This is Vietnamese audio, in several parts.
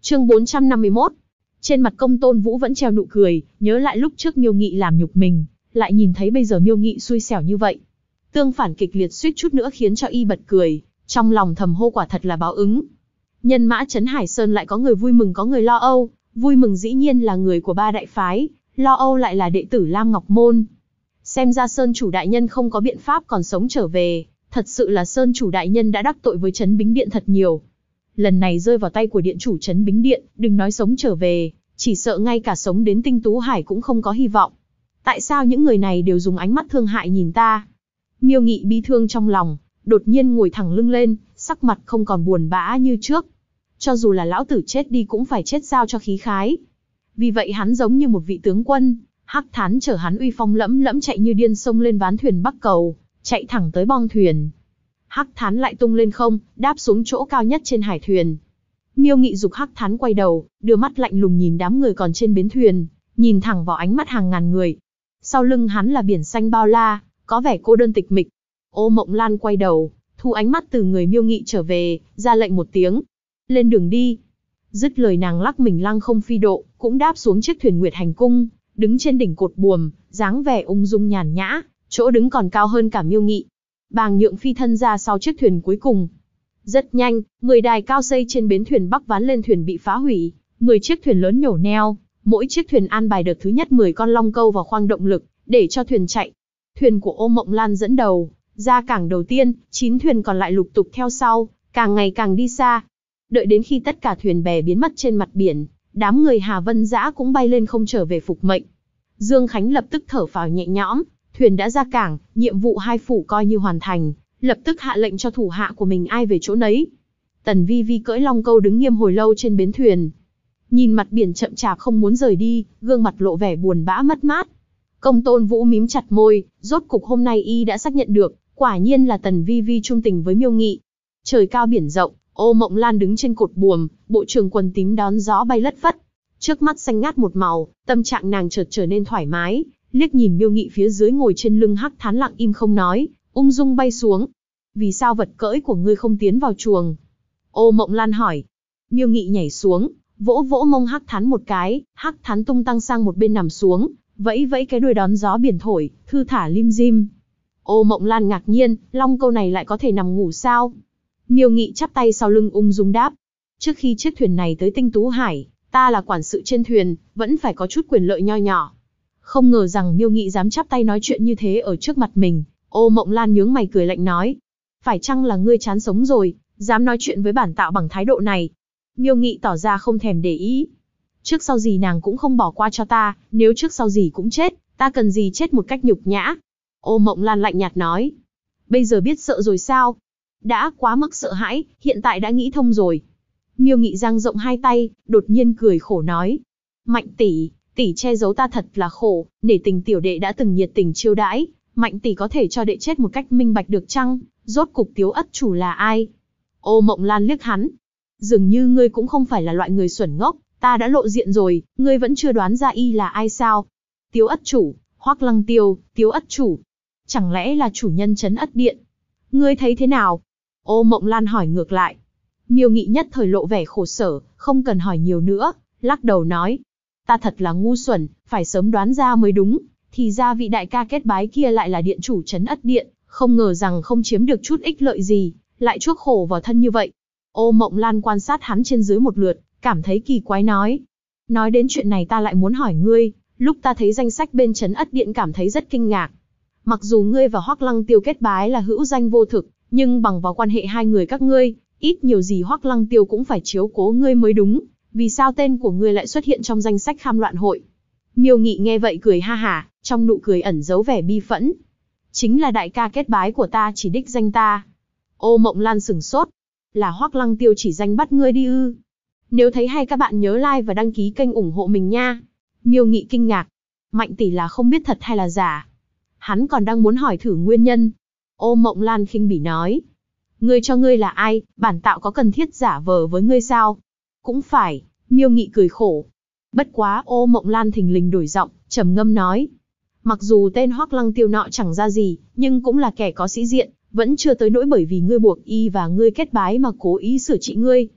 Chương 451. Trên mặt Công Tôn Vũ vẫn treo nụ cười, nhớ lại lúc trước Miêu Nghị làm nhục mình, lại nhìn thấy bây giờ Miêu Nghị xui xẻo như vậy. Tương phản kịch liệt suýt chút nữa khiến cho y bật cười, trong lòng thầm hô quả thật là báo ứng. Nhân mã Trấn Hải Sơn lại có người vui mừng có người lo âu, vui mừng dĩ nhiên là người của ba đại phái, lo âu lại là đệ tử Lam Ngọc Môn. Xem ra Sơn chủ đại nhân không có biện pháp còn sống trở về, thật sự là Sơn chủ đại nhân đã đắc tội với Trấn Bính Điện thật nhiều. Lần này rơi vào tay của điện chủ Trấn Bính Điện, đừng nói sống trở về, chỉ sợ ngay cả sống đến Tinh Tú Hải cũng không có hy vọng. Tại sao những người này đều dùng ánh mắt thương hại nhìn ta? Miêu Nghị bi thương trong lòng, đột nhiên ngồi thẳng lưng lên, sắc mặt không còn buồn bã như trước. Cho dù là lão tử chết đi cũng phải chết sao cho khí khái. Vì vậy hắn giống như một vị tướng quân, Hắc Thán chở hắn uy phong lẫm lẫm chạy như điên xông lên ván thuyền Bắc Cầu, chạy thẳng tới bong thuyền. Hắc Thán lại tung lên không, đáp xuống chỗ cao nhất trên hải thuyền. Miêu Nghị giục Hắc Thán quay đầu, đưa mắt lạnh lùng nhìn đám người còn trên bến thuyền, nhìn thẳng vào ánh mắt hàng ngàn người. Sau lưng hắn là biển xanh bao la, có vẻ cô đơn tịch mịch. Ô Mộng Lan quay đầu, thu ánh mắt từ người Miêu Nghị trở về, ra lệnh một tiếng. Lên đường đi. Dứt lời nàng lắc mình lăng không phi độ, cũng đáp xuống chiếc thuyền Nguyệt Hành Cung, đứng trên đỉnh cột buồm, dáng vẻ ung dung nhàn nhã, chỗ đứng còn cao hơn cả Miêu Nghị. Bàng nhượng phi thân ra sau chiếc thuyền cuối cùng. Rất nhanh, 10 đài cao xây trên bến thuyền Bắc ván lên thuyền bị phá hủy, 10 chiếc thuyền lớn nhổ neo, mỗi chiếc thuyền an bài đợt thứ nhất 10 con long câu vào khoang động lực, để cho thuyền chạy. Thuyền của Ô Mộng Lan dẫn đầu, ra cảng đầu tiên, 9 thuyền còn lại lục tục theo sau, càng ngày càng đi xa. Đợi đến khi tất cả thuyền bè biến mất trên mặt biển, đám người Hà Vân Dã cũng bay lên không trở về phục mệnh. Dương Khánh lập tức thở phào nhẹ nhõm, thuyền đã ra cảng, nhiệm vụ hai phủ coi như hoàn thành, lập tức hạ lệnh cho thủ hạ của mình ai về chỗ nấy. Tần Vi Vi cưỡi long câu đứng nghiêm hồi lâu trên bến thuyền, nhìn mặt biển chậm chạp không muốn rời đi, gương mặt lộ vẻ buồn bã mất mát. Công Tôn Vũ mím chặt môi, rốt cục hôm nay y đã xác nhận được, quả nhiên là Tần Vi Vi trung tình với Miêu Nghị. Trời cao biển rộng, Ô Mộng Lan đứng trên cột buồm, bộ trường quần tím đón gió bay lất phất. Trước mắt xanh ngát một màu, tâm trạng nàng chợt trở nên thoải mái, liếc nhìn Miêu Nghị phía dưới ngồi trên lưng Hắc Thán lặng im không nói, ung dung bay xuống. Vì sao vật cưỡi của ngươi không tiến vào chuồng? Ô Mộng Lan hỏi. Miêu Nghị nhảy xuống, vỗ vỗ mông Hắc Thán một cái, Hắc Thán tung tăng sang một bên nằm xuống, vẫy vẫy cái đuôi đón gió biển thổi, thư thả lim dim. Ô Mộng Lan ngạc nhiên, long câu này lại có thể nằm ngủ sao? Miêu Nghị chắp tay sau lưng ung dung đáp. Trước khi chiếc thuyền này tới Tinh Tú Hải, ta là quản sự trên thuyền, vẫn phải có chút quyền lợi nho nhỏ. Không ngờ rằng Miêu Nghị dám chắp tay nói chuyện như thế ở trước mặt mình. Ô Mộng Lan nhướng mày cười lạnh nói. Phải chăng là ngươi chán sống rồi, dám nói chuyện với bản tạo bằng thái độ này? Miêu Nghị tỏ ra không thèm để ý. Trước sau gì nàng cũng không bỏ qua cho ta, nếu trước sau gì cũng chết, ta cần gì chết một cách nhục nhã? Ô Mộng Lan lạnh nhạt nói. Bây giờ biết sợ rồi sao? Đã quá mức sợ hãi, hiện tại đã nghĩ thông rồi. Miêu Nghị dang rộng hai tay, đột nhiên cười khổ nói. Mạnh tỷ, tỷ che giấu ta thật là khổ, nể tình tiểu đệ đã từng nhiệt tình chiêu đãi, Mạnh tỷ có thể cho đệ chết một cách minh bạch được chăng? Rốt cục Tiếu ất chủ là ai? Ô Mộng Lan liếc hắn. Dường như ngươi cũng không phải là loại người xuẩn ngốc, ta đã lộ diện rồi, ngươi vẫn chưa đoán ra y là ai sao? Tiếu ất chủ, Hoắc Lăng Tiêu, Tiếu ất chủ. Chẳng lẽ là chủ nhân Trấn Ất Điện? Ngươi thấy thế nào? Ô Mộng Lan hỏi ngược lại. Miêu Nghị nhất thời lộ vẻ khổ sở, không cần hỏi nhiều nữa, lắc đầu nói. Ta thật là ngu xuẩn, phải sớm đoán ra mới đúng, thì ra vị đại ca kết bái kia lại là điện chủ Trấn Ất Điện, không ngờ rằng không chiếm được chút ích lợi gì, lại chuốc khổ vào thân như vậy. Ô Mộng Lan quan sát hắn trên dưới một lượt, cảm thấy kỳ quái nói. Nói đến chuyện này ta lại muốn hỏi ngươi, lúc ta thấy danh sách bên Trấn Ất Điện cảm thấy rất kinh ngạc. Mặc dù ngươi và Hoắc Lăng Tiêu kết bái là hữu danh vô thực, nhưng bằng vào quan hệ hai người các ngươi, ít nhiều gì Hoắc Lăng Tiêu cũng phải chiếu cố ngươi mới đúng, vì sao tên của ngươi lại xuất hiện trong danh sách kham loạn hội? Miêu Nghị nghe vậy cười ha hả, trong nụ cười ẩn giấu vẻ bi phẫn. Chính là đại ca kết bái của ta chỉ đích danh ta. Ô Mộng Lan sửng sốt. Là Hoắc Lăng Tiêu chỉ danh bắt ngươi đi ư? Nếu thấy hay các bạn nhớ like và đăng ký kênh ủng hộ mình nha. Miêu Nghị kinh ngạc. Mạnh tỷ là không biết thật hay là giả? Hắn còn đang muốn hỏi thử nguyên nhân. Ô Mộng Lan khinh bỉ nói. Ngươi cho ngươi là ai, bản tạo có cần thiết giả vờ với ngươi sao? Cũng phải, Miêu Nghị cười khổ. Bất quá Ô Mộng Lan thình lình đổi giọng, trầm ngâm nói. Mặc dù tên Hoắc Lăng Tiêu nọ chẳng ra gì, nhưng cũng là kẻ có sĩ diện, vẫn chưa tới nỗi bởi vì ngươi buộc y và ngươi kết bái mà cố ý sửa trị ngươi.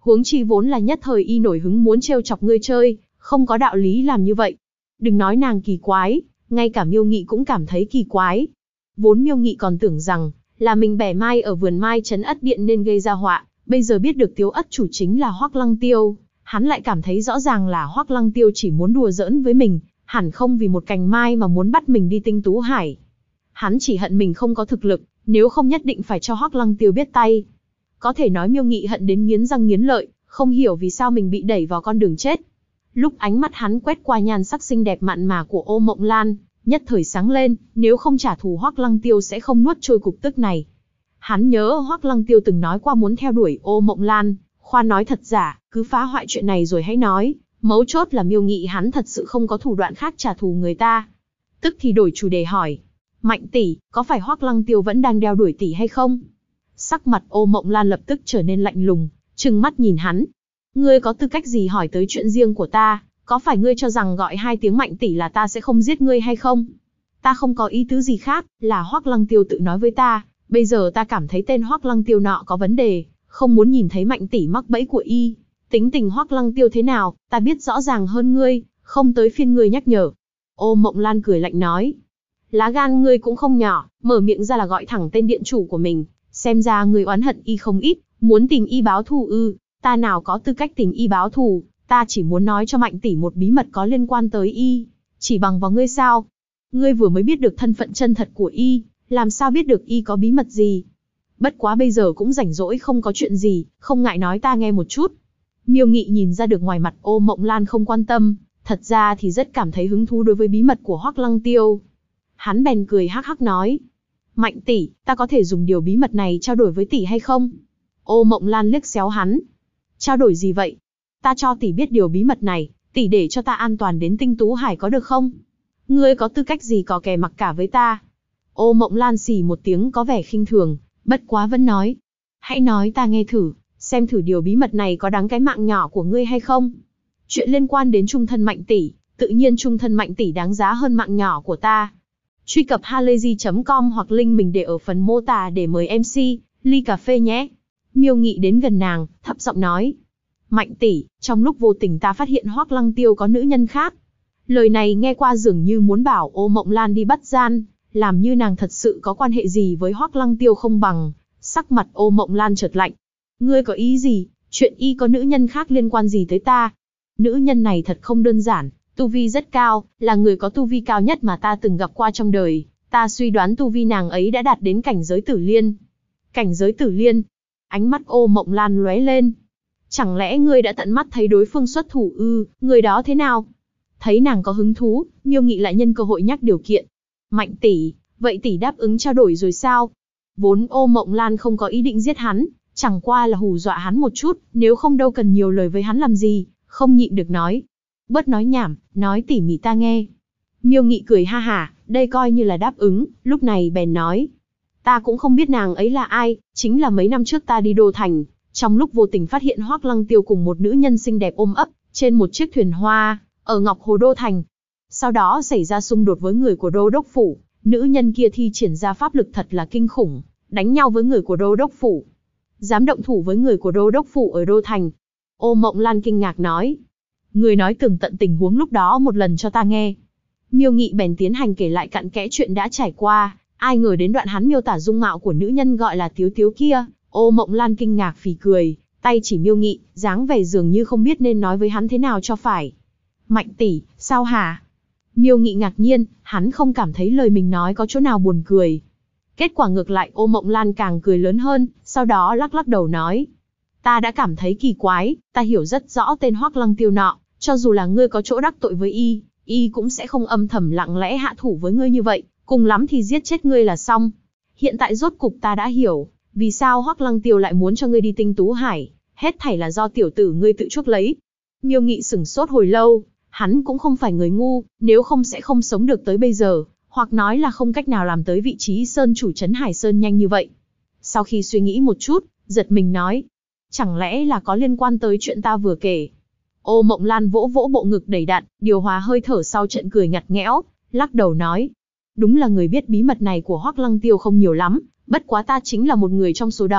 Huống chi vốn là nhất thời y nổi hứng muốn trêu chọc ngươi chơi, không có đạo lý làm như vậy. Đừng nói nàng kỳ quái, ngay cả Miêu Nghị cũng cảm thấy kỳ quái. Vốn Miêu Nghị còn tưởng rằng là mình bẻ mai ở vườn mai trấn Ất Điện nên gây ra họa, bây giờ biết được Tiếu Ất chủ chính là Hoắc Lăng Tiêu, hắn lại cảm thấy rõ ràng là Hoắc Lăng Tiêu chỉ muốn đùa giỡn với mình, hẳn không vì một cành mai mà muốn bắt mình đi Tinh Tú Hải. Hắn chỉ hận mình không có thực lực, nếu không nhất định phải cho Hoắc Lăng Tiêu biết tay. Có thể nói Miêu Nghị hận đến nghiến răng nghiến lợi, không hiểu vì sao mình bị đẩy vào con đường chết. Lúc ánh mắt hắn quét qua nhan sắc xinh đẹp mặn mà của Ô Mộng Lan, nhất thời sáng lên, nếu không trả thù Hoắc Lăng Tiêu sẽ không nuốt trôi cục tức này. Hắn nhớ Hoắc Lăng Tiêu từng nói qua muốn theo đuổi Ô Mộng Lan, khoan nói thật giả, cứ phá hoại chuyện này rồi hãy nói, mấu chốt là Miêu Nghị hắn thật sự không có thủ đoạn khác trả thù người ta. Tức thì đổi chủ đề hỏi, Mạnh tỷ, có phải Hoắc Lăng Tiêu vẫn đang đeo đuổi tỷ hay không? Sắc mặt Ô Mộng Lan lập tức trở nên lạnh lùng, trừng mắt nhìn hắn. Ngươi có tư cách gì hỏi tới chuyện riêng của ta, có phải ngươi cho rằng gọi 2 tiếng Mạnh tỷ là ta sẽ không giết ngươi hay không? Ta không có ý tứ gì khác, là Hoắc Lăng Tiêu tự nói với ta, bây giờ ta cảm thấy tên Hoắc Lăng Tiêu nọ có vấn đề, không muốn nhìn thấy Mạnh tỷ mắc bẫy của y. Tính tình Hoắc Lăng Tiêu thế nào, ta biết rõ ràng hơn ngươi, không tới phiên ngươi nhắc nhở. Ô Mộng Lan cười lạnh nói, lá gan ngươi cũng không nhỏ, mở miệng ra là gọi thẳng tên điện chủ của mình, xem ra ngươi oán hận y không ít, muốn tìm y báo thù ư? Ta nào có tư cách tìm y báo thù, ta chỉ muốn nói cho Mạnh tỷ một bí mật có liên quan tới y, chỉ bằng vào ngươi sao? Ngươi vừa mới biết được thân phận chân thật của y, làm sao biết được y có bí mật gì? Bất quá bây giờ cũng rảnh rỗi không có chuyện gì, không ngại nói ta nghe một chút. Miêu Nghị nhìn ra được ngoài mặt Ô Mộng Lan không quan tâm, thật ra thì rất cảm thấy hứng thú đối với bí mật của Hoắc Lăng Tiêu. Hắn bèn cười hắc hắc nói, Mạnh tỷ, ta có thể dùng điều bí mật này trao đổi với tỷ hay không? Ô Mộng Lan liếc xéo hắn. Trao đổi gì vậy? Ta cho tỷ biết điều bí mật này, tỷ để cho ta an toàn đến Tinh Tú Hải có được không? Ngươi có tư cách gì có kè mặc cả với ta? Ô Mộng Lan xì một tiếng có vẻ khinh thường, bất quá vẫn nói. Hãy nói ta nghe thử, xem thử điều bí mật này có đáng cái mạng nhỏ của ngươi hay không? Chuyện liên quan đến trung thân Mạnh tỷ, tự nhiên trung thân Mạnh tỷ đáng giá hơn mạng nhỏ của ta. Truy cập halayzi.com hoặc link mình để ở phần mô tả để mời MC, ly cà phê nhé. Miêu Nghị đến gần nàng, thấp giọng nói. Mạnh tỷ, trong lúc vô tình ta phát hiện Hoắc Lăng Tiêu có nữ nhân khác. Lời này nghe qua dường như muốn bảo Ô Mộng Lan đi bắt gian, làm như nàng thật sự có quan hệ gì với Hoắc Lăng Tiêu không bằng. Sắc mặt Ô Mộng Lan chợt lạnh. Ngươi có ý gì, chuyện y có nữ nhân khác liên quan gì tới ta? Nữ nhân này thật không đơn giản, tu vi rất cao, là người có tu vi cao nhất mà ta từng gặp qua trong đời. Ta suy đoán tu vi nàng ấy đã đạt đến cảnh giới Tử Liên. Cảnh giới Tử Liên? Ánh mắt Ô Mộng Lan lóe lên. Chẳng lẽ ngươi đã tận mắt thấy đối phương xuất thủ ư? Người đó thế nào? Thấy nàng có hứng thú, Miêu Nghị lại nhân cơ hội nhắc điều kiện. Mạnh tỷ, vậy tỷ đáp ứng trao đổi rồi sao? Vốn Ô Mộng Lan không có ý định giết hắn, chẳng qua là hù dọa hắn một chút, nếu không đâu cần nhiều lời với hắn làm gì, không nhịn được nói. Bớt nói nhảm, nói tỉ mỉ ta nghe. Miêu Nghị cười ha hả, đây coi như là đáp ứng, lúc này bèn nói. Ta cũng không biết nàng ấy là ai, chính là mấy năm trước ta đi Đô Thành, trong lúc vô tình phát hiện Hoắc Lăng Tiêu cùng một nữ nhân xinh đẹp ôm ấp, trên một chiếc thuyền hoa, ở Ngọc Hồ Đô Thành. Sau đó xảy ra xung đột với người của Đô Đốc Phủ, nữ nhân kia thi triển ra pháp lực thật là kinh khủng, đánh nhau với người của Đô Đốc Phủ. Dám động thủ với người của Đô Đốc Phủ ở Đô Thành. Ô Mộng Lan kinh ngạc nói. Người nói tường tận tình huống lúc đó một lần cho ta nghe. Miêu Nghị bèn tiến hành kể lại cặn kẽ chuyện đã trải qua, ai ngờ đến đoạn hắn miêu tả dung mạo của nữ nhân gọi là Tiếu Tiếu kia, Ô Mộng Lan kinh ngạc phì cười, tay chỉ Miêu Nghị, dáng vẻ dường như không biết nên nói với hắn thế nào cho phải. Mạnh tỷ, sao hả? Miêu Nghị ngạc nhiên, hắn không cảm thấy lời mình nói có chỗ nào buồn cười. Kết quả ngược lại Ô Mộng Lan càng cười lớn hơn, sau đó lắc lắc đầu nói. Ta đã cảm thấy kỳ quái, ta hiểu rất rõ tên Hoắc Lăng Tiêu nọ, cho dù là ngươi có chỗ đắc tội với y cũng sẽ không âm thầm lặng lẽ hạ thủ với ngươi như vậy, cùng lắm thì giết chết ngươi là xong. Hiện tại rốt cục ta đã hiểu, vì sao Hoắc Lăng Tiêu lại muốn cho ngươi đi Tinh Tú Hải, hết thảy là do tiểu tử ngươi tự chuốc lấy. Miêu Nghị sửng sốt hồi lâu, hắn cũng không phải người ngu, nếu không sẽ không sống được tới bây giờ, hoặc nói là không cách nào làm tới vị trí sơn chủ trấn Hải Sơn nhanh như vậy. Sau khi suy nghĩ một chút, giật mình nói, chẳng lẽ là có liên quan tới chuyện ta vừa kể. Ô Mộng Lan vỗ vỗ bộ ngực đầy đặn, điều hòa hơi thở sau trận cười ngặt nghẽo, lắc đầu nói, đúng là người biết bí mật này của Hoắc Lăng Tiêu không nhiều lắm, bất quá ta chính là một người trong số đó,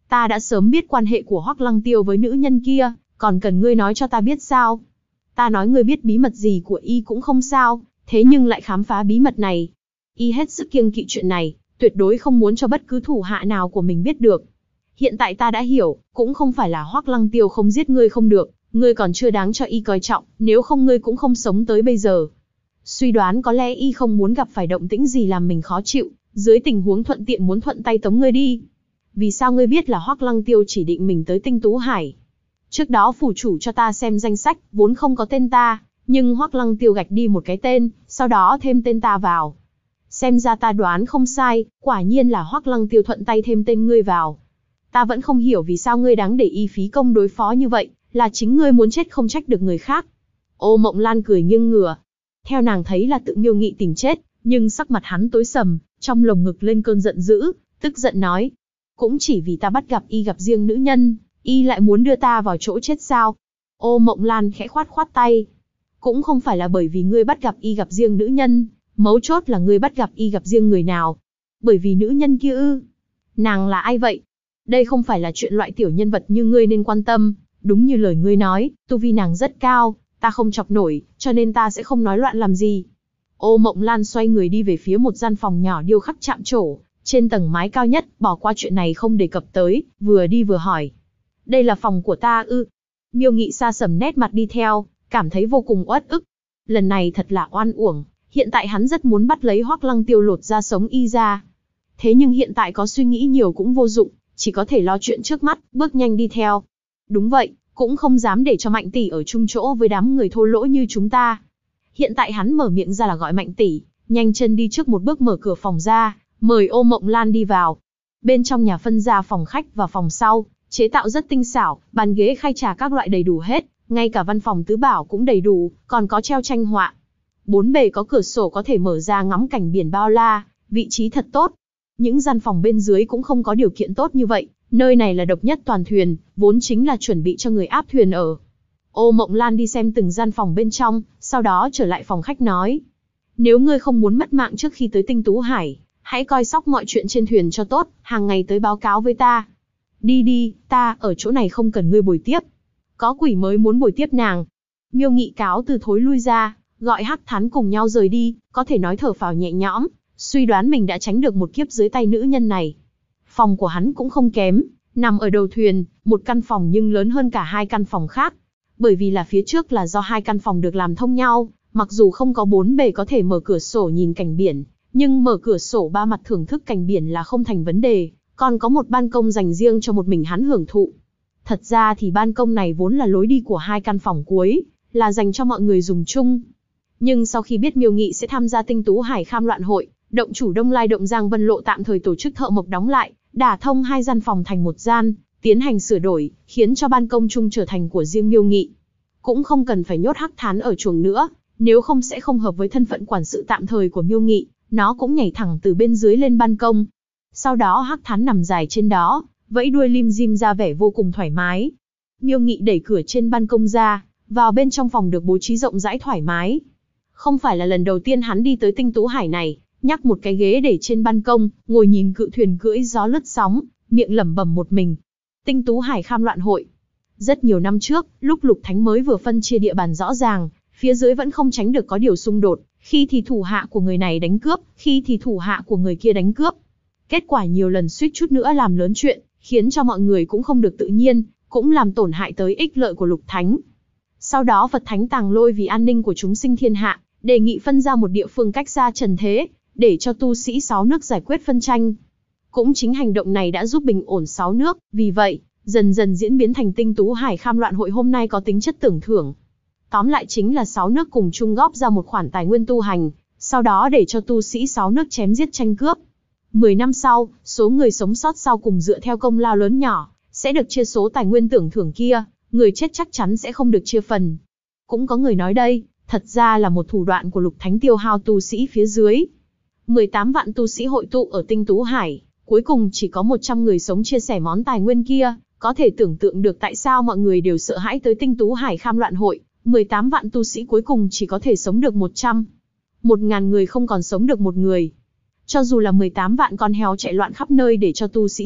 Ta đã sớm biết quan hệ của Hoắc Lăng Tiêu với nữ nhân kia, còn cần ngươi nói cho ta biết sao? Ta nói ngươi biết bí mật gì của y cũng không sao, thế nhưng lại khám phá bí mật này. Y hết sức kiêng kỵ chuyện này, tuyệt đối không muốn cho bất cứ thủ hạ nào của mình biết được. Hiện tại ta đã hiểu, cũng không phải là Hoắc Lăng Tiêu không giết ngươi không được, ngươi còn chưa đáng cho y coi trọng, nếu không ngươi cũng không sống tới bây giờ. Suy đoán có lẽ y không muốn gặp phải động tĩnh gì làm mình khó chịu, dưới tình huống thuận tiện muốn thuận tay tống ngươi đi. Vì sao ngươi biết là Hoắc Lăng Tiêu chỉ định mình tới Tinh Tú Hải? Trước đó phủ chủ cho ta xem danh sách, vốn không có tên ta, nhưng Hoắc Lăng Tiêu gạch đi một cái tên, sau đó thêm tên ta vào. Xem ra ta đoán không sai, quả nhiên là Hoắc Lăng Tiêu thuận tay thêm tên ngươi vào. Ta vẫn không hiểu vì sao ngươi đáng để y phí công đối phó như vậy, là chính ngươi muốn chết không trách được người khác. Ô Mộng Lan cười nghiêng ngửa. Theo nàng thấy là tự Miêu Nghị tìm chết, nhưng sắc mặt hắn tối sầm, trong lồng ngực lên cơn giận dữ, tức giận nói. Cũng chỉ vì ta bắt gặp y gặp riêng nữ nhân, y lại muốn đưa ta vào chỗ chết sao? Ô Mộng Lan khẽ khoát khoát tay. Cũng không phải là bởi vì ngươi bắt gặp y gặp riêng nữ nhân, mấu chốt là ngươi bắt gặp y gặp riêng người nào. Bởi vì nữ nhân kia ư? Nàng là ai vậy? Đây không phải là chuyện loại tiểu nhân vật như ngươi nên quan tâm, đúng như lời ngươi nói, tu vi nàng rất cao, ta không chọc nổi, cho nên ta sẽ không nói loạn làm gì. Ô Mộng Lan xoay người đi về phía một gian phòng nhỏ điêu khắc chạm trổ, trên tầng mái cao nhất, bỏ qua chuyện này không đề cập tới, vừa đi vừa hỏi. Đây là phòng của ta ư? Miêu Nghị xa sầm nét mặt đi theo, cảm thấy vô cùng uất ức. Lần này thật là oan uổng, hiện tại hắn rất muốn bắt lấy Hoắc Lăng Tiêu lột da sống y ra. Thế nhưng hiện tại có suy nghĩ nhiều cũng vô dụng, chỉ có thể lo chuyện trước mắt, bước nhanh đi theo. Đúng vậy, cũng không dám để cho Mạnh tỷ ở chung chỗ với đám người thô lỗ như chúng ta. Hiện tại hắn mở miệng ra là gọi Mạnh tỷ, nhanh chân đi trước một bước mở cửa phòng ra, mời Ô Mộng Lan đi vào. Bên trong nhà phân ra phòng khách và phòng sau, chế tạo rất tinh xảo, bàn ghế khay trà các loại đầy đủ hết, ngay cả văn phòng tứ bảo cũng đầy đủ, còn có treo tranh họa. Bốn bề có cửa sổ có thể mở ra ngắm cảnh biển bao la, vị trí thật tốt. Những gian phòng bên dưới cũng không có điều kiện tốt như vậy, nơi này là độc nhất toàn thuyền, vốn chính là chuẩn bị cho người áp thuyền ở. Ô Mộng Lan đi xem từng gian phòng bên trong, sau đó trở lại phòng khách nói. Nếu ngươi không muốn mất mạng trước khi tới Tinh Tú Hải, hãy coi sóc mọi chuyện trên thuyền cho tốt, hàng ngày tới báo cáo với ta. Đi đi, ta ở chỗ này không cần ngươi bồi tiếp. Có quỷ mới muốn bồi tiếp nàng. Miêu Nghị cáo từ thối lui ra, gọi Hắc Thán cùng nhau rời đi, có thể nói thở phào nhẹ nhõm, suy đoán mình đã tránh được một kiếp dưới tay nữ nhân này. Phòng của hắn cũng không kém, nằm ở đầu thuyền, một căn phòng nhưng lớn hơn cả hai căn phòng khác. Bởi vì là phía trước là do hai căn phòng được làm thông nhau, mặc dù không có bốn bề có thể mở cửa sổ nhìn cảnh biển, nhưng mở cửa sổ ba mặt thưởng thức cảnh biển là không thành vấn đề, còn có một ban công dành riêng cho một mình hắn hưởng thụ. Thật ra thì ban công này vốn là lối đi của hai căn phòng cuối, là dành cho mọi người dùng chung. Nhưng sau khi biết Miêu Nghị sẽ tham gia Tinh Tú Hải Kham Loạn Hội, động chủ Đông Lai Động Giang Vân Lộ tạm thời tổ chức thợ mộc đóng lại, đả thông hai gian phòng thành một gian, tiến hành sửa đổi, khiến cho ban công chung trở thành của riêng Miêu Nghị. Cũng không cần phải nhốt Hắc Thán ở chuồng nữa, nếu không sẽ không hợp với thân phận quản sự tạm thời của Miêu Nghị, nó cũng nhảy thẳng từ bên dưới lên ban công. Sau đó Hắc Thán nằm dài trên đó, vẫy đuôi lim dim ra vẻ vô cùng thoải mái. Miêu Nghị đẩy cửa trên ban công ra, vào bên trong phòng được bố trí rộng rãi thoải mái. Không phải là lần đầu tiên hắn đi tới Tinh Tú Hải này, nhắc một cái ghế để trên ban công, ngồi nhìn cự thuyền cưỡi gió lướt sóng, miệng lẩm bẩm một mình. Tinh Tú Hải Kham Loạn Hội. Rất nhiều năm trước, lúc Lục Thánh mới vừa phân chia địa bàn rõ ràng, phía dưới vẫn không tránh được có điều xung đột, khi thì thủ hạ của người này đánh cướp, khi thì thủ hạ của người kia đánh cướp. Kết quả nhiều lần suýt chút nữa làm lớn chuyện, khiến cho mọi người cũng không được tự nhiên, cũng làm tổn hại tới ích lợi của Lục Thánh. Sau đó Phật Thánh Tàng Lôi vì an ninh của chúng sinh thiên hạ, đề nghị phân ra một địa phương cách xa trần thế, để cho tu sĩ 6 nước giải quyết phân tranh. Cũng chính hành động này đã giúp bình ổn 6 nước, vì vậy, dần dần diễn biến thành Tinh Tú Hải Kham Loạn Hội hôm nay có tính chất tưởng thưởng. Tóm lại chính là 6 nước cùng chung góp ra một khoản tài nguyên tu hành, sau đó để cho tu sĩ 6 nước chém giết tranh cướp. 10 năm sau, số người sống sót sau cùng dựa theo công lao lớn nhỏ, sẽ được chia số tài nguyên tưởng thưởng kia, người chết chắc chắn sẽ không được chia phần. Cũng có người nói đây, thật ra là một thủ đoạn của Lục Thánh tiêu hao tu sĩ phía dưới. 18 vạn tu sĩ hội tụ ở Tinh Tú Hải, cuối cùng chỉ có 100 người sống chia sẻ món tài nguyên kia, có thể tưởng tượng được tại sao mọi người đều sợ hãi tới Tinh Tú Hải Kham Loạn Hội, 18 vạn tu sĩ cuối cùng chỉ có thể sống được 100. 1000 người không còn sống được một người. Cho dù là 18 vạn con heo chạy loạn khắp nơi để cho tu sĩ giết,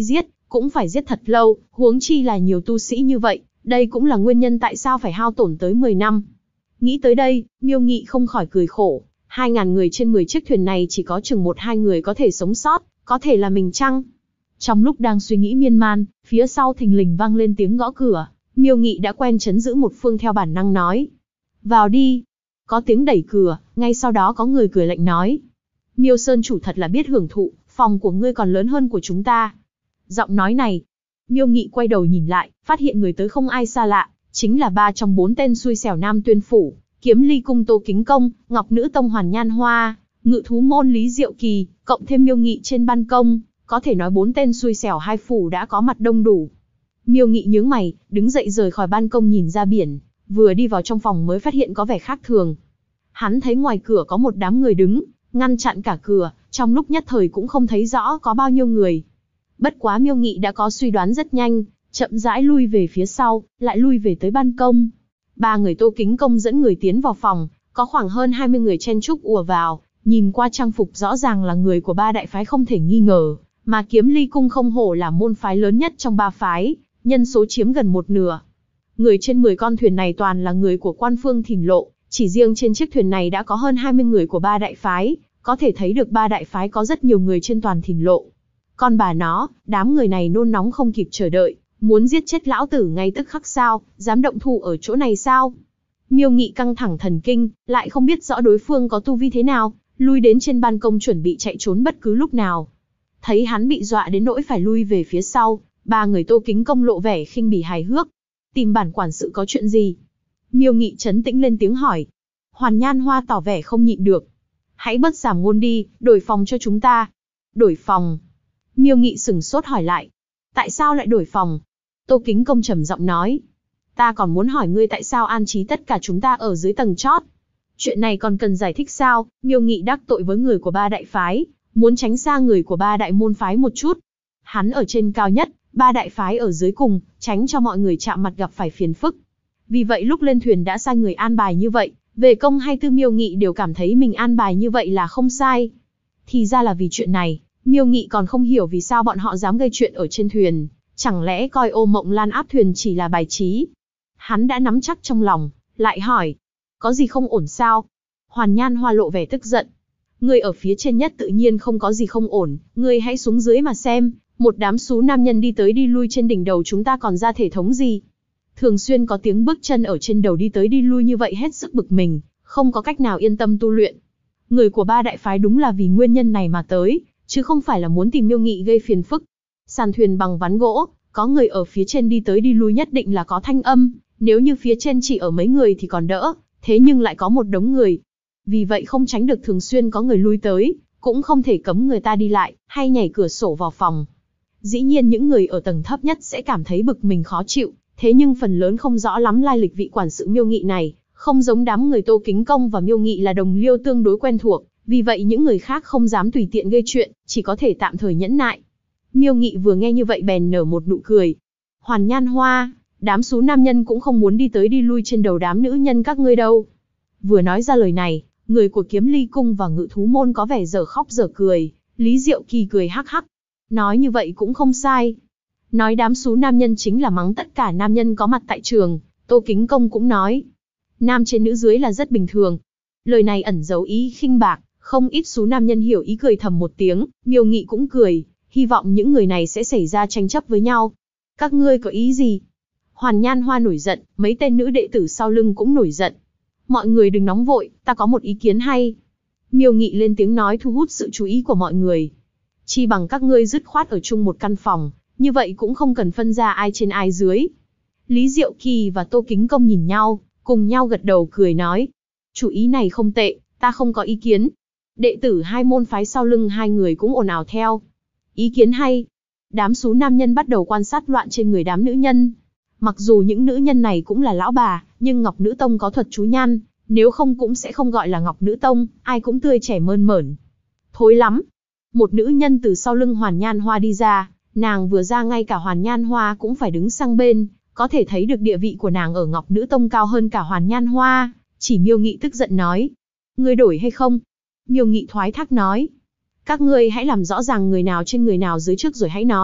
cũng phải giết thật lâu, huống chi là nhiều tu sĩ như vậy, đây cũng là nguyên nhân tại sao phải hao tổn tới 10 năm. Nghĩ tới đây, Miêu Nghị không khỏi cười khổ, 2.000 người trên 10 chiếc thuyền này chỉ có chừng 1-2 người có thể sống sót, có thể là mình chăng? Trong lúc đang suy nghĩ miên man, phía sau thình lình vang lên tiếng gõ cửa, Miêu Nghị đã quen trấn giữ một phương theo bản năng nói. Vào đi. Có tiếng đẩy cửa, ngay sau đó có người cười lạnh nói. Miêu Sơn chủ thật là biết hưởng thụ, phòng của ngươi còn lớn hơn của chúng ta. Giọng nói này, Miêu Nghị quay đầu nhìn lại, phát hiện người tới không ai xa lạ, chính là 3 trong 4 tên xui xẻo Nam Tuyên Phủ, Kiếm Ly Cung Tô Kính Công, Ngọc Nữ Tông Hoàn Nhan Hoa, Ngự Thú Môn Lý Diệu Kỳ, cộng thêm Miêu Nghị trên ban công, có thể nói 4 tên xui xẻo hai phủ đã có mặt đông đủ. Miêu Nghị nhướng mày, đứng dậy rời khỏi ban công nhìn ra biển, vừa đi vào trong phòng mới phát hiện có vẻ khác thường. Hắn thấy ngoài cửa có một đám người đứng, ngăn chặn cả cửa, trong lúc nhất thời cũng không thấy rõ có bao nhiêu người. Bất quá Miêu Nghị đã có suy đoán rất nhanh, chậm rãi lui về phía sau, lại lui về tới ban công. 3 người Tô Kính Công dẫn người tiến vào phòng, có khoảng hơn 20 người chen chúc ùa vào, nhìn qua trang phục rõ ràng là người của 3 đại phái không thể nghi ngờ, mà Kiếm Ly Cung không hổ là môn phái lớn nhất trong 3 phái, nhân số chiếm gần 1/2. Người trên 10 con thuyền này toàn là người của Quan Phương Thìn Lộ, chỉ riêng trên chiếc thuyền này đã có hơn 20 người của 3 đại phái, có thể thấy được 3 đại phái có rất nhiều người trên toàn Thìn Lộ. Con bà nó, đám người này nôn nóng không kịp chờ đợi, muốn giết chết lão tử ngay tức khắc sao, dám động thủ ở chỗ này sao? Miêu Nghị căng thẳng thần kinh, lại không biết rõ đối phương có tu vi thế nào, lui đến trên ban công chuẩn bị chạy trốn bất cứ lúc nào. Thấy hắn bị dọa đến nỗi phải lui về phía sau, 3 người Tô Kính Công lộ vẻ khinh bỉ hài hước. Tìm bản quản sự có chuyện gì? Miêu Nghị trấn tĩnh lên tiếng hỏi. Hoàn Nhan Hoa tỏ vẻ không nhịn được. Hãy bớt giảm ngôn đi, đổi phòng cho chúng ta. Đổi phòng? Miêu Nghị sửng sốt hỏi lại. Tại sao lại đổi phòng? Tô Kính Công trầm giọng nói. Ta còn muốn hỏi ngươi tại sao an trí tất cả chúng ta ở dưới tầng chót. Chuyện này còn cần giải thích sao? Miêu Nghị đắc tội với người của 3 đại phái, muốn tránh xa người của 3 đại môn phái một chút. Hắn ở trên cao nhất, 3 đại phái ở dưới cùng, tránh cho mọi người chạm mặt gặp phải phiền phức. Vì vậy lúc lên thuyền đã sai người an bài như vậy, về công hay tư Miêu Nghị đều cảm thấy mình an bài như vậy là không sai. Thì ra là vì chuyện này, Miêu Nghị còn không hiểu vì sao bọn họ dám gây chuyện ở trên thuyền, chẳng lẽ coi Ô Mộng Lan áp thuyền chỉ là bài trí. Hắn đã nắm chắc trong lòng, lại hỏi, có gì không ổn sao? Hoàn Nhan Hoa lộ vẻ tức giận. Ngươi ở phía trên nhất tự nhiên không có gì không ổn, ngươi hãy xuống dưới mà xem, một đám xú nam nhân đi tới đi lui trên đỉnh đầu chúng ta còn ra thể thống gì. Thường xuyên có tiếng bước chân ở trên đầu đi tới đi lui như vậy hết sức bực mình, không có cách nào yên tâm tu luyện. Người của 3 đại phái đúng là vì nguyên nhân này mà tới, chứ không phải là muốn tìm Miêu Nghị gây phiền phức. Sàn thuyền bằng ván gỗ, có người ở phía trên đi tới đi lui nhất định là có thanh âm, nếu như phía trên chỉ ở mấy người thì còn đỡ, thế nhưng lại có một đống người. Vì vậy không tránh được thường xuyên có người lui tới, cũng không thể cấm người ta đi lại, hay nhảy cửa sổ vào phòng. Dĩ nhiên những người ở tầng thấp nhất sẽ cảm thấy bực mình khó chịu, thế nhưng phần lớn không rõ lắm lai lịch vị quản sự Miêu Nghị này, không giống đám người Tô Kính Công và Miêu Nghị là đồng liêu tương đối quen thuộc, vì vậy những người khác không dám tùy tiện gây chuyện, chỉ có thể tạm thời nhẫn nại. Miêu Nghị vừa nghe như vậy bèn nở một nụ cười. Hoàn Nhan Hoa, đám xú nam nhân cũng không muốn đi tới đi lui trên đầu đám nữ nhân các ngươi đâu. Vừa nói ra lời này, người của Kiếm Ly Cung và Ngự Thú Môn có vẻ dở khóc dở cười, Lý Diệu Kỳ cười hắc hắc. Nói như vậy cũng không sai. Nói đám xú nam nhân chính là mắng tất cả nam nhân có mặt tại trường, Tô Kính Công cũng nói. Nam trên nữ dưới là rất bình thường. Lời này ẩn giấu ý khinh bạc, không ít xú nam nhân hiểu ý cười thầm một tiếng, Miêu Nghị cũng cười, hy vọng những người này sẽ xảy ra tranh chấp với nhau. Các ngươi có ý gì? Hoàn Nhan Hoa nổi giận, mấy tên nữ đệ tử sau lưng cũng nổi giận. Mọi người đừng nóng vội, ta có một ý kiến hay. Miêu Nghị lên tiếng nói thu hút sự chú ý của mọi người. Chi bằng các ngươi dứt khoát ở chung một căn phòng, như vậy cũng không cần phân ra ai trên ai dưới. Lý Diệu Kỳ và Tô Kính Công nhìn nhau, cùng nhau gật đầu cười nói. Chủ ý này không tệ, ta không có ý kiến. Đệ tử 2 môn phái sau lưng 2 người cũng ồn ào theo. Ý kiến hay. Đám xú nam nhân bắt đầu quan sát loạn trên người đám nữ nhân. Mặc dù những nữ nhân này cũng là lão bà, nhưng Ngọc Nữ Tông có thuật chú nhan, nếu không cũng sẽ không gọi là Ngọc Nữ Tông, ai cũng tươi trẻ mơn mởn. Thối lắm. Một nữ nhân từ sau lưng Hoàn Nhan Hoa đi ra, nàng vừa ra ngay cả Hoàn Nhan Hoa cũng phải đứng sang bên, có thể thấy được địa vị của nàng ở Ngọc Nữ Tông cao hơn cả Hoàn Nhan Hoa. Chỉ Miêu Nghị tức giận nói. Ngươi đổi hay không? Miêu Nghị thoái thác nói. Các ngươi hãy làm rõ ràng người nào trên người nào dưới trước rồi hãy nói,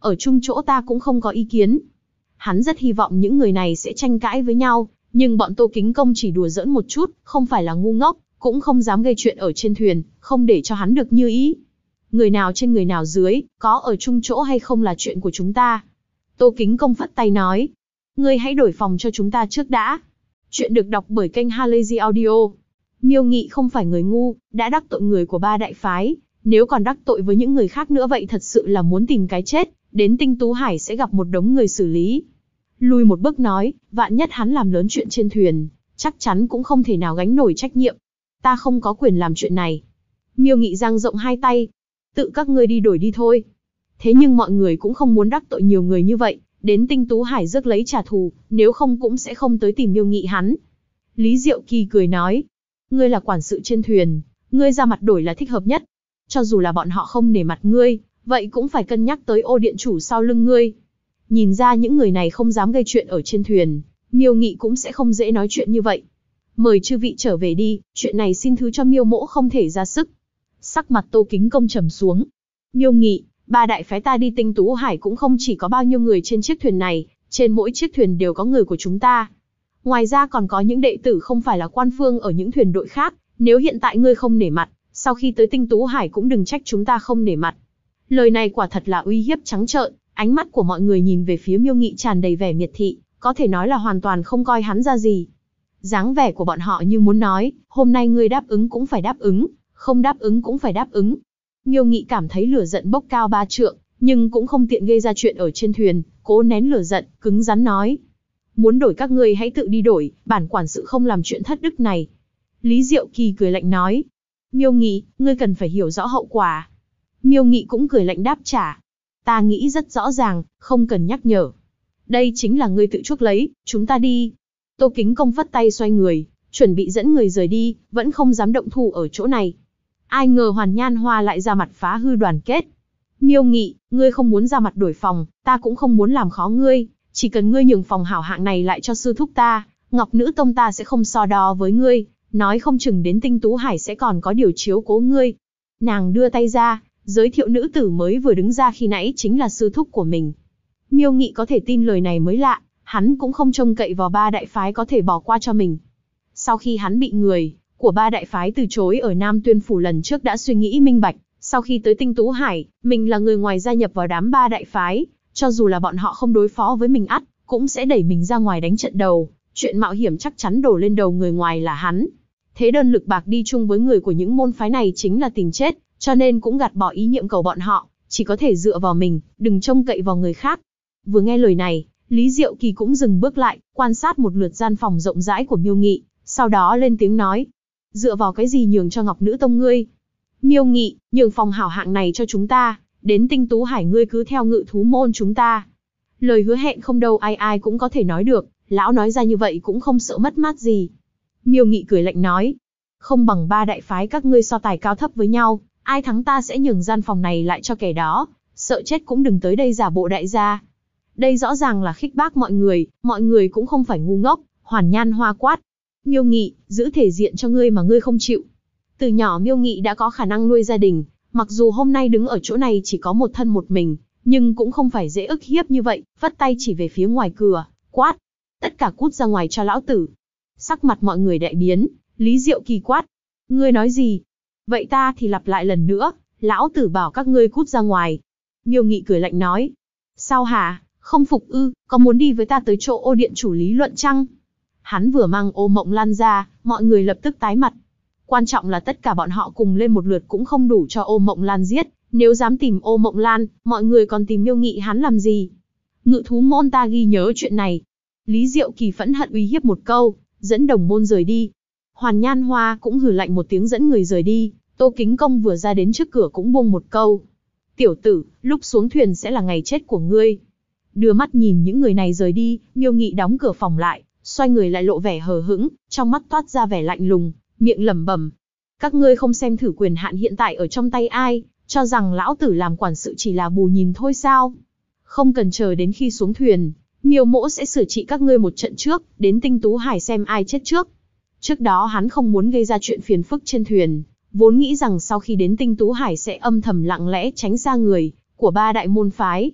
ở chung chỗ ta cũng không có ý kiến. Hắn rất hy vọng những người này sẽ tranh cãi với nhau, nhưng bọn Tô Kính Công chỉ đùa giỡn một chút, không phải là ngu ngốc, cũng không dám gây chuyện ở trên thuyền, không để cho hắn được như ý. Người nào trên người nào dưới, có ở chung chỗ hay không là chuyện của chúng ta. Tô Kính Công phất tay nói, ngươi hãy đổi phòng cho chúng ta trước đã. Chuyện được đọc bởi kênh Halazy Audio. Miêu Nghị không phải người ngu, đã đắc tội người của ba đại phái, nếu còn đắc tội với những người khác nữa vậy thật sự là muốn tìm cái chết, đến Tinh Tú Hải sẽ gặp một đống người xử lý. Lùi một bước nói, vạn nhất hắn làm lớn chuyện trên thuyền, chắc chắn cũng không thể nào gánh nổi trách nhiệm. Ta không có quyền làm chuyện này. Miêu Nghị dang rộng hai tay, tự các ngươi đi đổi đi thôi. Thế nhưng mọi người cũng không muốn đắc tội nhiều người như vậy, đến Tinh Tú Hải rước lấy trả thù, nếu không cũng sẽ không tới tìm Miêu Nghị hắn. Lý Diệu Kỳ cười nói, ngươi là quản sự trên thuyền, ngươi ra mặt đổi là thích hợp nhất. Cho dù là bọn họ không nể mặt ngươi, vậy cũng phải cân nhắc tới ô điện chủ sau lưng ngươi. Nhìn ra những người này không dám gây chuyện ở trên thuyền, Miêu Nghị cũng sẽ không dễ nói chuyện như vậy. Mời chư vị trở về đi, chuyện này xin thứ cho Miêu mỗ không thể ra sức. Sắc mặt Tô Kính Công trầm xuống. Miêu Nghị, ba đại phái ta đi Tinh Tú Hải cũng không chỉ có bao nhiêu người trên chiếc thuyền này, trên mỗi chiếc thuyền đều có người của chúng ta. Ngoài ra còn có những đệ tử không phải là quan phương ở những thuyền đội khác, nếu hiện tại ngươi không nể mặt, sau khi tới Tinh Tú Hải cũng đừng trách chúng ta không nể mặt. Lời này quả thật là uy hiếp trắng trợn, ánh mắt của mọi người nhìn về phía Miêu Nghị tràn đầy vẻ miệt thị, có thể nói là hoàn toàn không coi hắn ra gì. Dáng vẻ của bọn họ như muốn nói, hôm nay ngươi đáp ứng cũng phải đáp ứng, không đáp ứng cũng phải đáp ứng. Miêu Nghị cảm thấy lửa giận bốc cao 3 trượng, nhưng cũng không tiện gây ra chuyện ở trên thuyền, cố nén lửa giận, cứng rắn nói. Muốn đổi các ngươi hãy tự đi đổi, bản quản sự không làm chuyện thất đức này. Lý Diệu Kỳ cười lạnh nói. Miêu Nghị, ngươi cần phải hiểu rõ hậu quả. Miêu Nghị cũng cười lạnh đáp trả. Ta nghĩ rất rõ ràng, không cần nhắc nhở. Đây chính là ngươi tự chuốc lấy, chúng ta đi. Tô Kính Công vất tay xoay người, chuẩn bị dẫn người rời đi, vẫn không dám động thủ ở chỗ này. Ai ngờ Hoàn Nhan Hoa lại ra mặt phá hư đoàn kết. Miêu Nghị, ngươi không muốn ra mặt đổi phòng, ta cũng không muốn làm khó ngươi, chỉ cần ngươi nhường phòng hảo hạng này lại cho sư thúc ta, Ngọc Nữ Tông ta sẽ không so đo với ngươi, nói không chừng đến Tinh Tú Hải sẽ còn có điều chiếu cố ngươi. Nàng đưa tay ra, giới thiệu nữ tử mới vừa đứng ra khi nãy chính là sư thúc của mình. Miêu Nghị có thể tin lời này mới lạ, hắn cũng không trông cậy vào ba đại phái có thể bỏ qua cho mình. Sau khi hắn bị người của ba đại phái từ chối ở Nam Tuyên Phủ lần trước đã suy nghĩ minh bạch, sau khi tới Tinh Tú Hải, mình là người ngoài gia nhập vào đám ba đại phái, cho dù là bọn họ không đối phó với mình ắt, cũng sẽ đẩy mình ra ngoài đánh trận đầu, chuyện mạo hiểm chắc chắn đổ lên đầu người ngoài là hắn. Thế đơn lực bạc đi chung với người của những môn phái này chính là tìm chết, cho nên cũng gạt bỏ ý niệm cầu bọn họ, chỉ có thể dựa vào mình, đừng trông cậy vào người khác. Vừa nghe lời này, Lý Diệu Kỳ cũng dừng bước lại, quan sát một lượt gian phòng rộng rãi của Miêu Nghị, sau đó lên tiếng nói. Dựa vào cái gì nhường cho Ngọc Nữ Tông ngươi? Miêu Nghị, nhường phòng hảo hạng này cho chúng ta, đến Tinh Tú Hải ngươi cứ theo Ngự Thú môn chúng ta. Lời hứa hẹn không đâu ai ai cũng có thể nói được, lão nói ra như vậy cũng không sợ mất mát gì. Miêu Nghị cười lạnh nói. Không bằng ba đại phái các ngươi so tài cao thấp với nhau, ai thắng ta sẽ nhường gian phòng này lại cho kẻ đó, sợ chết cũng đừng tới đây giả bộ đại gia. Đây rõ ràng là khích bác mọi người cũng không phải ngu ngốc. Hoàn Nhan Hoa quát. Miêu Nghị, giữ thể diện cho ngươi mà ngươi không chịu. Từ nhỏ Miêu Nghị đã có khả năng nuôi gia đình, mặc dù hôm nay đứng ở chỗ này chỉ có một thân một mình, nhưng cũng không phải dễ ức hiếp như vậy, vất tay chỉ về phía ngoài cửa, quát. Tất cả cút ra ngoài cho lão tử. Sắc mặt mọi người đại biến, Lý Diệu Kỳ quát. Ngươi nói gì? Vậy ta thì lặp lại lần nữa, lão tử bảo các ngươi cút ra ngoài. Miêu Nghị cười lạnh nói. Sao hả, không phục ư, có muốn đi với ta tới chỗ ô điện chủ lý luận chăng? Hắn vừa mang Ô Mộng Lan ra, mọi người lập tức tái mặt. Quan trọng là tất cả bọn họ cùng lên một lượt cũng không đủ cho Ô Mộng Lan giết, nếu dám tìm Ô Mộng Lan, mọi người còn tìm Miêu Nghị hắn làm gì? Ngự Thú môn ta ghi nhớ chuyện này. Lý Diệu Kỳ phẫn hận uy hiếp một câu, dẫn đồng môn rời đi. Hoàn Nhan Hoa cũng hừ lạnh một tiếng dẫn người rời đi, Tô Kính Công vừa ra đến trước cửa cũng buông một câu. Tiểu tử, lúc xuống thuyền sẽ là ngày chết của ngươi. Đưa mắt nhìn những người này rời đi, Miêu Nghị đóng cửa phòng lại, xoay người lại lộ vẻ hờ hững, trong mắt toát ra vẻ lạnh lùng, miệng lẩm bẩm. Các ngươi không xem thử quyền hạn hiện tại ở trong tay ai, cho rằng lão tử làm quản sự chỉ là bù nhìn thôi sao? Không cần chờ đến khi xuống thuyền, Miêu mỗ sẽ xử trị các ngươi một trận trước, đến Tinh Tú Hải xem ai chết trước. Trước đó hắn không muốn gây ra chuyện phiền phức trên thuyền, vốn nghĩ rằng sau khi đến Tinh Tú Hải sẽ âm thầm lặng lẽ tránh xa người của ba đại môn phái.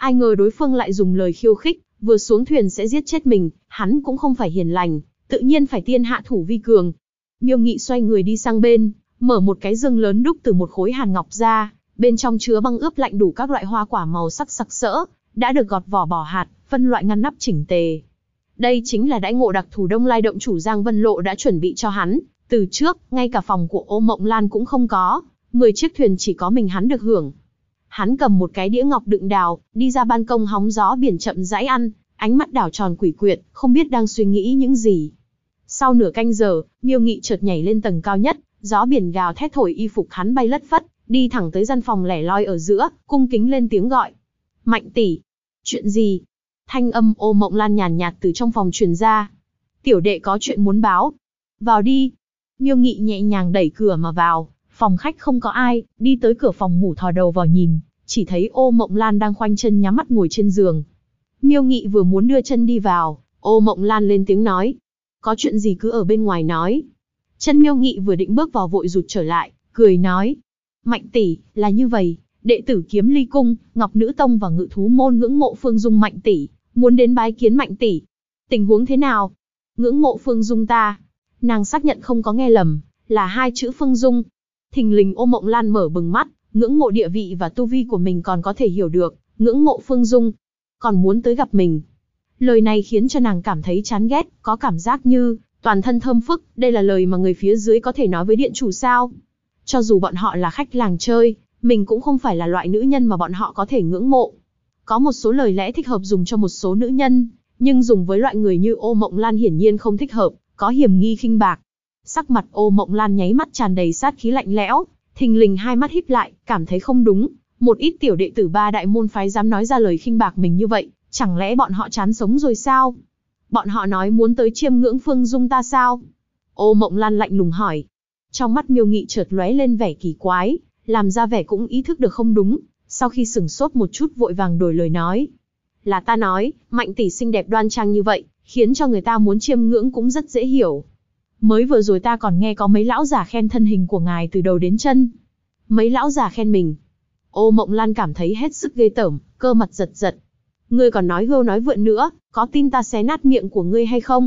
Ai ngờ đối phương lại dùng lời khiêu khích, vừa xuống thuyền sẽ giết chết mình, hắn cũng không phải hiền lành, tự nhiên phải tiên hạ thủ vi cường. Miêu Nghị xoay người đi sang bên, mở một cái dương lớn đúc từ một khối hàn ngọc ra, bên trong chứa băng ướp lạnh đủ các loại hoa quả màu sắc sặc sỡ, đã được gọt vỏ bỏ hạt, phân loại ngăn nắp chỉnh tề. Đây chính là đãi ngộ đặc thù Đông Lai động chủ Giang Vân Lộ đã chuẩn bị cho hắn, từ trước, ngay cả phòng của Ô Mộng Lan cũng không có, 10 chiếc thuyền chỉ có mình hắn được hưởng. Hắn cầm một cái đĩa ngọc đựng đào, đi ra ban công hóng gió biển chậm rãi ăn, ánh mắt đảo tròn quỷ quyệt, không biết đang suy nghĩ những gì. Sau nửa canh giờ, Miêu Nghị chợt nhảy lên tầng cao nhất, gió biển gào thét thổi y phục hắn bay lất phất, đi thẳng tới gian phòng lẻ loi ở giữa, cung kính lên tiếng gọi. Mạnh tỷ, chuyện gì? Thanh âm Ô Mộng Lan nhàn nhạt từ trong phòng truyền ra. Tiểu đệ có chuyện muốn báo. Vào đi. Miêu Nghị nhẹ nhàng đẩy cửa mà vào, phòng khách không có ai, đi tới cửa phòng ngủ thò đầu vào nhìn, chỉ thấy Ô Mộng Lan đang khoanh chân nhắm mắt ngồi trên giường. Miêu Nghị vừa muốn đưa chân đi vào, Ô Mộng Lan lên tiếng nói. Có chuyện gì cứ ở bên ngoài nói. Chân Miêu Nghị vừa định bước vào vội rụt trở lại, cười nói. Mạnh tỷ, là như vậy, đệ tử Kiếm Ly Cung, Ngọc Nữ Tông và Ngự Thú Môn ngưỡng mộ Phương Dung Mạnh tỷ, muốn đến bái kiến Mạnh tỷ. Tình huống thế nào? Ngưỡng mộ Phương Dung ta. Nàng xác nhận không có nghe lầm, là 2 chữ Phương Dung. Thình lình Ô Mộng Lan mở bừng mắt, ngưỡng mộ địa vị và tu vi của mình còn có thể hiểu được, ngưỡng mộ Phương Dung, còn muốn tới gặp mình. Lời này khiến cho nàng cảm thấy chán ghét, có cảm giác như toàn thân thơm phức, đây là lời mà người phía dưới có thể nói với điện chủ sao? Cho dù bọn họ là khách làng chơi, mình cũng không phải là loại nữ nhân mà bọn họ có thể ngưỡng mộ. Có một số lời lẽ thích hợp dùng cho một số nữ nhân, nhưng dùng với loại người như Ô Mộng Lan hiển nhiên không thích hợp, có hiểm nghi khinh bạc. Sắc mặt Ô Mộng Lan nháy mắt tràn đầy sát khí lạnh lẽo, thình lình hai mắt híp lại, cảm thấy không đúng. Một ít tiểu đệ tử 3 đại môn phái dám nói ra lời khinh bạc mình như vậy, chẳng lẽ bọn họ chán sống rồi sao? Bọn họ nói muốn tới chiêm ngưỡng Phương Dung ta sao? Ô Mộng Lan lạnh lùng hỏi. Trong mắt Miêu Nghị chợt lóe lên vẻ kỳ quái, làm ra vẻ cũng ý thức được không đúng, sau khi sửng sốt một chút vội vàng đổi lời nói. Là ta nói, Mạnh tỷ xinh đẹp đoan trang như vậy, khiến cho người ta muốn chiêm ngưỡng cũng rất dễ hiểu. Mới vừa rồi ta còn nghe có mấy lão giả khen thân hình của ngài từ đầu đến chân. Mấy lão giả khen mình. Ô Mộng Lan cảm thấy hết sức ghê tởm, cơ mặt giật giật. Ngươi còn nói hưu nói vượn nữa, có tin ta xé nát miệng của ngươi hay không?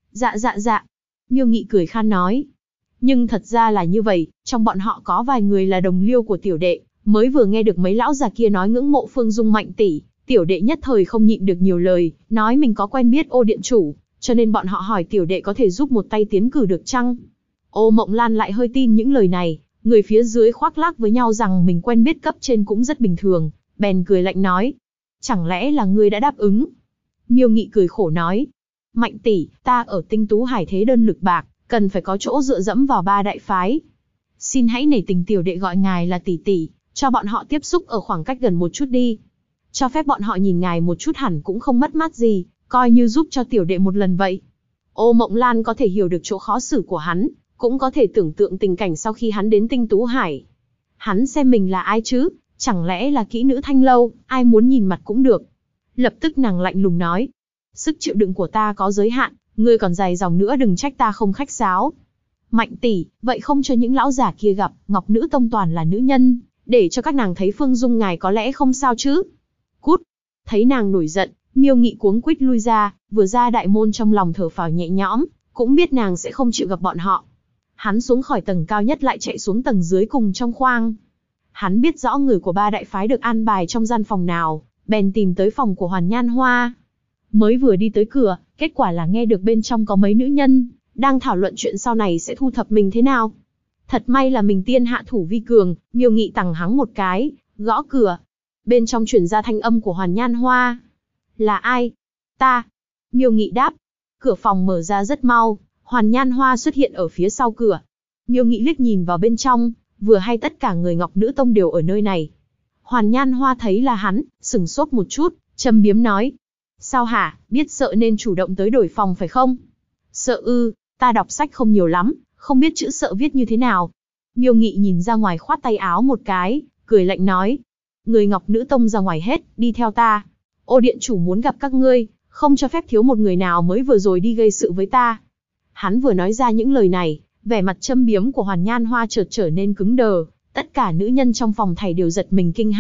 Dạ. Miêu Nghị cười khan nói. Nhưng thật ra là như vậy, trong bọn họ có vài người là đồng liêu của tiểu đệ, mới vừa nghe được mấy lão già kia nói ngưỡng mộ Phương Dung Mạnh tỷ, tiểu đệ nhất thời không nhịn được nhiều lời, nói mình có quen biết Ô điện chủ, cho nên bọn họ hỏi tiểu đệ có thể giúp một tay tiến cử được chăng? Ô Mộng Lan lại hơi tin những lời này, người phía dưới khoác lác với nhau rằng mình quen biết cấp trên cũng rất bình thường, bèn cười lạnh nói. Chẳng lẽ là ngươi đã đáp ứng? Miêu Nghị cười khổ nói. Mạnh tỷ, ta ở Tinh Tú Hải thế đơn lực bạc, cần phải có chỗ dựa dẫm vào 3 đại phái. Xin hãy nể tình tiểu đệ gọi ngài là tỷ tỷ, cho bọn họ tiếp xúc ở khoảng cách gần một chút đi. Cho phép bọn họ nhìn ngài một chút hẳn cũng không mất mát gì, coi như giúp cho tiểu đệ một lần vậy. Ô Mộng Lan có thể hiểu được chỗ khó xử của hắn, cũng có thể tưởng tượng tình cảnh sau khi hắn đến Tinh Tú Hải. Hắn xem mình là ai chứ, chẳng lẽ là kỹ nữ Thanh Lâu, ai muốn nhìn mặt cũng được. Lập tức nàng lạnh lùng nói. Sức chịu đựng của ta có giới hạn, ngươi còn dài dòng nữa đừng trách ta không khách sáo. Mạnh tỷ, vậy không cho những lão giả kia gặp, Ngọc Nữ Tông toàn là nữ nhân, để cho các nàng thấy Phương Dung ngài có lẽ không sao chứ. Cút. Thấy nàng nổi giận, Miêu Nghị cuống quýt lui ra, vừa ra đại môn trong lòng thở phào nhẹ nhõm, cũng biết nàng sẽ không chịu gặp bọn họ. Hắn xuống khỏi tầng cao nhất lại chạy xuống tầng dưới cùng trong khoang. Hắn biết rõ người của 3 đại phái được an bài trong gian phòng nào, bèn tìm tới phòng của Hoàn Nhan Hoa. Mới vừa đi tới cửa, kết quả là nghe được bên trong có mấy nữ nhân đang thảo luận chuyện sau này sẽ thu thập mình thế nào. Thật may là mình tiên hạ thủ vi cường, Miêu Nghị tằng hắng một cái, gõ cửa. Bên trong truyền ra thanh âm của Hoàn Nhan Hoa. Là ai? Ta. Miêu Nghị đáp. Cửa phòng mở ra rất mau, Hoàn Nhan Hoa xuất hiện ở phía sau cửa. Miêu Nghị liếc nhìn vào bên trong, vừa hay tất cả người Ngọc Nữ Tông đều ở nơi này. Hoàn Nhan Hoa thấy là hắn, sửng sốt một chút, châm biếm nói. Sao hả, biết sợ nên chủ động tới đổi phòng phải không? Sợ ư, ta đọc sách không nhiều lắm, không biết chữ sợ viết như thế nào. Miêu Nghị nhìn ra ngoài khoát tay áo một cái, cười lạnh nói. Người Ngọc Nữ Tông ra ngoài hết, đi theo ta. Ô điện chủ muốn gặp các ngươi, không cho phép thiếu một người nào mới vừa rồi đi gây sự với ta. Hắn vừa nói ra những lời này, vẻ mặt châm biếm của Hoàn Nhan Hoa chợt trở nên cứng đờ, tất cả nữ nhân trong phòng thảy đều giật mình kinh hãi,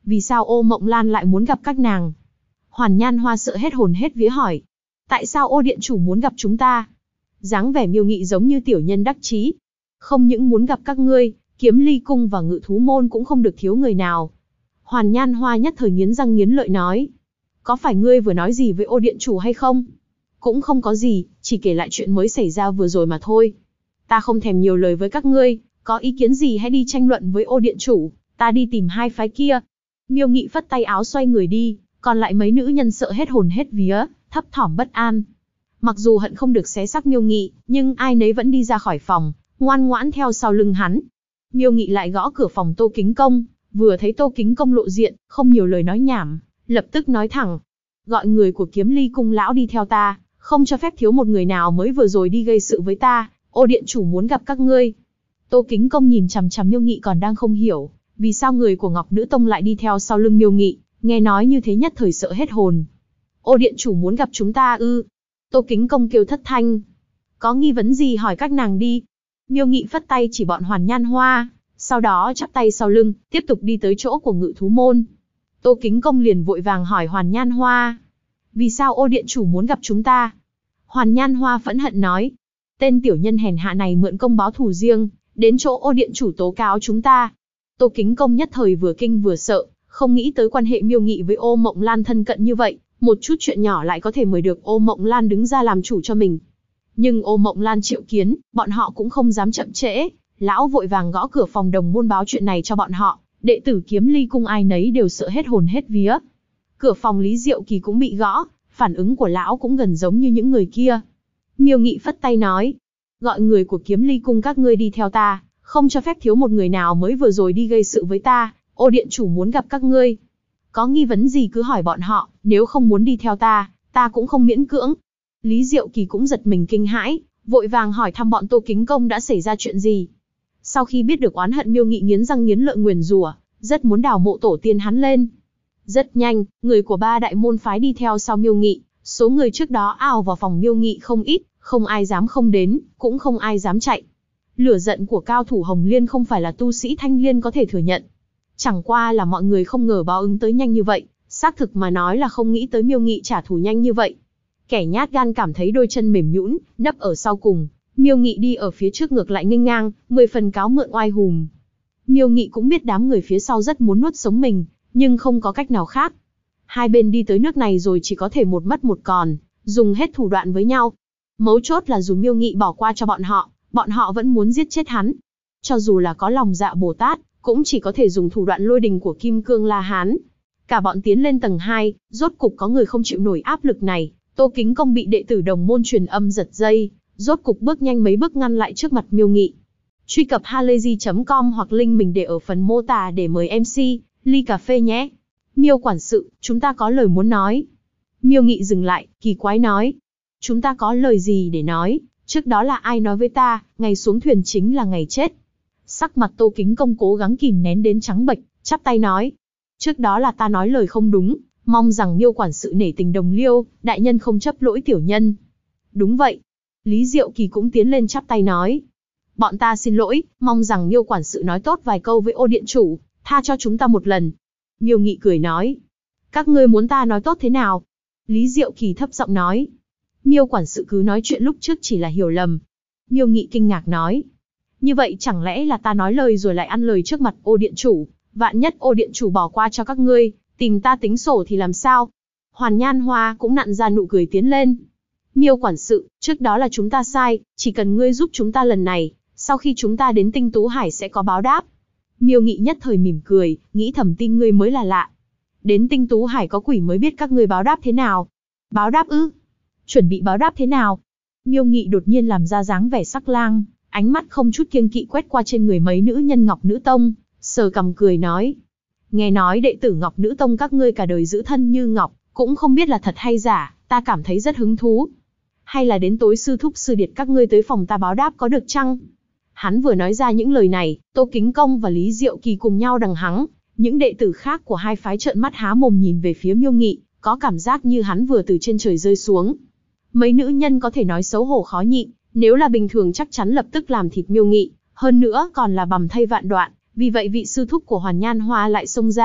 vì sao Ô Mộng Lan lại muốn gặp các nàng? Hoàn Nhan Hoa sợ hết hồn hết vía hỏi. Tại sao Ô điện chủ muốn gặp chúng ta? Dáng vẻ Miêu Nghị giống như tiểu nhân đắc chí. Không những muốn gặp các ngươi, Kiếm Ly cung và Ngự thú môn cũng không được thiếu người nào. Hoàn Nhan Hoa nhất thời nghiến răng nghiến lợi nói. Có phải ngươi vừa nói gì với Ô điện chủ hay không? Cũng không có gì, chỉ kể lại chuyện mới xảy ra vừa rồi mà thôi. Ta không thèm nhiều lời với các ngươi, có ý kiến gì hãy đi tranh luận với Ô điện chủ, ta đi tìm hai phái kia. Miêu Nghị phất tay áo xoay người đi, còn lại mấy nữ nhân sợ hết hồn hết vía, thấp thỏm bất an. Mặc dù hận không được xé xác Miêu Nghị, nhưng ai nấy vẫn đi ra khỏi phòng, ngoan ngoãn theo sau lưng hắn. Miêu Nghị lại gõ cửa phòng Tô Kính Công, vừa thấy Tô Kính Công lộ diện, không nhiều lời nói nhảm, lập tức nói thẳng. Gọi người của Kiếm Ly cung lão đi theo ta, không cho phép thiếu một người nào mới vừa rồi đi gây sự với ta, Ô điện chủ muốn gặp các ngươi. Tô Kính Công nhìn chằm chằm Miêu Nghị còn đang không hiểu, vì sao người của Ngọc Nữ Tông lại đi theo sau lưng Miêu Nghị, nghe nói như thế nhất thời sợ hết hồn. Ô điện chủ muốn gặp chúng ta ư? Tô Kính Công kêu thất thanh. Có nghi vấn gì hỏi các nàng đi. Miêu Nghị phất tay chỉ bọn Hoàn Nhan Hoa, sau đó chắp tay sau lưng, tiếp tục đi tới chỗ của Ngự thú môn. Tô Kính Công liền vội vàng hỏi Hoàn Nhan Hoa. Vì sao Ô điện chủ muốn gặp chúng ta? Hoàn Nhan Hoa phẫn hận nói. Tên tiểu nhân hèn hạ này mượn công báo thù riêng, đến chỗ Ô điện chủ tố cáo chúng ta. Tô Kính Công nhất thời vừa kinh vừa sợ, không nghĩ tới quan hệ Miêu Nghị với Ô Mộng Lan thân cận như vậy, một chút chuyện nhỏ lại có thể mời được Ô Mộng Lan đứng ra làm chủ cho mình. Nhưng Ô Mộng Lan triệu kiến, bọn họ cũng không dám chậm trễ, lão vội vàng gõ cửa phòng đồng môn báo chuyện này cho bọn họ, đệ tử Kiếm Ly cung ai nấy đều sợ hết hồn hết vía. Cửa phòng Lý Diệu Kỳ cũng bị gõ, phản ứng của lão cũng gần giống như những người kia. Miêu Nghị phất tay nói, gọi người của Kiếm Ly cung các ngươi đi theo ta, không cho phép thiếu một người nào mới vừa rồi đi gây sự với ta, Ô điện chủ muốn gặp các ngươi. Có nghi vấn gì cứ hỏi bọn họ, nếu không muốn đi theo ta, ta cũng không miễn cưỡng. Lý Diệu Kỳ cũng giật mình kinh hãi, vội vàng hỏi thăm bọn Tô Kính Công đã xảy ra chuyện gì. Sau khi biết được oán hận Miêu Nghị nghiến răng nghiến lợi nguyền rủa, rất muốn đào mộ tổ tiên hắn lên. Rất nhanh, người của ba đại môn phái đi theo sau Miêu Nghị, số người trước đó ào vào phòng Miêu Nghị không ít, không ai dám không đến, cũng không ai dám chạy. Lửa giận của cao thủ Hồng Liên không phải là tu sĩ Thanh Liên có thể thừa nhận. Chẳng qua là mọi người không ngờ báo ứng tới nhanh như vậy, xác thực mà nói là không nghĩ tới Miêu Nghị trả thù nhanh như vậy. Kẻ nhát gan cảm thấy đôi chân mềm nhũn, nấp ở sau cùng, Miêu Nghị đi ở phía trước ngược lại nghênh ngang, 10 phần cáo mượn oai hùm. Miêu Nghị cũng biết đám người phía sau rất muốn nuốt sống mình, nhưng không có cách nào khác. Hai bên đi tới nước này rồi chỉ có thể một mất một còn, dùng hết thủ đoạn với nhau. Mấu chốt là dù Miêu Nghị bỏ qua cho bọn họ vẫn muốn giết chết hắn. Cho dù là có lòng dạ Bồ Tát, cũng chỉ có thể dùng thủ đoạn lôi đình của Kim Cương La Hán. Cả bọn tiến lên tầng 2, rốt cục có người không chịu nổi áp lực này. Tô Kính Công bị đệ tử đồng môn truyền âm giật dây, rốt cục bước nhanh mấy bước ngăn lại trước mặt Miêu Nghị. Truy cập halayzi.com hoặc link mình để ở phần mô tả để mời MC, ly cà phê nhé. Miêu quản sự, chúng ta có lời muốn nói. Miêu Nghị dừng lại, kỳ quái nói. Chúng ta có lời gì để nói, trước đó là ai nói với ta, ngày xuống thuyền chính là ngày chết. Sắc mặt Tô Kính Công cố gắng kìm nén đến trắng bệch, chắp tay nói. Trước đó là ta nói lời không đúng, mong rằng Miêu quản sự nể tình đồng liêu, đại nhân không chấp lỗi tiểu nhân. Đúng vậy. Lý Diệu Kỳ cũng tiến lên chắp tay nói. Bọn ta xin lỗi, mong rằng Miêu quản sự nói tốt vài câu với Ô điện chủ, tha cho chúng ta một lần. Miêu Nghị cười nói. Các ngươi muốn ta nói tốt thế nào? Lý Diệu Kỳ thấp giọng nói. Miêu quản sự cứ nói chuyện lúc trước chỉ là hiểu lầm. Miêu Nghị kinh ngạc nói. Như vậy chẳng lẽ là ta nói lời rồi lại ăn lời trước mặt Ô điện chủ, vạn nhất Ô điện chủ bỏ qua cho các ngươi, tìm ta tính sổ thì làm sao? Hoàn Nhan Hoa cũng nặn ra nụ cười tiến lên. Miêu quản sự, trước đó là chúng ta sai, chỉ cần ngươi giúp chúng ta lần này, sau khi chúng ta đến Tinh Tú Hải sẽ có báo đáp. Miêu Nghị nhất thời mỉm cười, nghĩ thầm tin ngươi mới là lạ. Đến Tinh Tú Hải có quỷ mới biết các ngươi báo đáp thế nào. Báo đáp ư? Chuẩn bị báo đáp thế nào? Miêu Nghị đột nhiên làm ra dáng vẻ sắc lang, ánh mắt không chút kiêng kỵ quét qua trên người mấy nữ nhân Ngọc Nữ Tông, sờ cằm cười nói. Nghe nói đệ tử Ngọc Nữ Tông các ngươi cả đời giữ thân như ngọc, cũng không biết là thật hay giả, ta cảm thấy rất hứng thú. Hay là đến tối sư thúc sư điệt các ngươi tới phòng ta báo đáp có được chăng? Hắn vừa nói ra những lời này, Tô Kính Công và Lý Diệu Kỳ cùng nhau đằng hắng, những đệ tử khác của hai phái trợn mắt há mồm nhìn về phía Miêu Nghị, có cảm giác như hắn vừa từ trên trời rơi xuống. Mấy nữ nhân có thể nói xấu hổ khó nhịn, nếu là bình thường chắc chắn lập tức làm thịt Miêu Nghị, hơn nữa còn là bầm thây vạn đoạn, vì vậy vị sư thúc của Hoàn Nhan Hoa lại xông ra,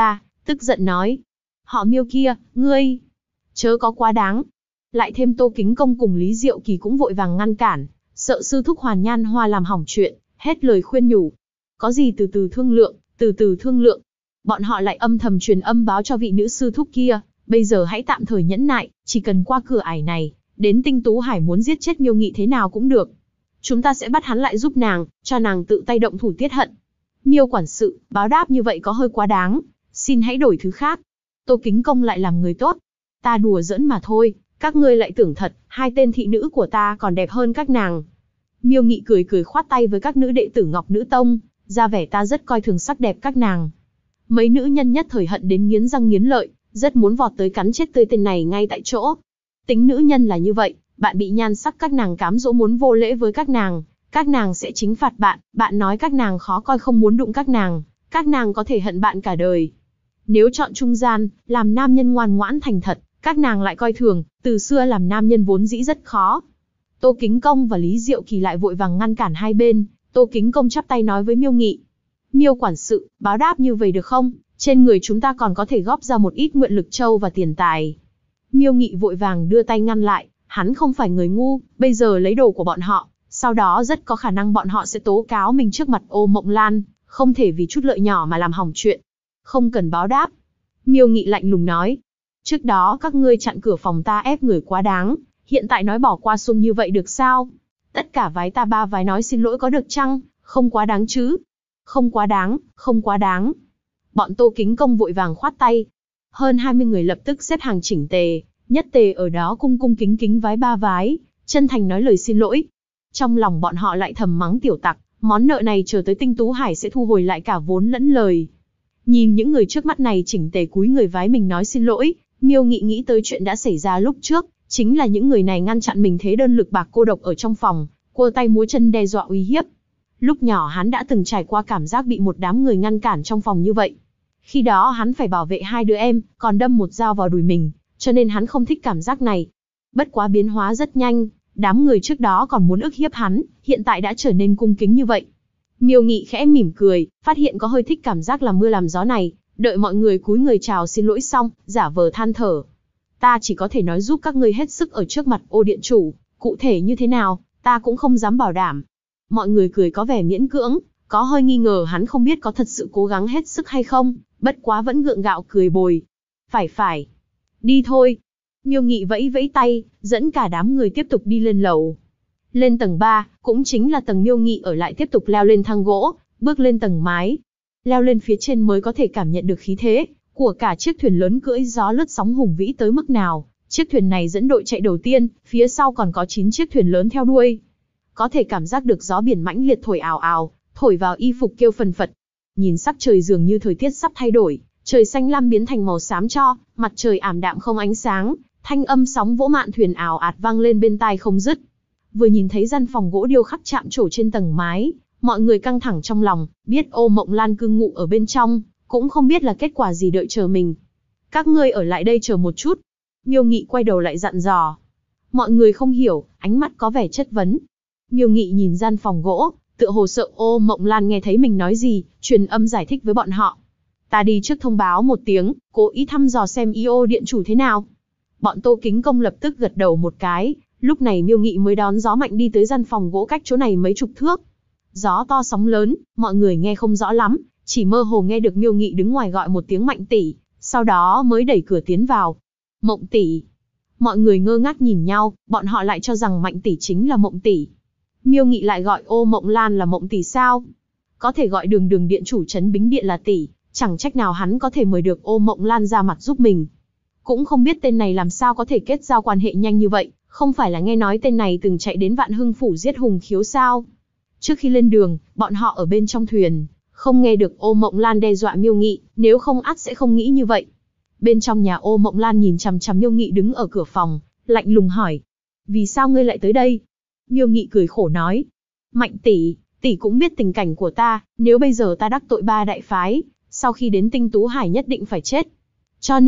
tức giận nói. Họ Miêu kia, ngươi, chớ có quá đáng. Lại thêm Tô Kính Công cùng Lý Diệu Kỳ cũng vội vàng ngăn cản, sợ sư thúc Hoàn Nhan Hoa làm hỏng chuyện, hết lời khuyên nhủ. Có gì từ từ thương lượng, từ từ thương lượng. Bọn họ lại âm thầm truyền âm báo cho vị nữ sư thúc kia, bây giờ hãy tạm thời nhẫn nại, chỉ cần qua cửa ải này, đến Tinh Tú Hải muốn giết chết Miêu Nghị thế nào cũng được. Chúng ta sẽ bắt hắn lại giúp nàng, cho nàng tự tay động thủ tiết hận. Miêu quản sự, báo đáp như vậy có hơi quá đáng, xin hãy đổi thứ khác. Tô Kính Công lại làm người tốt. Ta đùa giỡn mà thôi, các ngươi lại tưởng thật, hai tên thị nữ của ta còn đẹp hơn các nàng. Miêu Nghị cười cười khoát tay với các nữ đệ tử Ngọc Nữ Tông, ra vẻ ta rất coi thường sắc đẹp các nàng. Mấy nữ nhân nhất thời hận đến nghiến răng nghiến lợi, rất muốn vọt tới cắn chết tươi tên này ngay tại chỗ. Tính nữ nhân là như vậy, bạn bị nhan sắc các nàng cám dỗ muốn vô lễ với các nàng sẽ chính phạt bạn, bạn nói các nàng khó coi không muốn đụng các nàng có thể hận bạn cả đời. Nếu chọn trung gian, làm nam nhân ngoan ngoãn thành thật, các nàng lại coi thường, từ xưa làm nam nhân vốn dĩ rất khó. Tô Kính Công và Lý Diệu Kỳ lại vội vàng ngăn cản hai bên, Tô Kính Công chắp tay nói với Miêu Nghị. Miêu quản sự, báo đáp như vậy được không? Trên người chúng ta còn có thể góp ra một ít nguyện lực châu và tiền tài. Miêu Nghị vội vàng đưa tay ngăn lại, hắn không phải người ngu, bây giờ lấy đồ của bọn họ, sau đó rất có khả năng bọn họ sẽ tố cáo mình trước mặt Ô Mộng Lan, không thể vì chút lợi nhỏ mà làm hỏng chuyện. Không cần báo đáp. Miêu Nghị lạnh lùng nói. Trước đó các ngươi chặn cửa phòng ta ép người quá đáng, hiện tại nói bỏ qua sung như vậy được sao? Tất cả vái ta 3 vái nói xin lỗi có được chăng? Không quá đáng chứ? Không quá đáng, không quá đáng. Bọn Tô Kính Công vội vàng khoát tay. Hơn 20 người lập tức xếp hàng chỉnh tề, nhất tề ở đó cung cung kính kính vái 3 vái, chân thành nói lời xin lỗi. Trong lòng bọn họ lại thầm mắng tiểu tặc, món nợ này chờ tới Tinh Tú Hải sẽ thu hồi lại cả vốn lẫn lời. Nhìn những người trước mắt này chỉnh tề cúi người vái mình nói xin lỗi, Miêu Nghị nghĩ tới chuyện đã xảy ra lúc trước, chính là những người này ngăn chặn mình thế đơn lực bạc cô độc ở trong phòng, cua tay múa chân đe dọa uy hiếp. Lúc nhỏ hắn đã từng trải qua cảm giác bị một đám người ngăn cản trong phòng như vậy. Khi đó hắn phải bảo vệ hai đứa em, còn đâm một dao vào đùi mình, cho nên hắn không thích cảm giác này. Bất quá biến hóa rất nhanh, đám người trước đó còn muốn ức hiếp hắn, hiện tại đã trở nên cung kính như vậy. Miêu Nghị khẽ mỉm cười, phát hiện có hơi thích cảm giác làm mưa làm gió này, đợi mọi người cúi người chào xin lỗi xong, giả vờ than thở. Ta chỉ có thể nói giúp các ngươi hết sức ở trước mặt Ô điện chủ, cụ thể như thế nào, ta cũng không dám bảo đảm. Mọi người cười có vẻ miễn cưỡng, có hơi nghi ngờ hắn không biết có thật sự cố gắng hết sức hay không, bất quá vẫn gượng gạo cười bồi. Phải. Đi thôi. Miêu Nghị vẫy vẫy tay, dẫn cả đám người tiếp tục đi lên lầu. Lên tầng 3, cũng chính là tầng Miêu Nghị ở lại tiếp tục leo lên thang gỗ, bước lên tầng mái. Leo lên phía trên mới có thể cảm nhận được khí thế của cả chiếc thuyền lớn cưỡi gió lướt sóng hùng vĩ tới mức nào. Chiếc thuyền này dẫn đội chạy đầu tiên, phía sau còn có 9 chiếc thuyền lớn theo đuôi. Có thể cảm giác được gió biển mãnh liệt thổi ào ào, thổi vào y phục kêu phần phật. Nhìn sắc trời dường như thời tiết sắp thay đổi, trời xanh lam biến thành màu xám cho, mặt trời ảm đạm không ánh sáng, thanh âm sóng vỗ mạn thuyền ào ạt vang lên bên tai không dứt. Vừa nhìn thấy gian phòng gỗ điêu khắc chạm trổ trên tầng mái, mọi người căng thẳng trong lòng, biết Ô Mộng Lan cư ngụ ở bên trong, cũng không biết là kết quả gì đợi chờ mình. Các ngươi ở lại đây chờ một chút. Miêu Nghị quay đầu lại dặn dò. Mọi người không hiểu, ánh mắt có vẻ chất vấn. Miêu Nghị nhìn gian phòng gỗ, tựa hồ sợ Ô Mộng Lan nghe thấy mình nói gì, truyền âm giải thích với bọn họ. Ta đi trước thông báo một tiếng, cố ý thăm dò xem Ô điện chủ thế nào. Bọn Tô Kính Công lập tức gật đầu một cái, lúc này Miêu Nghị mới đón gió mạnh đi tới gian phòng gỗ cách chỗ này mấy chục thước. Gió to sóng lớn, mọi người nghe không rõ lắm, chỉ mơ hồ nghe được Miêu Nghị đứng ngoài gọi một tiếng Mạnh tỷ, sau đó mới đẩy cửa tiến vào. Mộng tỷ. Mọi người ngơ ngác nhìn nhau, bọn họ lại cho rằng Mạnh tỷ chính là Mộng tỷ. Miêu Nghị lại gọi Ô Mộng Lan là Mộng tỷ sao? Có thể gọi Đường Đường điện chủ trấn Bính Điện là tỷ, chẳng trách nào hắn có thể mời được Ô Mộng Lan ra mặt giúp mình. Cũng không biết tên này làm sao có thể kết giao quan hệ nhanh như vậy, không phải là nghe nói tên này từng chạy đến Vạn Hưng phủ giết Hùng Khiếu sao? Trước khi lên đường, bọn họ ở bên trong thuyền, không nghe được Ô Mộng Lan đe dọa Miêu Nghị, nếu không ắt sẽ không nghĩ như vậy. Bên trong nhà Ô Mộng Lan nhìn chằm chằm Miêu Nghị đứng ở cửa phòng, lạnh lùng hỏi: "Vì sao ngươi lại tới đây?" Miêu Nghị cười khổ nói: "Mạnh tỷ, tỷ cũng biết tình cảnh của ta, nếu bây giờ ta đắc tội 3 đại phái, sau khi đến Tinh Tú Hải nhất định phải chết. Cho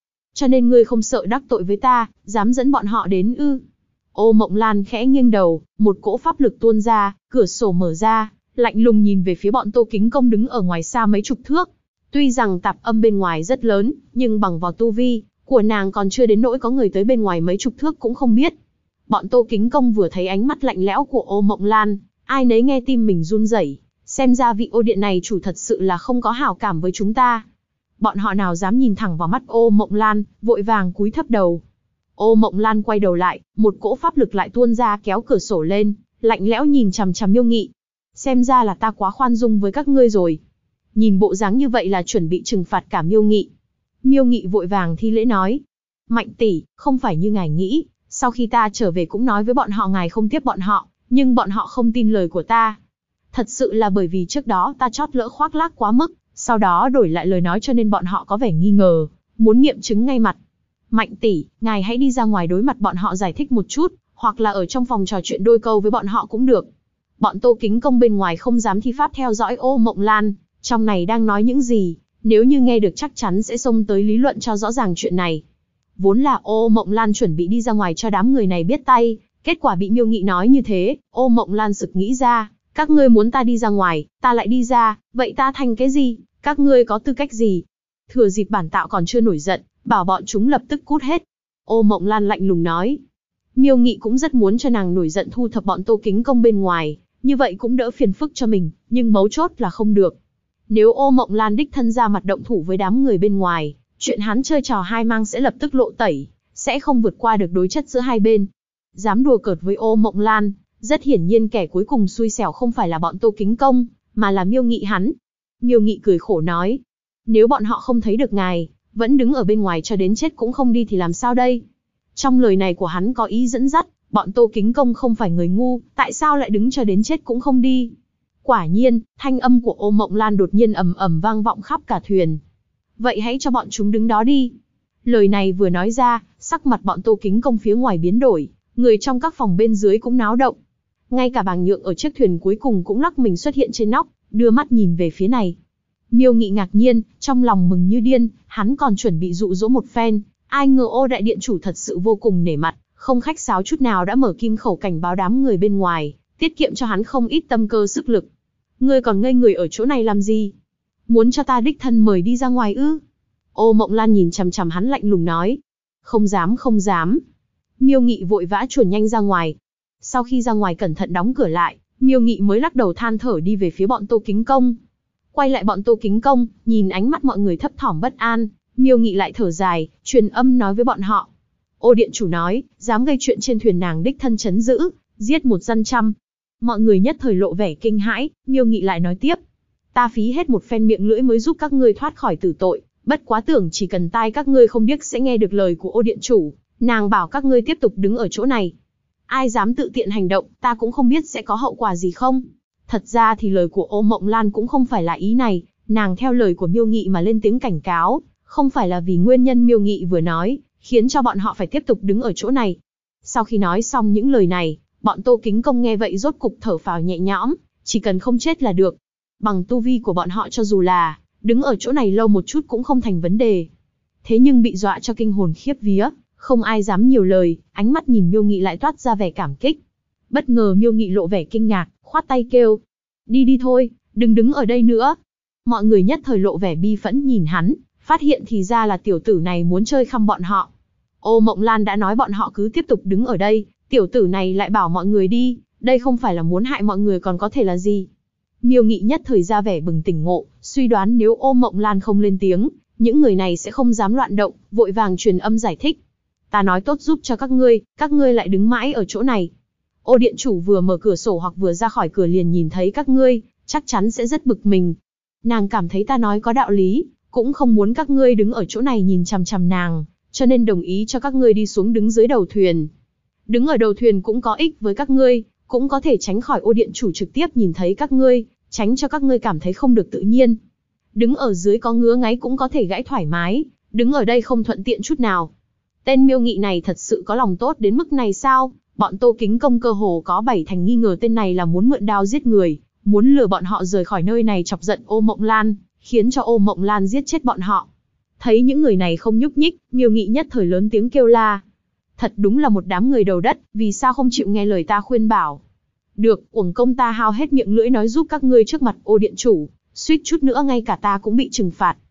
nên ngươi không sợ đắc tội với ta, dám dẫn bọn họ đến ư?" Ô Mộng Lan khẽ nghiêng đầu, một cỗ pháp lực tuôn ra, cửa sổ mở ra, lạnh lùng nhìn về phía bọn Tô Kính Công đứng ở ngoài xa mấy chục thước. Tuy rằng tạp âm bên ngoài rất lớn, nhưng bằng vào tu vi của nàng còn chưa đến nỗi có người tới bên ngoài mấy chục thước cũng không biết. Bọn Tô Kính Công vừa thấy ánh mắt lạnh lẽo của Ô Mộng Lan, ai nấy nghe tim mình run rẩy, xem ra vị ô điện này chủ thật sự là không có hảo cảm với chúng ta. Bọn họ nào dám nhìn thẳng vào mắt Ô Mộng Lan, vội vàng cúi thấp đầu. Ô Mộng Lan quay đầu lại, một cỗ pháp lực lại tuôn ra kéo cửa sổ lên, lạnh lẽo nhìn chằm chằm Miêu Nghị. Xem ra là ta quá khoan dung với các ngươi rồi. Nhìn bộ dáng như vậy là chuẩn bị trừng phạt cả Miêu Nghị. Miêu Nghị vội vàng thi lễ nói. Mạnh tỷ, không phải như ngài nghĩ, sau khi ta trở về cũng nói với bọn họ ngài không tiếp bọn họ, nhưng bọn họ không tin lời của ta. Thật sự là bởi vì trước đó ta chót lỡ khoác lác quá mức, sau đó đổi lại lời nói cho nên bọn họ có vẻ nghi ngờ, muốn nghiệm chứng ngay mặt. Mạnh tỷ, ngài hãy đi ra ngoài đối mặt bọn họ giải thích một chút, hoặc là ở trong phòng trò chuyện đôi câu với bọn họ cũng được. Bọn Tô Kính Công bên ngoài không dám thi pháp theo dõi Ô Mộng Lan, trong này đang nói những gì, nếu như nghe được chắc chắn sẽ xông tới lý luận cho rõ ràng chuyện này. Vốn là Ô Mộng Lan chuẩn bị đi ra ngoài cho đám người này biết tay, kết quả bị Miêu Nghị nói như thế, Ô Mộng Lan sực nghĩ ra, các ngươi muốn ta đi ra ngoài, ta lại đi ra, vậy ta thành cái gì, các ngươi có tư cách gì? Thừa dịp bản tạo còn chưa nổi giận, bảo bọn chúng lập tức cút hết. Ô Mộng Lan lạnh lùng nói. Miêu Nghị cũng rất muốn cho nàng nổi giận thu thập bọn Tô Kính Công bên ngoài, như vậy cũng đỡ phiền phức cho mình, nhưng mấu chốt là không được. Nếu Ô Mộng Lan đích thân ra mặt động thủ với đám người bên ngoài, chuyện hắn chơi trò hai mang sẽ lập tức lộ tẩy, sẽ không vượt qua được đối chất giữa hai bên. Dám đùa cợt với Ô Mộng Lan, rất hiển nhiên kẻ cuối cùng xui xẻo không phải là bọn Tô Kính Công, mà là Miêu Nghị hắn. Miêu Nghị cười khổ nói, nếu bọn họ không thấy được ngài, vẫn đứng ở bên ngoài cho đến chết cũng không đi thì làm sao đây? Trong lời này của hắn có ý dẫn dắt, bọn Tô Kính Công không phải người ngu, tại sao lại đứng cho đến chết cũng không đi? Quả nhiên, thanh âm của Ô Mộng Lan đột nhiên ầm ầm vang vọng khắp cả thuyền. Vậy hãy cho bọn chúng đứng đó đi. Lời này vừa nói ra, sắc mặt bọn Tô Kính Công phía ngoài biến đổi, người trong các phòng bên dưới cũng náo động. Ngay cả Bàng Nhượng ở chiếc thuyền cuối cùng cũng lắc mình xuất hiện trên nóc, đưa mắt nhìn về phía này. Miêu Nghị ngạc nhiên, trong lòng mừng như điên, hắn còn chuẩn bị dụ dỗ một phen, ai ngờ Ô đại điện chủ thật sự vô cùng nể mặt, không khách sáo chút nào đã mở kim khẩu cảnh báo đám người bên ngoài, tiết kiệm cho hắn không ít tâm cơ sức lực. Ngươi còn ngây người ở chỗ này làm gì? Muốn cho ta đích thân mời đi ra ngoài ư? Ô Mộng Lan nhìn chằm chằm hắn lạnh lùng nói. Không dám, không dám. Miêu Nghị vội vã chuồn nhanh ra ngoài. Sau khi ra ngoài cẩn thận đóng cửa lại, Miêu Nghị mới lắc đầu than thở đi về phía bọn Tô Kính Công. Quay lại bọn Tô Kính Công, nhìn ánh mắt mọi người thấp thỏm bất an, Miêu Nghị lại thở dài, truyền âm nói với bọn họ. Ô điện chủ nói, dám gây chuyện trên thuyền nàng đích thân chấn giữ, giết một dân trăm. Mọi người nhất thời lộ vẻ kinh hãi, Miêu Nghị lại nói tiếp. Ta phí hết một phen miệng lưỡi mới giúp các ngươi thoát khỏi tử tội, bất quá tưởng chỉ cần tai các ngươi không điếc sẽ nghe được lời của Ô điện chủ, nàng bảo các ngươi tiếp tục đứng ở chỗ này. Ai dám tự tiện hành động, ta cũng không biết sẽ có hậu quả gì không. Thật ra thì lời của Ô Mộng Lan cũng không phải là ý này, nàng theo lời của Miêu Nghị mà lên tiếng cảnh cáo, không phải là vì nguyên nhân Miêu Nghị vừa nói, khiến cho bọn họ phải tiếp tục đứng ở chỗ này. Sau khi nói xong những lời này, bọn Tô Kính Công nghe vậy rốt cục thở phào nhẹ nhõm, chỉ cần không chết là được. Bằng tu vi của bọn họ cho dù là đứng ở chỗ này lâu một chút cũng không thành vấn đề. Thế nhưng bị dọa cho kinh hồn khiếp vía, không ai dám nhiều lời, ánh mắt nhìn Miêu Nghị lại toát ra vẻ cảm kích. Bất ngờ Miêu Nghị lộ vẻ kinh ngạc, khoát tay kêu. Đi đi thôi, đừng đứng ở đây nữa. Mọi người nhất thời lộ vẻ bi phẫn nhìn hắn, phát hiện thì ra là tiểu tử này muốn chơi khăm bọn họ. Ô Mộng Lan đã nói bọn họ cứ tiếp tục đứng ở đây, tiểu tử này lại bảo mọi người đi, đây không phải là muốn hại mọi người còn có thể là gì. Miêu Nghị nhất thời ra vẻ bừng tỉnh ngộ, suy đoán nếu Ô Mộng Lan không lên tiếng, những người này sẽ không dám loạn động, vội vàng truyền âm giải thích. Ta nói tốt giúp cho các ngươi lại đứng mãi ở chỗ này. Ô điện chủ vừa mở cửa sổ hoặc vừa ra khỏi cửa liền nhìn thấy các ngươi, chắc chắn sẽ rất bực mình. Nàng cảm thấy ta nói có đạo lý, cũng không muốn các ngươi đứng ở chỗ này nhìn chằm chằm nàng, cho nên đồng ý cho các ngươi đi xuống đứng dưới đầu thuyền. Đứng ở đầu thuyền cũng có ích với các ngươi, cũng có thể tránh khỏi Ô điện chủ trực tiếp nhìn thấy các ngươi, tránh cho các ngươi cảm thấy không được tự nhiên. Đứng ở dưới có ngứa ngáy cũng có thể gãi thoải mái, đứng ở đây không thuận tiện chút nào. Tên Miêu Nghị này thật sự có lòng tốt đến mức này sao? Bọn Tô Kính Công cơ hồ có 7 thành nghi ngờ tên này là muốn mượn đao giết người, muốn lừa bọn họ rời khỏi nơi này chọc giận Ô Mộng Lan, khiến cho Ô Mộng Lan giết chết bọn họ. Thấy những người này không nhúc nhích, Miêu Nghị nhất thời lớn tiếng kêu la. Thật đúng là một đám người đầu đất, vì sao không chịu nghe lời ta khuyên bảo? Được, uổng công ta hao hết miệng lưỡi nói giúp các ngươi trước mặt Ô điện chủ, suýt chút nữa ngay cả ta cũng bị trừng phạt.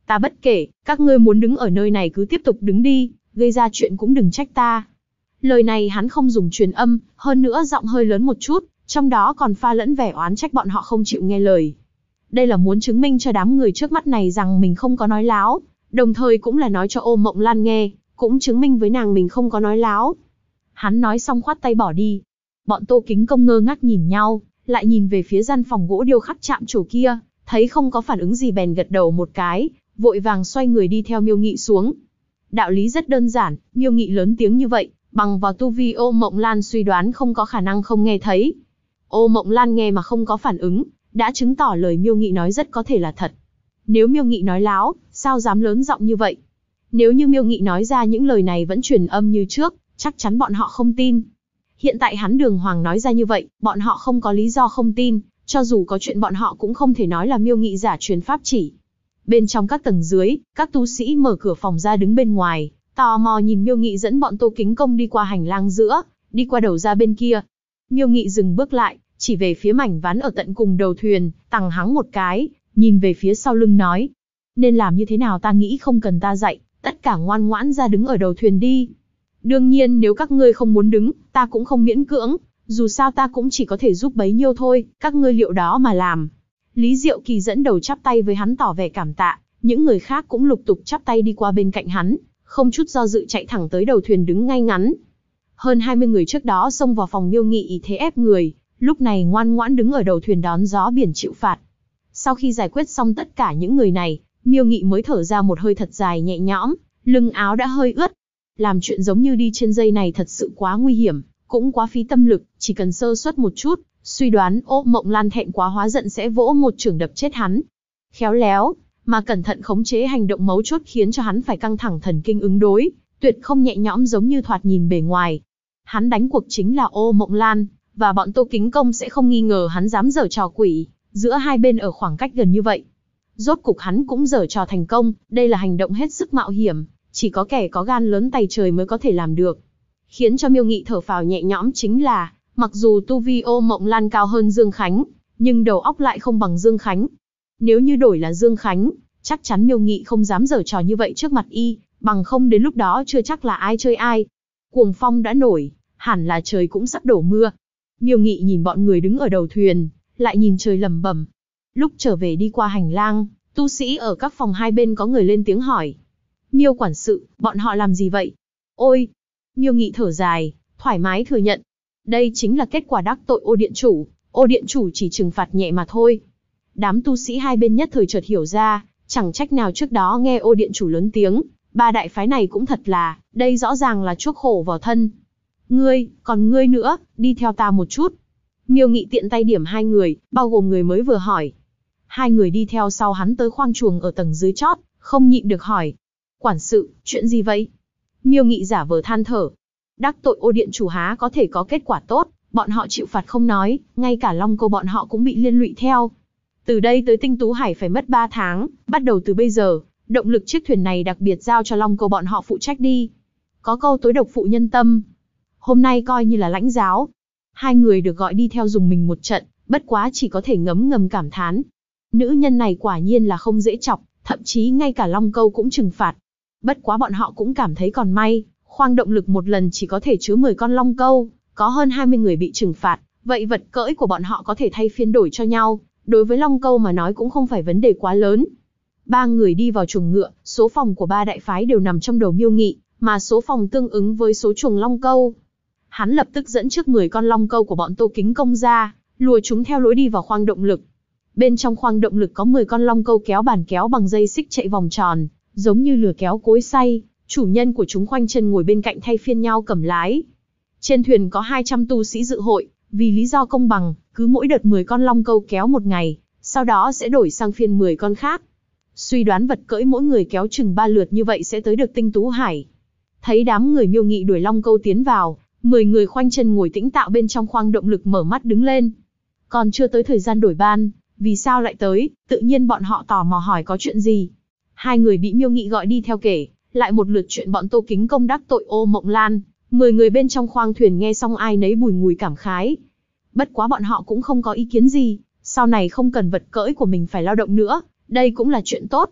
Ta bất kể, các ngươi muốn đứng ở nơi này cứ tiếp tục đứng đi, gây ra chuyện cũng đừng trách ta. Lời này hắn không dùng truyền âm, hơn nữa giọng hơi lớn một chút, trong đó còn pha lẫn vẻ oán trách bọn họ không chịu nghe lời. Đây là muốn chứng minh cho đám người trước mắt này rằng mình không có nói láo, đồng thời cũng là nói cho Ô Mộng Lan nghe, cũng chứng minh với nàng mình không có nói láo. Hắn nói xong khoát tay bỏ đi. Bọn Tô Kính Công ngơ ngác nhìn nhau, lại nhìn về phía gian phòng gỗ điêu khắc chạm trổ kia, thấy không có phản ứng gì bèn gật đầu một cái, vội vàng xoay người đi theo Miêu Nghị xuống. Đạo lý rất đơn giản, Miêu Nghị lớn tiếng như vậy, bằng vào tu vi Ô Mộng Lan suy đoán không có khả năng không nghe thấy. Ô Mộng Lan nghe mà không có phản ứng, đã chứng tỏ lời Miêu Nghị nói rất có thể là thật. Nếu Miêu Nghị nói láo, sao dám lớn giọng như vậy? Nếu như Miêu Nghị nói ra những lời này vẫn truyền âm như trước, chắc chắn bọn họ không tin. Hiện tại hắn đường hoàng nói ra như vậy, bọn họ không có lý do không tin, cho dù có chuyện bọn họ cũng không thể nói là Miêu Nghị giả truyền pháp chỉ. Bên trong các tầng dưới, các tu sĩ mở cửa phòng ra đứng bên ngoài, tò mò nhìn Miêu Nghị dẫn bọn Tô Kính Công đi qua hành lang giữa, đi qua đầu ra bên kia. Miêu Nghị dừng bước lại, chỉ về phía mảnh ván ở tận cùng đầu thuyền, tằng hắng một cái, nhìn về phía sau lưng nói. Nên làm như thế nào ta nghĩ không cần ta dạy, tất cả ngoan ngoãn ra đứng ở đầu thuyền đi. Đương nhiên nếu các ngươi không muốn đứng, ta cũng không miễn cưỡng, dù sao ta cũng chỉ có thể giúp bấy nhiêu thôi, các ngươi liệu đó mà làm. Lý Diệu Kỳ dẫn đầu chắp tay với hắn tỏ vẻ cảm tạ, những người khác cũng lục tục chắp tay đi qua bên cạnh hắn, không chút do dự chạy thẳng tới đầu thuyền đứng ngay ngắn. Hơn 20 người trước đó xông vào phòng Miêu Nghị ý thế ép người, lúc này ngoan ngoãn đứng ở đầu thuyền đón gió biển chịu phạt. Sau khi giải quyết xong tất cả những người này, Miêu Nghị mới thở ra một hơi thật dài nhẹ nhõm, lưng áo đã hơi ướt. Làm chuyện giống như đi trên dây này thật sự quá nguy hiểm, cũng quá phí tâm lực, chỉ cần sơ suất một chút, suy đoán Ô Mộng Lan thẹn quá hóa giận sẽ vỗ một chưởng đập chết hắn. Khéo léo, mà cẩn thận khống chế hành động mấu chốt khiến cho hắn phải căng thẳng thần kinh ứng đối, tuyệt không nhẹ nhõm giống như thoạt nhìn bề ngoài. Hắn đánh cuộc chính là Ô Mộng Lan, và bọn Tô Kính Công sẽ không nghi ngờ hắn dám giở trò quỷ, giữa hai bên ở khoảng cách gần như vậy. Rốt cục hắn cũng giở trò thành công, đây là hành động hết sức mạo hiểm, chỉ có kẻ có gan lớn tay trời mới có thể làm được. Khiến cho Miêu Nghị thở phào nhẹ nhõm chính là, mặc dù tu vi Ô Mộng Lan cao hơn Dương Khánh, nhưng đầu óc lại không bằng Dương Khánh. Nếu như đổi là Dương Khánh, chắc chắn Miêu Nghị không dám giở trò như vậy trước mặt y, bằng không đến lúc đó chưa chắc là ai chơi ai. Cuồng phong đã nổi, hẳn là trời cũng sắp đổ mưa. Miêu Nghị nhìn bọn người đứng ở đầu thuyền, lại nhìn trời lẩm bẩm. Lúc trở về đi qua hành lang, tu sĩ ở các phòng hai bên có người lên tiếng hỏi. Miêu quản sự, bọn họ làm gì vậy? Ôi! Miêu Nghị thở dài, thoải mái thừa nhận. Đây chính là kết quả đắc tội Ô Điện Chủ, Ô Điện Chủ chỉ trừng phạt nhẹ mà thôi. Đám tu sĩ hai bên nhất thời chợt hiểu ra, chẳng trách nào trước đó nghe Ô Điện Chủ lớn tiếng, ba đại phái này cũng thật là, đây rõ ràng là chuốc khổ vào thân. Ngươi, còn ngươi nữa, đi theo ta một chút. Miêu Nghị tiện tay điểm hai người, bao gồm người mới vừa hỏi. Hai người đi theo sau hắn tới khoang chuồng ở tầng dưới chót, không nhịn được hỏi. Quản sự, chuyện gì vậy? Miêu Nghị giả vờ than thở. Đắc tội Ô Điện Chủ há có thể có kết quả tốt, bọn họ chịu phạt không nói, ngay cả Long Câu bọn họ cũng bị liên lụy theo. Từ đây tới Tinh Tú Hải phải mất 3 tháng, bắt đầu từ bây giờ, động lực chiếc thuyền này đặc biệt giao cho Long Câu bọn họ phụ trách đi. Có câu tối độc phụ nhân tâm. Hôm nay coi như là lãnh giáo. Hai người được gọi đi theo dùng mình một trận, bất quá chỉ có thể ngấm ngầm cảm thán. Nữ nhân này quả nhiên là không dễ chọc, thậm chí ngay cả Long Câu cũng trừng phạt. Bất quá bọn họ cũng cảm thấy còn may, khoang động lực một lần chỉ có thể chứa 10 con Long Câu, có hơn 20 người bị trừng phạt, vậy vật cưỡi của bọn họ có thể thay phiên đổi cho nhau, đối với Long Câu mà nói cũng không phải vấn đề quá lớn. Ba người đi vào chuồng ngựa, số phòng của ba đại phái đều nằm trong đầu Miêu Nghị, mà số phòng tương ứng với số chuồng Long Câu. Hắn lập tức dẫn trước 10 con Long Câu của bọn Tô Kính Công ra, lùa chúng theo lối đi vào khoang động lực. Bên trong khoang động lực có 10 con Long Câu kéo bàn kéo bằng dây xích chạy vòng tròn, giống như lừa kéo cối xay, chủ nhân của chúng khoanh chân ngồi bên cạnh thay phiên nhau cầm lái. Trên thuyền có 200 tu sĩ dự hội, vì lý do công bằng, cứ mỗi đợt 10 con Long Câu kéo một ngày, sau đó sẽ đổi sang phiên 10 con khác. Suy đoán vật cưỡi mỗi người kéo chừng 3 lượt như vậy sẽ tới được Tinh Tú Hải. Thấy đám người Miêu Nghị đuổi Long Câu tiến vào, 10 người khoanh chân ngồi tĩnh tạo bên trong khoang động lực mở mắt đứng lên. Còn chưa tới thời gian đổi ban, vì sao lại tới, tự nhiên bọn họ tò mò hỏi có chuyện gì. Hai người bị Miêu Nghị gọi đi theo kể, lại một lượt chuyện bọn Tô Kính Công đắc tội Ô Mộng Lan. 10 người bên trong khoang thuyền nghe xong ai nấy bùi ngùi cảm khái. Bất quá bọn họ cũng không có ý kiến gì, sau này không cần vật cưỡi của mình phải lao động nữa, đây cũng là chuyện tốt.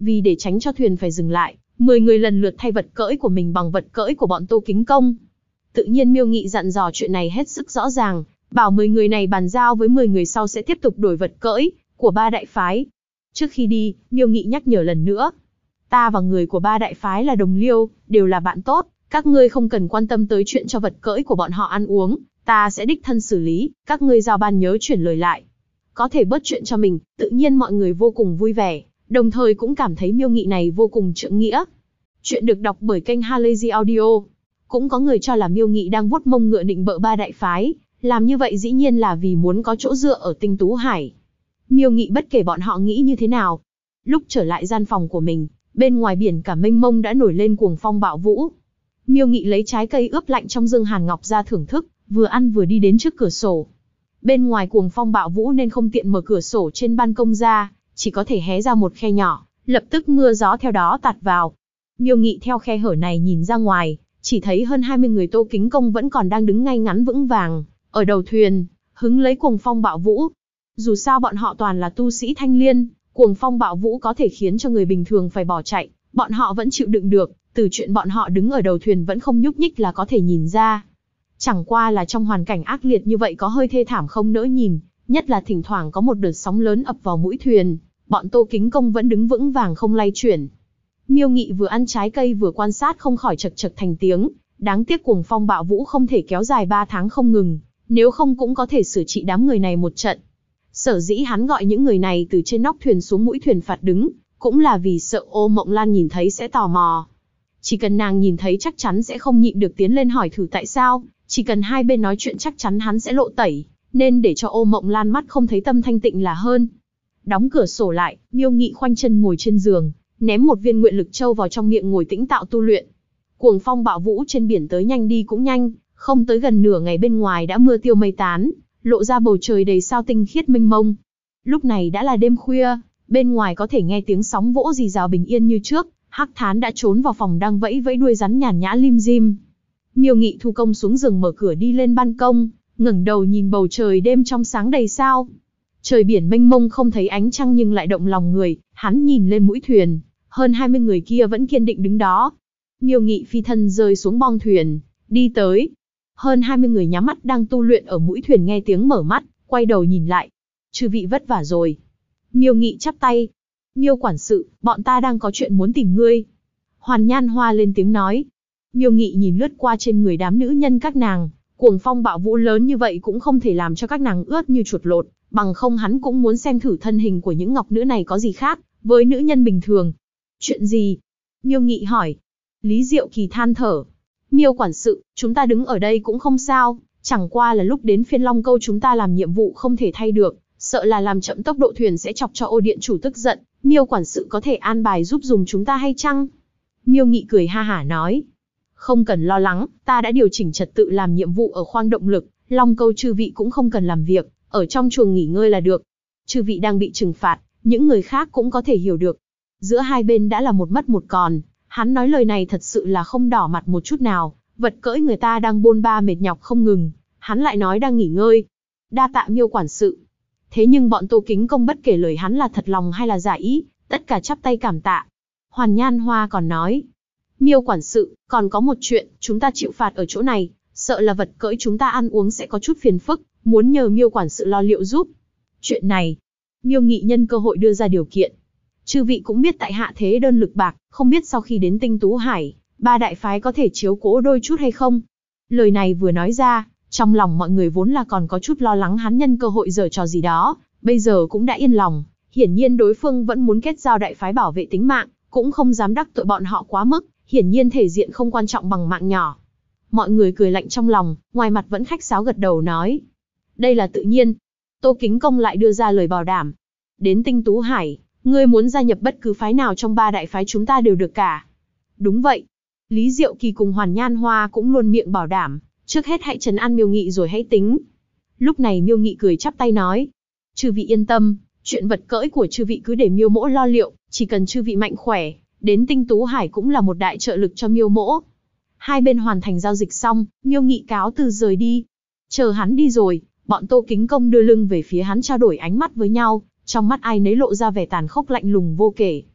Vì để tránh cho thuyền phải dừng lại, 10 người lần lượt thay vật cưỡi của mình bằng vật cưỡi của bọn Tô Kính Công. Tự nhiên Miêu Nghị dặn dò chuyện này hết sức rõ ràng, bảo 10 người này bàn giao với 10 người sau sẽ tiếp tục đổi vật cưỡi của ba đại phái. Trước khi đi, Miêu Nghị nhắc nhở lần nữa. Ta và người của ba đại phái là đồng liêu, đều là bạn tốt, các ngươi không cần quan tâm tới chuyện cho vật cưỡi của bọn họ ăn uống, ta sẽ đích thân xử lý, các ngươi giao ban nhớ chuyển lời lại. Có thể bớt chuyện cho mình, tự nhiên mọi người vô cùng vui vẻ, đồng thời cũng cảm thấy Miêu Nghị này vô cùng trượng nghĩa. Chuyện được đọc bởi kênh Halazy Audio. Cũng có người cho là Miêu Nghị đang vuốt mông ngựa nịnh bợ ba đại phái, làm như vậy dĩ nhiên là vì muốn có chỗ dựa ở Tinh Tú Hải. Miêu Nghị bất kể bọn họ nghĩ như thế nào. Lúc trở lại gian phòng của mình, bên ngoài biển cả mênh mông đã nổi lên cuồng phong bạo vũ. Miêu Nghị lấy trái cây ướp lạnh trong dương hàn ngọc ra thưởng thức, vừa ăn vừa đi đến trước cửa sổ. Bên ngoài cuồng phong bạo vũ nên không tiện mở cửa sổ trên ban công ra, chỉ có thể hé ra một khe nhỏ, lập tức mưa gió theo đó tạt vào. Miêu Nghị theo khe hở này nhìn ra ngoài, chỉ thấy hơn 20 người Tô Kính Công vẫn còn đang đứng ngay ngắn vững vàng, ở đầu thuyền, hứng lấy cuồng phong bạo vũ. Dù sao bọn họ toàn là tu sĩ thanh liên, cuồng phong bạo vũ có thể khiến cho người bình thường phải bỏ chạy, bọn họ vẫn chịu đựng được, từ chuyện bọn họ đứng ở đầu thuyền vẫn không nhúc nhích là có thể nhìn ra. Chẳng qua là trong hoàn cảnh ác liệt như vậy có hơi thê thảm không nỡ nhìn, nhất là thỉnh thoảng có một đợt sóng lớn ập vào mũi thuyền, bọn Tô Kính Công vẫn đứng vững vàng không lay chuyển. Miêu Nghị vừa ăn trái cây vừa quan sát không khỏi chật chật thành tiếng, đáng tiếc cuồng phong bạo vũ không thể kéo dài 3 tháng không ngừng, nếu không cũng có thể sửa trị đám người này một trận. Sở dĩ hắn gọi những người này từ trên nóc thuyền xuống mũi thuyền phạt đứng, cũng là vì sợ Ô Mộng Lan nhìn thấy sẽ tò mò. Chỉ cần nàng nhìn thấy chắc chắn sẽ không nhịn được tiến lên hỏi thử tại sao, chỉ cần hai bên nói chuyện chắc chắn hắn sẽ lộ tẩy, nên để cho Ô Mộng Lan mắt không thấy tâm thanh tịnh là hơn. Đóng cửa sổ lại, Miêu Nghị khoanh chân ngồi trên giường, ném một viên nguyện lực châu vào trong miệng ngồi tĩnh tạo tu luyện. Cuồng phong bạo vũ trên biển tới nhanh đi cũng nhanh, không tới gần nửa ngày bên ngoài đã mưa tiêu mây tán, lộ ra bầu trời đầy sao tinh khiết mênh mông. Lúc này đã là đêm khuya, bên ngoài có thể nghe tiếng sóng vỗ rì rào bình yên như trước, Hắc Thán đã trốn vào phòng đang vẫy vẫy đuôi rắn nhàn nhã lim dim. Miêu Nghị thu công xuống giường mở cửa đi lên ban công, ngẩng đầu nhìn bầu trời đêm trong sáng đầy sao. Trời biển mênh mông không thấy ánh trăng nhưng lại động lòng người, hắn nhìn lên mũi thuyền, hơn 20 người kia vẫn kiên định đứng đó. Miêu Nghị phi thân rơi xuống bong thuyền, đi tới. Hơn 20 người nhắm mắt đang tu luyện ở mũi thuyền nghe tiếng mở mắt, quay đầu nhìn lại. Chư vị vất vả rồi. Miêu Nghị chắp tay. Miêu quản sự, bọn ta đang có chuyện muốn tìm ngươi. Hoàn Nhan Hoa lên tiếng nói. Miêu Nghị nhìn lướt qua trên người đám nữ nhân các nàng, cuồng phong bạo vũ lớn như vậy cũng không thể làm cho các nàng ướt như chuột lột, bằng không hắn cũng muốn xem thử thân hình của những ngọc nữ này có gì khác với nữ nhân bình thường. Chuyện gì? Miêu Nghị hỏi. Lý Diệu Kỳ than thở. Miêu quản sự, chúng ta đứng ở đây cũng không sao, chẳng qua là lúc đến phiên Long Câu chúng ta làm nhiệm vụ không thể thay được, sợ là làm chậm tốc độ thuyền sẽ chọc cho Ô điện chủ tức giận, Miêu quản sự có thể an bài giúp dùng chúng ta hay chăng? Miêu Nghị cười ha hả nói. Không cần lo lắng, ta đã điều chỉnh trật tự làm nhiệm vụ ở khoang động lực, Long Câu chư vị cũng không cần làm việc, ở trong chuồng nghỉ ngơi là được. Chư vị đang bị trừng phạt, những người khác cũng có thể hiểu được. Giữa hai bên đã là một mất một còn, hắn nói lời này thật sự là không đỏ mặt một chút nào, vật cưỡi người ta đang bôn ba mệt nhọc không ngừng, hắn lại nói đang nghỉ ngơi. Đa tạ Miêu quản sự. Thế nhưng bọn Tô Kính Công bất kể lời hắn là thật lòng hay là giả ý, tất cả chắp tay cảm tạ. Hoàn Nhan Hoa còn nói. Miêu quản sự, còn có một chuyện, chúng ta chịu phạt ở chỗ này, sợ là vật cưỡi chúng ta ăn uống sẽ có chút phiền phức, muốn nhờ Miêu quản sự lo liệu giúp. Chuyện này, Miêu Nghị nhân cơ hội đưa ra điều kiện. Chư vị cũng biết tại hạ thế đơn lực bạc, không biết sau khi đến Tinh Tú Hải, ba đại phái có thể chiếu cố đôi chút hay không? Lời này vừa nói ra, trong lòng mọi người vốn là còn có chút lo lắng hắn nhân cơ hội giở trò gì đó, bây giờ cũng đã yên lòng, hiển nhiên đối phương vẫn muốn kết giao đại phái bảo vệ tính mạng, cũng không dám đắc tội bọn họ quá mức, hiển nhiên thể diện không quan trọng bằng mạng nhỏ. Mọi người cười lạnh trong lòng, ngoài mặt vẫn khách sáo gật đầu nói. Đây là tự nhiên. Tô Kính Công lại đưa ra lời bảo đảm. Đến Tinh Tú Hải, ngươi muốn gia nhập bất cứ phái nào trong ba đại phái chúng ta đều được cả. Đúng vậy. Lý Diệu Kỳ cùng Hoàn Nhan Hoa cũng luôn miệng bảo đảm, trước hết hãy trấn an Miêu Nghị rồi hãy tính. Lúc này Miêu Nghị cười chắp tay nói. Chư vị yên tâm, chuyện vật cưỡi của chư vị cứ để Miêu Mỗ lo liệu, chỉ cần chư vị mạnh khỏe, đến Tinh Tú Hải cũng là một đại trợ lực cho Miêu Mỗ. Hai bên hoàn thành giao dịch xong, Miêu Nghị cáo từ rời đi. Chờ hắn đi rồi, bọn Tô Kính Công đưa lưng về phía hắn trao đổi ánh mắt với nhau, trong mắt ai nấy lộ ra vẻ tàn khốc lạnh lùng vô kể.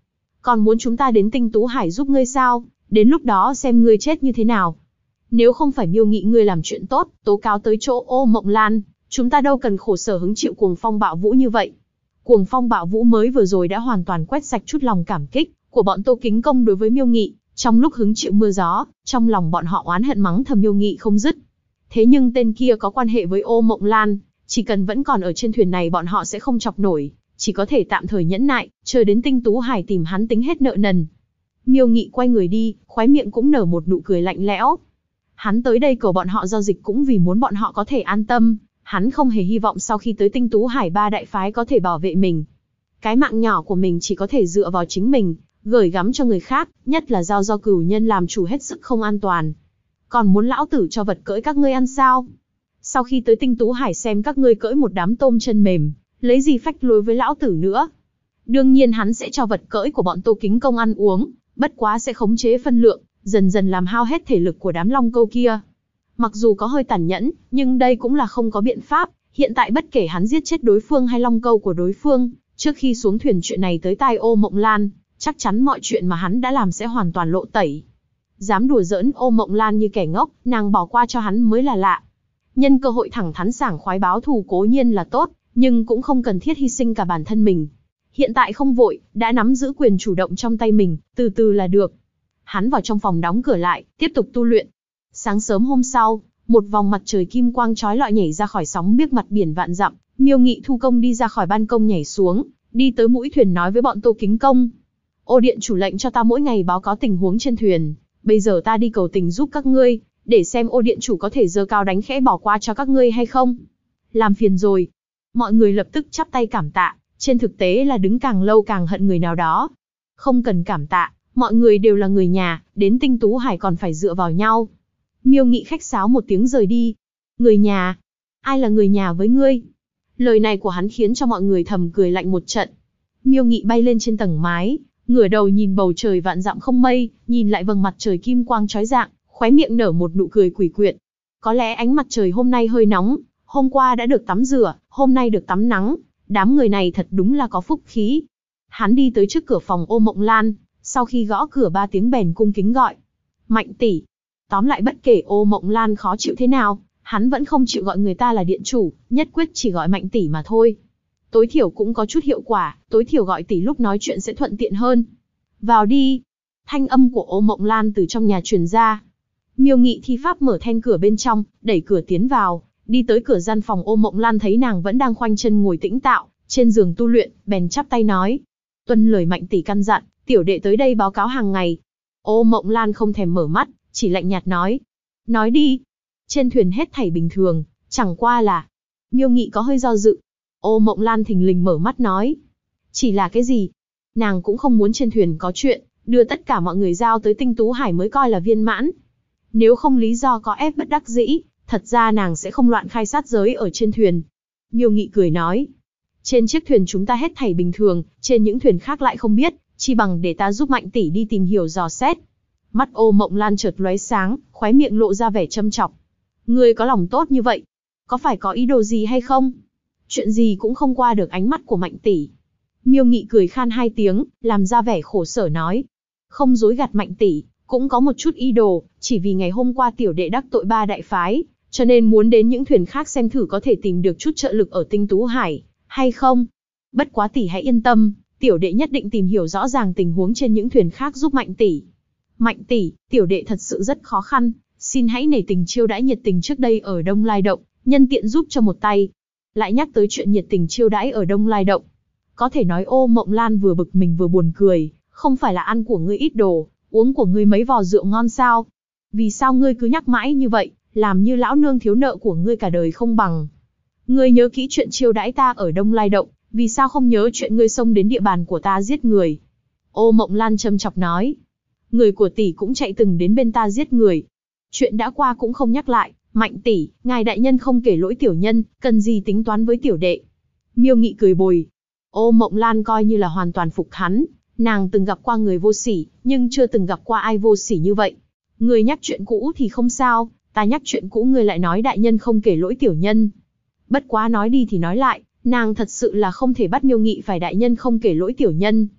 Còn muốn chúng ta đến Tinh Tú Hải giúp ngươi sao? Đến lúc đó xem ngươi chết như thế nào. Nếu không phải Miêu Nghị ngươi làm chuyện tốt, tố cáo tới chỗ Ô Mộng Lan, chúng ta đâu cần khổ sở hứng chịu cuồng phong bạo vũ như vậy. Cuồng phong bạo vũ mới vừa rồi đã hoàn toàn quét sạch chút lòng cảm kích của bọn Tô Kính Công đối với Miêu Nghị, trong lúc hứng chịu mưa gió, trong lòng bọn họ oán hận mắng thầm Miêu Nghị không dứt. Thế nhưng tên kia có quan hệ với Ô Mộng Lan, chỉ cần vẫn còn ở trên thuyền này bọn họ sẽ không chọc nổi, chỉ có thể tạm thời nhẫn nại, chờ đến Tinh Tú Hải tìm hắn tính hết nợ nần. Miêu Nghị quay người đi, khóe miệng cũng nở một nụ cười lạnh lẽo. Hắn tới đây cầu bọn họ giao dịch cũng vì muốn bọn họ có thể an tâm, hắn không hề hy vọng sau khi tới Tinh Tú Hải ba đại phái có thể bảo vệ mình. Cái mạng nhỏ của mình chỉ có thể dựa vào chính mình, gửi gắm cho người khác, nhất là giao do cửu nhân làm chủ hết sức không an toàn. Còn muốn lão tử cho vật cưỡi các ngươi ăn sao? Sau khi tới Tinh Tú Hải xem các ngươi cưỡi một đám tôm chân mềm, lấy gì phách lối với lão tử nữa? Đương nhiên hắn sẽ cho vật cưỡi của bọn Tô Kính Công ăn uống, bất quá sẽ khống chế phân lượng, dần dần làm hao hết thể lực của đám long câu kia. Mặc dù có hơi tàn nhẫn, nhưng đây cũng là không có biện pháp, hiện tại bất kể hắn giết chết đối phương hay long câu của đối phương, trước khi xuống thuyền chuyện này tới tai Ô Mộng Lan, chắc chắn mọi chuyện mà hắn đã làm sẽ hoàn toàn lộ tẩy. Dám đùa giỡn Ô Mộng Lan như kẻ ngốc, nàng bỏ qua cho hắn mới là lạ. Nhân cơ hội thẳng thắn sảng khoái báo thù cố nhiên là tốt, nhưng cũng không cần thiết hy sinh cả bản thân mình. Hiện tại không vội, đã nắm giữ quyền chủ động trong tay mình, từ từ là được. Hắn vào trong phòng đóng cửa lại, tiếp tục tu luyện. Sáng sớm hôm sau, một vòng mặt trời kim quang chói lọi nhảy ra khỏi sóng biếc mặt biển vạn dặm, Miêu Nghị thu công đi ra khỏi ban công nhảy xuống, đi tới mũi thuyền nói với bọn Tô Kính Công. Ô điện chủ lệnh cho ta mỗi ngày báo cáo tình huống trên thuyền, bây giờ ta đi cầu tình giúp các ngươi, để xem ô điện chủ có thể giơ cao đánh khẽ bỏ qua cho các ngươi hay không. Làm phiền rồi. Mọi người lập tức chắp tay cảm tạ, trên thực tế là đứng càng lâu càng hận người nào đó. Không cần cảm tạ, mọi người đều là người nhà, đến Tinh Tú Hải còn phải dựa vào nhau. Miêu Nghị khách sáo một tiếng rời đi. Người nhà? Ai là người nhà với ngươi? Lời này của hắn khiến cho mọi người thầm cười lạnh một trận. Miêu Nghị bay lên trên tầng mái, ngửa đầu nhìn bầu trời vạn dặm không mây, nhìn lại vầng mặt trời kim quang chói rạng, khóe miệng nở một nụ cười quỷ quyệt. Có lẽ ánh mặt trời hôm nay hơi nóng, hôm qua đã được tắm rửa, hôm nay được tắm nắng, đám người này thật đúng là có phúc khí. Hắn đi tới trước cửa phòng Ô Mộng Lan, sau khi gõ cửa 3 tiếng bèn cung kính gọi. Mạnh tỷ. Tóm lại bất kể Ô Mộng Lan khó chịu thế nào, hắn vẫn không chịu gọi người ta là điện chủ, nhất quyết chỉ gọi Mạnh tỷ mà thôi. Tối thiểu cũng có chút hiệu quả, tối thiểu gọi tỷ lúc nói chuyện sẽ thuận tiện hơn. Vào đi. Thanh âm của Ô Mộng Lan từ trong nhà truyền ra. Miêu Nghị thi pháp mở then cửa bên trong, đẩy cửa tiến vào, đi tới cửa gian phòng Ô Mộng Lan thấy nàng vẫn đang khoanh chân ngồi tĩnh tạo, trên giường tu luyện, bèn chắp tay nói. Tuân lời Mạnh tỷ căn dặn, tiểu đệ tới đây báo cáo hàng ngày. Ô Mộng Lan không thèm mở mắt, chỉ lạnh nhạt nói. Nói đi. Trên thuyền hết thảy bình thường, chẳng qua là. Miêu Nghị có hơi do dự. Ô Mộng Lan thình lình mở mắt nói. Chỉ là cái gì? Nàng cũng không muốn trên thuyền có chuyện, đưa tất cả mọi người giao tới Tinh Tú Hải mới coi là viên mãn. Nếu không lý do có ép bất đắc dĩ, thật ra nàng sẽ không loạn khai sát giới ở trên thuyền. Miêu Nghị cười nói. Trên chiếc thuyền chúng ta hết thảy bình thường, trên những thuyền khác lại không biết, chi bằng để ta giúp Mạnh tỷ đi tìm hiểu dò xét. Mắt Ô Mộng Lan chợt lóe sáng, khóe miệng lộ ra vẻ châm chọc. Ngươi có lòng tốt như vậy, có phải có ý đồ gì hay không? Chuyện gì cũng không qua được ánh mắt của Mạnh tỷ. Miêu Nghị cười khan 2 tiếng, làm ra vẻ khổ sở nói. Không dối gạt Mạnh tỷ, cũng có một chút ý đồ, chỉ vì ngày hôm qua tiểu đệ đắc tội 3 đại phái, cho nên muốn đến những thuyền khác xem thử có thể tìm được chút trợ lực ở Tinh Tú Hải, hay không? Bất quá tỷ hãy yên tâm, tiểu đệ nhất định tìm hiểu rõ ràng tình huống trên những thuyền khác giúp Mạnh tỷ. Mạnh tỷ, tiểu đệ thật sự rất khó khăn, xin hãy nể tình chiêu đãi nhiệt tình trước đây ở Đông Lai Động, nhân tiện giúp cho một tay. Lại nhắc tới chuyện nhiệt tình chiêu đãi ở Đông Lai Động. Có thể nói Ô Mộng Lan vừa bực mình vừa buồn cười, không phải là ăn của ngươi ít đồ, uống của ngươi mấy vò rượu ngon sao? Vì sao ngươi cứ nhắc mãi như vậy, làm như lão nương thiếu nợ của ngươi cả đời không bằng? Ngươi nhớ kỹ chuyện chiêu đãi ta ở Đông Lai Động, vì sao không nhớ chuyện ngươi xông đến địa bàn của ta giết người? Ô Mộng Lan châm chọc nói. Người của tỷ cũng chạy từng đến bên ta giết người. Chuyện đã qua cũng không nhắc lại, Mạnh tỷ, ngài đại nhân không kể lỗi tiểu nhân, cần gì tính toán với tiểu đệ. Miêu Nghị cười bồi. Ô Mộng Lan coi như là hoàn toàn phục hắn, nàng từng gặp qua người vô sỉ, nhưng chưa từng gặp qua ai vô sỉ như vậy. Người nhắc chuyện cũ thì không sao, ta nhắc chuyện cũ người lại nói đại nhân không kể lỗi tiểu nhân. Bất quá nói đi thì nói lại, nàng thật sự là không thể bắt Miêu Nghị phải đại nhân không kể lỗi tiểu nhân.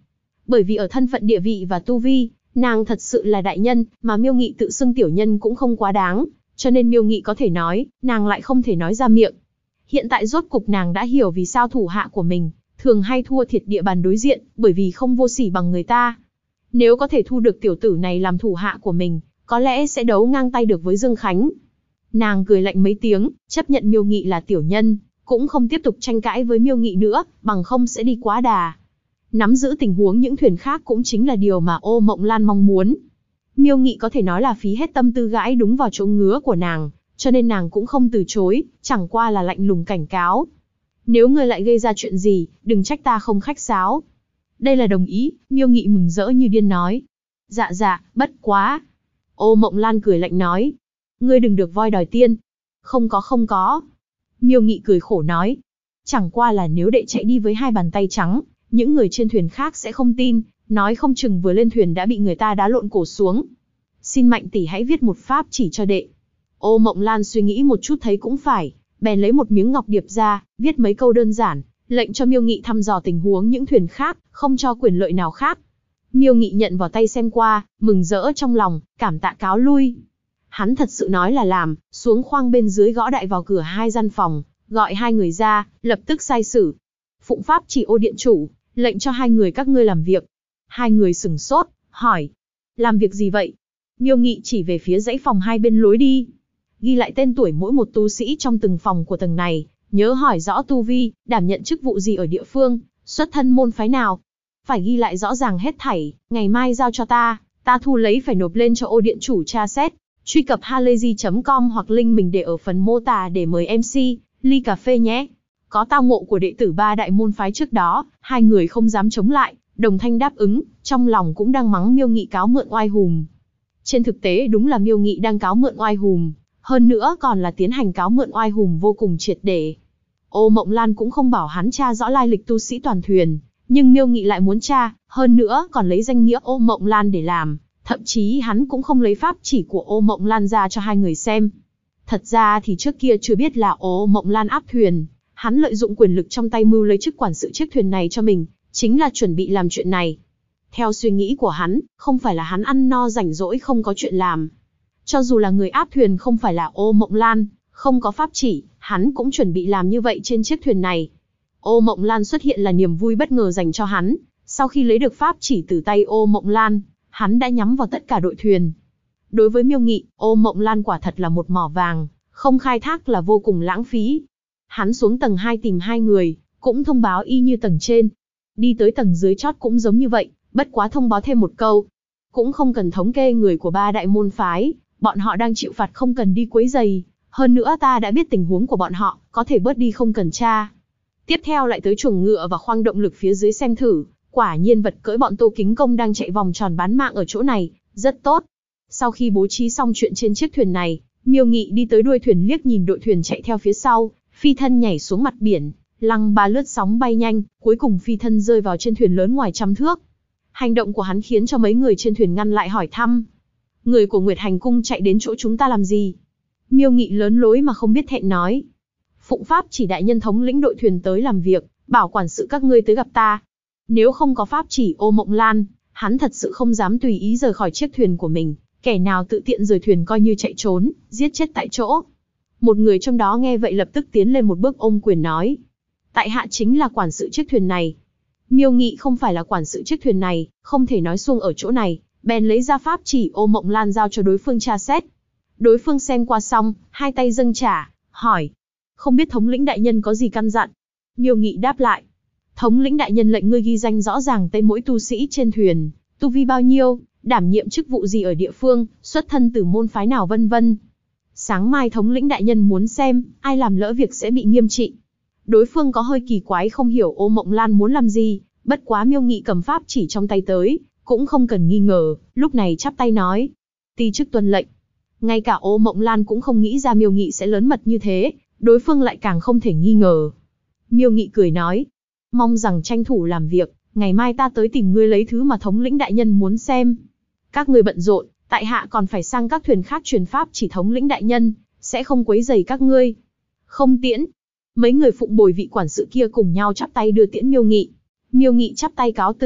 Bởi vì ở thân phận địa vị và tu vi, nàng thật sự là đại nhân, mà Miêu Nghị tự xưng tiểu nhân cũng không quá đáng, cho nên Miêu Nghị có thể nói, nàng lại không thể nói ra miệng. Hiện tại rốt cục nàng đã hiểu vì sao thủ hạ của mình thường hay thua thiệt địa bàn đối diện, bởi vì không vô sỉ bằng người ta. Nếu có thể thu được tiểu tử này làm thủ hạ của mình, có lẽ sẽ đấu ngang tay được với Dương Khánh. Nàng cười lạnh mấy tiếng, chấp nhận Miêu Nghị là tiểu nhân, cũng không tiếp tục tranh cãi với Miêu Nghị nữa, bằng không sẽ đi quá đà. Nắm giữ tình huống những thuyền khác cũng chính là điều mà Ô Mộng Lan mong muốn. Miêu Nghị có thể nói là phí hết tâm tư gãi đúng vào chỗ ngứa của nàng, cho nên nàng cũng không từ chối, chẳng qua là lạnh lùng cảnh cáo. Nếu ngươi lại gây ra chuyện gì, đừng trách ta không khách sáo. Đây là đồng ý, Miêu Nghị mừng rỡ như điên nói. Dạ dạ, bất quá. Ô Mộng Lan cười lạnh nói. Ngươi đừng được voi đòi tiên. Không có. Miêu Nghị cười khổ nói. Chẳng qua là nếu đệ chạy đi với hai bàn tay trắng, những người trên thuyền khác sẽ không tin, nói không chừng vừa lên thuyền đã bị người ta đá lộn cổ xuống. Xin Mạnh tỷ hãy viết một pháp chỉ cho đệ. Ô Mộng Lan suy nghĩ một chút thấy cũng phải, bèn lấy một miếng ngọc điệp ra, viết mấy câu đơn giản, lệnh cho Miêu Nghị thăm dò tình huống những thuyền khác, không cho quyền lợi nào khác. Miêu Nghị nhận vào tay xem qua, mừng rỡ trong lòng, cảm tạ cáo lui. Hắn thật sự nói là làm, xuống khoang bên dưới gõ đại vào cửa hai gian phòng, gọi hai người ra, lập tức sai sử. Phụng pháp chỉ Ô điện chủ, lệnh cho hai người các ngươi làm việc. Hai người sửng sốt, hỏi. Làm việc gì vậy? Miêu Nghị chỉ về phía dãy phòng hai bên lối đi. Ghi lại tên tuổi mỗi một tu sĩ trong từng phòng của tầng này, nhớ hỏi rõ tu vi, đảm nhận chức vụ gì ở địa phương, xuất thân môn phái nào. Phải ghi lại rõ ràng hết thảy, ngày mai giao cho ta thu lấy phải nộp lên cho Ô điện chủ tra xét. Truy cập halayzi.com hoặc link mình để ở phần mô tả để mời MC, ly cà phê nhé. Có tao ngộ của đệ tử ba đại môn phái trước đó, hai người không dám chống lại, đồng thanh đáp ứng, trong lòng cũng đang mắng Miêu Nghị cáo mượn oai hùm. Trên thực tế đúng là Miêu Nghị đang cáo mượn oai hùm, hơn nữa còn là tiến hành cáo mượn oai hùm vô cùng triệt để. Ô Mộng Lan cũng không bảo hắn tra rõ lai lịch tu sĩ toàn thuyền, nhưng Miêu Nghị lại muốn tra, hơn nữa còn lấy danh nghĩa Ô Mộng Lan để làm, thậm chí hắn cũng không lấy pháp chỉ của Ô Mộng Lan ra cho hai người xem. Thật ra thì trước kia chưa biết là Ô Mộng Lan áp thuyền, hắn lợi dụng quyền lực trong tay mưu lấy chức quản sự chiếc thuyền này cho mình, chính là chuẩn bị làm chuyện này. Theo suy nghĩ của hắn, không phải là hắn ăn no rảnh rỗi không có chuyện làm. Cho dù là người áp thuyền không phải là Ô Mộng Lan, không có pháp chỉ, hắn cũng chuẩn bị làm như vậy trên chiếc thuyền này. Ô Mộng Lan xuất hiện là niềm vui bất ngờ dành cho hắn, sau khi lấy được pháp chỉ từ tay Ô Mộng Lan, hắn đã nhắm vào tất cả đội thuyền. Đối với Miêu Nghị, Ô Mộng Lan quả thật là một mỏ vàng, không khai thác là vô cùng lãng phí. Hắn xuống tầng 2 tìm hai người, cũng thông báo y như tầng trên. Đi tới tầng dưới chót cũng giống như vậy, bất quá thông báo thêm một câu. Cũng không cần thống kê người của ba đại môn phái, bọn họ đang chịu phạt không cần đi quấy giày. Hơn nữa ta đã biết tình huống của bọn họ, có thể bớt đi không cần tra. Tiếp theo lại tới chuồng ngựa và khoang động lực phía dưới xem thử. Quả nhiên vật cưỡi bọn Tô Kính Công đang chạy vòng tròn bán mạng ở chỗ này, rất tốt. Sau khi bố trí xong chuyện trên chiếc thuyền này, Miêu Nghị đi tới đuôi thuyền liếc nhìn đội thuyền chạy theo phía sau, phi thân nhảy xuống mặt biển, lăng ba lướt sóng bay nhanh, cuối cùng phi thân rơi vào trên thuyền lớn ngoài trăm thước. Hành động của hắn khiến cho mấy người trên thuyền ngăn lại hỏi thăm. Người của Nguyệt Hành Cung chạy đến chỗ chúng ta làm gì? Miêu Nghị lớn lối mà không biết thẹn nói. Phụng pháp chỉ đại nhân thống lĩnh đội thuyền tới làm việc, bảo quản sự các ngươi tới gặp ta. Nếu không có pháp chỉ Ô Mộng Lan, hắn thật sự không dám tùy ý rời khỏi chiếc thuyền của mình, kẻ nào tự tiện rời thuyền coi như chạy trốn, giết chết tại chỗ. Một người trong đó nghe vậy lập tức tiến lên một bước ôm quyền nói. Tại hạ chính là quản sự chiếc thuyền này. Miêu Nghị không phải là quản sự chiếc thuyền này, không thể nói suông ở chỗ này, bèn lấy ra pháp chỉ Ô Mộng Lan giao cho đối phương tra xét. Đối phương xem qua xong, hai tay dâng trả, hỏi. Không biết thống lĩnh đại nhân có gì căn dặn? Miêu Nghị đáp lại. Thống lĩnh đại nhân lệnh ngươi ghi danh rõ ràng tên mỗi tu sĩ trên thuyền, tu vi bao nhiêu, đảm nhiệm chức vụ gì ở địa phương, xuất thân từ môn phái nào vân vân. Sáng mai thống lĩnh đại nhân muốn xem, ai làm lỡ việc sẽ bị nghiêm trị. Đối phương có hơi kỳ quái không hiểu Ô Mộng Lan muốn làm gì, bất quá Miêu Nghị cầm pháp chỉ trong tay tới, cũng không cần nghi ngờ, lúc này chắp tay nói. Ti chức tuân lệnh. Ngay cả Ô Mộng Lan cũng không nghĩ ra Miêu Nghị sẽ lớn mật như thế, đối phương lại càng không thể nghi ngờ. Miêu Nghị cười nói. Mong rằng tranh thủ làm việc, ngày mai ta tới tìm ngươi lấy thứ mà thống lĩnh đại nhân muốn xem. Các ngươi bận rộn, tại hạ còn phải sang các thuyền khác truyền pháp chỉ thống lĩnh đại nhân, sẽ không quấy rầy các ngươi. Không tiễn. Mấy người phụng bồi vị quản sự kia cùng nhau chắp tay đưa tiễn Miêu Nghị. Miêu Nghị chắp tay cáo từ,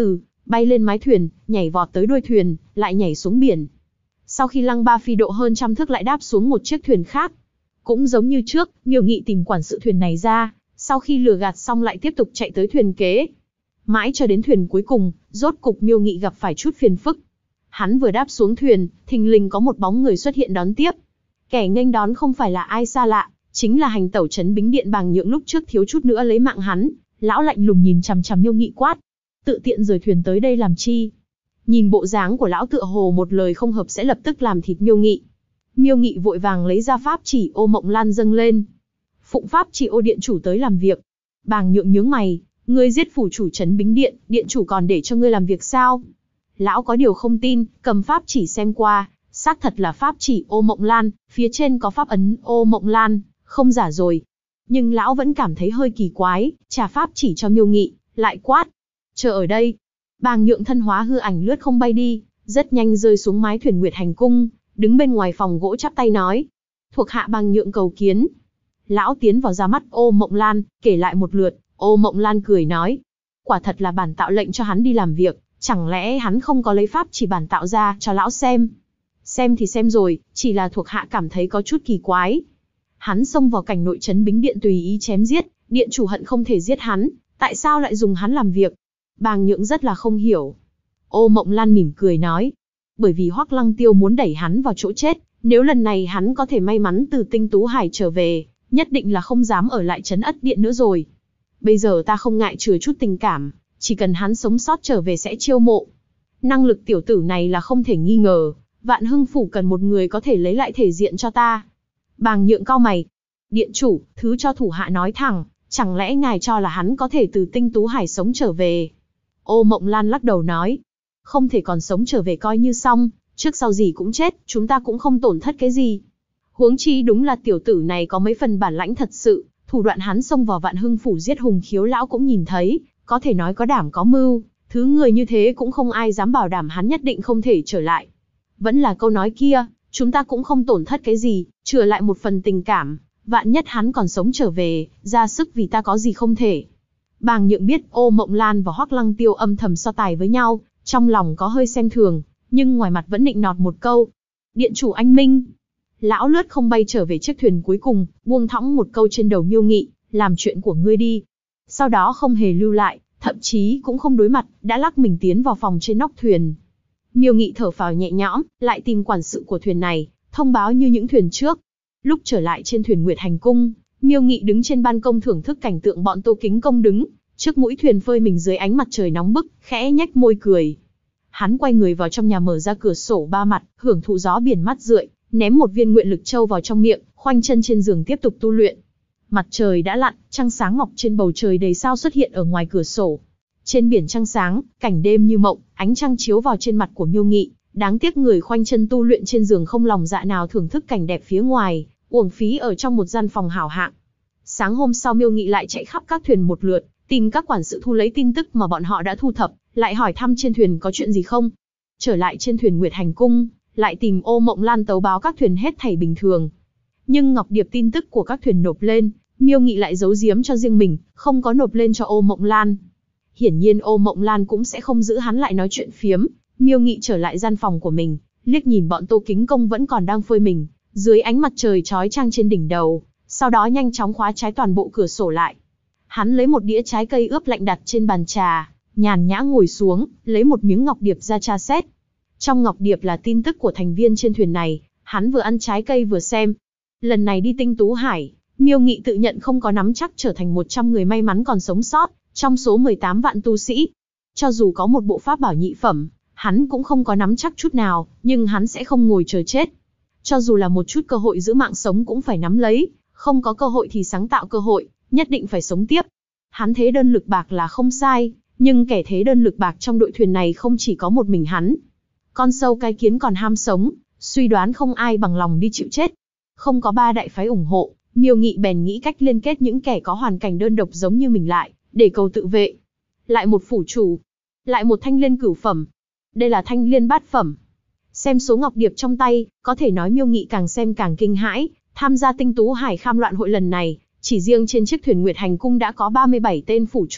bay lên mái thuyền, nhảy vọt tới đuôi thuyền, lại nhảy xuống biển. Sau khi lăng ba phi độ hơn trăm thước lại đáp xuống một chiếc thuyền khác. Cũng giống như trước, Miêu Nghị tìm quản sự thuyền này ra, sau khi lừa gạt xong lại tiếp tục chạy tới thuyền kế. Mãi cho đến thuyền cuối cùng, rốt cục Miêu Nghị gặp phải chút phiền phức. Hắn vừa đáp xuống thuyền, thình lình có một bóng người xuất hiện đón tiếp. Kẻ nghênh đón không phải là ai xa lạ, chính là hành tẩu trấn Bính Điện Bàng Nhượng lúc trước thiếu chút nữa lấy mạng hắn. Lão lạnh lùng nhìn chằm chằm Miêu Nghị quát: tự tiện rời thuyền tới đây làm chi? Nhìn bộ dáng của lão tựa hồ một lời không hợp sẽ lập tức làm thịt Miêu Nghị. Miêu Nghị vội vàng lấy ra pháp chỉ Ô Mộng Lan dâng lên. Phụng pháp chỉ Ô điện chủ tới làm việc. Bàng Nhượng nhướng mày: ngươi giết phủ chủ trấn Bính Điện, điện chủ còn để cho ngươi làm việc sao? Lão có điều không tin, cầm pháp chỉ xem qua, xác thật là pháp chỉ Ô Mộng Lan, phía trên có pháp ấn Ô Mộng Lan, không giả rồi. Nhưng lão vẫn cảm thấy hơi kỳ quái, trả pháp chỉ cho Miêu Nghị, lại quát: chờ ở đây. Bàng Nhượng thân hóa hư ảnh lướt không bay đi, rất nhanh rơi xuống mái thuyền Nguyệt Hành Cung, đứng bên ngoài phòng gỗ chắp tay nói: thuộc hạ Bàng Nhượng cầu kiến. Lão tiến vào ra mắt Ô Mộng Lan, kể lại một lượt. Ô Mộng Lan cười nói: quả thật là bản tạo lệnh cho hắn đi làm việc, chẳng lẽ hắn không có lấy pháp chỉ bản tạo ra cho lão xem? Xem thì xem rồi, chỉ là thuộc hạ cảm thấy có chút kỳ quái. Hắn xông vào cảnh nội trấn Bính Điện tùy ý chém giết, điện chủ hận không thể giết hắn, tại sao lại dùng hắn làm việc? Bàng Nhượng rất là không hiểu. Ô Mộng Lan mỉm cười nói: bởi vì Hoắc Lăng Tiêu muốn đẩy hắn vào chỗ chết, nếu lần này hắn có thể may mắn từ Tinh Tú Hải trở về, nhất định là không dám ở lại trấn Ất Điện nữa rồi. Bây giờ ta không ngại chừa chút tình cảm, chỉ cần hắn sống sót trở về sẽ chiêu mộ. Năng lực tiểu tử này là không thể nghi ngờ, Vạn Hưng phủ cần một người có thể lấy lại thể diện cho ta. Bàng Nhượng cau mày: điện chủ, thứ cho thủ hạ nói thẳng, chẳng lẽ ngài cho là hắn có thể từ Tinh Tú Hải sống trở về? Ô Mộng Lan lắc đầu nói: không thể còn sống trở về coi như xong, trước sau gì cũng chết, chúng ta cũng không tổn thất cái gì. Huống chi đúng là tiểu tử này có mấy phần bản lãnh thật sự, thủ đoạn hắn xông vào Vạn Hưng phủ giết Hùng Khiếu lão cũng nhìn thấy, có thể nói có đảm có mưu, thứ người như thế cũng không ai dám bảo đảm hắn nhất định không thể trở lại. Vẫn là câu nói kia, chúng ta cũng không tổn thất cái gì, chừa lại một phần tình cảm, vạn nhất hắn còn sống trở về, ra sức vì ta có gì không thể. Bàng Nhượng biết Ô Mộng Lan và Hoắc Lăng Tiêu âm thầm so tài với nhau, trong lòng có hơi xem thường, nhưng ngoài mặt vẫn nịnh nọt một câu: điện chủ anh minh. Lão lướt không bay trở về chiếc thuyền cuối cùng, buông thõng một câu trên đầu Miêu Nghị: làm chuyện của ngươi đi. Sau đó không hề lưu lại, thậm chí cũng không đối mặt, đã lắc mình tiến vào phòng trên nóc thuyền. Miêu Nghị thở phào nhẹ nhõm, lại tìm quản sự của thuyền này, thông báo như những thuyền trước. Lúc trở lại trên thuyền Nguyệt Hành Cung, Miêu Nghị đứng trên ban công thưởng thức cảnh tượng bọn Tô Kính Công đứng trước mũi thuyền phơi mình dưới ánh mặt trời nóng bức, khẽ nhếch môi cười. Hắn quay người vào trong nhà mở ra cửa sổ ba mặt, hưởng thụ gió biển mát rượi, ném một viên nguyện lực châu vào trong miệng, khoanh chân trên giường tiếp tục tu luyện. Mặt trời đã lặn, trăng sáng ngọc trên bầu trời đầy sao xuất hiện ở ngoài cửa sổ. Trên biển trăng sáng, cảnh đêm như mộng, ánh trăng chiếu vào trên mặt của Miêu Nghị, đáng tiếc người khoanh chân tu luyện trên giường không lòng dạ nào thưởng thức cảnh đẹp phía ngoài, uổng phí ở trong một gian phòng hảo hạng. Sáng hôm sau Miêu Nghị lại chạy khắp các thuyền một lượt, tìm các quản sự thu lấy tin tức mà bọn họ đã thu thập, lại hỏi thăm trên thuyền có chuyện gì không. Trở lại trên thuyền Nguyệt Hành Cung, lại tìm Ô Mộng Lan tấu báo các thuyền hết thảy bình thường. Nhưng ngọc điệp tin tức của các thuyền nộp lên, Miêu Nghị lại giấu giếm cho riêng mình, không có nộp lên cho Ô Mộng Lan. Hiển nhiên Ô Mộng Lan cũng sẽ không giữ hắn lại nói chuyện phiếm. Miêu Nghị trở lại gian phòng của mình, liếc nhìn bọn Tô Kính Công vẫn còn đang phơi mình dưới ánh mặt trời chói chang trên đỉnh đầu, sau đó nhanh chóng khóa trái toàn bộ cửa sổ lại. Hắn lấy một đĩa trái cây ướp lạnh đặt trên bàn trà, nhàn nhã ngồi xuống, lấy một miếng ngọc điệp ra tra xét. Trong ngọc điệp là tin tức của thành viên trên thuyền này, hắn vừa ăn trái cây vừa xem. Lần này đi Tinh Tú Hải, Miêu Nghị tự nhận không có nắm chắc trở thành 100 người may mắn còn sống sót, trong số 18 vạn tu sĩ. Cho dù có một bộ pháp bảo nhị phẩm, hắn cũng không có nắm chắc chút nào, nhưng hắn sẽ không ngồi chờ chết. Cho dù là một chút cơ hội giữ mạng sống cũng phải nắm lấy, không có cơ hội thì sáng tạo cơ hội, nhất định phải sống tiếp. Hắn thế đơn lực bạc là không sai, nhưng kẻ thế đơn lực bạc trong đội thuyền này không chỉ có một mình hắn. Con sâu cái kiến còn ham sống, suy đoán không ai bằng lòng đi chịu chết. Không có ba đại phái ủng hộ, Miêu Nghị bèn nghĩ cách liên kết những kẻ có hoàn cảnh đơn độc giống như mình lại, để cầu tự vệ. Lại một phủ chủ, lại một thanh liên cửu phẩm. Đây là thanh liên bát phẩm. Xem số ngọc điệp trong tay, có thể nói Miêu Nghị càng xem càng kinh hãi. Tham gia Tinh Tú Hải Kham loạn hội lần này, chỉ riêng trên chiếc thuyền Nguyệt Hành Cung đã có 37 tên phủ chủ,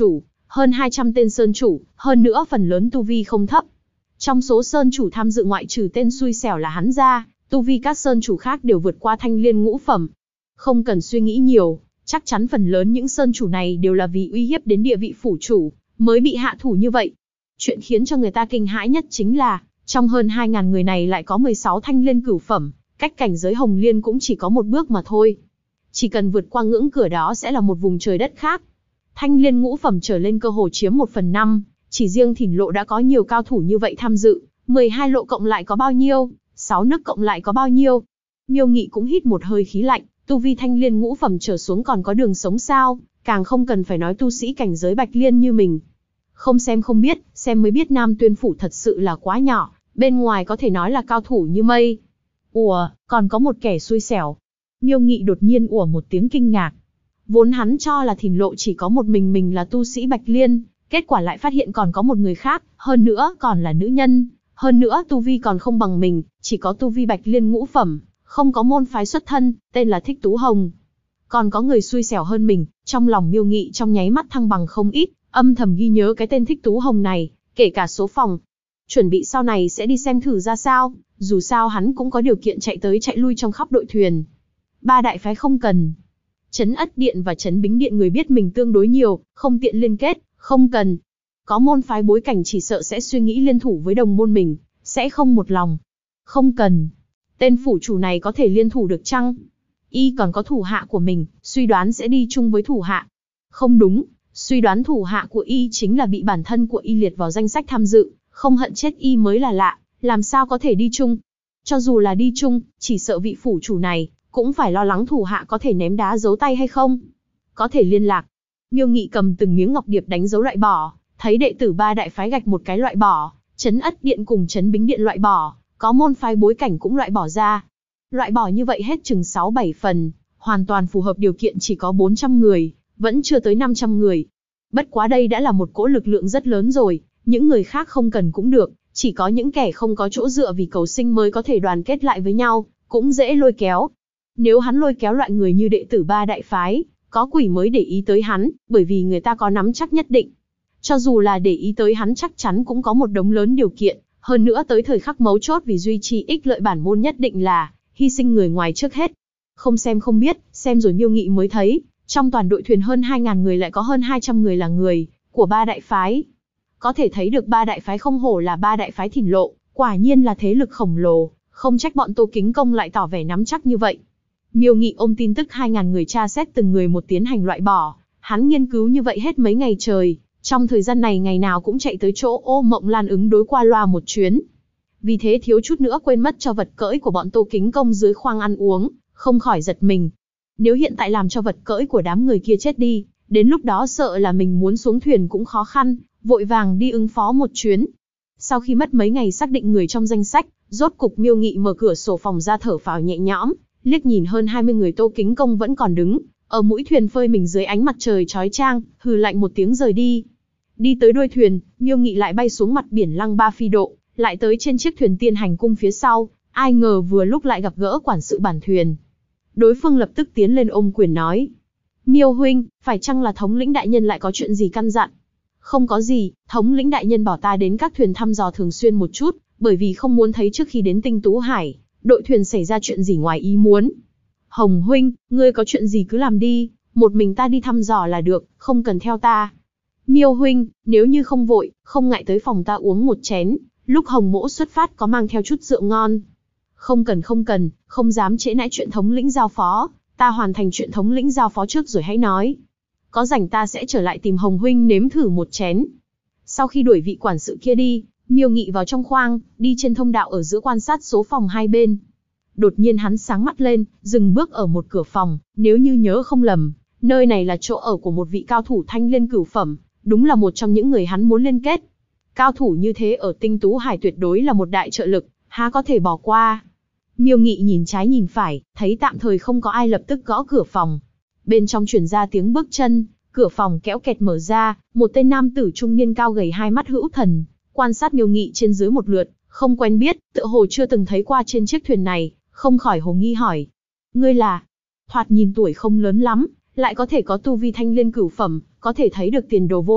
Hơn 200 tên sơn chủ, hơn nữa phần lớn tu vi không thấp. Trong số sơn chủ tham dự ngoại trừ tên xui xẻo là hắn ra, tu vi các sơn chủ khác đều vượt qua thanh liên ngũ phẩm. Không cần suy nghĩ nhiều, chắc chắn phần lớn những sơn chủ này đều là vì uy hiếp đến địa vị phủ chủ, mới bị hạ thủ như vậy. Chuyện khiến cho người ta kinh hãi nhất chính là, trong hơn 2.000 người này lại có 16 thanh liên cửu phẩm, cách cảnh giới hồng liên cũng chỉ có một bước mà thôi. Chỉ cần vượt qua ngưỡng cửa đó sẽ là một vùng trời đất khác. Thanh liên ngũ phẩm trở lên cơ hồ chiếm 1/5, chỉ riêng Thìn lộ đã có nhiều cao thủ như vậy tham dự, 12 lộ cộng lại có bao nhiêu, 6 nước cộng lại có bao nhiêu. Miêu Nghị cũng hít một hơi khí lạnh, tu vi thanh liên ngũ phẩm trở xuống còn có đường sống sao, càng không cần phải nói tu sĩ cảnh giới bạch liên như mình. Không xem không biết, xem mới biết Nam Tuyên Phủ thật sự là quá nhỏ, bên ngoài có thể nói là cao thủ như mây. Ủa, còn có một kẻ xui xẻo. Miêu Nghị đột nhiên ủa một tiếng kinh ngạc. Vốn hắn cho là Thìn lộ chỉ có một mình là tu sĩ bạch liên, kết quả lại phát hiện còn có một người khác, hơn nữa còn là nữ nhân, hơn nữa tu vi còn không bằng mình, chỉ có tu vi bạch liên ngũ phẩm, không có môn phái xuất thân, tên là Thích Tú Hồng. Còn có người xui xẻo hơn mình, trong lòng Miêu Nghị trong nháy mắt thăng bằng không ít, âm thầm ghi nhớ cái tên Thích Tú Hồng này, kể cả số phòng. Chuẩn bị sau này sẽ đi xem thử ra sao, dù sao hắn cũng có điều kiện chạy tới chạy lui trong khắp đội thuyền. Ba đại phái không cần. Trấn Ất Điện và Trấn Bính Điện người biết mình tương đối nhiều, không tiện liên kết, không cần. Có môn phái bối cảnh chỉ sợ sẽ suy nghĩ liên thủ với đồng môn mình, sẽ không một lòng. Không cần. Tên phủ chủ này có thể liên thủ được chăng? Y còn có thủ hạ của mình, suy đoán sẽ đi chung với thủ hạ. Không đúng, suy đoán thủ hạ của Y chính là bị bản thân của Y liệt vào danh sách tham dự, không hận chết Y mới là lạ, làm sao có thể đi chung? Cho dù là đi chung, chỉ sợ vị phủ chủ này cũng phải lo lắng thủ hạ có thể ném đá giấu tay hay không. Có thể liên lạc. Miêu Nghị cầm từng miếng ngọc điệp đánh dấu loại bỏ, thấy đệ tử ba đại phái gạch một cái loại bỏ, Trấn Ất Điện cùng Trấn Bính Điện loại bỏ, có môn phái bối cảnh cũng loại bỏ ra. Loại bỏ như vậy hết chừng 6-7 phần, hoàn toàn phù hợp điều kiện chỉ có 400 người, vẫn chưa tới 500 người. Bất quá đây đã là một cỗ lực lượng rất lớn rồi, những người khác không cần cũng được, chỉ có những kẻ không có chỗ dựa vì cầu sinh mới có thể đoàn kết lại với nhau, cũng dễ lôi kéo. Nếu hắn lôi kéo loại người như đệ tử ba đại phái, có quỷ mới để ý tới hắn, bởi vì người ta có nắm chắc nhất định. Cho dù là để ý tới hắn chắc chắn cũng có một đống lớn điều kiện, hơn nữa tới thời khắc mấu chốt vì duy trì ích lợi bản môn nhất định là hy sinh người ngoài trước hết. Không xem không biết, xem rồi Miêu Nghị mới thấy, trong toàn đội thuyền hơn 2.000 người lại có hơn 200 người là người của ba đại phái. Có thể thấy được ba đại phái không hổ là ba đại phái Thìn lộ, quả nhiên là thế lực khổng lồ, không trách bọn Tô Kính Công lại tỏ vẻ nắm chắc như vậy. Miêu Nghị ôm tin tức 2.000 người tra xét từng người một tiến hành loại bỏ, hắn nghiên cứu như vậy hết mấy ngày trời, trong thời gian này ngày nào cũng chạy tới chỗ Ô Mộng Lan ứng đối qua loa một chuyến. Vì thế thiếu chút nữa quên mất cho vật cưỡi của bọn Tô Kính Công dưới khoang ăn uống, không khỏi giật mình. Nếu hiện tại làm cho vật cưỡi của đám người kia chết đi, đến lúc đó sợ là mình muốn xuống thuyền cũng khó khăn, vội vàng đi ứng phó một chuyến. Sau khi mất mấy ngày xác định người trong danh sách, rốt cục Miêu Nghị mở cửa sổ phòng ra thở phào nhẹ nhõm, liếc nhìn hơn 20 người Tô Kính Công vẫn còn đứng ở mũi thuyền phơi mình dưới ánh mặt trời chói chang, hừ lạnh một tiếng rời đi. Đi tới đuôi thuyền, Miêu Nghị lại bay xuống mặt biển Lăng Ba Phi Độ, lại tới trên chiếc thuyền Tiên Hành Cung phía sau, ai ngờ vừa lúc lại gặp gỡ quản sự bản thuyền. Đối phương lập tức tiến lên ôm quyền nói: "Miêu huynh, phải chăng là thống lĩnh đại nhân lại có chuyện gì căn dặn?" "Không có gì, thống lĩnh đại nhân bảo ta đến các thuyền thăm dò thường xuyên một chút, bởi vì không muốn thấy trước khi đến Tinh Tú Hải, đội thuyền xảy ra chuyện gì ngoài ý muốn." "Hồng huynh, ngươi có chuyện gì cứ làm đi, một mình ta đi thăm dò là được, không cần theo ta." "Miêu huynh, nếu như không vội, không ngại tới phòng ta uống một chén, lúc Hồng mỗ xuất phát có mang theo chút rượu ngon." Không cần, không dám trễ nãi chuyện thống lĩnh giao phó, ta hoàn thành chuyện thống lĩnh giao phó trước rồi hãy nói. Có rảnh ta sẽ trở lại tìm Hồng huynh nếm thử một chén." Sau khi đuổi vị quản sự kia đi, Miêu Nghị vào trong khoang, đi trên thông đạo ở giữa quan sát số phòng hai bên. Đột nhiên hắn sáng mắt lên, dừng bước ở một cửa phòng, nếu như nhớ không lầm, nơi này là chỗ ở của một vị cao thủ thanh liên cửu phẩm, đúng là một trong những người hắn muốn liên kết. Cao thủ như thế ở Tinh Tú Hải tuyệt đối là một đại trợ lực, há có thể bỏ qua. Miêu Nghị nhìn trái nhìn phải, thấy tạm thời không có ai lập tức gõ cửa phòng. Bên trong truyền ra tiếng bước chân, cửa phòng kéo kẹt mở ra, một tên nam tử trung niên cao gầy hai mắt hữu thần, quan sát Miêu Nghị trên dưới một lượt, không quen biết, tựa hồ chưa từng thấy qua trên chiếc thuyền này, không khỏi hồ nghi hỏi: "Ngươi là?" Thoạt nhìn tuổi không lớn lắm, lại có thể có tu vi thanh liên cửu phẩm, có thể thấy được tiền đồ vô hạn,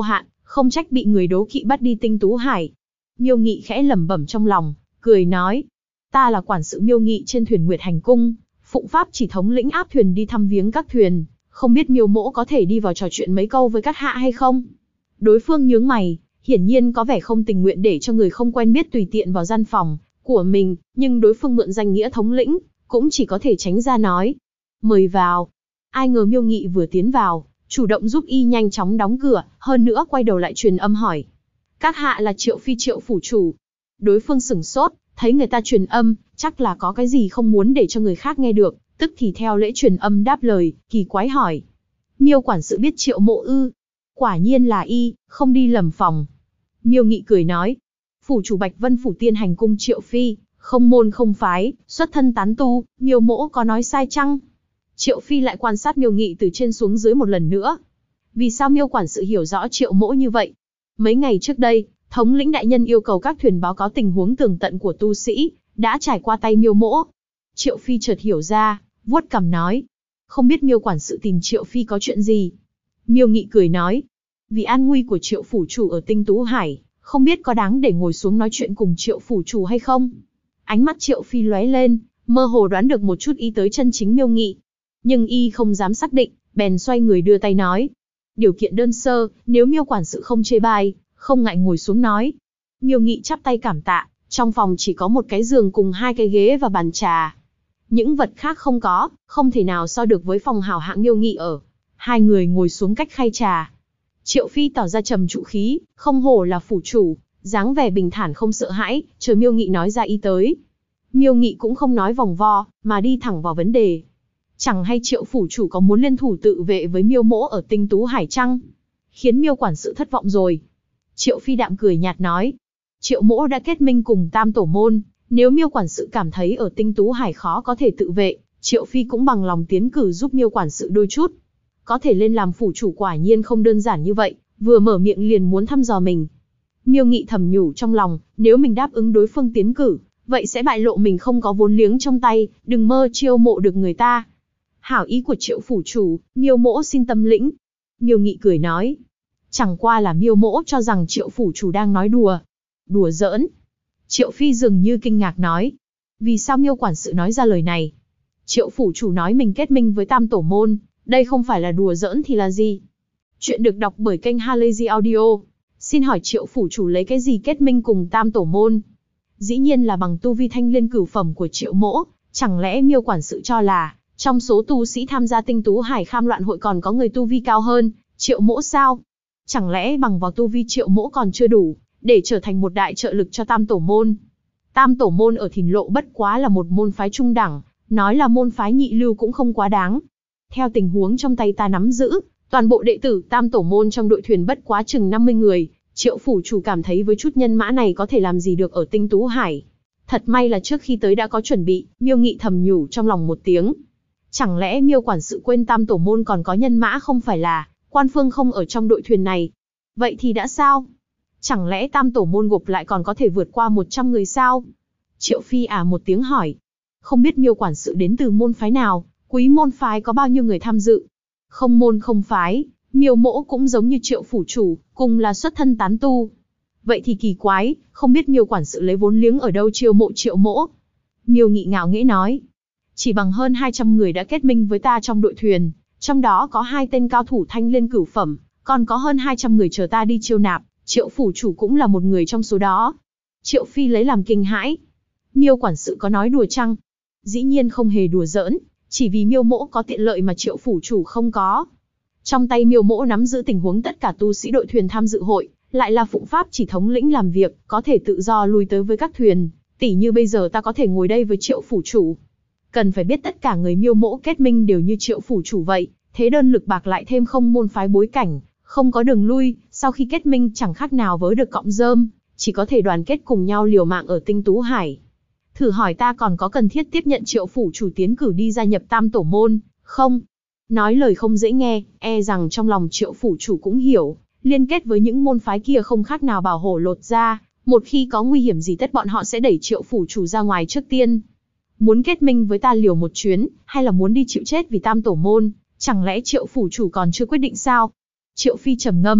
không trách bị người đố kỵ bắt đi Tinh Tú Hải. Miêu Nghị khẽ lẩm bẩm trong lòng, cười nói, ta là quản sự Miêu Nghị trên thuyền Nguyệt Hành Cung, phụng pháp chỉ thống lĩnh áp thuyền đi thăm viếng các thuyền, không biết Miêu mỗ có thể đi vào trò chuyện mấy câu với các hạ hay không? Đối phương nhướng mày, hiển nhiên có vẻ không tình nguyện để cho người không quen biết tùy tiện vào gian phòng của mình, nhưng đối phương mượn danh nghĩa thống lĩnh, cũng chỉ có thể tránh ra nói, mời vào. Ai ngờ Miêu Nghị vừa tiến vào, chủ động giúp y nhanh chóng đóng cửa, hơn nữa quay đầu lại truyền âm hỏi, các hạ là Triệu Phi Triệu phủ chủ. Đối phương sửng sốt, thấy người ta truyền âm, chắc là có cái gì không muốn để cho người khác nghe được, tức thì theo lễ truyền âm đáp lời, kỳ quái hỏi, Miêu quản sự biết Triệu mộ ư? Quả nhiên là y, không đi lầm phòng. Miêu Nghị cười nói, phủ chủ Bạch Vân phủ Tiên Hành Cung Triệu Phi, không môn không phái, xuất thân tán tu, Miêu mỗ có nói sai chăng? Triệu Phi lại quan sát Miêu Nghị từ trên xuống dưới một lần nữa. Vì sao Miêu quản sự hiểu rõ Triệu mỗ như vậy? Mấy ngày trước đây, thống lĩnh đại nhân yêu cầu các thuyền báo cáo tình huống tường tận của tu sĩ, đã trải qua tay Miêu mỗ. Triệu Phi chợt hiểu ra, vuốt cằm nói, không biết Miêu quản sự tìm Triệu Phi có chuyện gì? Miêu Nghị cười nói, vì an nguy của Triệu phủ chủ ở Tinh Tú Hải, không biết có đáng để ngồi xuống nói chuyện cùng Triệu phủ chủ hay không? Ánh mắt Triệu Phi lóe lên, mơ hồ đoán được một chút ý tới chân chính Miêu Nghị. Nhưng y không dám xác định, bèn xoay người đưa tay nói, điều kiện đơn sơ, nếu Miêu quản sự không chê bai, không ngại ngồi xuống nói. Miêu Nghị chắp tay cảm tạ, trong phòng chỉ có một cái giường cùng 2 cái ghế và bàn trà. Những vật khác không có, không thể nào so được với phòng hảo hạng Miêu Nghị ở. Hai người ngồi xuống cách khay trà. Triệu Phi tỏ ra trầm trụ khí, không hổ là phủ chủ, dáng vẻ bình thản không sợ hãi, chờ Miêu Nghị nói ra ý tới. Miêu Nghị cũng không nói vòng vo, mà đi thẳng vào vấn đề. Chẳng hay Triệu phủ chủ có muốn liên thủ tự vệ với Miêu mỗ ở Tinh Tú Hải chăng? Khiến Miêu quản sự thất vọng rồi. Triệu Phi đạm cười nhạt nói, Triệu mỗ đã kết minh cùng Tam Tổ môn, nếu Miêu quản sự cảm thấy ở Tinh Tú Hải khó có thể tự vệ, Triệu Phi cũng bằng lòng tiến cử giúp Miêu quản sự đôi chút. Có thể lên làm phủ chủ quả nhiên không đơn giản như vậy, vừa mở miệng liền muốn thăm dò mình. Miêu Nghị thầm nhủ trong lòng, nếu mình đáp ứng đối phương tiến cử, vậy sẽ bại lộ mình không có vốn liếng trong tay, đừng mơ chiêu mộ được người ta. Hảo ý của Triệu phủ chủ, Miêu mỗ xin tâm lĩnh. Miêu Nghị cười nói, chẳng qua là Miêu mỗ cho rằng Triệu phủ chủ đang nói đùa. Đùa giỡn. Triệu Phi dường như kinh ngạc nói, vì sao Miêu quản sự nói ra lời này? Triệu phủ chủ nói mình kết minh với Tam Tổ môn, đây không phải là đùa giỡn thì là gì? Chuyện được đọc bởi kênh Halazy Audio. Xin hỏi Triệu phủ chủ lấy cái gì kết minh cùng Tam Tổ môn? Dĩ nhiên là bằng tu vi thanh liên cửu phẩm của Triệu mỗ, chẳng lẽ Miêu quản sự cho là trong số tu sĩ tham gia Tinh Tú Hải Kham Loạn hội còn có người tu vi cao hơn Triệu mỗ sao? Chẳng lẽ bằng vào tu vi Triệu mỗ còn chưa đủ để trở thành một đại trợ lực cho Tam Tổ môn? Tam Tổ môn ở Thìn Lộ bất quá là một môn phái trung đẳng, nói là môn phái nhị lưu cũng không quá đáng. Theo tình huống trong tay ta nắm giữ, toàn bộ đệ tử Tam Tổ môn trong đội thuyền bất quá chừng 50 người, Triệu phủ chủ cảm thấy với chút nhân mã này có thể làm gì được ở Tinh Tú Hải. Thật may là trước khi tới đã có chuẩn bị, Miêu Nghị thầm nhủ trong lòng một tiếng. Chẳng lẽ Miêu quản sự quên Tam Tổ môn còn có nhân mã không phải là quan phương không ở trong đội thuyền này? Vậy thì đã sao? Chẳng lẽ Tam Tổ môn gộp lại còn có thể vượt qua 100 người sao? Triệu Phi một tiếng hỏi. Không biết Miêu quản sự đến từ môn phái nào, quý môn phái có bao nhiêu người tham dự? Không môn không phái, Miêu mỗ cũng giống như Triệu phủ chủ, cùng là xuất thân tán tu. Vậy thì kỳ quái, không biết Miêu quản sự lấy vốn liếng ở đâu chiêu mộ Triệu mỗ? Miêu Nghị ngạo nghễ nói, chỉ bằng hơn 200 người đã kết minh với ta trong đội thuyền, trong đó có 2 tên cao thủ thanh liên cửu phẩm, còn có hơn 200 người chờ ta đi chiêu nạp, Triệu phủ chủ cũng là một người trong số đó. Triệu Phi lấy làm kinh hãi. Miêu quản sự có nói đùa chăng? Dĩ nhiên không hề đùa giỡn, chỉ vì Miêu mỗ có tiện lợi mà Triệu phủ chủ không có. Trong tay Miêu mỗ nắm giữ tình huống tất cả tu sĩ đội thuyền tham dự hội, lại là phụng pháp chỉ thống lĩnh làm việc, có thể tự do lui tới với các thuyền, tỉ như bây giờ ta có thể ngồi đây với Triệu phủ chủ. Cần phải biết tất cả người Miêu mỗ kết minh đều như Triệu phủ chủ vậy, thế đơn lực bạc lại thêm không môn phái bối cảnh, không có đường lui, sau khi kết minh chẳng khác nào với được cọng rơm, chỉ có thể đoàn kết cùng nhau liều mạng ở Tinh Tú Hải. Thử hỏi ta còn có cần thiết tiếp nhận Triệu phủ chủ tiến cử đi gia nhập Tam Tổ môn, không? Nói lời không dễ nghe, rằng trong lòng Triệu phủ chủ cũng hiểu, liên kết với những môn phái kia không khác nào bảo hổ lột da, một khi có nguy hiểm gì tất bọn họ sẽ đẩy Triệu phủ chủ ra ngoài trước tiên. Muốn kết minh với ta liều một chuyến, hay là muốn đi chịu chết vì Tam Tổ môn, chẳng lẽ Triệu phủ chủ còn chưa quyết định sao? Triệu Phi trầm ngâm,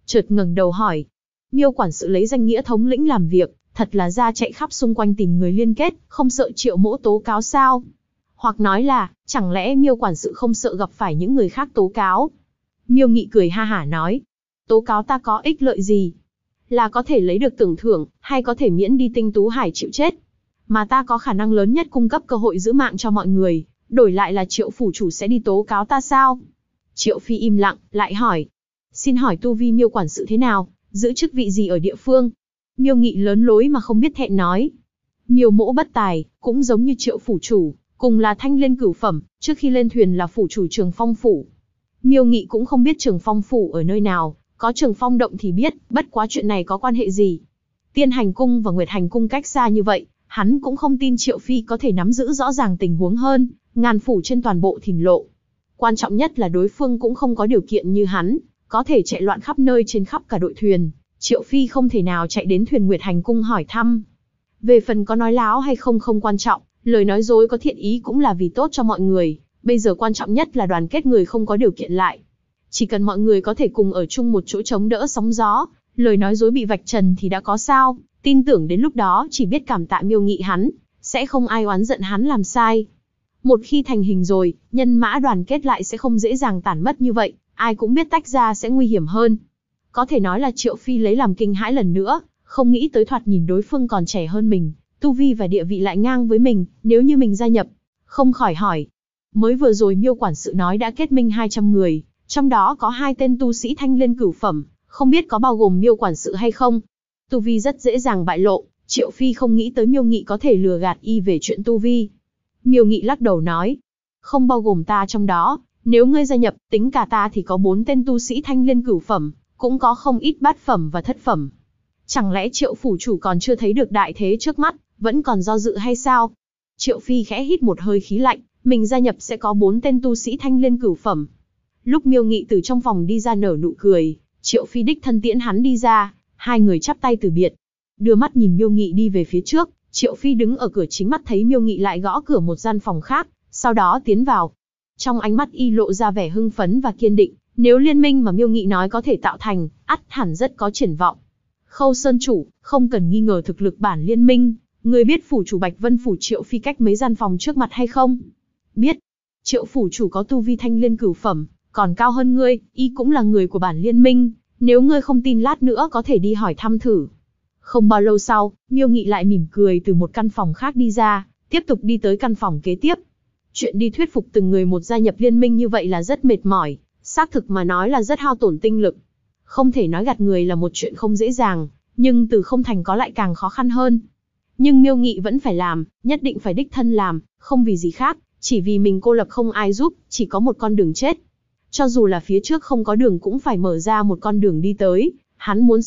chợt ngẩng đầu hỏi. Miêu quản sự lấy danh nghĩa thống lĩnh làm việc, thật là ra chạy khắp xung quanh tìm người liên kết, không sợ Triệu Mỗ tố cáo sao? Hoặc nói là, chẳng lẽ Miêu quản sự không sợ gặp phải những người khác tố cáo? Miêu Nghị cười ha hả nói, tố cáo ta có ích lợi gì? Là có thể lấy được tưởng thưởng, hay có thể miễn đi Tinh Tú Hải chịu chết? Mà ta có khả năng lớn nhất cung cấp cơ hội giữ mạng cho mọi người, đổi lại là Triệu phủ chủ sẽ đi tố cáo ta sao? Triệu Phi im lặng, lại hỏi. Xin hỏi tu vi Miêu quản sự thế nào, giữ chức vị gì ở địa phương? Miêu Nghị lớn lối mà không biết thẹn nói. Miêu mỗ bất tài, cũng giống như Triệu phủ chủ, cùng là thanh liên cửu phẩm, trước khi lên thuyền là phủ chủ Trường Phong phủ. Miêu Nghị cũng không biết Trường Phong phủ ở nơi nào, có Trường Phong động thì biết, bất quá chuyện này có quan hệ gì. Tiên Hành cung và Nguyệt Hành cung cách xa như vậy, hắn cũng không tin Triệu Phi có thể nắm giữ rõ ràng tình huống hơn, ngàn phủ trên toàn bộ Thìn lộ. Quan trọng nhất là đối phương cũng không có điều kiện như hắn, có thể chạy loạn khắp nơi trên khắp cả đội thuyền. Triệu Phi không thể nào chạy đến thuyền Nguyệt Hành cung hỏi thăm. Về phần có nói láo hay không không quan trọng, lời nói dối có thiện ý cũng là vì tốt cho mọi người. Bây giờ quan trọng nhất là đoàn kết người không có điều kiện lại. Chỉ cần mọi người có thể cùng ở chung một chỗ chống đỡ sóng gió, lời nói dối bị vạch trần thì đã có sao. Tin tưởng đến lúc đó chỉ biết cảm tạ Miêu Nghị hắn, sẽ không ai oán giận hắn làm sai. Một khi thành hình rồi, nhân mã đoàn kết lại sẽ không dễ dàng tản mất như vậy, ai cũng biết tách ra sẽ nguy hiểm hơn. Có thể nói là Triệu Phi lấy làm kinh hãi lần nữa, không nghĩ tới thoạt nhìn đối phương còn trẻ hơn mình, tu vi và địa vị lại ngang với mình, nếu như mình gia nhập, không khỏi hỏi. Mới vừa rồi Miêu quản sự nói đã kết minh 200 người, trong đó có 2 tên tu sĩ thanh liên cửu phẩm, không biết có bao gồm Miêu quản sự hay không? Tu vi rất dễ dàng bại lộ, Triệu Phi không nghĩ tới Miêu Nghị có thể lừa gạt y về chuyện tu vi. Miêu Nghị lắc đầu nói, không bao gồm ta trong đó, nếu ngươi gia nhập, tính cả ta thì có 4 tên tu sĩ thanh liên cửu phẩm, cũng có không ít bát phẩm và thất phẩm. Chẳng lẽ Triệu phủ chủ còn chưa thấy được đại thế trước mắt, vẫn còn do dự hay sao? Triệu Phi khẽ hít một hơi khí lạnh, mình gia nhập sẽ có 4 tên tu sĩ thanh liên cửu phẩm. Lúc Miêu Nghị từ trong phòng đi ra nở nụ cười, Triệu Phi đích thân tiễn hắn đi ra, hai người chắp tay từ biệt. Đưa mắt nhìn Miêu Nghị đi về phía trước, Triệu Phi đứng ở cửa chính mắt thấy Miêu Nghị lại gõ cửa một gian phòng khác, sau đó tiến vào. Trong ánh mắt y lộ ra vẻ hưng phấn và kiên định, nếu liên minh mà Miêu Nghị nói có thể tạo thành, ắt hẳn rất có triển vọng. Khâu Sơn chủ, không cần nghi ngờ thực lực bản liên minh, người biết phủ chủ Bạch Vân phủ Triệu Phi cách mấy gian phòng trước mặt hay không? Biết. Triệu phủ chủ có tu vi thanh liên cửu phẩm, còn cao hơn ngươi, y cũng là người của bản liên minh, nếu ngươi không tin lát nữa có thể đi hỏi thăm thử. Không bao lâu sau, Miêu Nghị lại mỉm cười từ một căn phòng khác đi ra, tiếp tục đi tới căn phòng kế tiếp. Chuyện đi thuyết phục từng người một gia nhập liên minh như vậy là rất mệt mỏi, xác thực mà nói là rất hao tổn tinh lực. Không thể nói gạt người là một chuyện không dễ dàng, nhưng từ không thành có lại càng khó khăn hơn. Nhưng Miêu Nghị vẫn phải làm, nhất định phải đích thân làm, không vì gì khác, chỉ vì mình cô lập không ai giúp, chỉ có một con đường chết. Cho dù là phía trước không có đường cũng phải mở ra một con đường đi tới, hắn muốn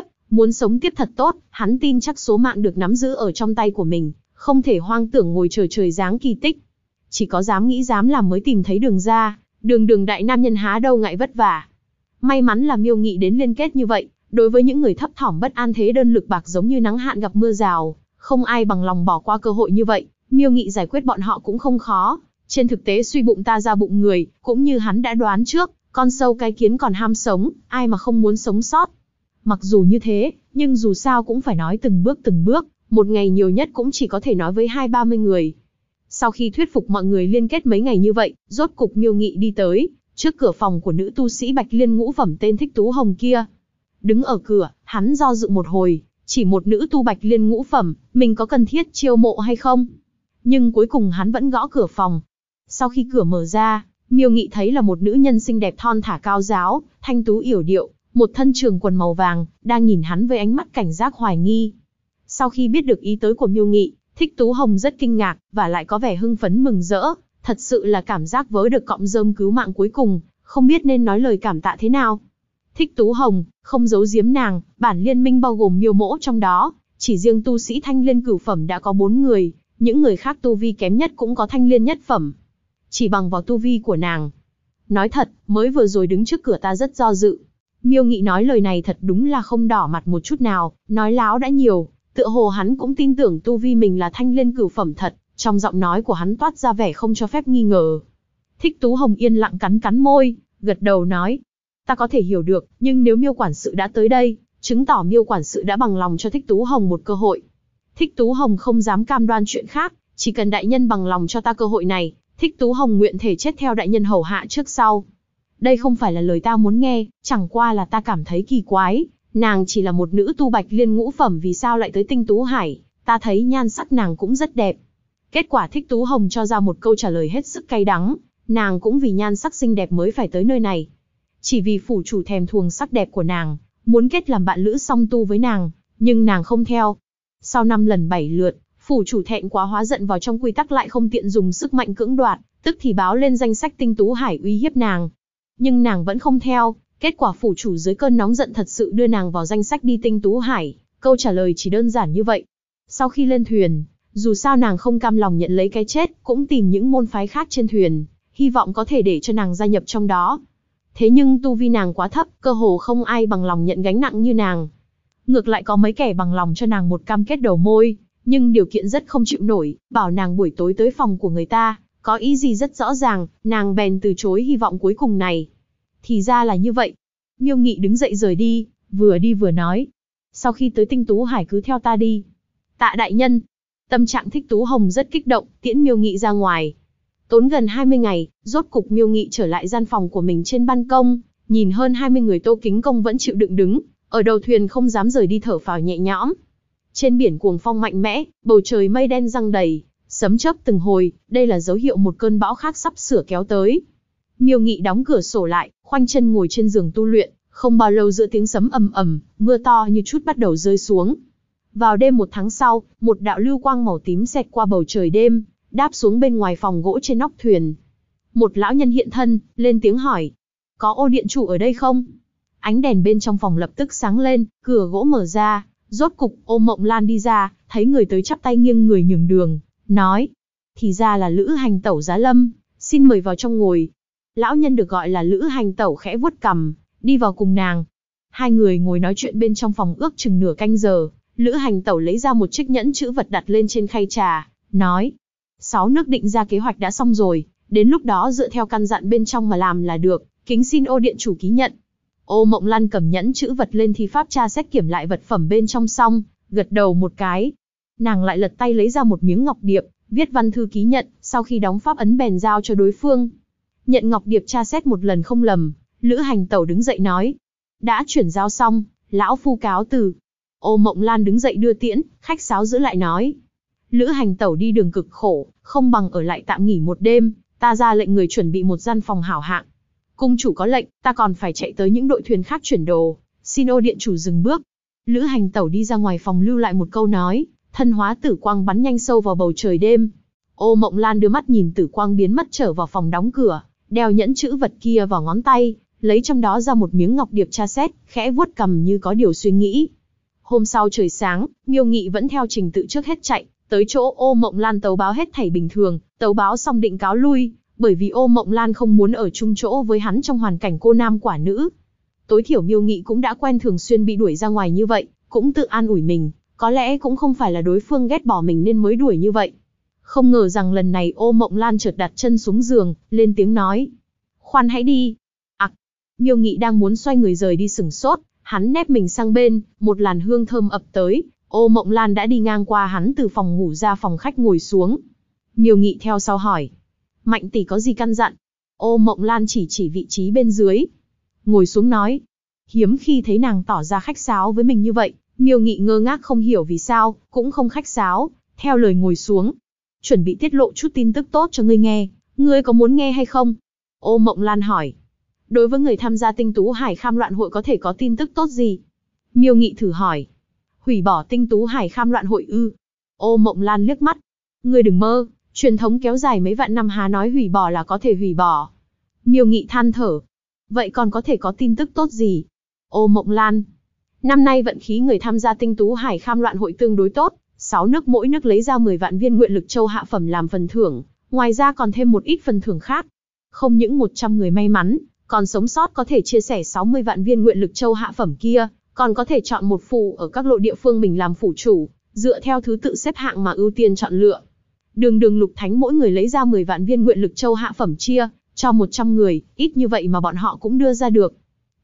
sống tiếp thật tốt, hắn tin chắc số mạng được nắm giữ ở trong tay của mình, không thể hoang tưởng ngồi chờ trời giáng kỳ tích. Chỉ có dám nghĩ dám làm mới tìm thấy đường ra, đường đại nam nhân há đâu ngại vất vả. May mắn là Miêu Nghị đến liên kết như vậy, đối với những người thấp thỏm bất an thế đơn lực bạc giống như nắng hạn gặp mưa rào, không ai bằng lòng bỏ qua cơ hội như vậy, Miêu Nghị giải quyết bọn họ cũng không khó. Trên thực tế suy bụng ta ra bụng người, cũng như hắn đã đoán trước, con sâu cái kiến còn ham sống, ai mà không muốn sống sót. Mặc dù như thế, nhưng dù sao cũng phải nói từng bước, một ngày nhiều nhất cũng chỉ có thể nói với 20-30 người. Sau khi thuyết phục mọi người liên kết mấy ngày như vậy, rốt cục Miêu Nghị đi tới, trước cửa phòng của nữ tu sĩ Bạch Liên ngũ phẩm tên Thích Tú Hồng kia. Đứng ở cửa, hắn do dự một hồi, chỉ một nữ tu Bạch Liên ngũ phẩm, mình có cần thiết chiêu mộ hay không? Nhưng cuối cùng hắn vẫn gõ cửa phòng. Sau khi cửa mở ra, Miêu Nghị thấy là một nữ nhân xinh đẹp thon thả cao ráo, thanh tú yểu điệu, một thân trường quần màu vàng, đang nhìn hắn với ánh mắt cảnh giác hoài nghi. Sau khi biết được ý tới của Miêu Nghị, Thích Tú Hồng rất kinh ngạc, và lại có vẻ hưng phấn mừng rỡ, thật sự là cảm giác vớ được cọng rơm cứu mạng cuối cùng, không biết nên nói lời cảm tạ thế nào. Thích Tú Hồng, không giấu giếm nàng, bản liên minh bao gồm Miêu mỗ trong đó, chỉ riêng tu sĩ thanh liên cửu phẩm đã có 4 người, những người khác tu vi kém nhất cũng có thanh liên nhất phẩm. Chỉ bằng vào tu vi của nàng. Nói thật, mới vừa rồi đứng trước cửa ta rất do dự. Miêu Nghị nói lời này thật đúng là không đỏ mặt một chút nào, nói láo đã nhiều, tựa hồ hắn cũng tin tưởng tu vi mình là thanh liên cửu phẩm thật, trong giọng nói của hắn toát ra vẻ không cho phép nghi ngờ. Thích Tú Hồng yên lặng cắn môi, gật đầu nói, Ta có thể hiểu được, nhưng nếu Miêu quản sự đã tới đây, chứng tỏ Miêu quản sự đã bằng lòng cho Thích Tú Hồng một cơ hội. Thích Tú Hồng không dám cam đoan chuyện khác, chỉ cần đại nhân bằng lòng cho ta cơ hội này, Thích Tú Hồng nguyện thể chết theo đại nhân hầu hạ trước sau. Đây không phải là lời ta muốn nghe, chẳng qua là ta cảm thấy kỳ quái, nàng chỉ là một nữ tu bạch liên ngũ phẩm vì sao lại tới Tinh Tú Hải, ta thấy nhan sắc nàng cũng rất đẹp. Kết quả Thích Tú Hồng cho ra một câu trả lời hết sức cay đắng, nàng cũng vì nhan sắc xinh đẹp mới phải tới nơi này. Chỉ vì phủ chủ thèm thuồng sắc đẹp của nàng, muốn kết làm bạn lữ song tu với nàng, nhưng nàng không theo. Sau 5 lần 7 lượt, phủ chủ thẹn quá hóa giận vào trong quy tắc lại không tiện dùng sức mạnh cưỡng đoạt, tức thì báo lên danh sách Tinh Tú Hải uy hiếp nàng. Nhưng nàng vẫn không theo, kết quả phủ chủ dưới cơn nóng giận thật sự đưa nàng vào danh sách đi Tinh Tú Hải, câu trả lời chỉ đơn giản như vậy. Sau khi lên thuyền, dù sao nàng không cam lòng nhận lấy cái chết, cũng tìm những môn phái khác trên thuyền, hy vọng có thể để cho nàng gia nhập trong đó. Thế nhưng tu vi nàng quá thấp, cơ hồ không ai bằng lòng nhận gánh nặng như nàng. Ngược lại có mấy kẻ bằng lòng cho nàng một cam kết đầu môi, nhưng điều kiện rất không chịu nổi, bảo nàng buổi tối tới phòng của người ta, có ý gì rất rõ ràng, nàng bèn từ chối hy vọng cuối cùng này. Thì ra là như vậy. Miêu Nghị đứng dậy rời đi vừa nói. Sau khi tới Tinh Tú Hải cứ theo ta đi. Tạ đại nhân. Tâm trạng Thích Tú Hồng rất kích động, tiễn Miêu Nghị ra ngoài. Tốn gần 20 ngày, rốt cục Miêu Nghị trở lại gian phòng của mình trên ban công, nhìn hơn 20 người Tô Kính Công vẫn chịu đựng đứng, ở đầu thuyền không dám rời đi thở phào nhẹ nhõm. Trên biển cuồng phong mạnh mẽ, bầu trời mây đen giăng đầy, sấm chớp từng hồi, đây là dấu hiệu một cơn bão khác sắp sửa kéo tới. Miêu Nghị đóng cửa sổ lại, khoanh chân ngồi trên giường tu luyện, không bao lâu giữa tiếng sấm ầm ầm, mưa to như chút bắt đầu rơi xuống. Vào đêm 1 tháng sau, một đạo lưu quang màu tím xẹt qua bầu trời đêm, đáp xuống bên ngoài phòng gỗ trên nóc thuyền. Một lão nhân hiện thân, lên tiếng hỏi: "Có Ô điện chủ ở đây không?" Ánh đèn bên trong phòng lập tức sáng lên, cửa gỗ mở ra, rốt cục Ô Mộng Lan đi ra, thấy người tới chắp tay nghiêng người nhường đường, nói: "Thì ra là Lữ Hành Tẩu Giá Lâm, xin mời vào trong ngồi." Lão nhân được gọi là Lữ Hành Tẩu khẽ vuốt cằm, đi vào cùng nàng. Hai người ngồi nói chuyện bên trong phòng ước chừng nửa canh giờ. Lữ Hành Tẩu lấy ra một chiếc nhẫn chữ vật đặt lên trên khay trà, nói: 6 nước định ra kế hoạch đã xong rồi, đến lúc đó dựa theo căn dặn bên trong mà làm là được, kính xin Ô điện chủ ký nhận. Ô Mộng Lan cầm nhẫn chữ vật lên thi pháp tra xét kiểm lại vật phẩm bên trong xong, gật đầu một cái. Nàng lại lật tay lấy ra một miếng ngọc điệp, viết văn thư ký nhận, sau khi đóng pháp ấn bèn giao cho đối phương. Nhận ngọc điệp tra xét một lần không lầm, Lữ Hành Tẩu đứng dậy nói: đã chuyển giao xong, lão phu cáo từ. Ô Mộng Lan đứng dậy đưa tiễn, khách sáo giữ lại nói: Lữ Hành Tẩu đi đường cực khổ, không bằng ở lại tạm nghỉ một đêm, ta ra lệnh người chuẩn bị một gian phòng hảo hạng. Cung chủ có lệnh, ta còn phải chạy tới những đội thuyền khác chuyển đồ, xin Ô điện chủ dừng bước. Lữ Hành Tẩu đi ra ngoài phòng lưu lại một câu nói, thân hóa tử quang bắn nhanh sâu vào bầu trời đêm. Ô Mộng Lan đưa mắt nhìn tử quang biến mất trở vào phòng đóng cửa, đeo nhẫn chữ vật kia vào ngón tay, lấy trong đó ra một miếng ngọc điệp tra xét, khẽ vuốt cằm như có điều suy nghĩ. Hôm sau trời sáng, Miêu Nghị vẫn theo trình tự trước hết chạy, tới chỗ Ô Mộng Lan tấu báo hết thảy bình thường, tấu báo xong định cáo lui, bởi vì Ô Mộng Lan không muốn ở chung chỗ với hắn trong hoàn cảnh cô nam quả nữ. Tối thiểu Miêu Nghị cũng đã quen thường xuyên bị đuổi ra ngoài như vậy, cũng tự an ủi mình, có lẽ cũng không phải là đối phương ghét bỏ mình nên mới đuổi như vậy. Không ngờ rằng lần này Ô Mộng Lan chợt đặt chân xuống giường, lên tiếng nói: khoan hãy đi. Miêu Nghị đang muốn xoay người rời đi sửng sốt, hắn nép mình sang bên, một làn hương thơm ập tới, Ô Mộng Lan đã đi ngang qua hắn từ phòng ngủ ra phòng khách ngồi xuống. Miêu Nghị theo sau hỏi: Mạnh tỷ có gì căn dặn? Ô Mộng Lan chỉ vị trí bên dưới, ngồi xuống nói. Hiếm khi thấy nàng tỏ ra khách sáo với mình như vậy, Miêu Nghị ngơ ngác không hiểu vì sao, cũng không khách sáo, theo lời ngồi xuống. Chuẩn bị tiết lộ chút tin tức tốt cho ngươi nghe, ngươi có muốn nghe hay không? Ô Mộng Lan hỏi. Đối với người tham gia Tinh Tú Hải Kham Loạn Hội có thể có tin tức tốt gì? Miêu Nghị thử hỏi. Hủy bỏ Tinh Tú Hải Kham Loạn Hội ư? Ô Mộng Lan liếc mắt. Ngươi đừng mơ, truyền thống kéo dài mấy vạn năm há nói hủy bỏ là có thể hủy bỏ. Miêu Nghị than thở. Vậy còn có thể có tin tức tốt gì? Ô Mộng Lan. Năm nay vận khí người tham gia Tinh Tú Hải Kham Loạn Hội tương đối tốt, 6 nước mỗi nước lấy ra 10 vạn viên nguyện lực châu hạ phẩm làm phần thưởng, ngoài ra còn thêm một ít phần thưởng khác. Không những 100 người may mắn, còn sống sót có thể chia sẻ 60 vạn viên nguyện lực châu hạ phẩm kia, còn có thể chọn một phủ ở các lộ địa phương mình làm phủ chủ, dựa theo thứ tự xếp hạng mà ưu tiên chọn lựa. Đường Lục Thánh mỗi người lấy ra 10 vạn viên nguyện lực châu hạ phẩm chia cho 100 người, ít như vậy mà bọn họ cũng đưa ra được.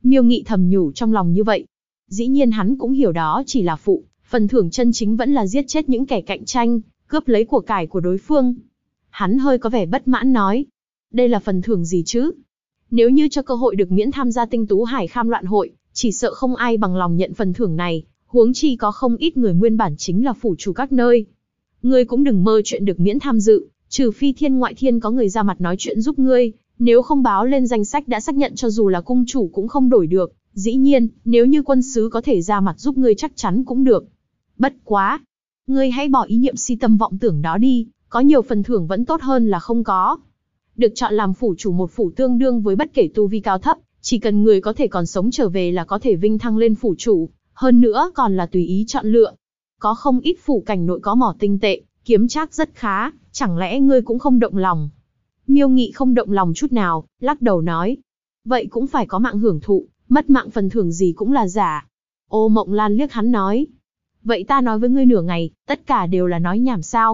Miêu Nghị thầm nhủ trong lòng như vậy. Dĩ nhiên hắn cũng hiểu đó chỉ là phụ, phần thưởng chân chính vẫn là giết chết những kẻ cạnh tranh, cướp lấy của cải của đối phương. Hắn hơi có vẻ bất mãn nói, đây là phần thưởng gì chứ? Nếu như cho cơ hội được miễn tham gia Tinh Tú Hải Kham Loạn hội, chỉ sợ không ai bằng lòng nhận phần thưởng này, huống chi có không ít người nguyên bản chính là phủ chủ các nơi. Ngươi cũng đừng mơ chuyện được miễn tham dự, trừ phi thiên ngoại thiên có người ra mặt nói chuyện giúp ngươi, nếu không báo lên danh sách đã xác nhận cho dù là cung chủ cũng không đổi được. Dĩ nhiên, nếu như quân sứ có thể ra mặt giúp ngươi chắc chắn cũng được. Bất quá, ngươi hãy bỏ ý niệm si tâm vọng tưởng đó đi, có nhiều phần thưởng vẫn tốt hơn là không có. Được chọn làm phủ chủ một phủ tương đương với bất kể tu vi cao thấp, chỉ cần người có thể còn sống trở về là có thể vinh thăng lên phủ chủ, hơn nữa còn là tùy ý chọn lựa. Có không ít phủ cảnh nội có mỏ tinh tệ, kiếm trác rất khá, chẳng lẽ ngươi cũng không động lòng? Miêu Nghị không động lòng chút nào, lắc đầu nói, vậy cũng phải có mạng hưởng thụ, mất mạng phần thưởng gì cũng là giả. Ô Mộng Lan liếc hắn nói, vậy ta nói với ngươi nửa ngày, tất cả đều là nói nhảm sao?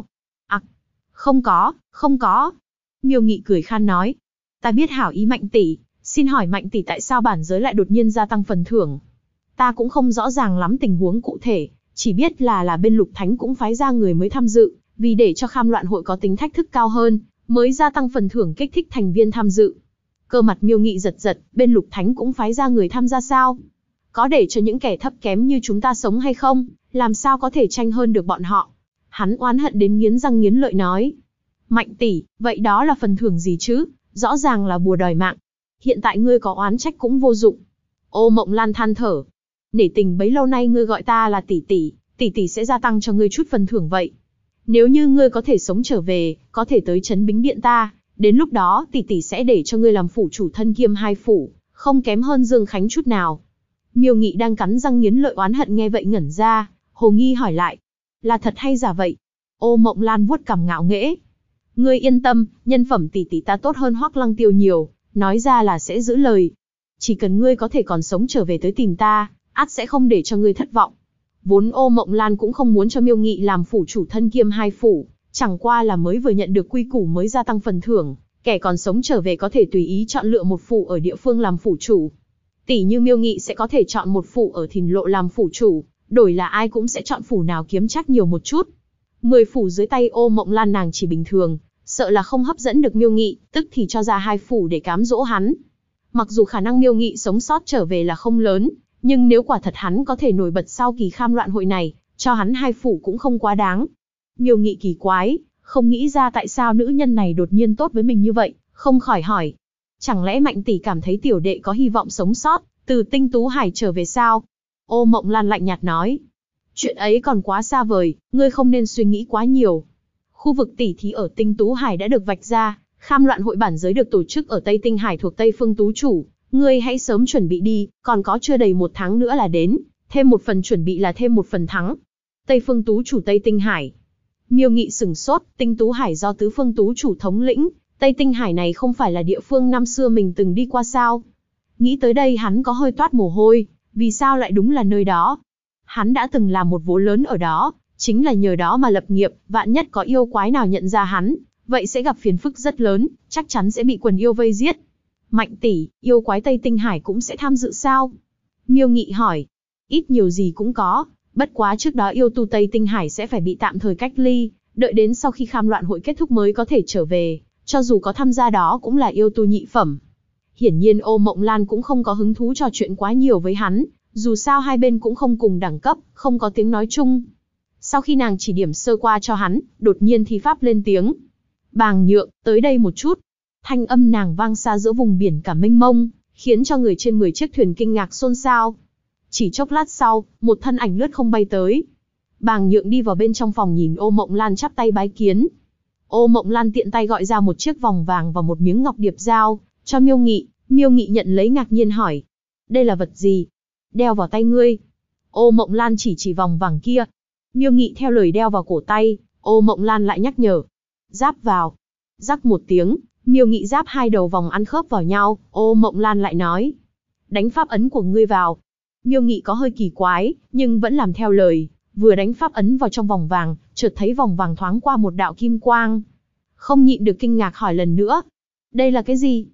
Không có, không có. Miêu Nghị cười khan nói, ta biết hảo ý Mạnh tỷ, xin hỏi Mạnh tỷ tại sao bản giới lại đột nhiên gia tăng phần thưởng? Ta cũng không rõ ràng lắm tình huống cụ thể, chỉ biết là bên Lục Thánh cũng phái ra người mới tham dự, vì để cho Kham Loạn hội có tính thách thức cao hơn, mới gia tăng phần thưởng kích thích thành viên tham dự. Cơ mặt Miêu Nghị giật giật, bên Lục Thánh cũng phái ra người tham gia sao? Có để cho những kẻ thấp kém như chúng ta sống hay không? Làm sao có thể tranh hơn được bọn họ? Hắn oán hận đến nghiến răng nghiến lợi nói. Mạnh tỷ, vậy đó là phần thưởng gì chứ? Rõ ràng là bùa đòi mạng. Hiện tại ngươi có oán trách cũng vô dụng. Ô Mộng Lan than thở. Nể tình bấy lâu nay ngươi gọi ta là tỷ tỷ sẽ gia tăng cho ngươi chút phần thưởng vậy. Nếu như ngươi có thể sống trở về, có thể tới trấn Bính Điện ta, đến lúc đó tỷ sẽ để cho ngươi làm phủ chủ thân kiêm hai phủ, không kém hơn Dương Khánh chút nào. Miêu Nghị đang cắn răng nghiến lợi oán hận nghe vậy ngẩn ra, hồ nghi hỏi lại, là thật hay giả vậy? Ô Mộng Lan vuốt cằm ngạo nghễ. Ngươi yên tâm, nhân phẩm tỷ ta tốt hơn Hoắc Lăng Tiêu nhiều, nói ra là sẽ giữ lời. Chỉ cần ngươi có thể còn sống trở về tới tìm ta, ắt sẽ không để cho ngươi thất vọng. Vốn Ô Mộng Lan cũng không muốn cho Miêu Nghị làm phủ chủ thân kiêm hai phủ, chẳng qua là mới vừa nhận được quy củ mới gia tăng phần thưởng, kẻ còn sống trở về có thể tùy ý chọn lựa một phủ ở địa phương làm phủ chủ. Tỷ như Miêu Nghị sẽ có thể chọn một phủ ở Thìn Lộ làm phủ chủ, đổi là ai cũng sẽ chọn phủ nào kiếm chắc nhiều một chút. 10 phủ dưới tay Ô Mộng Lan nàng chỉ bình thường, sợ là không hấp dẫn được Miêu Nghị, tức thì cho ra 2 phủ để cám dỗ hắn. Mặc dù khả năng Miêu Nghị sống sót trở về là không lớn, nhưng nếu quả thật hắn có thể nổi bật sau kỳ Kham Loạn hội này, cho hắn 2 phủ cũng không quá đáng. Miêu Nghị kỳ quái, không nghĩ ra tại sao nữ nhân này đột nhiên tốt với mình như vậy, không khỏi hỏi. Chẳng lẽ Mạnh tỷ cảm thấy tiểu đệ có hy vọng sống sót, từ Tinh Tú Hải trở về sao? Ô Mộng Lan lạnh nhạt nói. Chuyện ấy còn quá xa vời, ngươi không nên suy nghĩ quá nhiều. Khu vực tỉ thí ở Tinh Tú Hải đã được vạch ra, Kham Loạn hội bản giới được tổ chức ở Tây Tinh Hải thuộc Tây Phương Tú Chủ. Ngươi hãy sớm chuẩn bị đi, còn có chưa đầy 1 tháng nữa là đến, thêm một phần chuẩn bị là thêm một phần thắng. Tây Phương Tú Chủ Tây Tinh Hải. Miêu Nghị sửng sốt, Tinh Tú Hải do Tứ Phương Tú Chủ thống lĩnh, Tây Tinh Hải này không phải là địa phương năm xưa mình từng đi qua sao? Nghĩ tới đây hắn có hơi toát mồ hôi, vì sao lại đúng là nơi đó? Hắn đã từng làm một vố lớn ở đó, chính là nhờ đó mà lập nghiệp, vạn nhất có yêu quái nào nhận ra hắn, vậy sẽ gặp phiền phức rất lớn, chắc chắn sẽ bị quần yêu vây giết. Mạnh tỷ, yêu quái Tây Tinh Hải cũng sẽ tham dự sao? Miêu Nghị hỏi. Ít nhiều gì cũng có, bất quá trước đó yêu tu Tây Tinh Hải sẽ phải bị tạm thời cách ly, đợi đến sau khi Kham Loạn hội kết thúc mới có thể trở về, cho dù có tham gia đó cũng là yêu tu nhị phẩm. Hiển nhiên Ô Mộng Lan cũng không có hứng thú trò chuyện quá nhiều với hắn, dù sao hai bên cũng không cùng đẳng cấp, không có tiếng nói chung. Sau khi nàng chỉ điểm sơ qua cho hắn, đột nhiên thi pháp lên tiếng. Bàng Nhượng, tới đây một chút. Thanh âm nàng vang xa giữa vùng biển cả mênh mông, khiến cho người trên 10 chiếc thuyền kinh ngạc xôn xao. Chỉ chốc lát sau, một thân ảnh lướt không bay tới. Bàng Nhượng đi vào bên trong phòng nhìn Ô Mộng Lan chắp tay bái kiến. Ô Mộng Lan tiện tay gọi ra một chiếc vòng vàng và một miếng ngọc điệp giao cho Miêu Nghị. Miêu Nghị nhận lấy ngạc nhiên hỏi. Đây là vật gì? Đeo vào tay ngươi. Ô Mộng Lan chỉ vòng vàng kia. Miêu Nghị theo lời đeo vào cổ tay, Ô Mộng Lan lại nhắc nhở. Giáp vào. Rắc một tiếng, Miêu Nghị giáp 2 đầu vòng ăn khớp vào nhau, Ô Mộng Lan lại nói. Đánh pháp ấn của ngươi vào. Miêu Nghị có hơi kỳ quái, nhưng vẫn làm theo lời, vừa đánh pháp ấn vào trong vòng vàng, chợt thấy vòng vàng thoáng qua một đạo kim quang. Không nhịn được kinh ngạc hỏi lần nữa. Đây là cái gì?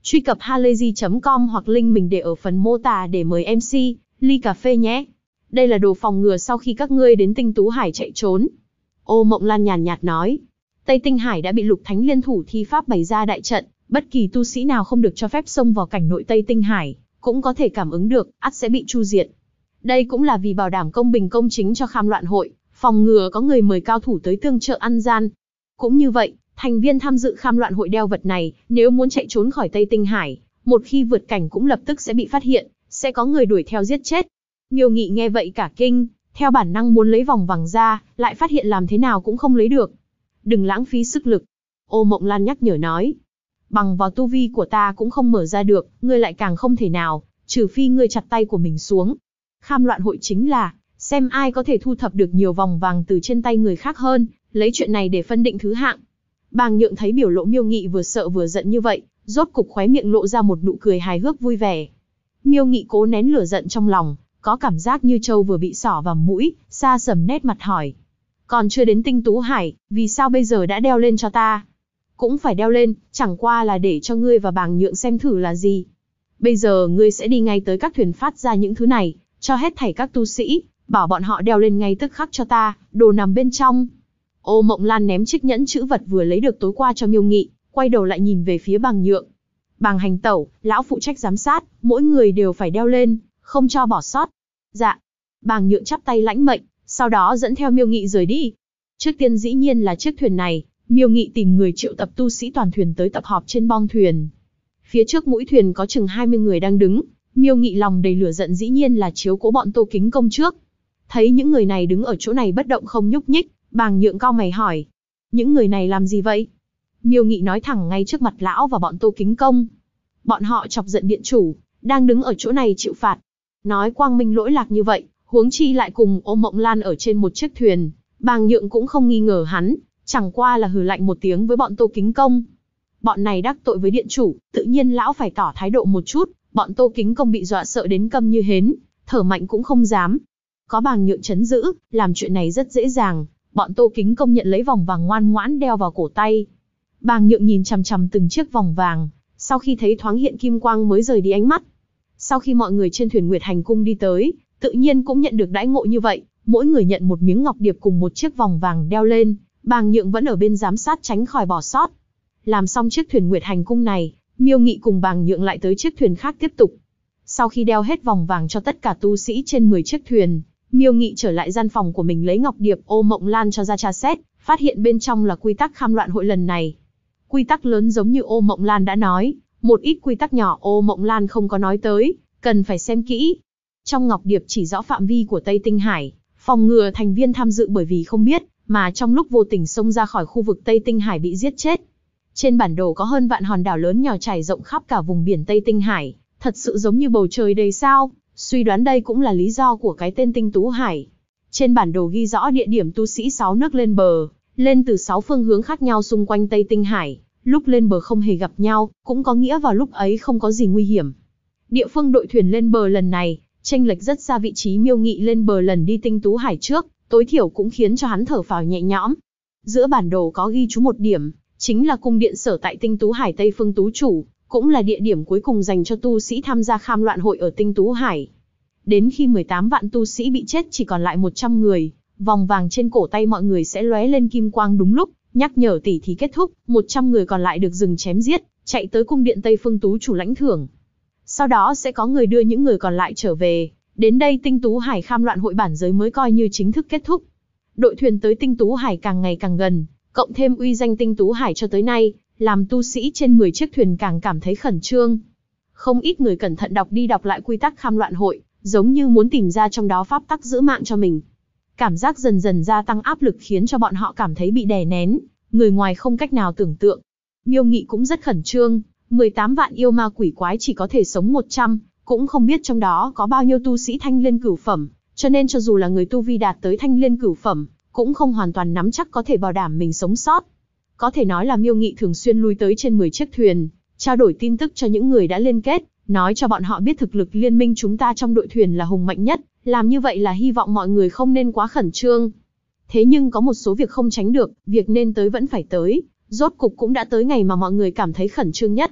Truy cập halayzi.com hoặc link mình để ở phần mô tả để mời MC ly cà phê nhé. Đây là đồ phòng ngừa sau khi các ngươi đến Tinh Tú Hải chạy trốn. Ô Mộng Lan nhàn nhạt nói. Tây Tinh Hải đã bị Lục Thánh liên thủ thi pháp bày ra đại trận, bất kỳ tu sĩ nào không được cho phép xông vào cảnh nội Tây Tinh Hải, cũng có thể cảm ứng được, ắt sẽ bị tru diệt. Đây cũng là vì bảo đảm công bình công chính cho Kham Loạn hội, phòng ngừa có người mời cao thủ tới tương trợ ăn gian. Cũng như vậy, thành viên tham dự Kham Loạn hội đeo vật này, nếu muốn chạy trốn khỏi Tây Tinh Hải, một khi vượt cảnh cũng lập tức sẽ bị phát hiện, sẽ có người đuổi theo giết chết. Miêu Nghị nghe vậy cả kinh, theo bản năng muốn lấy vòng vàng ra, lại phát hiện làm thế nào cũng không lấy được. Đừng lãng phí sức lực. Ô Mộng Lan nhắc nhở nói. Bằng vào tu vi của ta cũng không mở ra được, ngươi lại càng không thể nào, trừ phi ngươi chặt tay của mình xuống. Kham Loạn hội chính là, xem ai có thể thu thập được nhiều vòng vàng từ trên tay người khác hơn, lấy chuyện này để phân định thứ hạng. Bàng Nhượng thấy biểu lộ Miêu Nghị vừa sợ vừa giận như vậy, rốt cục khóe miệng lộ ra một nụ cười hài hước vui vẻ. Miêu Nghị cố nén lửa giận trong lòng, có cảm giác như trâu vừa bị xỏ vào mũi, xa sầm nét mặt hỏi. Còn chưa đến Tinh Tú Hải, vì sao bây giờ đã đeo lên cho ta? Cũng phải đeo lên, chẳng qua là để cho ngươi và Bàng Nhượng xem thử là gì. Bây giờ ngươi sẽ đi ngay tới các thuyền phát ra những thứ này, cho hết thảy các tu sĩ, bảo bọn họ đeo lên ngay tức khắc cho ta, đồ nằm bên trong. Ô Mộng Lan ném chiếc nhẫn chữ vật vừa lấy được tối qua cho Miêu Nghị, quay đầu lại nhìn về phía Bàng Nhượng. Bàng hành tẩu, lão phụ trách giám sát, mỗi người đều phải đeo lên, không cho bỏ sót. Dạ. Bàng Nhượng chắp tay lãnh mệnh, sau đó dẫn theo Miêu Nghị rời đi. Trước tiên dĩ nhiên là chiếc thuyền này, Miêu Nghị tìm người triệu tập tu sĩ toàn thuyền tới tập họp trên bong thuyền. Phía trước mũi thuyền có chừng 20 người đang đứng, Miêu Nghị lòng đầy lửa giận dĩ nhiên là chiếu cố bọn Tô Kính Công trước. Thấy những người này đứng ở chỗ này bất động không nhúc nhích, Bàng Nhượng cau mày hỏi. Những người này làm gì vậy? Miêu Nghị nói thẳng ngay trước mặt lão và bọn Tô Kính Công. Bọn họ chọc giận điện chủ, đang đứng ở chỗ này chịu phạt. Nói quang minh lỗi lạc như vậy, huống chi lại cùng Ô Mộng Lan ở trên một chiếc thuyền. Bàng Nhượng cũng không nghi ngờ hắn, chẳng qua là hừ lạnh một tiếng với bọn Tô Kính Công. Bọn này đắc tội với điện chủ, tự nhiên lão phải tỏ thái độ một chút. Bọn Tô Kính Công bị dọa sợ đến câm như hến, thở mạnh cũng không dám. Có Bàng Nhượng trấn giữ, làm chuyện này rất dễ dàng. Bọn Tô Kính Công nhận lấy vòng vàng ngoan ngoãn đeo vào cổ tay. Bàng Nhượng nhìn chằm chằm từng chiếc vòng vàng, sau khi thấy thoáng hiện kim quang mới rời đi ánh mắt. Sau khi mọi người trên thuyền Nguyệt Hành Cung đi tới, tự nhiên cũng nhận được đãi ngộ như vậy, mỗi người nhận một miếng ngọc điệp cùng một chiếc vòng vàng đeo lên. Bàng Nhượng vẫn ở bên giám sát tránh khỏi bỏ sót. Làm xong chiếc thuyền Nguyệt Hành Cung này, Miêu Nghị cùng Bàng Nhượng lại tới chiếc thuyền khác tiếp tục. Sau khi đeo hết vòng vàng cho tất cả tu sĩ trên 10 chiếc thuyền, Miêu Nghị trở lại gian phòng của mình lấy ngọc điệp Ô Mộng Lan cho ra tra xét, phát hiện bên trong là quy tắc Kham Loạn hội lần này. Quy tắc lớn giống như Ô Mộng Lan đã nói, một ít quy tắc nhỏ Ô Mộng Lan không có nói tới, cần phải xem kỹ. Trong ngọc điệp chỉ rõ phạm vi của Tây Tinh Hải, phòng ngừa thành viên tham dự bởi vì không biết, mà trong lúc vô tình xông ra khỏi khu vực Tây Tinh Hải bị giết chết. Trên bản đồ có hơn vạn hòn đảo lớn nhỏ trải rộng khắp cả vùng biển Tây Tinh Hải, thật sự giống như bầu trời đầy sao, suy đoán đây cũng là lý do của cái tên Tinh Tú Hải. Trên bản đồ ghi rõ địa điểm tu sĩ 6 nước lên bờ, lên từ 6 phương hướng khác nhau xung quanh Tây Tinh Hải, lúc lên bờ không hề gặp nhau, cũng có nghĩa vào lúc ấy không có gì nguy hiểm. Địa phương đội thuyền lên bờ lần này, chênh lệch rất xa vị trí Miêu Nghị lên bờ lần đi Tinh Tú Hải trước, tối thiểu cũng khiến cho hắn thở phào nhẹ nhõm. Giữa bản đồ có ghi chú một điểm, chính là cung điện sở tại Tinh Tú Hải Tây Phương Tú Chủ, cũng là địa điểm cuối cùng dành cho tu sĩ tham gia Kham Loạn hội ở Tinh Tú Hải. Đến khi 18 vạn tu sĩ bị chết chỉ còn lại 100 người, vòng vàng trên cổ tay mọi người sẽ lóe lên kim quang đúng lúc, nhắc nhở tỉ thí kết thúc, 100 người còn lại được dừng chém giết, chạy tới cung điện Tây Phương Tú Chủ lãnh thưởng. Sau đó sẽ có người đưa những người còn lại trở về, đến đây Tinh Tú Hải Kham Loạn hội bản giới mới coi như chính thức kết thúc. Đội thuyền tới Tinh Tú Hải càng ngày càng gần, cộng thêm uy danh Tinh Tú Hải cho tới nay, làm tu sĩ trên 10 chiếc thuyền càng cảm thấy khẩn trương. Không ít người cẩn thận đọc đi đọc lại quy tắc Kham Loạn hội, giống như muốn tìm ra trong đó pháp tắc giữ mạng cho mình. Cảm giác dần dần gia tăng áp lực khiến cho bọn họ cảm thấy bị đè nén, người ngoài không cách nào tưởng tượng. Miêu Nghị cũng rất khẩn trương, 18 vạn yêu ma quỷ quái chỉ có thể sống 100, cũng không biết trong đó có bao nhiêu tu sĩ thanh liên cửu phẩm, cho nên cho dù là người tu vi đạt tới thanh liên cửu phẩm, cũng không hoàn toàn nắm chắc có thể bảo đảm mình sống sót. Có thể nói là Miêu Nghị thường xuyên lui tới trên 10 chiếc thuyền, trao đổi tin tức cho những người đã liên kết, nói cho bọn họ biết thực lực liên minh chúng ta trong đội thuyền là hùng mạnh nhất, làm như vậy là hy vọng mọi người không nên quá khẩn trương. Thế nhưng có một số việc không tránh được, việc nên tới vẫn phải tới, rốt cục cũng đã tới ngày mà mọi người cảm thấy khẩn trương nhất.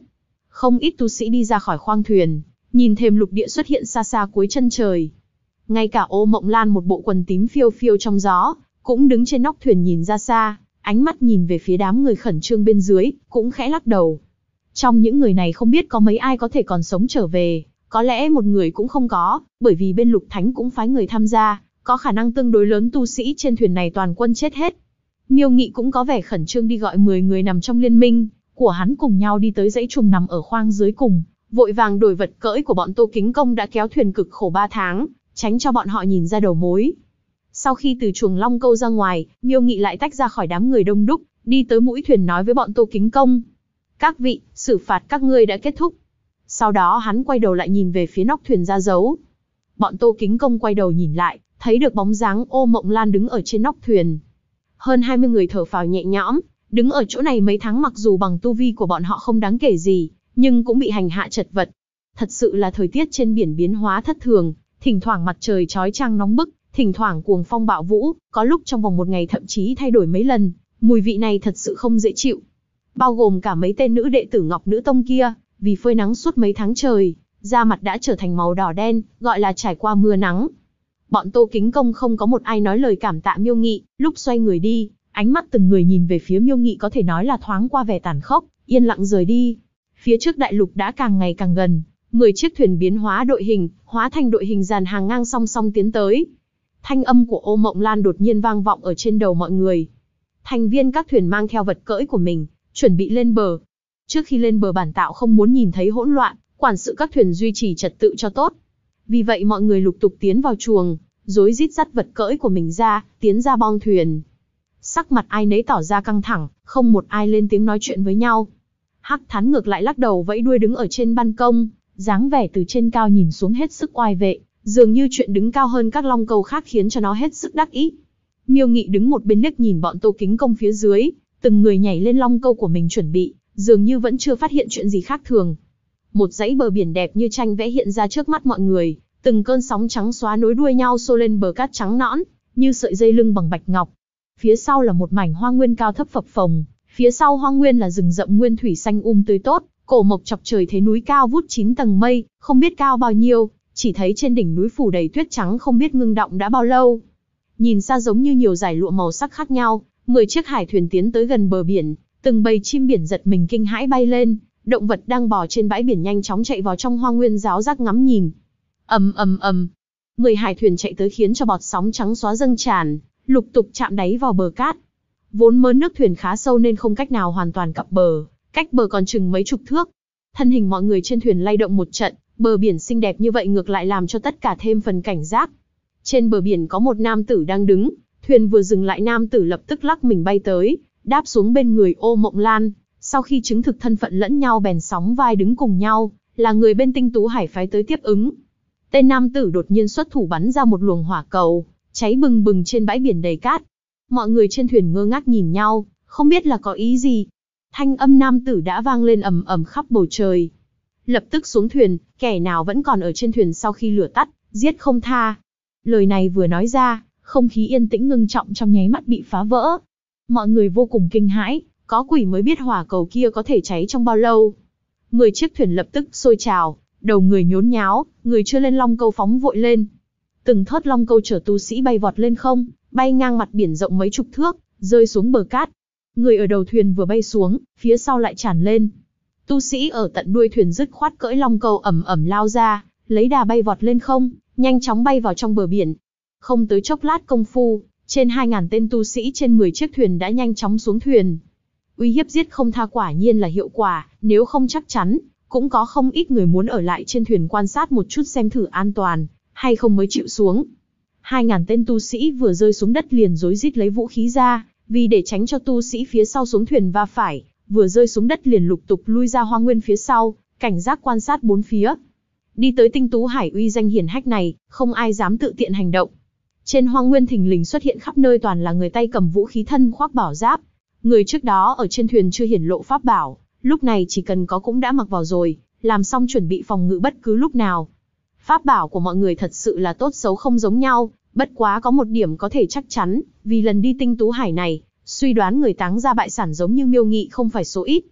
Không ít tu sĩ đi ra khỏi khoang thuyền, nhìn thềm lục địa xuất hiện xa xa cuối chân trời. Ngay cả Ô Mộng Lan một bộ quần tím phiêu phiêu trong gió, cũng đứng trên nóc thuyền nhìn ra xa, ánh mắt nhìn về phía đám người khẩn trương bên dưới, cũng khẽ lắc đầu. Trong những người này không biết có mấy ai có thể còn sống trở về, có lẽ một người cũng không có, bởi vì bên Lục Thánh cũng phái người tham gia, có khả năng tương đối lớn tu sĩ trên thuyền này toàn quân chết hết. Miêu Nghị cũng có vẻ khẩn trương đi gọi 10 người nằm trong liên minh của hắn cùng nhau đi tới dãy trùng nằm ở khoang dưới cùng, vội vàng đổi vật cưỡi của bọn Tô Kính Công đã kéo thuyền cực khổ 3 tháng, tránh cho bọn họ nhìn ra đầu mối. Sau khi từ chuồng Long Câu ra ngoài, Miêu Nghị lại tách ra khỏi đám người đông đúc, đi tới mũi thuyền nói với bọn Tô Kính Công. Các vị, xử phạt các ngươi đã kết thúc. Sau đó hắn quay đầu lại nhìn về phía nóc thuyền ra dấu. Bọn Tô Kính Công quay đầu nhìn lại, thấy được bóng dáng Ô Mộng Lan đứng ở trên nóc thuyền. Hơn 20 người thở phào nhẹ nhõm, đứng ở chỗ này mấy tháng mặc dù bằng tu vi của bọn họ không đáng kể gì, nhưng cũng bị hành hạ chật vật. Thật sự là thời tiết trên biển biến hóa thất thường, thỉnh thoảng mặt trời chói chang nóng bức, thỉnh thoảng cuồng phong bạo vũ, có lúc trong vòng một ngày thậm chí thay đổi mấy lần, mùi vị này thật sự không dễ chịu. Bao gồm cả mấy tên nữ đệ tử Ngọc Nữ Tông kia, vì phơi nắng suốt mấy tháng trời, da mặt đã trở thành màu đỏ đen, gọi là trải qua mưa nắng. Bọn Tô Kính Công không có một ai nói lời cảm tạ Miêu Nghị, lúc xoay người đi, ánh mắt từng người nhìn về phía Miêu Nghị có thể nói là thoáng qua vẻ tàn khốc, yên lặng rời đi. Phía trước đại lục đã càng ngày càng gần, 10 chiếc thuyền biến hóa đội hình, hóa thành đội hình dàn hàng ngang song song tiến tới. Thanh âm của Ô Mộng Lan đột nhiên vang vọng ở trên đầu mọi người. Thành viên các thuyền mang theo vật cưỡi của mình, chuẩn bị lên bờ. Trước khi lên bờ bản tạo không muốn nhìn thấy hỗn loạn, quản sự các thuyền duy trì trật tự cho tốt. Vì vậy mọi người lục tục tiến vào chuồng, rối rít dắt vật cưỡi của mình ra, tiến ra bong thuyền. Sắc mặt ai nấy tỏ ra căng thẳng, không một ai lên tiếng nói chuyện với nhau. Hắc Thán ngược lại lắc đầu vẫy đuôi đứng ở trên ban công, dáng vẻ từ trên cao nhìn xuống hết sức oai vệ, dường như chuyện đứng cao hơn các long câu khác khiến cho nó hết sức đắc ý. Miêu Nghị đứng một bên liếc nhìn bọn Tô Kính Công phía dưới, từng người nhảy lên long câu của mình chuẩn bị, dường như vẫn chưa phát hiện chuyện gì khác thường. Một dãy bờ biển đẹp như tranh vẽ hiện ra trước mắt mọi người, từng cơn sóng trắng xóa nối đuôi nhau xô lên bờ cát trắng nõn, như sợi dây lưng bằng bạch ngọc. Phía sau là một mảnh hoang nguyên cao thấp phập phồng, phía sau hoang nguyên là rừng rậm nguyên thủy xanh tươi tốt, cổ mộc chọc trời thế núi cao vút 9 tầng mây, không biết cao bao nhiêu, chỉ thấy trên đỉnh núi phủ đầy tuyết trắng không biết ngưng đọng đã bao lâu. Nhìn xa giống như nhiều dải lụa màu sắc khác nhau, 10 chiếc hải thuyền tiến tới gần bờ biển, từng bầy chim biển giật mình kinh hãi bay lên, động vật đang bò trên bãi biển nhanh chóng chạy vào trong hoang nguyên ráo rác ngắm nhìn. Ầm ầm ầm, 10 hải thuyền chạy tới khiến cho bọt sóng trắng xóa dâng tràn, lục tục chạm đáy vào bờ cát. Vốn mớn nước thuyền khá sâu nên không cách nào hoàn toàn cập bờ, cách bờ còn chừng mấy chục thước. Thân hình mọi người trên thuyền lay động một trận, bờ biển xinh đẹp như vậy ngược lại làm cho tất cả thêm phần cảnh giác. Trên bờ biển có một nam tử đang đứng, thuyền vừa dừng lại nam tử lập tức lắc mình bay tới, đáp xuống bên người Ô Mộng Lan, sau khi chứng thực thân phận lẫn nhau bèn sóng vai đứng cùng nhau, là người bên Tinh Tú Hải phái tới tiếp ứng. Tên nam tử đột nhiên xuất thủ bắn ra một luồng hỏa cầu, cháy bừng bừng trên bãi biển đầy cát. Mọi người trên thuyền ngơ ngác nhìn nhau, không biết là có ý gì. Thanh âm nam tử đã vang lên ầm ầm khắp bầu trời. Lập tức xuống thuyền, kẻ nào vẫn còn ở trên thuyền sau khi lửa tắt, giết không tha. Lời này vừa nói ra, không khí yên tĩnh ngưng trọng trong nháy mắt bị phá vỡ. Mọi người vô cùng kinh hãi, có quỷ mới biết hỏa cầu kia có thể cháy trong bao lâu. 10 chiếc thuyền lập tức sôi trào, đầu người nhốn nháo, người chưa lên long câu phóng vội lên. Từng thớt long câu chở tu sĩ bay vọt lên không, bay ngang mặt biển rộng mấy chục thước, rơi xuống bờ cát. Người ở đầu thuyền vừa bay xuống, phía sau lại tràn lên. Tu sĩ ở tận đuôi thuyền dứt khoát cưỡi long câu ầm ầm lao ra, lấy đà bay vọt lên không, nhanh chóng bay vào trong bờ biển. Không tới chốc lát công phu, trên 2.000 tên tu sĩ trên 10 chiếc thuyền đã nhanh chóng xuống thuyền. Uy hiếp giết không tha quả nhiên là hiệu quả, nếu không chắc chắn, cũng có không ít người muốn ở lại trên thuyền quan sát một chút xem thử an toàn, hay không mới chịu xuống. 2.000 tên tu sĩ vừa rơi xuống đất liền rối rít lấy vũ khí ra, vì để tránh cho tu sĩ phía sau xuống thuyền va phải, vừa rơi xuống đất liền lục tục lui ra hoang nguyên phía sau, cảnh giác quan sát bốn phía. Đi tới Tinh Tú Hải uy danh hiển hách này, không ai dám tự tiện hành động. Trên hoang nguyên thình lình xuất hiện khắp nơi toàn là người tay cầm vũ khí thân khoác bảo giáp. Người trước đó ở trên thuyền chưa hiển lộ pháp bảo, lúc này chỉ cần có cũng đã mặc vào rồi, làm xong chuẩn bị phòng ngự bất cứ lúc nào. Pháp bảo của mọi người thật sự là tốt xấu không giống nhau, bất quá có một điểm có thể chắc chắn, vì lần đi Tinh Tú Hải này, suy đoán người táng ra bại sản giống như Miêu Nghị không phải số ít.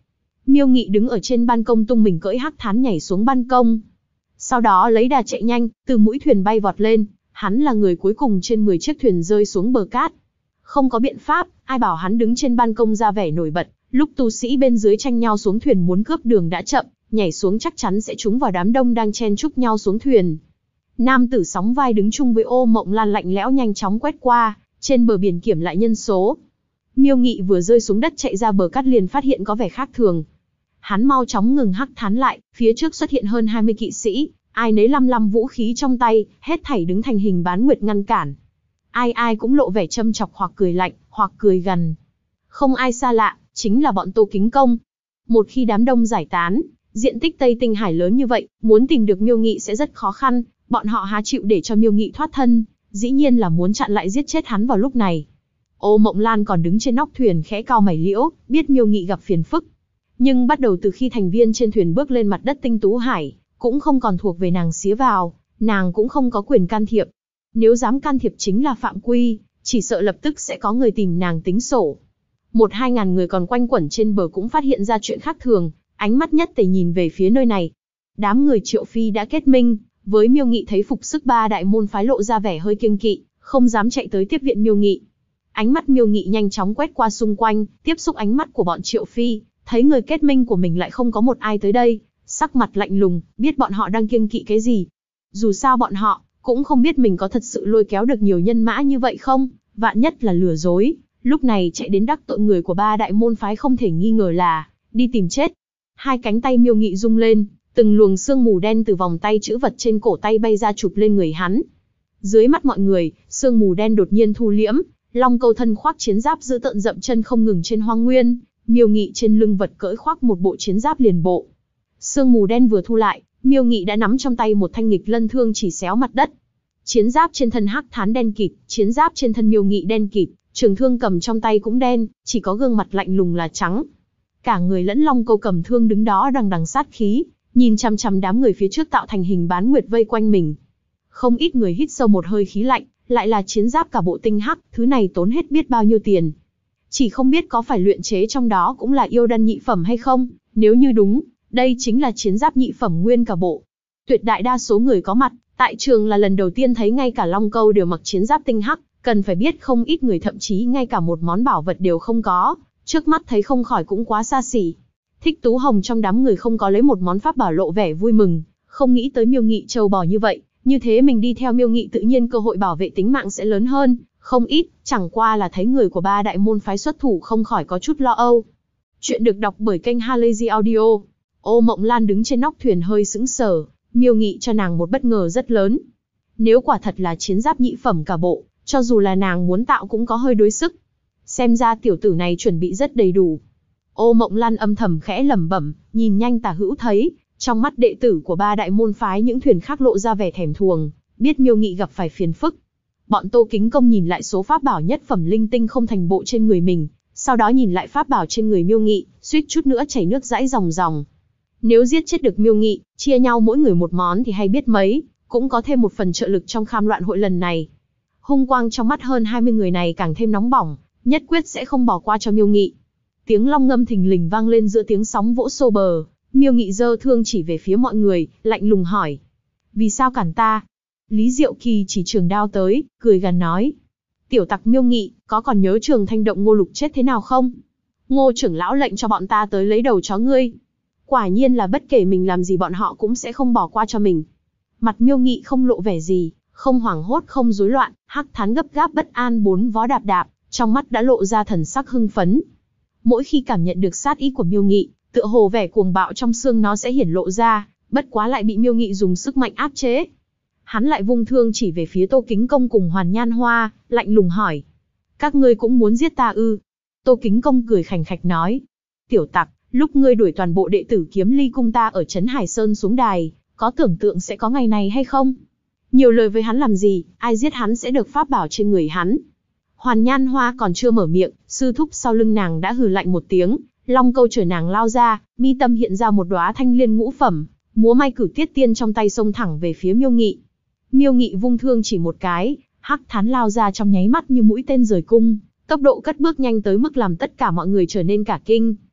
Miêu Nghị đứng ở trên ban công tung mình cưỡi hắc thán nhảy xuống ban công. Sau đó lấy đà chạy nhanh, từ mũi thuyền bay vọt lên, hắn là người cuối cùng trên 10 chiếc thuyền rơi xuống bờ cát. Không có biện pháp, ai bảo hắn đứng trên ban công ra vẻ nổi bật, lúc tu sĩ bên dưới tranh nhau xuống thuyền muốn cướp đường đã chậm, nhảy xuống chắc chắn sẽ trúng vào đám đông đang chen chúc nhau xuống thuyền. Nam tử sóng vai đứng chung với Ô Mộng Lan lạnh lẽo nhanh chóng quét qua, trên bờ biển kiểm lại nhân số. Miêu Nghị vừa rơi xuống đất chạy ra bờ cát liền phát hiện có vẻ khác thường. Hắn mau chóng ngừng hắc thán lại, phía trước xuất hiện hơn 20 kỵ sĩ, ai nấy lăm lăm vũ khí trong tay, hết thảy đứng thành hình bán nguyệt ngăn cản. Ai ai cũng lộ vẻ châm chọc hoặc cười lạnh, hoặc cười gằn. Không ai xa lạ, chính là bọn Tô Kính Công. Một khi đám đông giải tán, diện tích Tây Tinh Hải lớn như vậy, muốn tìm được Miêu Nghị sẽ rất khó khăn, bọn họ há chịu để cho Miêu Nghị thoát thân, dĩ nhiên là muốn chặn lại giết chết hắn vào lúc này. Ô Mộng Lan còn đứng trên nóc thuyền khẽ cau mày liễu, biết Miêu Nghị gặp phiền phức. Nhưng bắt đầu từ khi thành viên trên thuyền bước lên mặt đất Tinh Tú Hải, cũng không còn thuộc về nàng xía vào, nàng cũng không có quyền can thiệp. Nếu dám can thiệp chính là phạm quy, chỉ sợ lập tức sẽ có người tìm nàng tính sổ. 1-2 ngàn người còn quanh quẩn trên bờ cũng phát hiện ra chuyện khác thường, ánh mắt nhất tề nhìn về phía nơi này. Đám người Triệu Phi đã kết minh, với Miêu Nghị thấy phục sức 3 đại môn phái lộ ra vẻ hơi kiêng kỵ, không dám chạy tới tiếp viện Miêu Nghị. Ánh mắt Miêu Nghị nhanh chóng quét qua xung quanh, tiếp xúc ánh mắt của bọn Triệu Phi, thấy người kết minh của mình lại không có một ai tới đây, sắc mặt lạnh lùng, biết bọn họ đang kiêng kỵ cái gì. Dù sao bọn họ cũng không biết mình có thật sự lôi kéo được nhiều nhân mã như vậy không, vạn nhất là lừa dối, lúc này chạy đến đắc tội người của 3 đại môn phái không thể nghi ngờ là đi tìm chết. Hai cánh tay Miêu Nghị rung lên, từng luồng sương mù đen từ vòng tay chữ vật trên cổ tay bay ra chụp lên người hắn. Dưới mắt mọi người, sương mù đen đột nhiên thu liễm, Long Câu thân khoác chiến giáp giữ tợn dậm chân không ngừng trên hoang nguyên, Miêu Nghị trên lưng vật cưỡi khoác một bộ chiến giáp liền bộ. Sương mù đen vừa thu lại, Miêu Nghị đã nắm trong tay một thanh nghịch lân thương chỉ xéo mặt đất. Chiến giáp trên thân hắc thán đen kịt, chiến giáp trên thân Miêu Nghị đen kịt, trường thương cầm trong tay cũng đen, chỉ có gương mặt lạnh lùng là trắng. Cả người lẫn Long Câu cầm thương đứng đó đằng đằng sát khí, nhìn chằm chằm đám người phía trước tạo thành hình bán nguyệt vây quanh mình. Không ít người hít sâu một hơi khí lạnh, lại là chiến giáp cả bộ tinh hắc, thứ này tốn hết biết bao nhiêu tiền. Chỉ không biết có phải luyện chế trong đó cũng là yêu đan nhị phẩm hay không, nếu như đúng, đây chính là chiến giáp nhị phẩm nguyên cả bộ. Tuyệt đại đa số người có mặt tại trường là lần đầu tiên thấy ngay cả Long Câu đều mặc chiến giáp tinh hắc, cần phải biết không ít người thậm chí ngay cả một món bảo vật đều không có, trước mắt thấy không khỏi cũng quá xa xỉ. Thích Tú Hồng trong đám người không có lấy một món pháp bảo lộ vẻ vui mừng, không nghĩ tới Miêu Nghị trâu bò như vậy, như thế mình đi theo Miêu Nghị tự nhiên cơ hội bảo vệ tính mạng sẽ lớn hơn, không ít, chẳng qua là thấy người của 3 đại môn phái xuất thủ không khỏi có chút lo âu. Chuyện được đọc bởi kênh Halazy Audio. Ô Mộng Lan đứng trên nóc thuyền hơi sững sờ, Miêu Nghị cho nàng một bất ngờ rất lớn. Nếu quả thật là chiến giáp nhị phẩm cả bộ, cho dù là nàng muốn tạo cũng có hơi đối sức. Xem ra tiểu tử này chuẩn bị rất đầy đủ. Ô Mộng Lan âm thầm khẽ lẩm bẩm, nhìn nhanh tả hữu thấy, trong mắt đệ tử của 3 đại môn phái những thuyền khác lộ ra vẻ thèm thuồng, biết Miêu Nghị gặp phải phiền phức. Bọn Tô Kính Công nhìn lại số pháp bảo nhất phẩm linh tinh không thành bộ trên người mình, sau đó nhìn lại pháp bảo trên người Miêu Nghị, suýt chút nữa chảy nước dãi ròng ròng. Nếu giết chết được Miêu Nghị, chia nhau mỗi người một món thì hay biết mấy, cũng có thêm một phần trợ lực trong kham loạn hội lần này. Hung quang trong mắt hơn 20 người này càng thêm nóng bỏng, nhất quyết sẽ không bỏ qua cho Miêu Nghị. Tiếng long ngâm thình lình vang lên giữa tiếng sóng vỗ xô bờ, Miêu Nghị giơ thương chỉ về phía mọi người, lạnh lùng hỏi: "Vì sao cản ta?" Lý Diệu Kỳ chỉ trường đao tới, cười gằn nói: "Tiểu tặc Miêu Nghị, có còn nhớ Trường Thanh Động Ngô Lục chết thế nào không? Ngô trưởng lão lệnh cho bọn ta tới lấy đầu chó ngươi." Quả nhiên là bất kể mình làm gì bọn họ cũng sẽ không bỏ qua cho mình. Mặt Miêu Nghị không lộ vẻ gì, không hoảng hốt không rối loạn, hắc thán gấp gáp bất an bốn vó đạp đạp, trong mắt đã lộ ra thần sắc hưng phấn. Mỗi khi cảm nhận được sát ý của Miêu Nghị, tựa hồ vẻ cuồng bạo trong xương nó sẽ hiển lộ ra, bất quá lại bị Miêu Nghị dùng sức mạnh áp chế. Hắn lại vung thương chỉ về phía Tô Kính Công cùng Hoàn Nhan Hoa, lạnh lùng hỏi: "Các ngươi cũng muốn giết ta ư?" Tô Kính Công cười khành khạch nói: "Tiểu tặc, lúc ngươi đuổi toàn bộ đệ tử Kiếm Ly cung ta ở Trấn Hải Sơn xuống đài, có tưởng tượng sẽ có ngày này hay không? Nhiều lời với hắn làm gì, ai giết hắn sẽ được pháp bảo trên người hắn." Hoàn Nhan Hoa còn chưa mở miệng, sư thúc sau lưng nàng đã hừ lạnh một tiếng, Long Câu chở nàng lao ra, mi tâm hiện ra một đóa thanh liên ngũ phẩm, múa may cửu tiết tiên trong tay xông thẳng về phía Miêu Nghị. Miêu Nghị vung thương chỉ một cái, hắc thán lao ra trong nháy mắt như mũi tên rời cung, tốc độ cất bước nhanh tới mức làm tất cả mọi người trở nên cả kinh.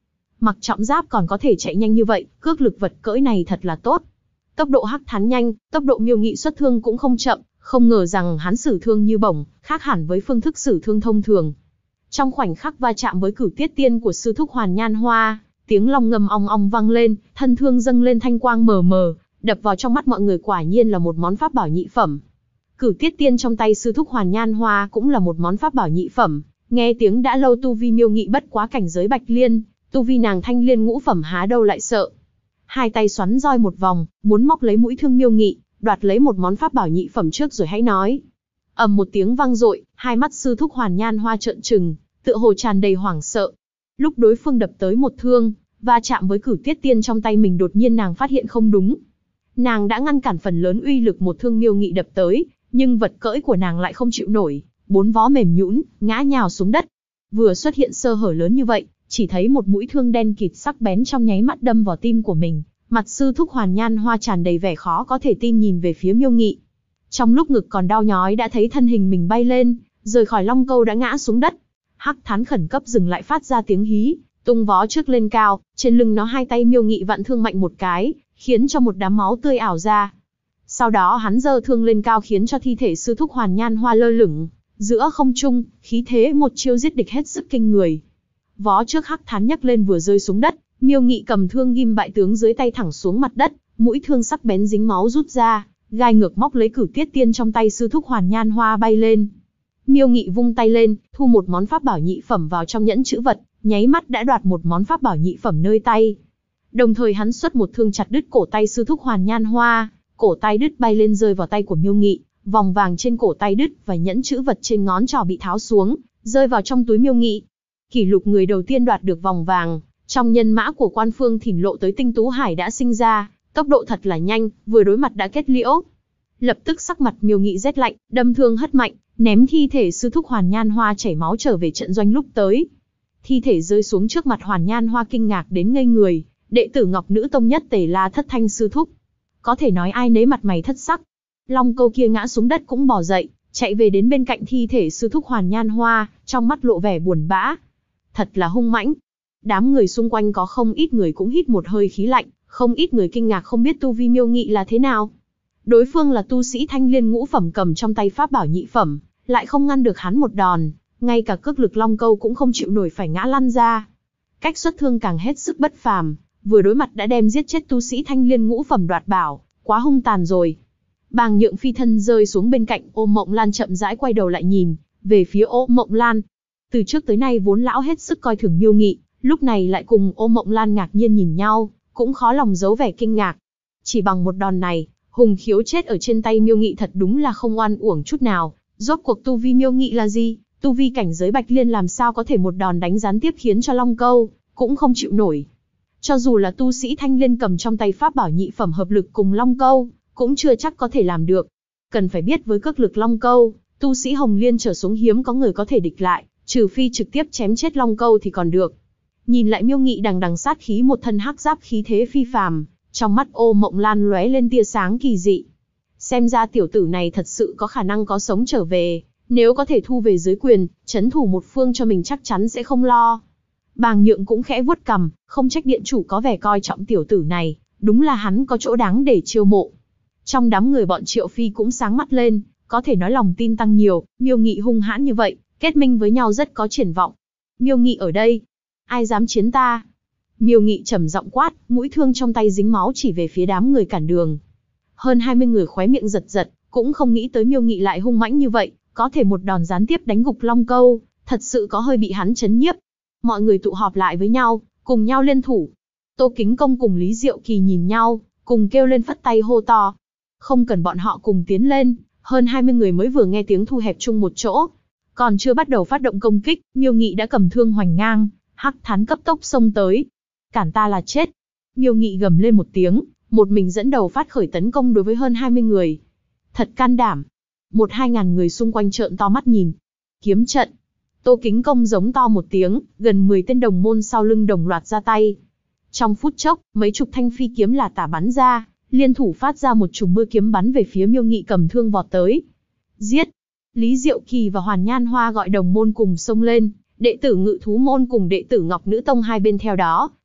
mặc trọng giáp còn có thể chạy nhanh như vậy, cước lực vật cưỡi này thật là tốt. Tốc độ Hắc Thán nhanh, tốc độ Miêu Nghị xuất thương cũng không chậm, không ngờ rằng hắn sử thương như bổng, khác hẳn với phương thức sử thương thông thường. Trong khoảnh khắc va chạm với Cửu Tiết Tiên của sư thúc Hoàn Nhan Hoa, tiếng long ngâm ong ong vang lên, thân thương dâng lên thanh quang mờ mờ, đập vào trong mắt mọi người quả nhiên là một món pháp bảo nhị phẩm. Cửu Tiết Tiên trong tay sư thúc Hoàn Nhan Hoa cũng là một món pháp bảo nhị phẩm, nghe tiếng đã lâu tu vi Miêu Nghị bất quá cảnh giới Bạch Liên, tu vi nàng Thanh Liên ngũ phẩm há đâu lại sợ. Hai tay xoắn roi một vòng, muốn móc lấy mũi thương Miêu Nghị, đoạt lấy một món pháp bảo nhị phẩm trước rồi hãy nói. Ầm một tiếng vang dội, hai mắt sư thúc Hoàn Nhan Hoa trợn trừng, tựa hồ tràn đầy hoảng sợ. Lúc đối phương đập tới một thương, va chạm với Cửu Tiết Tiên trong tay mình, đột nhiên nàng phát hiện không đúng. Nàng đã ngăn cản phần lớn uy lực một thương Miêu Nghị đập tới, nhưng vật cưỡi của nàng lại không chịu nổi, bốn vó mềm nhũn, ngã nhào xuống đất. Vừa xuất hiện sơ hở lớn như vậy, chỉ thấy một mũi thương đen kịt sắc bén trong nháy mắt đâm vào tim của mình. Mặt sư thúc Hoàn Nhan Hoa tràn đầy vẻ khó có thể tin nhìn về phía Miêu Nghị. Trong lúc ngực còn đau nhói đã thấy thân hình mình bay lên, rời khỏi long câu đã ngã xuống đất. Hắc Thán khẩn cấp dừng lại phát ra tiếng hí, tung vó trước lên cao, trên lưng nó hai tay Miêu Nghị vặn thương mạnh một cái, khiến cho một đám máu tươi ảo ra. Sau đó hắn giơ thương lên cao khiến cho thi thể sư thúc Hoàn Nhan Hoa lơ lửng giữa không trung, khí thế một chiêu giết địch hết sức kinh người. Vó trước Hắc Thán nhấc lên vừa rơi xuống đất, Miêu Nghị cầm thương ghim bại tướng dưới tay thẳng xuống mặt đất, mũi thương sắc bén dính máu rút ra, gai ngược móc lấy Cửu Tiết Tiên trong tay sư thúc Hoàn Nhan Hoa bay lên. Miêu Nghị vung tay lên, thu một món pháp bảo nhị phẩm vào trong nhẫn chữ vật, nháy mắt đã đoạt một món pháp bảo nhị phẩm nơi tay. Đồng thời hắn xuất một thương chặt đứt cổ tay sư thúc Hoàn Nhan Hoa, cổ tay đứt bay lên rơi vào tay của Miêu Nghị, vòng vàng trên cổ tay đứt và nhẫn chữ vật trên ngón trỏ bị tháo xuống, rơi vào trong túi Miêu Nghị. Kỷ lục người đầu tiên đoạt được vòng vàng, trong nhân mã của Quan Phương Thỉnh Lộ tới Tinh Tú Hải đã sinh ra, tốc độ thật là nhanh, vừa đối mặt đã kết liễu. Lập tức sắc mặt Miêu Nghị rét lạnh, đâm thương hất mạnh, ném thi thể sư thúc Hoàn Nhan Hoa chảy máu trở về trận doanh lúc tới. Thi thể rơi xuống trước mặt Hoàn Nhan Hoa kinh ngạc đến ngây người, đệ tử Ngọc Nữ Tông nhất Tề La Thất Thanh sư thúc. Có thể nói ai nấy mặt mày thất sắc. Long câu kia ngã xuống đất cũng bò dậy, chạy về đến bên cạnh thi thể sư thúc Hoàn Nhan Hoa, trong mắt lộ vẻ buồn bã. Thật là hung mãnh. Đám người xung quanh có không ít người cũng hít một hơi khí lạnh, không ít người kinh ngạc không biết tu vi Miêu Nghị là thế nào. Đối phương là tu sĩ Thanh Liên ngũ phẩm cầm trong tay pháp bảo nhị phẩm, lại không ngăn được hắn một đòn, ngay cả cước lực long câu cũng không chịu nổi phải ngã lăn ra. Cách xuất thương càng hết sức bất phàm, vừa đối mặt đã đem giết chết tu sĩ Thanh Liên ngũ phẩm đoạt bảo, quá hung tàn rồi. Bàng Nhượng phi thân rơi xuống bên cạnh, Ôm Mộng Lan chậm rãi quay đầu lại nhìn về phía Ôm Mộng Lan. Từ trước tới nay vốn lão hết sức coi thường Miêu Nghị, lúc này lại cùng Ôm Mộng Lan ngạc nhiên nhìn nhau, cũng khó lòng giấu vẻ kinh ngạc. Chỉ bằng một đòn này, Hùng Khiếu chết ở trên tay Miêu Nghị thật đúng là không oan uổng chút nào. Rốt cuộc tu vi Miêu Nghị là gì? Tu vi cảnh giới Bạch Liên làm sao có thể một đòn đánh gián tiếp khiến cho Long Câu cũng không chịu nổi. Cho dù là tu sĩ Thanh Liên cầm trong tay pháp bảo nhị phẩm hợp lực cùng Long Câu, cũng chưa chắc có thể làm được. Cần phải biết với cước lực Long Câu, tu sĩ Hồng Liên trở xuống hiếm có người có thể địch lại, trừ phi trực tiếp chém chết Long Câu thì còn được. Nhìn lại Miêu Nghị đằng đằng sát khí một thân hắc giáp khí thế phi phàm, trong mắt Ô Mộng Lan lóe lên tia sáng kỳ dị. Xem ra tiểu tử này thật sự có khả năng có sống trở về, nếu có thể thu về dưới quyền, trấn thủ một phương cho mình chắc chắn sẽ không lo. Bàng Nhượng cũng khẽ vuốt cằm, không trách điện chủ có vẻ coi trọng tiểu tử này, đúng là hắn có chỗ đáng để chiêu mộ. Trong đám người bọn Triệu Phi cũng sáng mắt lên, có thể nói lòng tin tăng nhiều, Miêu Nghị hung hãn như vậy, kết minh với nhau rất có triển vọng. Miêu Nghị ở đây, ai dám chiến ta? Miêu Nghị trầm giọng quát, mũi thương trong tay dính máu chỉ về phía đám người cản đường. Hơn 20 người khóe miệng giật giật, cũng không nghĩ tới Miêu Nghị lại hung mãnh như vậy, có thể một đòn gián tiếp đánh gục Long Câu, thật sự có hơi bị hắn chấn nhiếp. Mọi người tụ họp lại với nhau, cùng nhau liên thủ. Tô Kính Công cùng Lý Diệu Kỳ nhìn nhau, cùng kêu lên phất tay hô to. Không cần bọn họ cùng tiến lên, hơn 20 người mới vừa nghe tiếng thu hẹp chung một chỗ. Còn chưa bắt đầu phát động công kích, Miêu Nghị đã cầm thương hoành ngang, Hắc Thán cấp tốc xông tới. Cản ta là chết. Miêu Nghị gầm lên một tiếng, một mình dẫn đầu phát khởi tấn công đối với hơn 20 người. Thật can đảm. 1-2 ngàn người xung quanh trợn to mắt nhìn. Kiếm trận. Tô Kính Công giống to một tiếng, gần 10 tên đồng môn sau lưng đồng loạt ra tay. Trong phút chốc, mấy chục thanh phi kiếm là tả bắn ra, liên thủ phát ra một chùm mưa kiếm bắn về phía Miêu Nghị cầm thương vọt tới. Giết! Lý Diệu Kỳ và Hoàn Nhan Hoa gọi đồng môn cùng xông lên, đệ tử Ngự Thú Môn cùng đệ tử Ngọc Nữ Tông hai bên theo đó,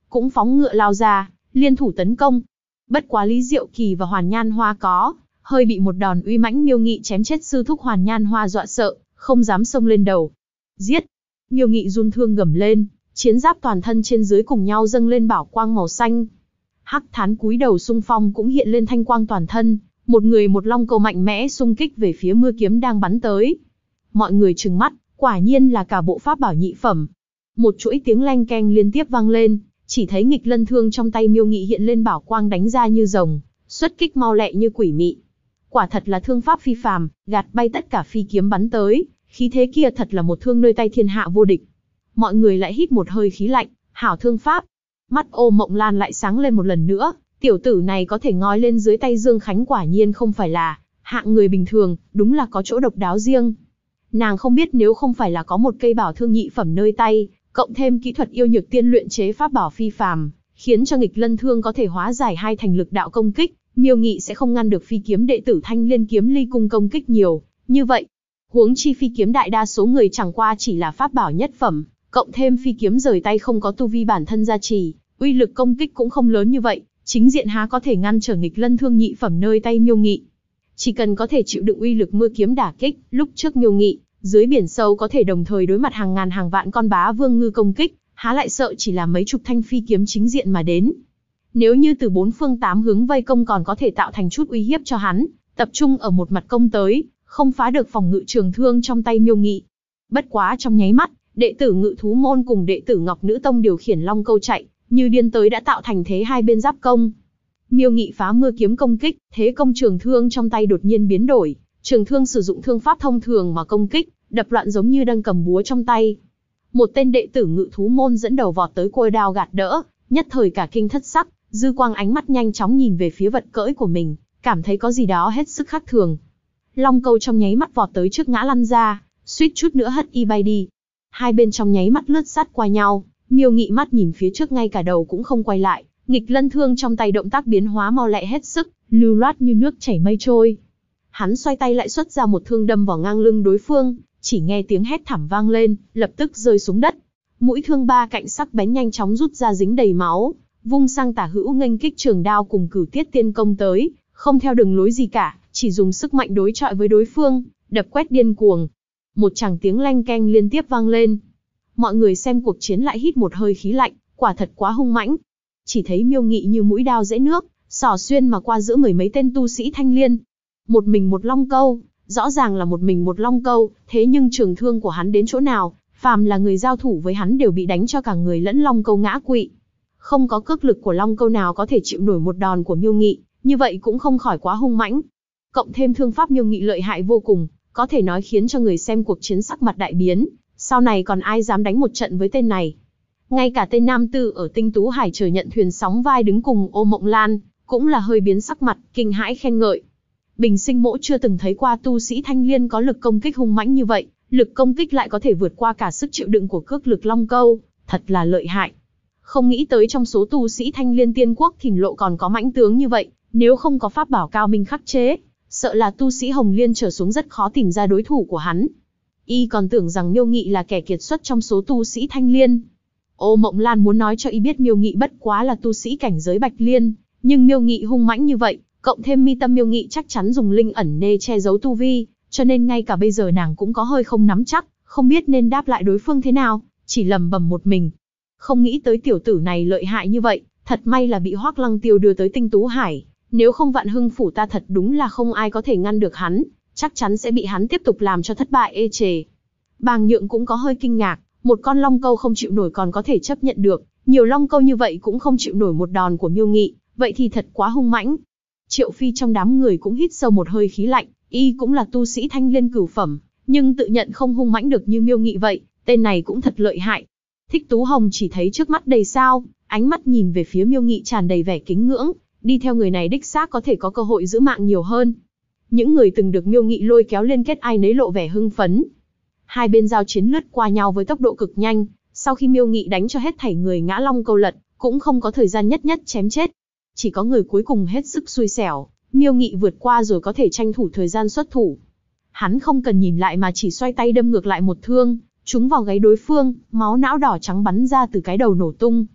cũng phóng ngựa lao ra, liên thủ tấn công. Bất quá Lý Diệu Kỳ và Hoàn Nhan Hoa hơi bị một đòn uy mãnh Miêu Nghị chém chết sư thúc Hoàn Nhan Hoa dọa sợ, không dám xông lên đầu. Giết! Miêu Nghị run thương gầm lên, chiến giáp toàn thân trên dưới cùng nhau dâng lên bảo quang màu xanh. Hắc Thán cúi đầu xung phong cũng hiện lên thanh quang toàn thân, một người một long câu mạnh mẽ xung kích về phía mưa kiếm đang bắn tới. Mọi người trừng mắt, quả nhiên là cả bộ pháp bảo nhị phẩm. Một chuỗi tiếng leng keng liên tiếp vang lên, chỉ thấy nghịch lân thương trong tay Miêu Nghị hiện lên bảo quang đánh ra như rồng, xuất kích mau lẹ như quỷ mị. Quả thật là thương pháp phi phàm, gạt bay tất cả phi kiếm bắn tới, khí thế kia thật là một thương nơi tay thiên hạ vô địch. Mọi người lại hít một hơi khí lạnh, hảo thương pháp. Mắt Ô Mộng Lan lại sáng lên một lần nữa, tiểu tử này có thể ngói lên dưới tay Dương Khánh quả nhiên không phải là hạng người bình thường, đúng là có chỗ độc đáo riêng. Nàng không biết nếu không phải là có một cây bảo thương nhị phẩm nơi tay, cộng thêm kỹ thuật yêu nhược tiên luyện chế pháp bảo phi phàm, khiến cho nghịch lân thương có thể hóa giải hai thành lực đạo công kích, Miêu Nghị sẽ không ngăn được phi kiếm đệ tử Thanh Liên Kiếm Ly cung công kích nhiều như vậy. Huống chi phi kiếm đại đa số người chẳng qua chỉ là pháp bảo nhất phẩm, cộng thêm phi kiếm rời tay không có tu vi bản thân gia trì, uy lực công kích cũng không lớn như vậy, chính diện há có thể ngăn trở nghịch lân thương nhị phẩm nơi tay Miêu Nghị. Chỉ cần có thể chịu đựng uy lực mưa kiếm đả kích, lúc trước Miêu Nghị, dưới biển sâu có thể đồng thời đối mặt hàng ngàn hàng vạn con bá vương ngư công kích, há lại sợ chỉ là mấy chục thanh phi kiếm chính diện mà đến. Nếu như từ bốn phương tám hướng vây công còn có thể tạo thành chút uy hiếp cho hắn, tập trung ở một mặt công tới, không phá được phòng ngự trường thương trong tay Miêu Nghị. Bất quá trong nháy mắt, đệ tử Ngự Thú Môn cùng đệ tử Ngọc Nữ Tông điều khiển long câu chạy, như điên tới đã tạo thành thế hai bên giáp công. Miêu Nghị phá mưa kiếm công kích, thế công trường thương trong tay đột nhiên biến đổi, trường thương sử dụng thương pháp thông thường mà công kích, đập loạn giống như đang cầm búa trong tay. Một tên đệ tử Ngự Thú Môn dẫn đầu vọt tới côi đao gạt đỡ, nhất thời cả kinh thất sắc, dư quang ánh mắt nhanh chóng nhìn về phía vật cưỡi của mình, cảm thấy có gì đó hết sức khác thường. Long câu trong nháy mắt vọt tới trước ngã lăn ra, suýt chút nữa hất y bay đi. Hai bên trong nháy mắt lướt sát qua nhau, Miêu Nghị mắt nhìn phía trước ngay cả đầu cũng không quay lại, nghịch lân thương trong tay động tác biến hóa mau lẹ hết sức, lưu loát như nước chảy mây trôi. Hắn xoay tay lại xuất ra một thương đâm vào ngang lưng đối phương, chỉ nghe tiếng hét thảm vang lên, lập tức rơi xuống đất. Mũi thương ba cạnh sắc bén nhanh chóng rút ra dính đầy máu, vung sang tả hữu nghênh kích trường đao cùng Cửu Tiết Tiên công tới, không theo đường lối gì cả, chỉ dùng sức mạnh đối chọi với đối phương, đập quét điên cuồng. Một tràng tiếng leng keng liên tiếp vang lên. Mọi người xem cuộc chiến lại hít một hơi khí lạnh, quả thật quá hung mãnh. Chỉ thấy Miêu Nghị như mũi đao rẽ nước, xỏ xuyên mà qua giữa mười mấy tên tu sĩ Thanh Liên. Một mình một long câu, rõ ràng là một mình một long câu, thế nhưng trường thương của hắn đến chỗ nào, phàm là người giao thủ với hắn đều bị đánh cho cả người lẫn long câu ngã quỵ. Không có cước lực của long câu nào có thể chịu nổi một đòn của Miêu Nghị, như vậy cũng không khỏi quá hung mãnh. Cộng thêm thương pháp Miêu Nghị lợi hại vô cùng, có thể nói khiến cho người xem cuộc chiến sắc mặt đại biến, sau này còn ai dám đánh một trận với tên này. Ngay cả tên nam tử ở Tinh Tú Hải chờ nhận thuyền sóng vai đứng cùng Ô Mộng Lan, cũng là hơi biến sắc mặt, kinh hãi khen ngợi. Bình Sinh Mỗ chưa từng thấy qua tu sĩ Thanh Liên có lực công kích hung mãnh như vậy, lực công kích lại có thể vượt qua cả sức chịu đựng của cước lực long câu, thật là lợi hại. Không nghĩ tới trong số tu sĩ Thanh Liên Tiên Quốc Thìn Lộ còn có mãnh tướng như vậy, nếu không có pháp bảo cao minh khắc chế, sợ là tu sĩ Hồng Liên trở xuống rất khó tìm ra đối thủ của hắn. Y còn tưởng rằng Miêu Nghị là kẻ kiệt xuất trong số tu sĩ Thanh Liên. Ô Mộng Lan muốn nói cho Y biết Miêu Nghị bất quá là tu sĩ cảnh giới Bạch Liên, nhưng Miêu Nghị hung mãnh như vậy, cộng thêm mi tâm Miêu Nghị chắc chắn dùng linh ẩn nê che giấu tu vi, cho nên ngay cả bây giờ nàng cũng có hơi không nắm chắc, không biết nên đáp lại đối phương thế nào, chỉ lẩm bẩm một mình. Không nghĩ tới tiểu tử này lợi hại như vậy, thật may là bị Hoắc Lăng Tiêu đưa tới Tinh Tú Hải, nếu không Vạn Hưng phủ ta thật đúng là không ai có thể ngăn được hắn, chắc chắn sẽ bị hắn tiếp tục làm cho thất bại ê chề. Bàng Nhượng cũng có hơi kinh ngạc, một con long câu không chịu nổi còn có thể chấp nhận được, nhiều long câu như vậy cũng không chịu nổi một đòn của Miêu Nghị, vậy thì thật quá hung mãnh. Triệu Phi trong đám người cũng hít sâu một hơi khí lạnh, y cũng là tu sĩ Thanh Liên cửu phẩm, nhưng tự nhận không hung mãnh được như Miêu Nghị vậy, tên này cũng thật lợi hại. Thích Tú Hồng chỉ thấy trước mắt đầy sao, ánh mắt nhìn về phía Miêu Nghị tràn đầy vẻ kính ngưỡng, đi theo người này đích xác có thể có cơ hội giữ mạng nhiều hơn. Những người từng được Miêu Nghị lôi kéo liên kết ai nấy lộ vẻ hưng phấn. Hai bên giao chiến lướt qua nhau với tốc độ cực nhanh, sau khi Miêu Nghị đánh cho hết thảy người ngã long câu lật, cũng không có thời gian nhất chém chết. Chỉ có người cuối cùng hết sức xui xẻo, Miêu Nghị vượt qua rồi có thể tranh thủ thời gian xuất thủ. Hắn không cần nhìn lại mà chỉ xoay tay đâm ngược lại một thương, trúng vào gáy đối phương, máu não đỏ trắng bắn ra từ cái đầu nổ tung.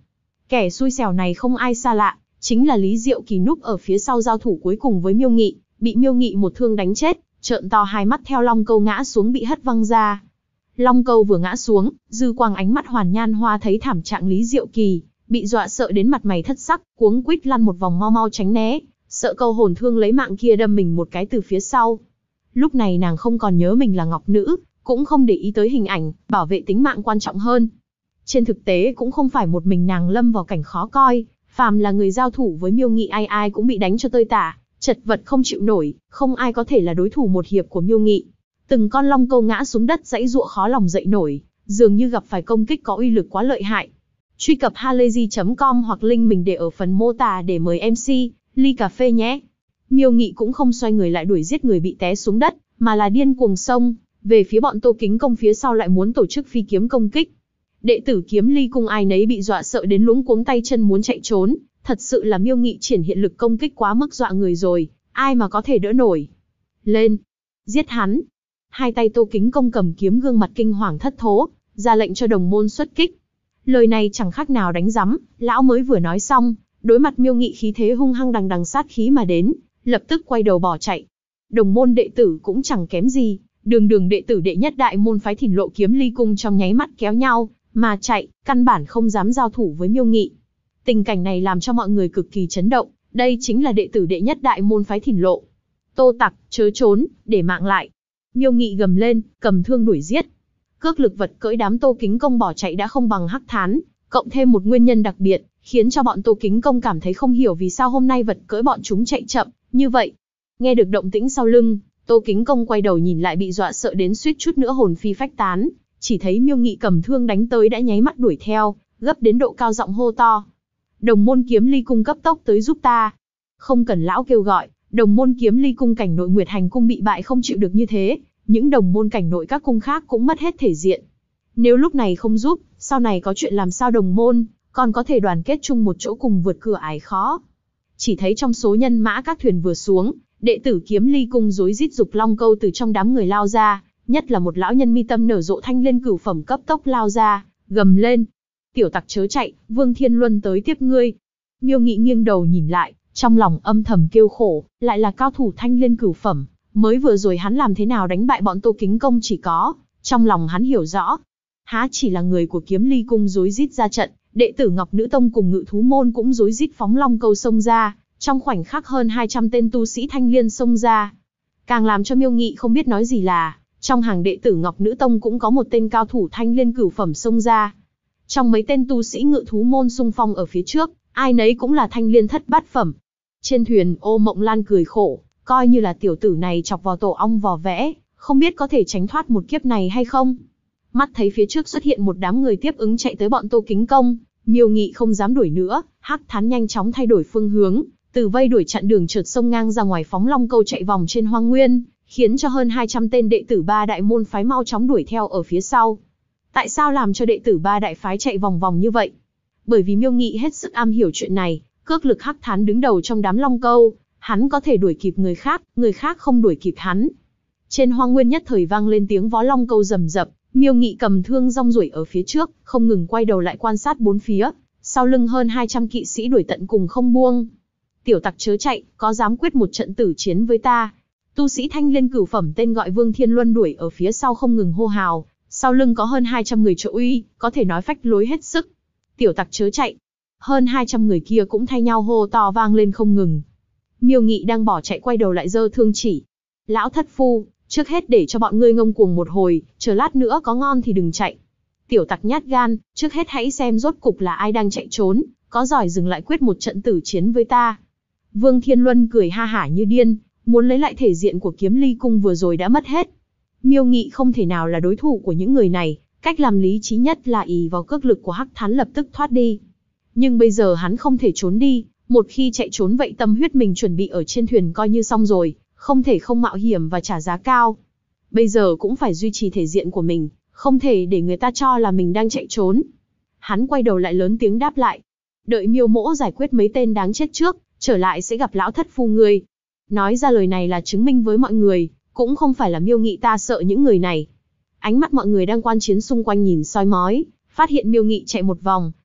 Kẻ xui xẻo này không ai xa lạ, chính là Lý Diệu Kỳ núp ở phía sau giao thủ cuối cùng với Miêu Nghị, bị Miêu Nghị một thương đánh chết, trợn to hai mắt theo Long Câu ngã xuống bị hất văng ra. Long Câu vừa ngã xuống, dư quang ánh mắt Hoàn Nhan Hoa thấy thảm trạng Lý Diệu Kỳ, bị dọa sợ đến mặt mày thất sắc, cuống quýt lăn một vòng mau mau tránh né, sợ câu hồn thương lấy mạng kia đâm mình một cái từ phía sau. Lúc này nàng không còn nhớ mình là ngọc nữ, cũng không để ý tới hình ảnh, bảo vệ tính mạng quan trọng hơn. Trên thực tế cũng không phải một mình nàng lâm vào cảnh khó coi, phàm là người giao thủ với Miêu Nghị ai ai cũng bị đánh cho tơi tả, chật vật không chịu nổi, không ai có thể là đối thủ một hiệp của Miêu Nghị. Từng con Long Câu ngã xuống đất giãy giụa khó lòng dậy nổi, dường như gặp phải công kích có uy lực quá lợi hại. Truy cập halayzi.com hoặc link mình để ở phần mô tả để mời MC ly cà phê nhé. Miêu Nghị cũng không xoay người lại đuổi giết người bị té xuống đất, mà là điên cuồng xông về phía bọn Tô Kính Công phía sau, lại muốn tổ chức phi kiếm công kích. Đệ tử Kiếm Ly Cung ai nấy bị dọa sợ đến luống cuống tay chân muốn chạy trốn, thật sự là Miêu Nghị triển hiện lực công kích quá mức dọa người rồi, ai mà có thể đỡ nổi. Lên, giết hắn. Hai tay Tô Kính Công cầm kiếm, gương mặt kinh hoàng thất thố, ra lệnh cho đồng môn xuất kích. Lời này chẳng khác nào đánh rắm, lão mới vừa nói xong, đối mặt Miêu Nghị khí thế hung hăng đằng đằng sát khí mà đến, lập tức quay đầu bỏ chạy. Đồng môn đệ tử cũng chẳng kém gì, đường đệ tử đệ nhất đại môn phái Thìn Lộ Kiếm Ly Cung trong nháy mắt kéo nhau mà chạy, căn bản không dám giao thủ với Miêu Nghị. Tình cảnh này làm cho mọi người cực kỳ chấn động, đây chính là đệ tử đệ nhất đại môn phái Thìn Lộ. Tô Tặc, chớ trốn, để mạng lại. Miêu Nghị gầm lên, cầm thương đuổi giết. Cước lực vật cưỡi đám Tô Kính Công bỏ chạy đã không bằng Hắc Thán, cộng thêm một nguyên nhân đặc biệt, khiến cho bọn Tô Kính Công cảm thấy không hiểu vì sao hôm nay vật cưỡi bọn chúng chạy chậm như vậy. Nghe được động tĩnh sau lưng, Tô Kính Công quay đầu nhìn lại bị dọa sợ đến suýt chút nữa hồn phi phách tán, chỉ thấy Miêu Nghị cầm thương đánh tới đã nháy mắt đuổi theo, gấp đến độ cao giọng hô to. Đồng môn Kiếm Ly Cung cấp tốc tới giúp ta. Không cần lão kêu gọi, đồng môn Kiếm Ly Cung cảnh nội Nguyệt Hành Cung bị bại không chịu được như thế, những đồng môn cảnh nội các cung khác cũng mất hết thể diện. Nếu lúc này không giúp, sau này có chuyện làm sao đồng môn còn có thể đoàn kết chung một chỗ cùng vượt cửa ải khó. Chỉ thấy trong số nhân mã các thuyền vừa xuống, đệ tử Kiếm Ly Cung rối rít dục Long Câu từ trong đám người lao ra, nhất là một lão nhân mi tâm nở rộ thanh liên cửu phẩm cấp tốc lao ra, gầm lên: "Tiểu tặc chớ chạy, Vương Thiên Luân tới tiếp ngươi." Miêu Nghị nghiêng đầu nhìn lại, trong lòng âm thầm kêu khổ, lại là cao thủ thanh liên cửu phẩm, mới vừa rồi hắn làm thế nào đánh bại bọn Tô Kính Công chỉ có, trong lòng hắn hiểu rõ. Há chỉ là người của Kiếm Ly Cung rối rít ra trận, đệ tử Ngọc Nữ Tông cùng Ngự Thú Môn cũng rối rít phóng Long Câu xông ra, trong khoảnh khắc hơn 200 tên tu sĩ thanh liên xông ra. Càng làm cho Miêu Nghị không biết nói gì là, trong hàng đệ tử Ngọc Nữ Tông cũng có một tên cao thủ thanh liên cửu phẩm xông ra. Trong mấy tên tu sĩ Ngự Thú Môn xung phong ở phía trước, ai nấy cũng là thanh liên thất bát phẩm. Trên thuyền, Ô Mộng Lan cười khổ, coi như là tiểu tử này chọc vào tổ ong vò vẽ, không biết có thể tránh thoát một kiếp này hay không. Mắt thấy phía trước xuất hiện một đám người tiếp ứng chạy tới bọn Tô Kính Công, Miêu Nghị không dám đuổi nữa, Hắc Thán nhanh chóng thay đổi phương hướng, từ vây đuổi chặn đường trượt sông ngang ra ngoài phóng Long Câu chạy vòng trên hoang nguyên, khiến cho hơn 200 tên đệ tử ba đại môn phái mau chóng đuổi theo ở phía sau. Tại sao làm cho đệ tử ba đại phái chạy vòng vòng như vậy? Bởi vì Miêu Nghị hết sức am hiểu chuyện này, cước lực Hắc Thán đứng đầu trong đám Long Câu, hắn có thể đuổi kịp người khác không đuổi kịp hắn. Trên hoang nguyên nhất thời vang lên tiếng vó Long Câu rầm rập, Miêu Nghị cầm thương rong ruổi ở phía trước, không ngừng quay đầu lại quan sát bốn phía, sau lưng hơn 200 kỵ sĩ đuổi tận cùng không buông. Tiểu tặc chớ chạy, có dám quyết một trận tử chiến với ta? Tu sĩ thanh liên cửu phẩm tên gọi Vương Thiên Luân đuổi ở phía sau không ngừng hô hào, sau lưng có hơn 200 người trợ uy, có thể nói phách lối hết sức. Tiểu tặc chớ chạy. Hơn 200 người kia cũng thay nhau hô to vang lên không ngừng. Miêu Nghị đang bỏ chạy quay đầu lại giơ thương chỉ. Lão thất phu, trước hết để cho bọn ngươi ngông cuồng một hồi, chờ lát nữa có ngon thì đừng chạy. Tiểu tặc nhát gan, trước hết hãy xem rốt cục là ai đang chạy trốn, có giỏi dừng lại quyết một trận tử chiến với ta. Vương Thiên Luân cười ha hả như điên, muốn lấy lại thể diện của Kiếm Ly Cung vừa rồi đã mất hết. Miêu Nghị không thể nào là đối thủ của những người này, cách làm lý trí nhất là ỷ vào cước lực của Hắc Thán lập tức thoát đi. Nhưng bây giờ hắn không thể trốn đi, một khi chạy trốn vậy tâm huyết mình chuẩn bị ở trên thuyền coi như xong rồi, không thể không mạo hiểm và trả giá cao. Bây giờ cũng phải duy trì thể diện của mình, không thể để người ta cho là mình đang chạy trốn. Hắn quay đầu lại lớn tiếng đáp lại. Đợi Miêu Mỗ giải quyết mấy tên đáng chết trước, trở lại sẽ gặp lão thất phu ngươi. Nói ra lời này là chứng minh với mọi người, cũng không phải là Miêu Nghị ta sợ những người này. Ánh mắt mọi người đang quan chiến xung quanh nhìn soi mói, phát hiện Miêu Nghị chạy một vòng,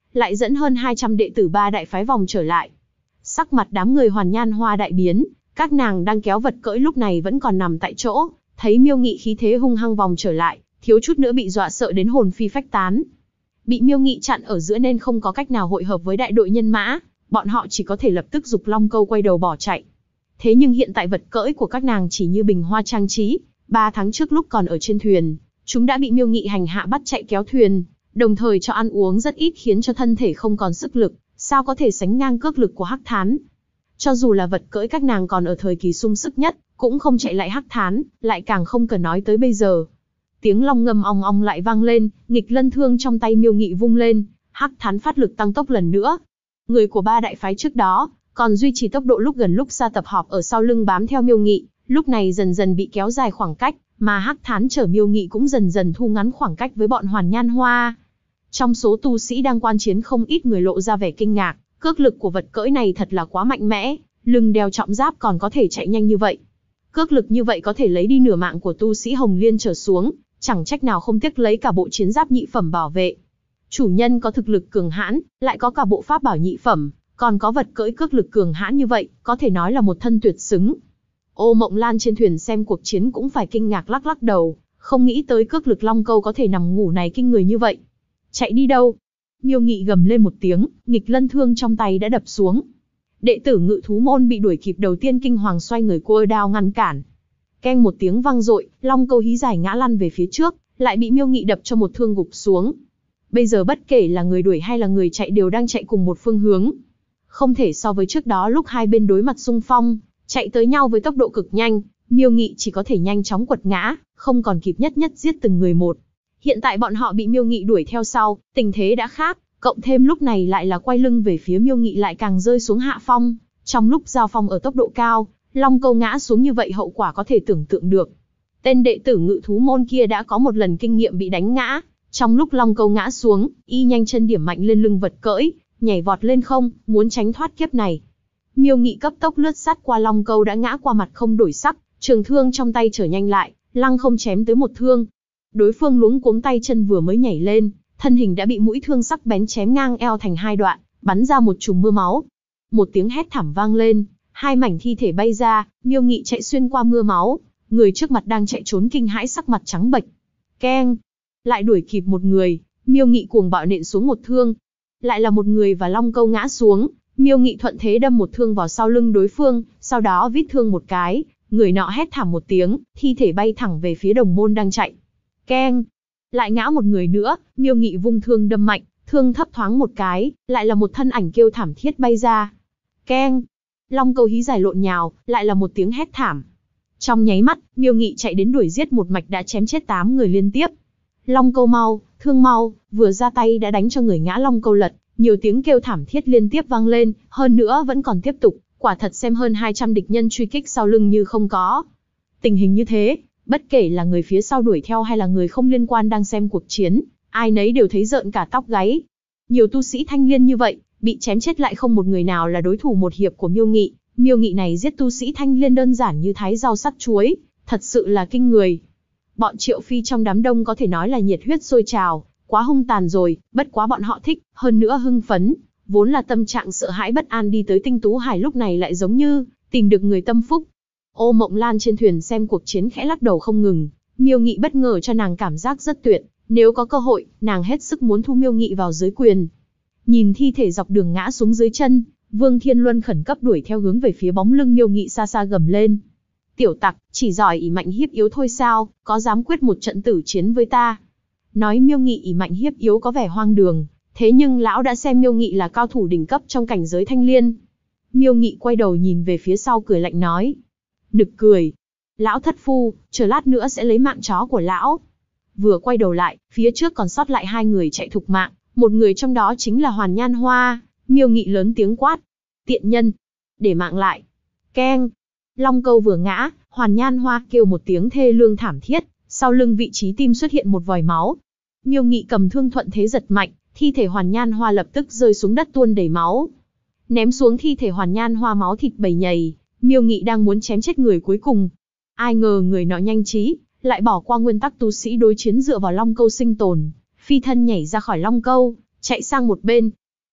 lại dẫn hơn 200 đệ tử ba đại phái vòng trở lại. Sắc mặt đám người Hoàn Nhan Hoa đại biến, các nàng đang kéo vật cưỡi lúc này vẫn còn nằm tại chỗ, thấy Miêu Nghị khí thế hung hăng vòng trở lại, thiếu chút nữa bị dọa sợ đến hồn phi phách tán. Bị Miêu Nghị chặn ở giữa nên không có cách nào hội hợp với đại đội nhân mã, bọn họ chỉ có thể lập tức giục Long Câu quay đầu bỏ chạy. Thế nhưng hiện tại vật cưỡi của các nàng chỉ như bình hoa trang trí, 3 tháng trước lúc còn ở trên thuyền, chúng đã bị Miêu Nghị hành hạ bắt chạy kéo thuyền, đồng thời cho ăn uống rất ít khiến cho thân thể không còn sức lực, sao có thể sánh ngang cước lực của Hắc Thán. Cho dù là vật cưỡi các nàng còn ở thời kỳ sung sức nhất, cũng không chạy lại Hắc Thán, lại càng không cần nói tới bây giờ. Tiếng long ngâm ong ong lại vang lên, nghịch lân thương trong tay Miêu Nghị vung lên, Hắc Thán phát lực tăng tốc lần nữa. Người của ba đại phái trước đó, còn duy trì tốc độ lúc gần lúc xa tập họp ở sau lưng bám theo Miêu Nghị, lúc này dần dần bị kéo dài khoảng cách, mà Hắc Thán chở Miêu Nghị cũng dần dần thu ngắn khoảng cách với bọn Hoàn Nhan Hoa. Trong số tu sĩ đang quan chiến không ít người lộ ra vẻ kinh ngạc, cước lực của vật cưỡi này thật là quá mạnh mẽ, lưng đeo trọng giáp còn có thể chạy nhanh như vậy. Cước lực như vậy có thể lấy đi nửa mạng của tu sĩ Hồng Liên trở xuống, chẳng trách nào không tiếc lấy cả bộ chiến giáp nhị phẩm bảo vệ. Chủ nhân có thực lực cường hãn, lại có cả bộ pháp bảo nhị phẩm, còn có vật cưỡi cước lực cường hãn như vậy, có thể nói là một thân tuyệt xứng. Ô Mộng Lan trên thuyền xem cuộc chiến cũng phải kinh ngạc lắc lắc đầu, không nghĩ tới cước lực Long Câu có thể nằm ngủ này kinh người như vậy. Chạy đi đâu? Miêu Nghị gầm lên một tiếng, nghịch lân thương trong tay đã đập xuống. Đệ tử Ngự Thú môn bị đuổi kịp đầu tiên kinh hoàng xoay người cua đao ngăn cản. Keng một tiếng vang dội, Long Câu hí giải ngã lăn về phía trước, lại bị Miêu Nghị đập cho một thương gục xuống. Bây giờ bất kể là người đuổi hay là người chạy đều đang chạy cùng một phương hướng. Không thể so với trước đó lúc hai bên đối mặt xung phong, chạy tới nhau với tốc độ cực nhanh, Miêu Nghị chỉ có thể nhanh chóng quật ngã, không còn kịp nhất nhất giết từng người một. Hiện tại bọn họ bị Miêu Nghị đuổi theo sau, tình thế đã khác, cộng thêm lúc này lại là quay lưng về phía Miêu Nghị lại càng rơi xuống hạ phong. Trong lúc giao phong ở tốc độ cao, Long Câu ngã xuống như vậy hậu quả có thể tưởng tượng được. Tên đệ tử Ngự Thú môn kia đã có một lần kinh nghiệm bị đánh ngã, trong lúc Long Câu ngã xuống, y nhanh chân điểm mạnh lên lưng vật cưỡi, nhảy vọt lên không, muốn tránh thoát kiếp này. Miêu Nghị cấp tốc lướt sát qua Long Câu đã ngã qua mặt không đổi sắc, trường thương trong tay trở nhanh lại, lăng không chém tới một thương. Đối phương luống cuống tay chân vừa mới nhảy lên, thân hình đã bị mũi thương sắc bén chém ngang eo thành hai đoạn, bắn ra một chùm mưa máu. Một tiếng hét thảm vang lên, hai mảnh thi thể bay ra, Miêu Nghị chạy xuyên qua mưa máu, người trước mặt đang chạy trốn kinh hãi sắc mặt trắng bệch. Keng, lại đuổi kịp một người, Miêu Nghị cuồng bạo nện xuống một thương. Lại là một người và Long Câu ngã xuống, Miêu Nghị thuận thế đâm một thương vào sau lưng đối phương, sau đó vít thương một cái, người nọ hét thảm một tiếng, thi thể bay thẳng về phía đồng môn đang chạy. Keng, lại ngã một người nữa, Miêu Nghị vung thương đâm mạnh, thương thấp thoáng một cái, lại là một thân ảnh kêu thảm thiết bay ra. Keng, Long Câu hí giải lộn nhào, lại là một tiếng hét thảm. Trong nháy mắt, Miêu Nghị chạy đến đuổi giết một mạch đã chém chết 8 người liên tiếp. Long Câu mau, thương mau, vừa ra tay đã đánh cho người ngã Long Câu lật, nhiều tiếng kêu thảm thiết liên tiếp vang lên, hơn nữa vẫn còn tiếp tục, quả thật xem hơn 200 địch nhân truy kích sau lưng như không có. Tình hình như thế, bất kể là người phía sau đuổi theo hay là người không liên quan đang xem cuộc chiến, ai nấy đều thấy rợn cả tóc gáy. Nhiều tu sĩ Thanh Liên như vậy, bị chém chết lại không một người nào là đối thủ một hiệp của Miêu Nghị. Miêu Nghị này giết tu sĩ Thanh Liên đơn giản như thái rau sắt chuối, thật sự là kinh người. Bọn Triệu Phi trong đám đông có thể nói là nhiệt huyết sôi trào, quá hung tàn rồi, bất quá bọn họ thích, hơn nữa hưng phấn, vốn là tâm trạng sợ hãi bất an đi tới Tinh Tú Hải lúc này lại giống như tìm được người tâm phúc. Ô Mộng Lan trên thuyền xem cuộc chiến khẽ lắc đầu không ngừng, Miêu Nghị bất ngờ cho nàng cảm giác rất tuyệt, nếu có cơ hội, nàng hết sức muốn thu Miêu Nghị vào dưới quyền. Nhìn thi thể dọc đường ngã xuống dưới chân, Vương Thiên Luân khẩn cấp đuổi theo hướng về phía bóng lưng Miêu Nghị xa xa gầm lên. Tiểu tặc, chỉ giỏi ỷ mạnh hiếp yếu thôi sao, có dám quyết một trận tử chiến với ta? Nói Miêu Nghị ỷ mạnh hiếp yếu có vẻ hoang đường, thế nhưng lão đã xem Miêu Nghị là cao thủ đỉnh cấp trong cảnh giới Thanh Liên. Miêu Nghị quay đầu nhìn về phía sau cười lạnh nói. Nực cười. Lão thất phu, chờ lát nữa sẽ lấy mạng chó của lão. Vừa quay đầu lại, phía trước còn sót lại 2 người chạy thục mạng, một người trong đó chính là Hoàn Nhan Hoa. Miêu Nghị lớn tiếng quát. Tiện nhân, để mạng lại. Keng. Long Câu vừa ngã, Hoàn Nhan Hoa kêu một tiếng thê lương thảm thiết, sau lưng vị trí tim xuất hiện một vòi máu. Miêu Nghị cầm thương thuận thế giật mạnh, thi thể Hoàn Nhan Hoa lập tức rơi xuống đất tuôn đầy máu. Ném xuống thi thể Hoàn Nhan Hoa máu thịt bầy nhầy, Miêu Nghị đang muốn chém chết người cuối cùng. Ai ngờ người nọ nhanh trí, lại bỏ qua nguyên tắc tu sĩ đối chiến dựa vào Long Câu sinh tồn, phi thân nhảy ra khỏi Long Câu, chạy sang một bên,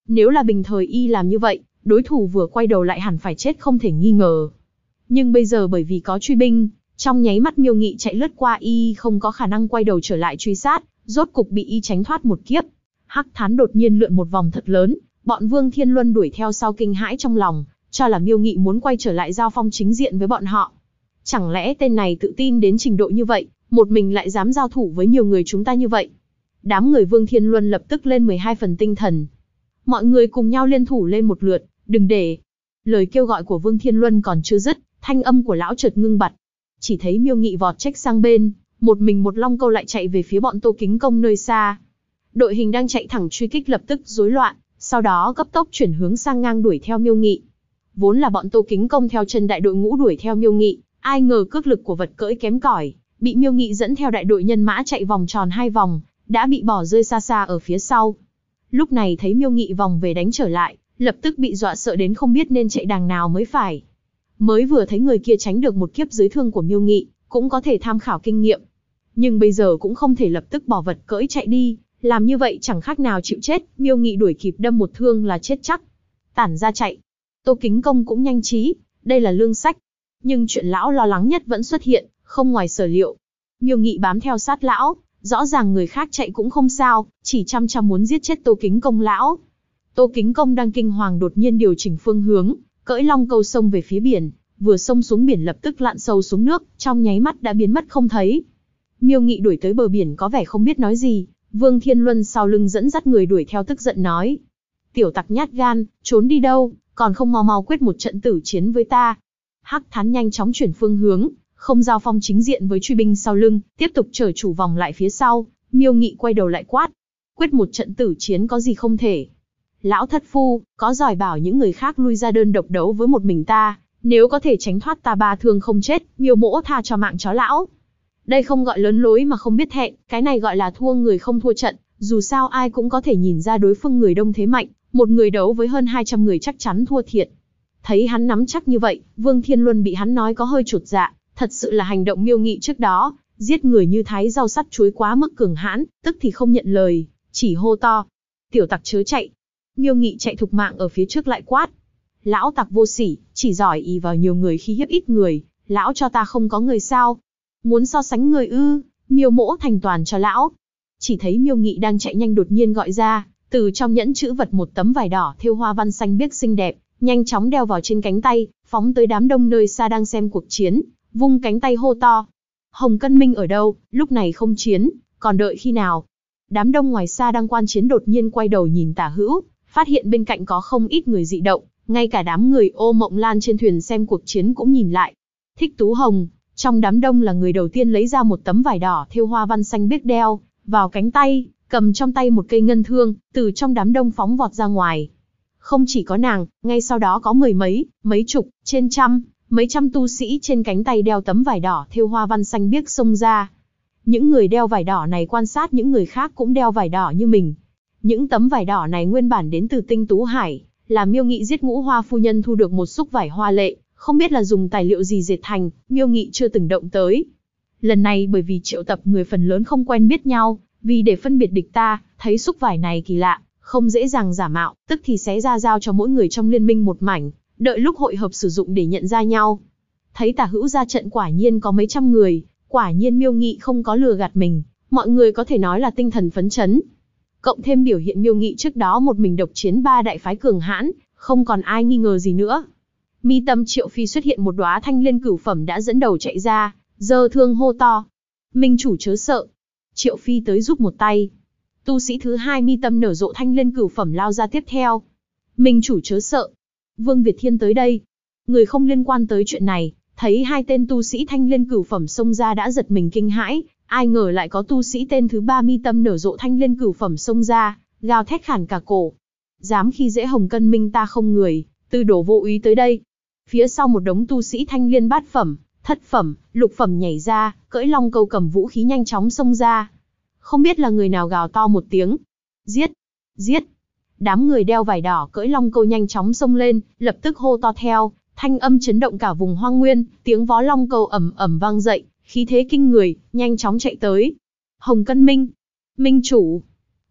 Nếu là bình thời y làm như vậy, đối thủ vừa quay đầu lại hẳn phải chết không thể nghi ngờ. Nhưng bây giờ bởi vì có truy binh, trong nháy mắt Miêu Nghị chạy lướt qua y không có khả năng quay đầu trở lại truy sát, rốt cục bị y tránh thoát một kiếp. Hắc Thán đột nhiên lượn một vòng thật lớn, bọn Vương Thiên Luân đuổi theo sau kinh hãi trong lòng, cho là Miêu Nghị muốn quay trở lại giao phong chính diện với bọn họ. Chẳng lẽ tên này tự tin đến trình độ như vậy, một mình lại dám giao thủ với nhiều người chúng ta như vậy? Đám người Vương Thiên Luân lập tức lên 12 phần tinh thần. Mọi người cùng nhau liên thủ lên một lượt, đừng để. Lời kêu gọi của Vương Thiên Luân còn chưa dứt, thanh âm của lão chợt ngưng bặt. Chỉ thấy Miêu Nghị vọt trách sang bên, một mình một long câu lại chạy về phía bọn Tô Kính Công nơi xa. Đội hình đang chạy thẳng truy kích lập tức rối loạn, sau đó cấp tốc chuyển hướng sang ngang đuổi theo Miêu Nghị. Vốn là bọn Tô Kính Công theo chân đại đội ngũ đuổi theo Miêu Nghị, ai ngờ cước lực của vật cưỡi kém cỏi, bị Miêu Nghị dẫn theo đại đội nhân mã chạy vòng tròn 2 vòng, đã bị bỏ rơi xa xa ở phía sau. Lúc này thấy Miêu Nghị vòng về đánh trở lại, lập tức bị dọa sợ đến không biết nên chạy đằng nào mới phải. Mới vừa thấy người kia tránh được một kiếp dưới thương của Miêu Nghị, cũng có thể tham khảo kinh nghiệm. Nhưng bây giờ cũng không thể lập tức bỏ vật cưỡi chạy đi, làm như vậy chẳng khác nào chịu chết, Miêu Nghị đuổi kịp đâm một thương là chết chắc. Tản ra chạy. Tô Kính Công cũng nhanh trí, đây là lương sách. Nhưng chuyện lão lo lắng nhất vẫn xuất hiện, không ngoài sở liệu. Miêu Nghị bám theo sát lão, rõ ràng người khác chạy cũng không sao, chỉ chăm muốn giết chết Tô Kính Công lão. Tô Kính Công đang kinh hoàng đột nhiên điều chỉnh phương hướng, cưỡi long câu xông về phía biển, vừa xông xuống biển lập tức lặn sâu xuống nước, trong nháy mắt đã biến mất không thấy. Miêu Nghị đuổi tới bờ biển có vẻ không biết nói gì, Vương Thiên Luân sau lưng dẫn dắt người đuổi theo tức giận nói: tiểu tặc nhát gan, trốn đi đâu, còn không mau mau quyết một trận tử chiến với ta. Hắc Thán nhanh chóng chuyển phương hướng, không giao phong chính diện với truy binh sau lưng, tiếp tục chở chủ vòng lại phía sau. Miêu Nghị quay đầu lại quát: quyết một trận tử chiến có gì không thể? Lão thất phu, có giỏi bảo những người khác lui ra đơn độc đấu với một mình ta, nếu có thể tránh thoát ta 3 thương không chết, Miêu mỗ tha cho mạng chó lão. Đây không gọi lớn lối mà không biết thẹn, cái này gọi là thua người không thua trận, dù sao ai cũng có thể nhìn ra đối phương người đông thế mạnh, một người đấu với hơn 200 người chắc chắn thua thiệt. Thấy hắn nắm chắc như vậy, Vương Thiên Luân bị hắn nói có hơi chột dạ, thật sự là hành động Miêu Nghị trước đó, giết người như thái rau sắt chuối quá mức cường hãn, tức thì không nhận lời, chỉ hô to: tiểu tặc chớ chạy. Miêu Nghị chạy thục mạng ở phía trước lại quát: lão tặc vô sỉ, chỉ giỏi ỷ vào nhiều người khi hiếp ít người, lão cho ta không có người sao? Muốn so sánh người ư? Miêu mỗ thành toàn cho lão. Chỉ thấy Miêu Nghị đang chạy nhanh đột nhiên gọi ra, từ trong nhẫn chữ vật một tấm vải đỏ thêu hoa văn xanh biếc xinh đẹp, nhanh chóng đeo vào trên cánh tay, phóng tới đám đông nơi xa đang xem cuộc chiến, vung cánh tay hô to: Hồng Cân Minh ở đâu, lúc này không chiến, còn đợi khi nào? Đám đông ngoài xa đang quan chiến đột nhiên quay đầu nhìn tả hữu, phát hiện bên cạnh có không ít người dị động, ngay cả đám người Ô Mộng Lan trên thuyền xem cuộc chiến cũng nhìn lại. Thích Tú Hồng, trong đám đông là người đầu tiên lấy ra một tấm vải đỏ thêu hoa văn xanh biếc đeo vào cánh tay, cầm trong tay một cây ngân thương, từ trong đám đông phóng vọt ra ngoài. Không chỉ có nàng, ngay sau đó có mười mấy, mấy chục, trên trăm, mấy trăm tu sĩ trên cánh tay đeo tấm vải đỏ thêu hoa văn xanh biếc xông ra. Những người đeo vải đỏ này quan sát những người khác cũng đeo vải đỏ như mình. Những tấm vải đỏ này nguyên bản đến từ Tinh Tú Hải, là Miêu Nghị giết Ngũ Hoa phu nhân thu được một xúc vải hoa lệ, không biết là dùng tài liệu gì dệt thành, Miêu Nghị chưa từng động tới. Lần này bởi vì triệu tập người phần lớn không quen biết nhau, vì để phân biệt địch ta, thấy xúc vải này kỳ lạ, không dễ dàng giả mạo, tức thì xé ra giao cho mỗi người trong liên minh một mảnh, đợi lúc hội hợp sử dụng để nhận ra nhau. Thấy tả hữu ra trận quả nhiên có mấy trăm người, quả nhiên Miêu Nghị không có lừa gạt mình, mọi người có thể nói là tinh thần phấn chấn. Cộng thêm biểu hiện Miêu Nghị trước đó một mình độc chiến 3 đại phái cường hãn, không còn ai nghi ngờ gì nữa. Mi tâm Triệu Phi xuất hiện một đóa thanh liên cửu phẩm đã dẫn đầu chạy ra, giơ thương hô to: Minh chủ chớ sợ. Triệu Phi tới giúp một tay. Tu sĩ thứ hai mi tâm nở rộ thanh liên cửu phẩm lao ra tiếp theo. Minh chủ chớ sợ. Vương Việt Thiên tới đây. Người không liên quan tới chuyện này, thấy hai tên tu sĩ thanh liên cửu phẩm xông ra đã giật mình kinh hãi, ai ngờ lại có tu sĩ tên thứ ba mi tâm nở rộ thanh liên cửu phẩm xông ra, gào thét khản cả cổ. Dám khi dễ Hồng Cân Minh ta không người, tư đổ vô úy tới đây. Phía sau một đống tu sĩ thanh liên bát phẩm, thất phẩm, lục phẩm nhảy ra, cưỡi long câu cầm vũ khí nhanh chóng xông ra. Không biết là người nào gào to một tiếng: giết, giết. Đám người đeo vải đỏ cưỡi long câu nhanh chóng xông lên, lập tức hô to theo, thanh âm chấn động cả vùng hoang nguyên, tiếng vó long câu ầm ầm vang dậy, khí thế kinh người, nhanh chóng chạy tới. Hồng Cân Minh, Minh chủ.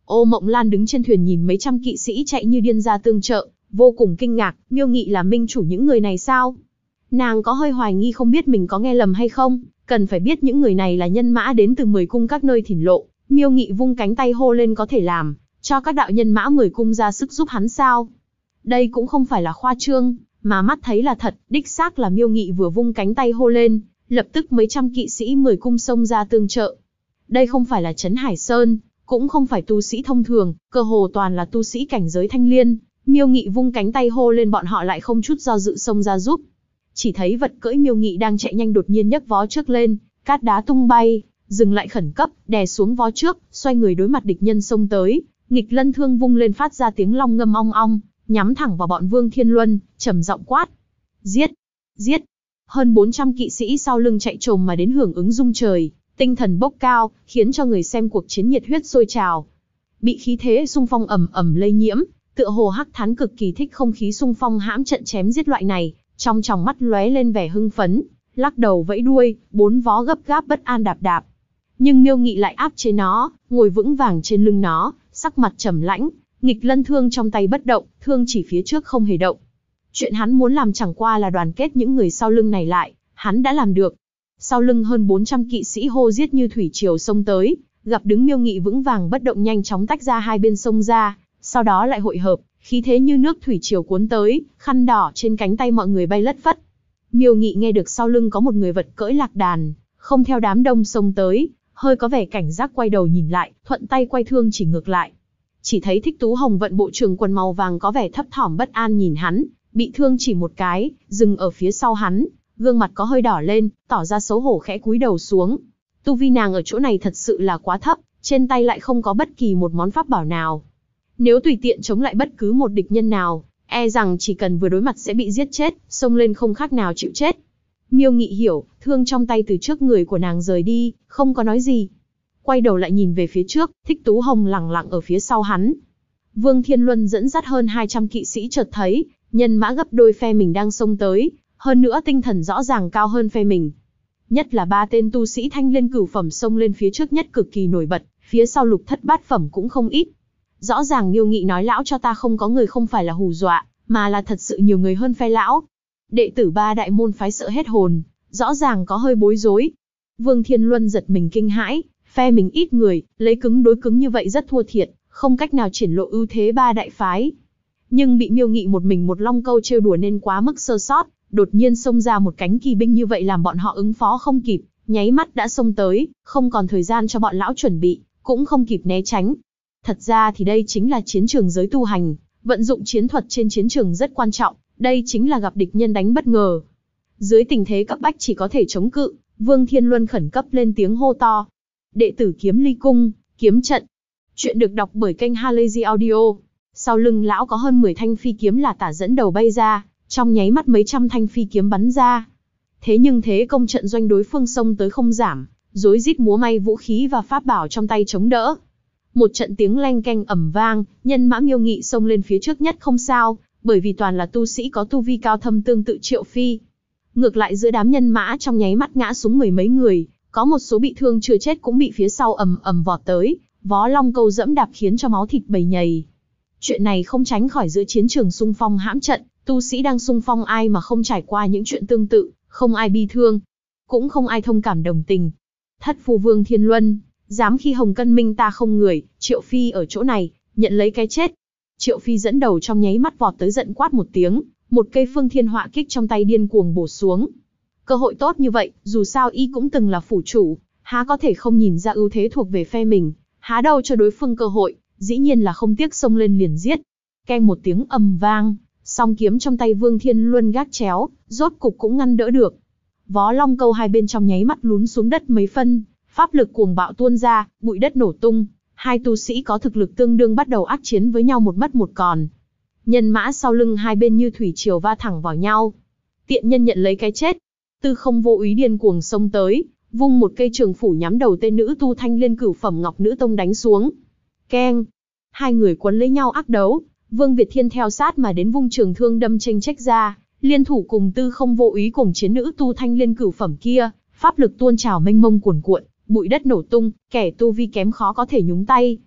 Ô Mộng Lan đứng trên thuyền nhìn mấy trăm kỵ sĩ chạy như điên ra tương trợ, vô cùng kinh ngạc, Miêu Nghị là minh chủ những người này sao? Nàng có hơi hoài nghi không biết mình có nghe lầm hay không, cần phải biết những người này là nhân mã đến từ 10 cung các nơi thỉnh lộ. Miêu Nghị vung cánh tay hô lên có thể làm, cho các đạo nhân mã 10 cung ra sức giúp hắn sao? Đây cũng không phải là khoa trương, mà mắt thấy là thật, đích xác là Miêu Nghị vừa vung cánh tay hô lên, lập tức mấy trăm kỵ sĩ 10 cung xông ra tương trợ. Đây không phải là Trấn Hải Sơn, cũng không phải tu sĩ thông thường, cơ hồ toàn là tu sĩ cảnh giới thanh liên. Miêu Nghị vung cánh tay hô lên bọn họ lại không chút do dự xông ra giúp. Chỉ thấy vật cưỡi Miêu Nghị đang chạy nhanh đột nhiên nhấc vó trước lên, cát đá tung bay, dừng lại khẩn cấp, đè xuống vó trước, xoay người đối mặt địch nhân xông tới, nghịch lân thương vung lên phát ra tiếng long ngâm ong ong, nhắm thẳng vào bọn Vương Thiên Luân, trầm giọng quát: giết, giết! Hơn 400 kỵ sĩ sau lưng chạy trồm mà đến hưởng ứng rung trời, tinh thần bốc cao, khiến cho người xem cuộc chiến nhiệt huyết sôi trào. Bị khí thế xung phong ầm ầm lây nhiễm, tựa hồ Hắc Thán cực kỳ thích không khí xung phong hãm trận chém giết loại này, trong tròng mắt lóe lên vẻ hưng phấn, lắc đầu vẫy đuôi, bốn vó gấp gáp bất an đạp đạp. Nhưng Miêu Nghị lại áp chế nó, ngồi vững vàng trên lưng nó, sắc mặt trầm lãnh, nghịch lân thương trong tay bất động, thương chỉ phía trước không hề động. Chuyện hắn muốn làm chẳng qua là đoàn kết những người sau lưng này lại, hắn đã làm được. Sau lưng hơn 400 kỵ sĩ hô giết như thủy triều xông tới, gặp đứng Miêu Nghị vững vàng bất động nhanh chóng tách ra hai bên sông ra, sau đó lại hội hợp, khí thế như nước thủy triều cuốn tới, khăn đỏ trên cánh tay mọi người bay lất phất. Miêu Nghị nghe được sau lưng có một người vật cưỡi lạc đàn, không theo đám đông xông tới, hơi có vẻ cảnh giác quay đầu nhìn lại, thuận tay quay thương chỉ ngược lại. Chỉ thấy Thích Tú Hồng vận bộ trưởng quần màu vàng có vẻ thấp thỏm bất an nhìn hắn, bị thương chỉ một cái, dừng ở phía sau hắn, gương mặt có hơi đỏ lên, tỏ ra xấu hổ khẽ cúi đầu xuống. Tu vi nàng ở chỗ này thật sự là quá thấp, trên tay lại không có bất kỳ một món pháp bảo nào. Nếu tùy tiện chống lại bất cứ một địch nhân nào, e rằng chỉ cần vừa đối mặt sẽ bị giết chết, xông lên không khác nào chịu chết. Miêu Nghị hiểu, thương trong tay từ trước người của nàng rời đi, không có nói gì. Quay đầu lại nhìn về phía trước, Thích Tú Hồng lẳng lặng ở phía sau hắn. Vương Thiên Luân dẫn dắt hơn 200 kỵ sĩ chợt thấy, nhân mã gấp đôi phe mình đang xông tới, hơn nữa tinh thần rõ ràng cao hơn phe mình. Nhất là 3 tên tu sĩ thanh liên cửu phẩm xông lên phía trước nhất cực kỳ nổi bật, phía sau lục thất bát phẩm cũng không ít. Rõ ràng Miêu Nghị nói lão cho ta không có người không phải là hù dọa, mà là thật sự nhiều người hơn phe lão. Đệ tử 3 đại môn phái sợ hết hồn, rõ ràng có hơi bối rối. Vương Thiên Luân giật mình kinh hãi, phe mình ít người, lấy cứng đối cứng như vậy rất thua thiệt, không cách nào triển lộ ưu thế 3 đại phái. Nhưng bị Miêu Nghị một mình một long câu trêu đùa nên quá mức sơ sót, đột nhiên xông ra một cánh kỳ binh như vậy làm bọn họ ứng phó không kịp, nháy mắt đã xông tới, không còn thời gian cho bọn lão chuẩn bị, cũng không kịp né tránh. Thật ra thì đây chính là chiến trường giới tu hành, vận dụng chiến thuật trên chiến trường rất quan trọng, đây chính là gặp địch nhân đánh bất ngờ. Dưới tình thế cấp bách chỉ có thể chống cự, Vương Thiên Luân khẩn cấp lên tiếng hô to. Đệ tử Kiếm Ly Cung, kiếm trận. Chuyện được đọc bởi kênh Halazy Audio. Sau lưng lão có hơn 10 thanh phi kiếm là tả dẫn đầu bay ra, trong nháy mắt mấy trăm thanh phi kiếm bắn ra. Thế nhưng thế công trận doanh đối phương xông tới không giảm, rối rít múa may vũ khí và pháp bảo trong tay chống đỡ. Một trận tiếng leng keng ầm vang, nhân mã Miêu Nghị xông lên phía trước nhất không sao, bởi vì toàn là tu sĩ có tu vi cao thâm tương tự Triệu Phi. Ngược lại giữa đám nhân mã trong nháy mắt ngã xuống mười mấy người, có một số bị thương chưa chết cũng bị phía sau ầm ầm vọt tới, vó long câu dẫm đạp khiến cho máu thịt bầy nhầy. Chuyện này không tránh khỏi giữa chiến trường xung phong hãm trận, tu sĩ đang xung phong ai mà không trải qua những chuyện tương tự, không ai bi thương, cũng không ai thông cảm đồng tình. Thất phu Vương Thiên Luân, dám khi Hồng Cân Minh ta không người, Triệu Phi ở chỗ này, nhận lấy cái chết. Triệu Phi dẫn đầu trong nháy mắt vọt tới giận quát một tiếng, một cây phương thiên họa kích trong tay điên cuồng bổ xuống. Cơ hội tốt như vậy, dù sao y cũng từng là phủ chủ, há có thể không nhìn ra ưu thế thuộc về phe mình, há đâu cho đối phương cơ hội, dĩ nhiên là không tiếc xông lên liền giết. Keng một tiếng ầm vang, song kiếm trong tay Vương Thiên Luân gác chéo, rốt cục cũng ngăn đỡ được. Vó long câu hai bên trong nháy mắt lún xuống đất mấy phân, pháp lực cuồng bạo tuôn ra, bụi đất nổ tung, hai tu sĩ có thực lực tương đương bắt đầu ác chiến với nhau một mất một còn. Nhân mã sau lưng hai bên như thủy triều va thẳng vào nhau. Tiện nhân nhận lấy cái chết. Tư Không Vô Úy điên cuồng xông tới, vung một cây trường phủ nhắm đầu tên nữ tu thanh liên cửu phẩm Ngọc Nữ Tông đánh xuống. Keng! Hai người quấn lấy nhau ác đấu, Vương Việt Thiên theo sát mà đến vung trường thương đâm chênh chách ra, liên thủ cùng Tư Không Vô Úy cùng chiến nữ tu thanh liên cửu phẩm kia, pháp lực tuôn trào mênh mông cuồn cuộn, bụi đất nổ tung, kẻ tu vi kém khó có thể nhúng tay.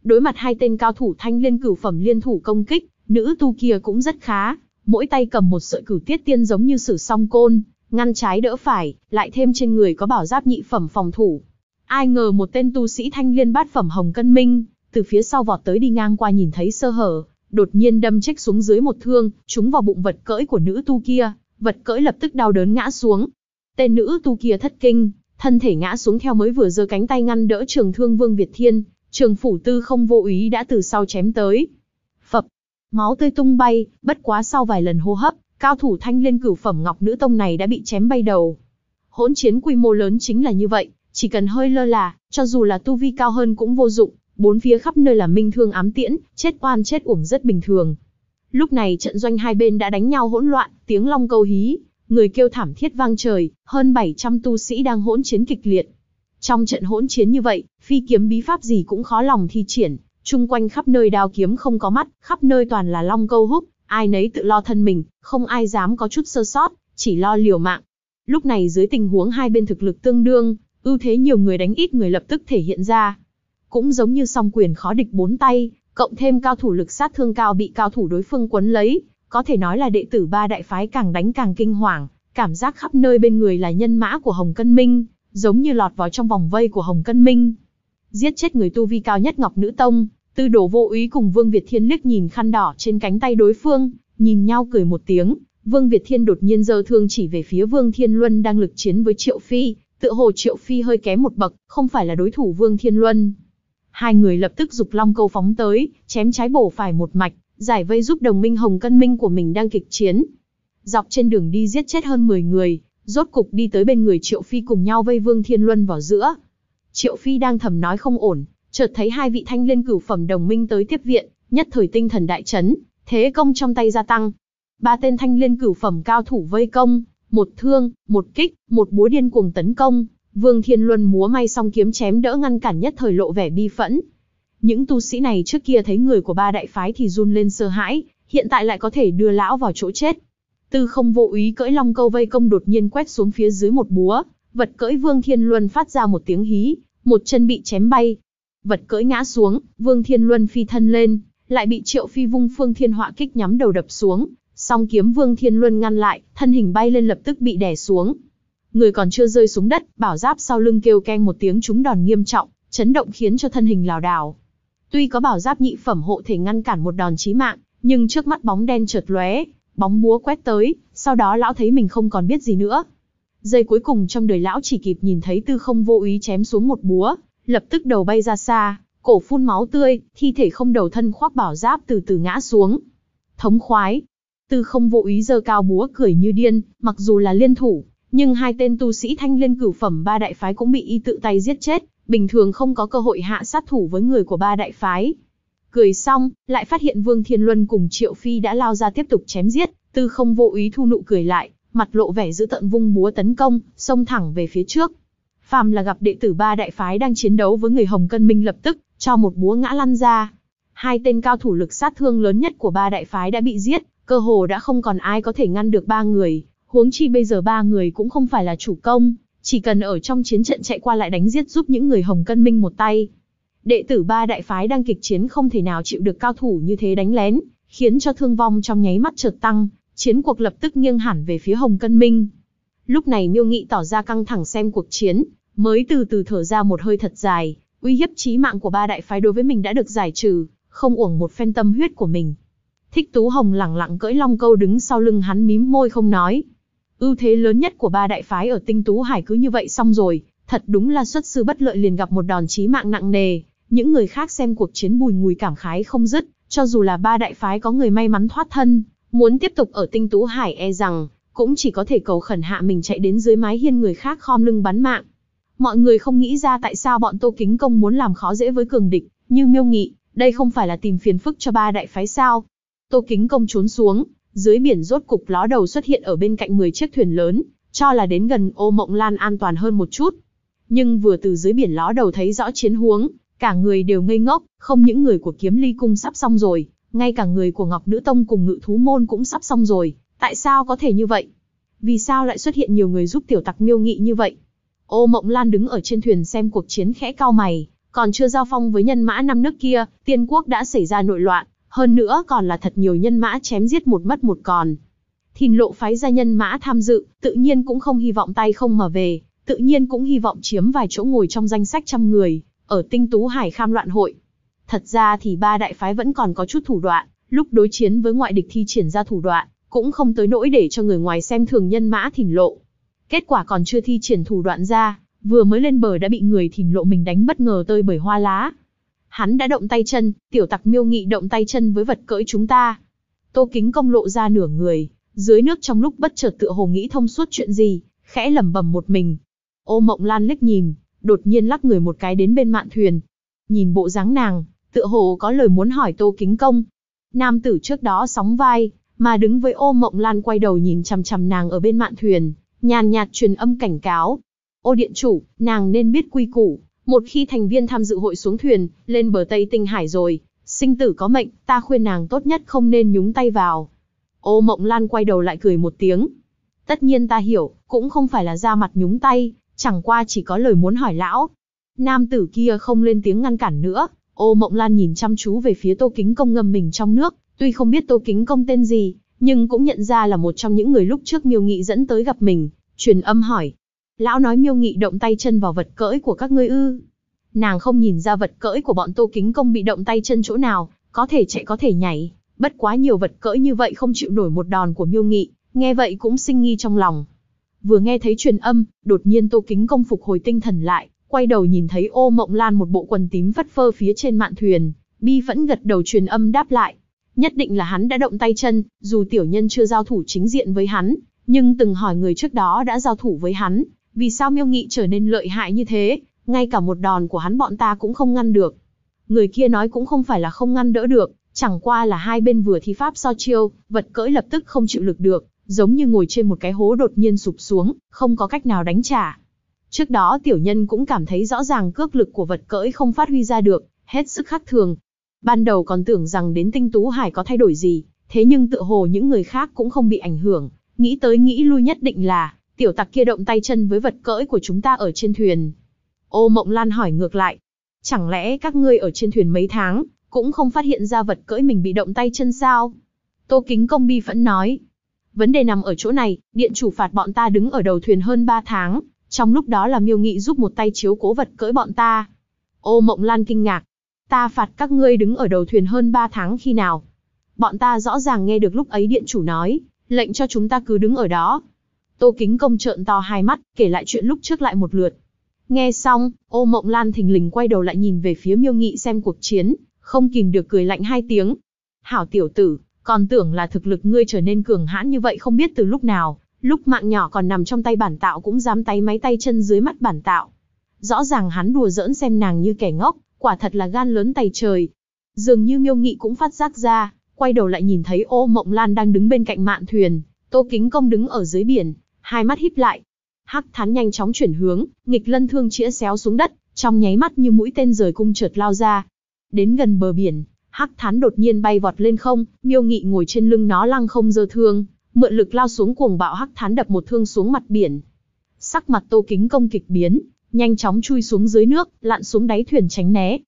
Đối mặt hai tên cao thủ thanh liên cửu phẩm liên thủ công kích, nữ tu kia cũng rất khá, mỗi tay cầm một sợi cửu tiết tiên giống như sử song côn, ngăn trái đỡ phải, lại thêm trên người có bảo giáp nhị phẩm phòng thủ. Ai ngờ một tên tu sĩ thanh liên bát phẩm Hồng Cân Minh, từ phía sau vọt tới đi ngang qua nhìn thấy sơ hở, đột nhiên đâm chích xuống dưới một thương, trúng vào bụng vật cưỡi của nữ tu kia, vật cưỡi lập tức đau đớn ngã xuống. Tên nữ tu kia thất kinh, thân thể ngã xuống theo mới vừa giơ cánh tay ngăn đỡ trường thương Vương Việt Thiên, trường phủ Tư Không vô ý đã từ sau chém tới. Phập, máu tươi tung bay, bất quá sau vài lần hô hấp, cao thủ thanh liên cửu phẩm Ngọc Nữ Tông này đã bị chém bay đầu. Hỗn chiến quy mô lớn chính là như vậy, chỉ cần hơi lơ là, cho dù là tu vi cao hơn cũng vô dụng, bốn phía khắp nơi là minh thương ám tiễn, chết oan chết uổng rất bình thường. Lúc này trận doanh hai bên đã đánh nhau hỗn loạn, tiếng long câu hí, người kêu thảm thiết vang trời, hơn 700 tu sĩ đang hỗn chiến kịch liệt. Trong trận hỗn chiến như vậy, phi kiếm bí pháp gì cũng khó lòng thi triển, chung quanh khắp nơi đao kiếm không có mắt, khắp nơi toàn là long câu húc, ai nấy tự lo thân mình, không ai dám có chút sơ sót, chỉ lo liều mạng. Lúc này dưới tình huống hai bên thực lực tương đương, ưu thế nhiều người đánh ít người lập tức thể hiện ra. Cũng giống như song quyền khó địch bốn tay, cộng thêm cao thủ lực sát thương cao bị cao thủ đối phương quấn lấy, có thể nói là đệ tử ba đại phái càng đánh càng kinh hoàng, cảm giác khắp nơi bên người là nhân mã của Hồng Cân Minh, giống như lọt vào trong vòng vây của Hồng Cân Minh. Giết chết người tu vi cao nhất Ngọc Nữ Tông, Tư Đồ Vô Úy cùng Vương Việt Thiên liếc nhìn khăn đỏ trên cánh tay đối phương, nhìn nhau cười một tiếng. Vương Việt Thiên đột nhiên giơ thương chỉ về phía Vương Thiên Luân đang lực chiến với Triệu Phi, tựa hồ Triệu Phi hơi kém một bậc, không phải là đối thủ Vương Thiên Luân. Hai người lập tức dục long câu phóng tới, chém trái bổ phải một mạch, giải vây giúp đồng minh Hồng Cân Minh của mình đang kịch chiến. Dọc trên đường đi giết chết hơn 10 người, rốt cục đi tới bên người Triệu Phi cùng nhau vây Vương Thiên Luân vào giữa. Triệu Phi đang thầm nói không ổn, chợt thấy hai vị thanh liên cửu phẩm đồng minh tới tiếp viện, nhất thời tinh thần đại chấn, thế công trong tay gia tăng. Ba tên thanh liên cửu phẩm cao thủ vây công, một thương, một kích, một búa điên cuồng tấn công. Vương Thiên Luân múa may song kiếm chém đỡ ngăn cản nhất thời lộ vẻ bi phẫn. Những tu sĩ này trước kia thấy người của ba đại phái thì run lên sợ hãi, hiện tại lại có thể đưa lão vào chỗ chết. Tư Không vô úy cưỡi long câu vây công đột nhiên quét xuống phía dưới một búa, vật cưỡi Vương Thiên Luân phát ra một tiếng hí, một chân bị chém bay. Vật cưỡi ngã xuống, Vương Thiên Luân phi thân lên, lại bị Triệu Phi vung Phương Thiên Họa kích nhắm đầu đập xuống, song kiếm Vương Thiên Luân ngăn lại, thân hình bay lên lập tức bị đè xuống. Người còn chưa rơi xuống đất, bảo giáp sau lưng kêu keng một tiếng trúng đòn nghiêm trọng, chấn động khiến cho thân hình lảo đảo. Tuy có bảo giáp nhị phẩm hộ thể ngăn cản một đòn chí mạng, nhưng trước mắt bóng đen chợt lóe, bóng búa quét tới, sau đó lão thấy mình không còn biết gì nữa. Giây cuối cùng trong đời lão chỉ kịp nhìn thấy Tư Không vô úy chém xuống một búa, lập tức đầu bay ra xa, cổ phun máu tươi, thi thể không đầu thân khoác bảo giáp từ từ ngã xuống. Thống khoái. Tư Không vô úy giơ cao búa cười như điên, mặc dù là liên thủ, nhưng hai tên tu sĩ thanh liên cửu phẩm ba đại phái cũng bị y tự tay giết chết, bình thường không có cơ hội hạ sát thủ với người của ba đại phái. Cười xong, lại phát hiện Vương Thiên Luân cùng Triệu Phi đã lao ra tiếp tục chém giết, Tư Không vô úy thu nụ cười lại, mặt lộ vẻ dữ tợn vung búa tấn công, xông thẳng về phía trước. Phàm là gặp đệ tử ba đại phái đang chiến đấu với người Hồng Cân Minh lập tức cho một búa ngã lăn ra. Hai tên cao thủ lực sát thương lớn nhất của ba đại phái đã bị giết, cơ hồ đã không còn ai có thể ngăn được ba người, huống chi bây giờ ba người cũng không phải là chủ công, chỉ cần ở trong chiến trận chạy qua lại đánh giết giúp những người Hồng Cân Minh một tay. Đệ tử ba đại phái đang kịch chiến không thể nào chịu được cao thủ như thế đánh lén, khiến cho thương vong trong nháy mắt chợt tăng, chiến cuộc lập tức nghiêng hẳn về phía Hồng Cân Minh. Lúc này Miêu Nghị tỏ ra căng thẳng xem cuộc chiến, mới từ từ thở ra một hơi thật dài, uy hiếp chí mạng của ba đại phái đối với mình đã được giải trừ, không uổng một phen tâm huyết của mình. Thích Tú Hồng lẳng lặng cưỡi long câu đứng sau lưng hắn mím môi không nói. Ưu thế lớn nhất của ba đại phái ở Tinh Tú Hải cứ như vậy xong rồi, thật đúng là xuất sư bất lợi liền gặp một đòn chí mạng nặng nề. Những người khác xem cuộc chiến bùi ngùi cảm khái không dứt, cho dù là ba đại phái có người may mắn thoát thân, muốn tiếp tục ở Tinh Tú Hải e rằng cũng chỉ có thể cầu khẩn hạ mình chạy đến dưới mái hiên người khác khom lưng bắn mạng. Mọi người không nghĩ ra tại sao bọn Tô Kính Công muốn làm khó dễ với cường địch như Miêu Nghị, đây không phải là tìm phiền phức cho ba đại phái sao? Tô Kính Công trốn xuống, dưới biển rốt cục ló đầu xuất hiện ở bên cạnh 10 chiếc thuyền lớn, cho là đến gần Ô Mộng Lan an toàn hơn một chút. Nhưng vừa từ dưới biển ló đầu thấy rõ chiến huống, cả người đều ngây ngốc, không những người của Kiếm Ly Cung sắp xong rồi, ngay cả người của Ngọc Nữ Tông cùng Ngự Thú Môn cũng sắp xong rồi, tại sao có thể như vậy? Vì sao lại xuất hiện nhiều người giúp tiểu tặc Miêu Nghị như vậy? Ô Mộng Lan đứng ở trên thuyền xem cuộc chiến khẽ cau mày, Còn chưa giao phong với nhân mã 5 nước kia, Tiên quốc đã xảy ra nội loạn, hơn nữa còn là thật nhiều nhân mã chém giết một mất một còn. Thìn Lộ phái ra nhân mã tham dự, tự nhiên cũng không hy vọng tay không mà về, tự nhiên cũng hy vọng chiếm vài chỗ ngồi trong danh sách 100 người, ở Tinh Tú Hải Kham loạn hội. Thật ra thì ba đại phái vẫn còn có chút thủ đoạn, lúc đối chiến với ngoại địch thi triển ra thủ đoạn, cũng không tới nỗi để cho người ngoài xem thường nhân mã Thìn Lộ. Kết quả còn chưa thi triển thủ đoạn ra, vừa mới lên bờ đã bị người Thìn Lộ mình đánh bất ngờ tơi bời hoa lá. Hắn đã động tay chân, tiểu tặc Miêu Nghị động tay chân với vật cưỡi chúng ta. Tô Kính Công lộ ra nửa người, dưới nước trong lúc bất chợt tựa hồ nghĩ thông suốt chuyện gì, khẽ lẩm bẩm một mình. Ô Mộng Lan liếc nhìn, đột nhiên lắc người một cái đến bên mạn thuyền. Nhìn bộ dáng nàng, tựa hồ có lời muốn hỏi Tô Kính Công. Nam tử trước đó sóng vai, mà đứng với Ô Mộng Lan quay đầu nhìn chằm chằm nàng ở bên mạn thuyền, nhàn nhạt truyền âm cảnh cáo. Ô điện chủ, nàng nên biết quy củ, một khi thành viên tham dự hội xuống thuyền, lên bờ Tây Tinh Hải rồi, sinh tử có mệnh, ta khuyên nàng tốt nhất không nên nhúng tay vào. Ô Mộng Lan quay đầu lại cười một tiếng. Tất nhiên ta hiểu, cũng không phải là ra mặt nhúng tay, chẳng qua chỉ có lời muốn hỏi lão. Nam tử kia không lên tiếng ngăn cản nữa, Ô Mộng Lan nhìn chăm chú về phía Tô Kính Công ngâm mình trong nước, tuy không biết Tô Kính Công tên gì, nhưng cũng nhận ra là một trong những người lúc trước Miêu Nghị dẫn tới gặp mình, truyền âm hỏi. Lão nói Miêu Nghị động tay chân vào vật cưỡi của các ngươi ư? Nàng không nhìn ra vật cưỡi của bọn Tô Kính Công bị động tay chân chỗ nào, có thể chạy có thể nhảy, bất quá nhiều vật cưỡi như vậy không chịu nổi một đòn của Miêu Nghị, nghe vậy cũng sinh nghi trong lòng. Vừa nghe thấy truyền âm, đột nhiên Tô Kính Công phục hồi tinh thần lại, quay đầu nhìn thấy Ô Mộng Lan một bộ quần tím phất phơ phía trên mạn thuyền, bi phẫn gật đầu truyền âm đáp lại. Nhất định là hắn đã động tay chân, dù tiểu nhân chưa giao thủ chính diện với hắn, nhưng từng hỏi người trước đó đã giao thủ với hắn, vì sao Miêu Nghị trở nên lợi hại như thế, ngay cả một đòn của hắn bọn ta cũng không ngăn được. Người kia nói cũng không phải là không ngăn đỡ được, chẳng qua là hai bên vừa thi pháp so chiêu, vật cưỡi lập tức không chịu lực được, giống như ngồi trên một cái hố đột nhiên sụp xuống, không có cách nào đánh trả. Trước đó tiểu nhân cũng cảm thấy rõ ràng cước lực của vật cưỡi không phát huy ra được, hết sức khác thường. Ban đầu còn tưởng rằng đến Tinh Tú Hải có thay đổi gì, thế nhưng tựa hồ những người khác cũng không bị ảnh hưởng, nghĩ tới nghĩ lui nhất định là tiểu tặc kia động tay chân với vật cưỡi của chúng ta ở trên thuyền. Ô Mộng Lan hỏi ngược lại, chẳng lẽ các ngươi ở trên thuyền mấy tháng, cũng không phát hiện ra vật cưỡi mình bị động tay chân sao? Tô Kính Công bi phẫn nói, vấn đề nằm ở chỗ này, điện chủ phạt bọn ta đứng ở đầu thuyền hơn 3 tháng, trong lúc đó là Miêu Nghị giúp một tay chiếu cố vật cưỡi bọn ta. Ô Mộng Lan kinh ngạc, ta phạt các ngươi đứng ở đầu thuyền hơn 3 tháng khi nào? Bọn ta rõ ràng nghe được lúc ấy điện chủ nói, lệnh cho chúng ta cứ đứng ở đó. Tô Kính Công trợn to hai mắt, kể lại chuyện lúc trước lại một lượt. Nghe xong, Ô Mộng Lan thình lình quay đầu lại nhìn về phía Miêu Nghị xem cuộc chiến, không kìm được cười lạnh hai tiếng. Hảo tiểu tử, còn tưởng là thực lực ngươi trở nên cường hãn như vậy không biết từ lúc nào, lúc mạng nhỏ còn nằm trong tay bản tạo cũng dám tay máy tay chân dưới mắt bản tạo. Rõ ràng hắn đùa giỡn xem nàng như kẻ ngốc, quả thật là gan lớn tày trời. Dường như Miêu Nghị cũng phát giác ra, quay đầu lại nhìn thấy Ô Mộng Lan đang đứng bên cạnh mạn thuyền, Tô Kính Công đứng ở dưới biển, hai mắt híp lại. Hắc Thán nhanh chóng chuyển hướng, nghịch lân thương chĩa xéo xuống đất, trong nháy mắt như mũi tên rời cung chợt lao ra. Đến gần bờ biển, Hắc Thán đột nhiên bay vọt lên không, Miêu Nghị ngồi trên lưng nó lăng không giơ thương, mượn lực lao xuống cuồng bạo. Hắc Thán đập một thương xuống mặt biển. Sắc mặt Tô Kính Công kịch biến, nhanh chóng chui xuống dưới nước, lặn xuống đáy thuyền tránh né.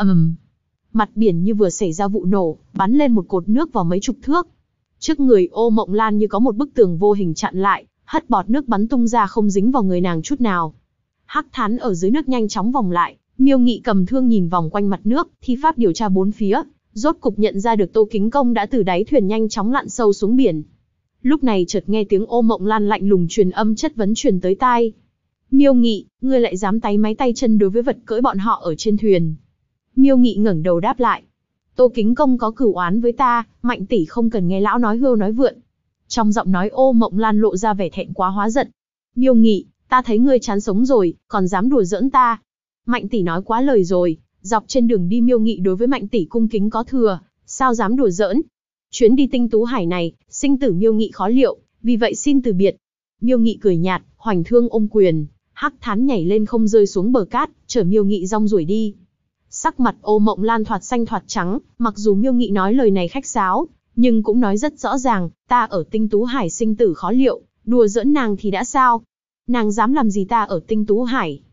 Mặt biển như vừa xảy ra vụ nổ, bắn lên một cột nước vào mấy chục thước. Trước người Ô Mộng Lan như có một bức tường vô hình chặn lại, hất bọt nước bắn tung ra không dính vào người nàng chút nào. Hắc Thán ở dưới nước nhanh chóng vòng lại, Miêu Nghị cầm thương nhìn vòng quanh mặt nước, thi pháp điều tra bốn phía, rốt cục nhận ra được Tô Kính Công đã từ đáy thuyền nhanh chóng lặn sâu xuống biển. Lúc này chợt nghe tiếng Ô Mộng Lan lạnh lùng truyền âm chất vấn truyền tới tai. Miêu Nghị, ngươi lại dám tay máy tay chân đối với vật cưỡi bọn họ ở trên thuyền? Miêu Nghị ngẩng đầu đáp lại. Tô Kính Công có cửu oán với ta, Mạnh tỷ không cần nghe lão nói hưu nói vượn. Trong giọng nói Ô Mộng Lan lộ ra vẻ thẹn quá hóa giận. Miêu Nghị, ta thấy ngươi chán sống rồi, còn dám đùa giỡn ta. Mạnh tỷ nói quá lời rồi, dọc trên đường đi Miêu Nghị đối với Mạnh tỷ cung kính có thừa, sao dám đùa giỡn. Chuyến đi Tinh Tú Hải này, sinh tử Miêu Nghị khó liệu, vì vậy xin từ biệt. Miêu Nghị cười nhạt, hoành thương ôm quyền, Hắc Thán nhảy lên không rơi xuống bờ cát, chở Miêu Nghị rong ruổi đi. Sắc mặt Ô Mộng Lan thoạt xanh thoạt trắng, mặc dù Miêu Nghị nói lời này khách sáo, nhưng cũng nói rất rõ ràng, ta ở Tinh Tú Hải sinh tử khó liệu, đùa giỡn nàng thì đã sao? Nàng dám làm gì ta ở Tinh Tú Hải?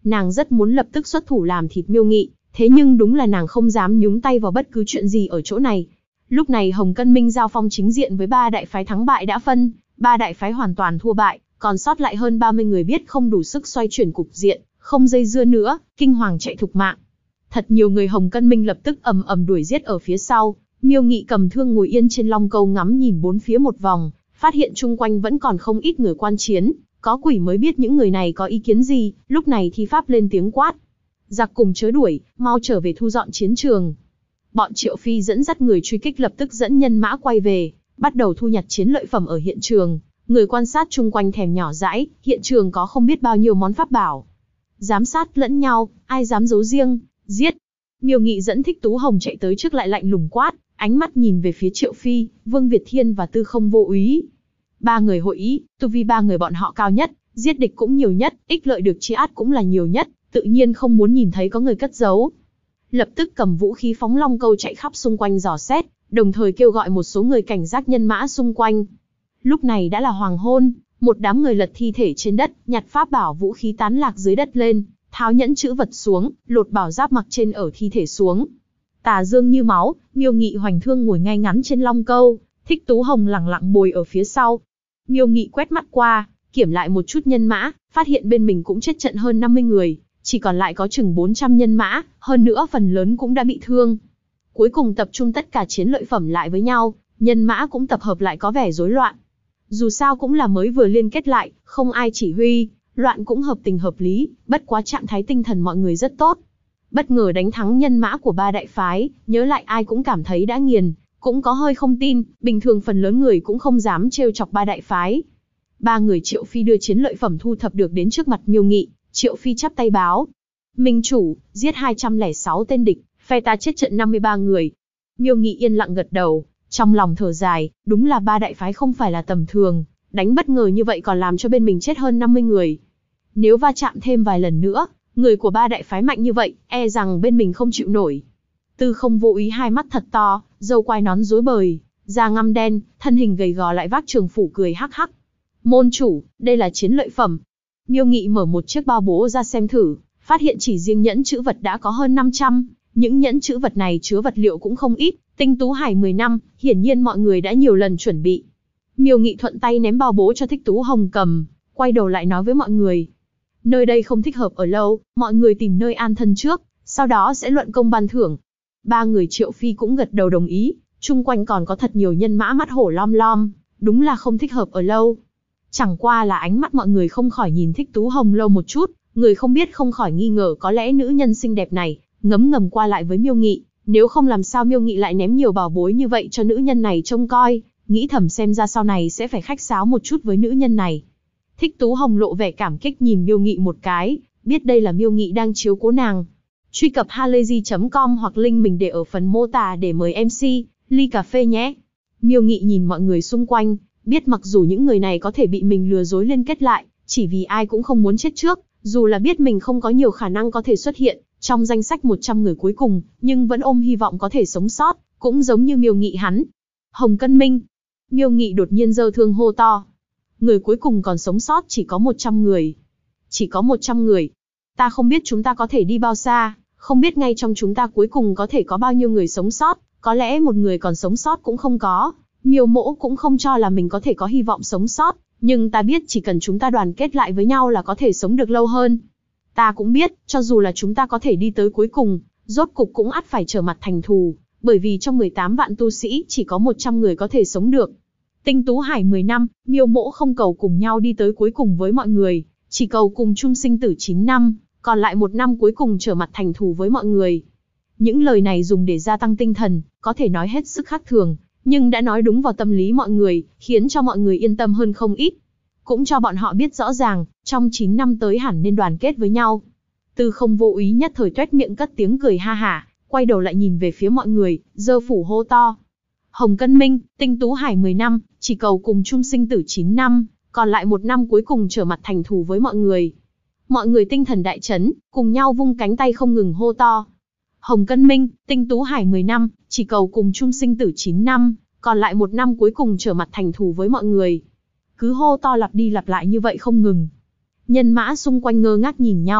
Nàng rất muốn lập tức xuất thủ làm thịt Miêu Nghị, thế nhưng đúng là nàng không dám nhúng tay vào bất cứ chuyện gì ở chỗ này. Lúc này Hồng Cân Minh giao phong chính diện với ba đại phái, thắng bại đã phân, ba đại phái hoàn toàn thua bại, còn sót lại hơn 30 người biết không đủ sức xoay chuyển cục diện, không dây dưa nữa, kinh hoàng chạy thục mạng. Thật nhiều người Hồng Cân Minh lập tức ầm ầm đuổi giết ở phía sau. Miêu Nghị cầm thương ngồi yên trên long câu ngắm nhìn bốn phía một vòng, phát hiện chung quanh vẫn còn không ít người quan chiến, có quỷ mới biết những người này có ý kiến gì. Lúc này thi pháp lên tiếng quát: giặc cùng chớ đuổi, mau trở về thu dọn chiến trường. Bọn Triệu Phi dẫn dắt người truy kích lập tức dẫn nhân mã quay về, bắt đầu thu nhặt chiến lợi phẩm ở hiện trường. Người quan sát chung quanh thèm nhỏ dãi, hiện trường có không biết bao nhiêu món pháp bảo. Giám sát lẫn nhau, ai dám giấu riêng, giết. Miêu Nghị dẫn Thích Tú Hồng chạy tới trước lại lạnh lùng quát, ánh mắt nhìn về phía Triệu Phi, Vương Việt Thiên và Tư Không Vô Úy. Ba người hội ý, tu vi ba người bọn họ cao nhất, giết địch cũng nhiều nhất, ích lợi được chia át cũng là nhiều nhất, tự nhiên không muốn nhìn thấy có người cất giấu. Lập tức cầm vũ khí phóng long câu chạy khắp xung quanh dò xét, đồng thời kêu gọi một số người cảnh giác nhân mã xung quanh. Lúc này đã là hoàng hôn, một đám người lật thi thể trên đất, nhặt pháp bảo vũ khí tán lạc dưới đất lên, tháo nhẫn chữ vật xuống, lột bảo giáp mặc trên ở thi thể xuống. Tà dương như máu, Miêu Nghị hoành thương ngồi ngay ngắn trên long câu, Thích Tú Hồng lẳng lặng bồi ở phía sau. Miêu Nghị quét mắt qua, kiểm lại một chút nhân mã, phát hiện bên mình cũng chết trận hơn 50 người, chỉ còn lại có chừng 400 nhân mã, hơn nữa phần lớn cũng đã bị thương. Cuối cùng tập trung tất cả chiến lợi phẩm lại với nhau, nhân mã cũng tập hợp lại có vẻ rối loạn. Dù sao cũng là mới vừa liên kết lại, không ai chỉ huy, loạn cũng hợp tình hợp lý, bất quá trạng thái tinh thần mọi người rất tốt. Bất ngờ đánh thắng nhân mã của ba đại phái, nhớ lại ai cũng cảm thấy đã nghiền, cũng có hơi không tin, bình thường phần lớn người cũng không dám trêu chọc ba đại phái. Ba người Triệu Phi đưa chiến lợi phẩm thu thập được đến trước mặt Miêu Nghị, Triệu Phi chắp tay báo: Minh chủ, giết 206 tên địch, phe ta chết trận 53 người. Miêu Nghị yên lặng gật đầu, trong lòng thở dài, đúng là ba đại phái không phải là tầm thường, đánh bất ngờ như vậy còn làm cho bên mình chết hơn 50 người. Nếu va chạm thêm vài lần nữa, người của ba đại phái mạnh như vậy, e rằng bên mình không chịu nổi. Tư Không Vô Úy hai mắt thật to, râu quai nón rối bời, da ngăm đen, thân hình gầy gò lại vác trường phủ cười hắc hắc. Môn chủ, đây là chiến lợi phẩm. Miêu Nghị mở một chiếc bao bố ra xem thử, phát hiện chỉ riêng nhẫn chữ vật đã có hơn 500, những nhẫn chữ vật này chứa vật liệu cũng không ít, tinh tú hải 10 năm, hiển nhiên mọi người đã nhiều lần chuẩn bị. Miêu Nghị thuận tay ném bao bố cho Thích Tú Hồng cầm, quay đầu lại nói với mọi người: nơi đây không thích hợp ở lâu, mọi người tìm nơi an thân trước, sau đó sẽ luận công ban thưởng. Ba người Triệu Phi cũng gật đầu đồng ý, chung quanh còn có thật nhiều nhân mã mắt hổ lom lom, đúng là không thích hợp ở lâu. Chẳng qua là ánh mắt mọi người không khỏi nhìn Thích Tú Hồng lâu một chút, người không biết không khỏi nghi ngờ có lẽ nữ nhân xinh đẹp này ngấm ngầm qua lại với Miêu Nghị, nếu không làm sao Miêu Nghị lại ném nhiều bảo bối như vậy cho nữ nhân này trông coi, nghĩ thầm xem ra sau này sẽ phải khách sáo một chút với nữ nhân này. Thích Tú Hồng lộ vẻ cảm kích nhìn Miêu Nghị một cái, biết đây là Miêu Nghị đang chiếu cố nàng. Truy cập halayzi.com hoặc link mình để ở phần mô tả để mời MC ly cà phê nhé. Miêu Nghị nhìn mọi người xung quanh, biết mặc dù những người này có thể bị mình lừa dối liên kết lại, chỉ vì ai cũng không muốn chết trước, dù là biết mình không có nhiều khả năng có thể xuất hiện trong danh sách 100 người cuối cùng, nhưng vẫn ôm hy vọng có thể sống sót, cũng giống như Miêu Nghị hắn. Hồng Cân Minh. Miêu Nghị đột nhiên giơ thương hô to. Người cuối cùng còn sống sót chỉ có 100 người. Chỉ có 100 người. Ta không biết chúng ta có thể đi bao xa, không biết ngay trong chúng ta cuối cùng có thể có bao nhiêu người sống sót, có lẽ một người còn sống sót cũng không có. Miêu Mỗ cũng không cho là mình có thể có hy vọng sống sót, nhưng ta biết chỉ cần chúng ta đoàn kết lại với nhau là có thể sống được lâu hơn. Ta cũng biết, cho dù là chúng ta có thể đi tới cuối cùng, rốt cục cũng ắt phải trở mặt thành thù, bởi vì trong 18 vạn tu sĩ chỉ có 100 người có thể sống được. Tinh tú hải 10 năm, Miêu Mỗ không cầu cùng nhau đi tới cuối cùng với mọi người, chỉ cầu cùng chung sinh tử 9 năm, còn lại 1 năm cuối cùng trở mặt thành thù với mọi người. Những lời này dùng để gia tăng tinh thần, có thể nói hết sức khác thường, nhưng đã nói đúng vào tâm lý mọi người, khiến cho mọi người yên tâm hơn không ít. Cũng cho bọn họ biết rõ ràng, trong 9 năm tới hẳn nên đoàn kết với nhau. Tư Không Vô Úy nhất thời toét miệng cất tiếng cười ha hả, quay đầu lại nhìn về phía mọi người, giơ phủ hô to. Hồng Cân Minh, tinh tú hải 10 năm, chỉ cầu cùng chung sinh tử 9 năm, còn lại 1 năm cuối cùng trở mặt thành thù với mọi người. Mọi người tinh thần đại chấn, cùng nhau vung cánh tay không ngừng hô to. Hồng Cân Minh, tinh tú hải 10 năm, chỉ cầu cùng chung sinh tử 9 năm, còn lại 1 năm cuối cùng trở mặt thành thù với mọi người. Cứ hô to lặp đi lặp lại như vậy không ngừng. Nhân mã xung quanh ngơ ngác nhìn nhau,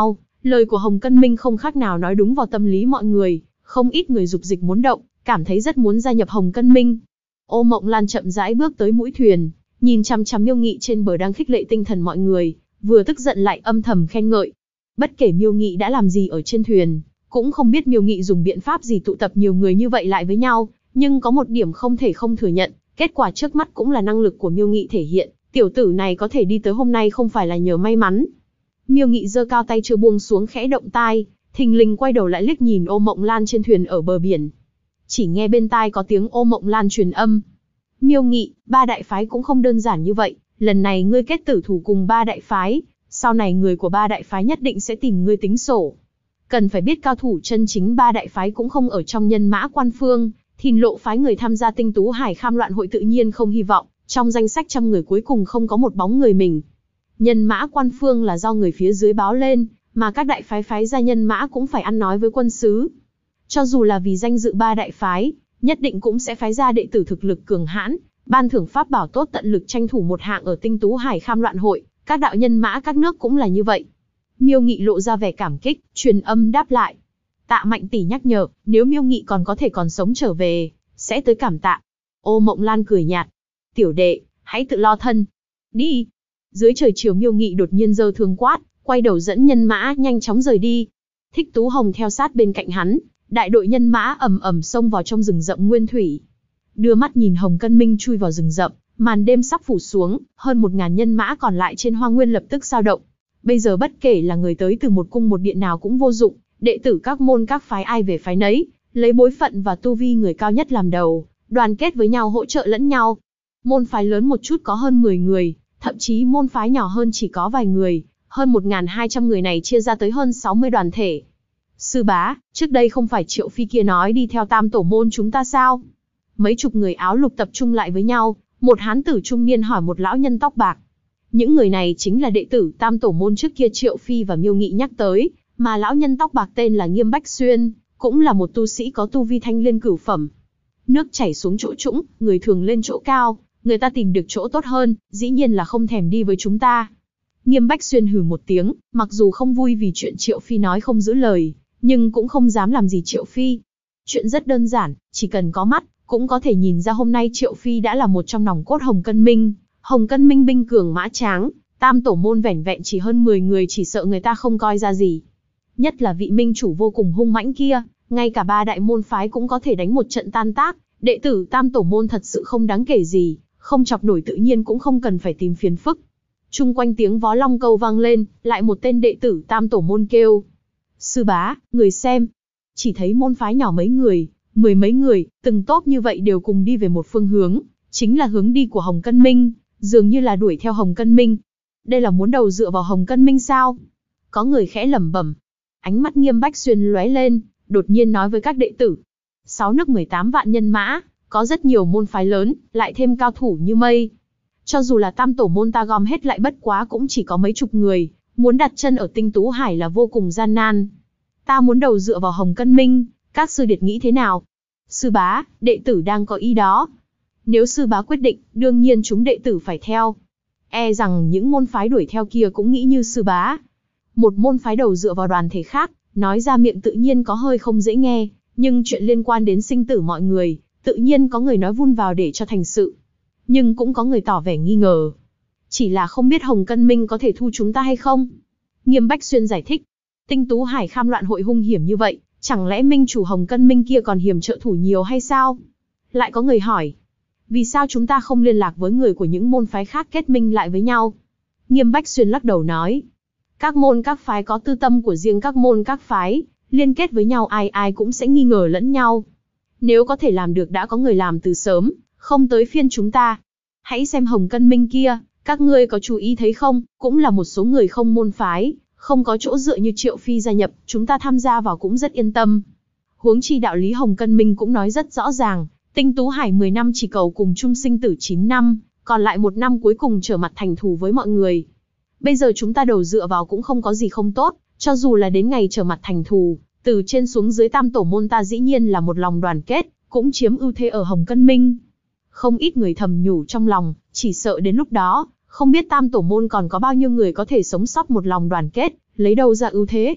Lời của Hồng Cân Minh không khác nào nói đúng vào tâm lý mọi người, không ít người dục dịch muốn động, cảm thấy rất muốn gia nhập Hồng Cân Minh. Ô Mộng Lan chậm rãi bước tới mũi thuyền, nhìn chằm chằm Miêu Nghị trên bờ đang khích lệ tinh thần mọi người, vừa tức giận lại âm thầm khen ngợi. Bất kể Miêu Nghị đã làm gì ở trên thuyền, cũng không biết Miêu Nghị dùng biện pháp gì tụ tập nhiều người như vậy lại với nhau, nhưng có một điểm không thể không thừa nhận, kết quả trước mắt cũng là năng lực của Miêu Nghị thể hiện, tiểu tử này có thể đi tới hôm nay không phải là nhờ may mắn. Miêu Nghị giơ cao tay chưa buông xuống khẽ động tai, thình lình quay đầu lại liếc nhìn Ô Mộng Lan trên thuyền ở bờ biển. Chỉ nghe bên tai có tiếng Ô Mộng Lan truyền âm. Miêu Nghị, ba đại phái cũng không đơn giản như vậy, lần này ngươi kết tử thủ cùng ba đại phái, sau này người của ba đại phái nhất định sẽ tìm ngươi tính sổ. Cần phải biết cao thủ chân chính ba đại phái cũng không ở trong nhân mã quan phương, Thìn Lộ phái người tham gia Tinh Tú Hải Kham Loạn hội tự nhiên không hy vọng, trong danh sách 100 người cuối cùng không có một bóng người mình. Nhân mã quan phương là do người phía dưới báo lên, mà các đại phái phái ra nhân mã cũng phải ăn nói với quân sứ. Cho dù là vì danh dự ba đại phái, nhất định cũng sẽ phái ra đệ tử thực lực cường hãn, ban thưởng pháp bảo tốt tận lực tranh thủ một hạng ở Tinh Tú Hải Kham Loạn hội, các đạo nhân mã các nước cũng là như vậy. Miêu Nghị lộ ra vẻ cảm kích, truyền âm đáp lại. Tạ Mạnh tỷ nhắc nhở, nếu Miêu Nghị còn có sống trở về, sẽ tới cảm tạ. Ô Mộng Lan cười nhạt. Tiểu đệ, hãy tự lo thân. Đi. Dưới trời chiều Miêu Nghị đột nhiên giơ thương quát, quay đầu dẫn nhân mã nhanh chóng rời đi. Thích Tú Hồng theo sát bên cạnh hắn, đại đội nhân mã ầm ầm xông vào trong rừng rậm nguyên thủy. Đưa mắt nhìn Hồng Cân Minh chui vào rừng rậm, màn đêm sắp phủ xuống, hơn 1000 nhân mã còn lại trên Hoang Nguyên lập tức dao động. Bây giờ bất kể là người tới từ một cung một điện nào cũng vô dụng, đệ tử các môn các phái ai về phái nấy, lấy bối phận và tu vi người cao nhất làm đầu, đoàn kết với nhau hỗ trợ lẫn nhau. Môn phái lớn một chút có hơn 10 người, thậm chí môn phái nhỏ hơn chỉ có vài người, hơn 1200 người này chia ra tới hơn 60 đoàn thể. Sư bá, trước đây không phải Triệu Phi kia nói đi theo Tam tổ môn chúng ta sao? Mấy chục người áo lục tập trung lại với nhau, một hán tử trung niên hỏi một lão nhân tóc bạc. Những người này chính là đệ tử Tam tổ môn trước kia Triệu Phi và Miêu Nghị nhắc tới, mà lão nhân tóc bạc tên là Nghiêm Bách Xuyên, cũng là một tu sĩ có tu vi thanh liên cửu phẩm. Nước chảy xuống chỗ trũng, người thường lên chỗ cao, người ta tìm được chỗ tốt hơn, dĩ nhiên là không thèm đi với chúng ta. Nghiêm Bách Xuyên hừ một tiếng, mặc dù không vui vì chuyện Triệu Phi nói không giữ lời, nhưng cũng không dám làm gì Triệu Phi. Chuyện rất đơn giản, chỉ cần có mắt, cũng có thể nhìn ra hôm nay Triệu Phi đã là một trong nòng cốt Hồng Cân Minh. Hồng Cân Minh binh cường mã tráng, Tam tổ môn vẻn vẹn chỉ hơn 10 người chỉ sợ người ta không coi ra gì. Nhất là vị minh chủ vô cùng hung mãnh kia, ngay cả ba đại môn phái cũng có thể đánh một trận tan tác, đệ tử Tam tổ môn thật sự không đáng kể gì, không chọc nổi tự nhiên cũng không cần phải tìm phiền phức. Chung quanh tiếng vó long câu vang lên, lại một tên đệ tử Tam tổ môn kêu. Sư bá, người xem. Chỉ thấy môn phái nhỏ mấy người, 10 mấy người, từng tốp như vậy đều cùng đi về một phương hướng, chính là hướng đi của Hồng Cân Minh, dường như là đuổi theo Hồng Cân Minh. Đây là muốn đầu dựa vào Hồng Cân Minh sao? Có người khẽ lẩm bẩm. Ánh mắt Nghiêm Bách Xuyên lóe lên, đột nhiên nói với các đệ tử. 6 nước 18 vạn nhân mã, có rất nhiều môn phái lớn, lại thêm cao thủ như mây. Cho dù là Tam tổ môn ta gom hết lại bất quá cũng chỉ có mấy chục người, muốn đặt chân ở Tinh Tú Hải là vô cùng gian nan. Ta muốn đầu dựa vào Hồng Cân Minh, các sư điệt nghĩ thế nào? Sư bá, đệ tử đang có ý đó. Nếu sư bá quyết định, đương nhiên chúng đệ tử phải theo. E rằng những môn phái đuổi theo kia cũng nghĩ như sư bá. Một môn phái đầu dựa vào đoàn thể khác, nói ra miệng tự nhiên có hơi không dễ nghe, nhưng chuyện liên quan đến sinh tử mọi người, tự nhiên có người nói vun vào để cho thành sự. Nhưng cũng có người tỏ vẻ nghi ngờ. Chỉ là không biết Hồng Cân Minh có thể thu chúng ta hay không? Nghiêm Bách Xuyên giải thích. Tinh Tú Hải Kham Loạn hội hung hiểm như vậy, chẳng lẽ minh chủ Hồng Cân Minh kia còn hiểm trợ thủ nhiều hay sao? Lại có người hỏi. Vì sao chúng ta không liên lạc với người của những môn phái khác kết minh lại với nhau? Nghiêm Bách Xuyên lắc đầu nói. Các môn các phái có tư tâm của riêng các môn các phái, liên kết với nhau ai ai cũng sẽ nghi ngờ lẫn nhau. Nếu có thể làm được đã có người làm từ sớm, không tới phiên chúng ta. Hãy xem Hồng Cân Minh kia, các ngươi có chú ý thấy không, cũng là một số người không môn phái, không có chỗ dựa như Triệu Phi gia nhập, chúng ta tham gia vào cũng rất yên tâm. Huống chi đạo lý Hồng Cân Minh cũng nói rất rõ ràng, Tinh Tú Hải 10 năm chỉ cầu cùng chung sinh tử 9 năm, còn lại 1 năm cuối cùng trở mặt thành thù với mọi người. Bây giờ chúng ta đầu dựa vào cũng không có gì không tốt, cho dù là đến ngày trở mặt thành thù, từ trên xuống dưới Tam tổ môn ta dĩ nhiên là một lòng đoàn kết, cũng chiếm ưu thế ở Hồng Cân Minh. Không ít người thầm nhủ trong lòng, chỉ sợ đến lúc đó, không biết Tam tổ môn còn có bao nhiêu người có thể sống sót một lòng đoàn kết, lấy đâu ra ưu thế.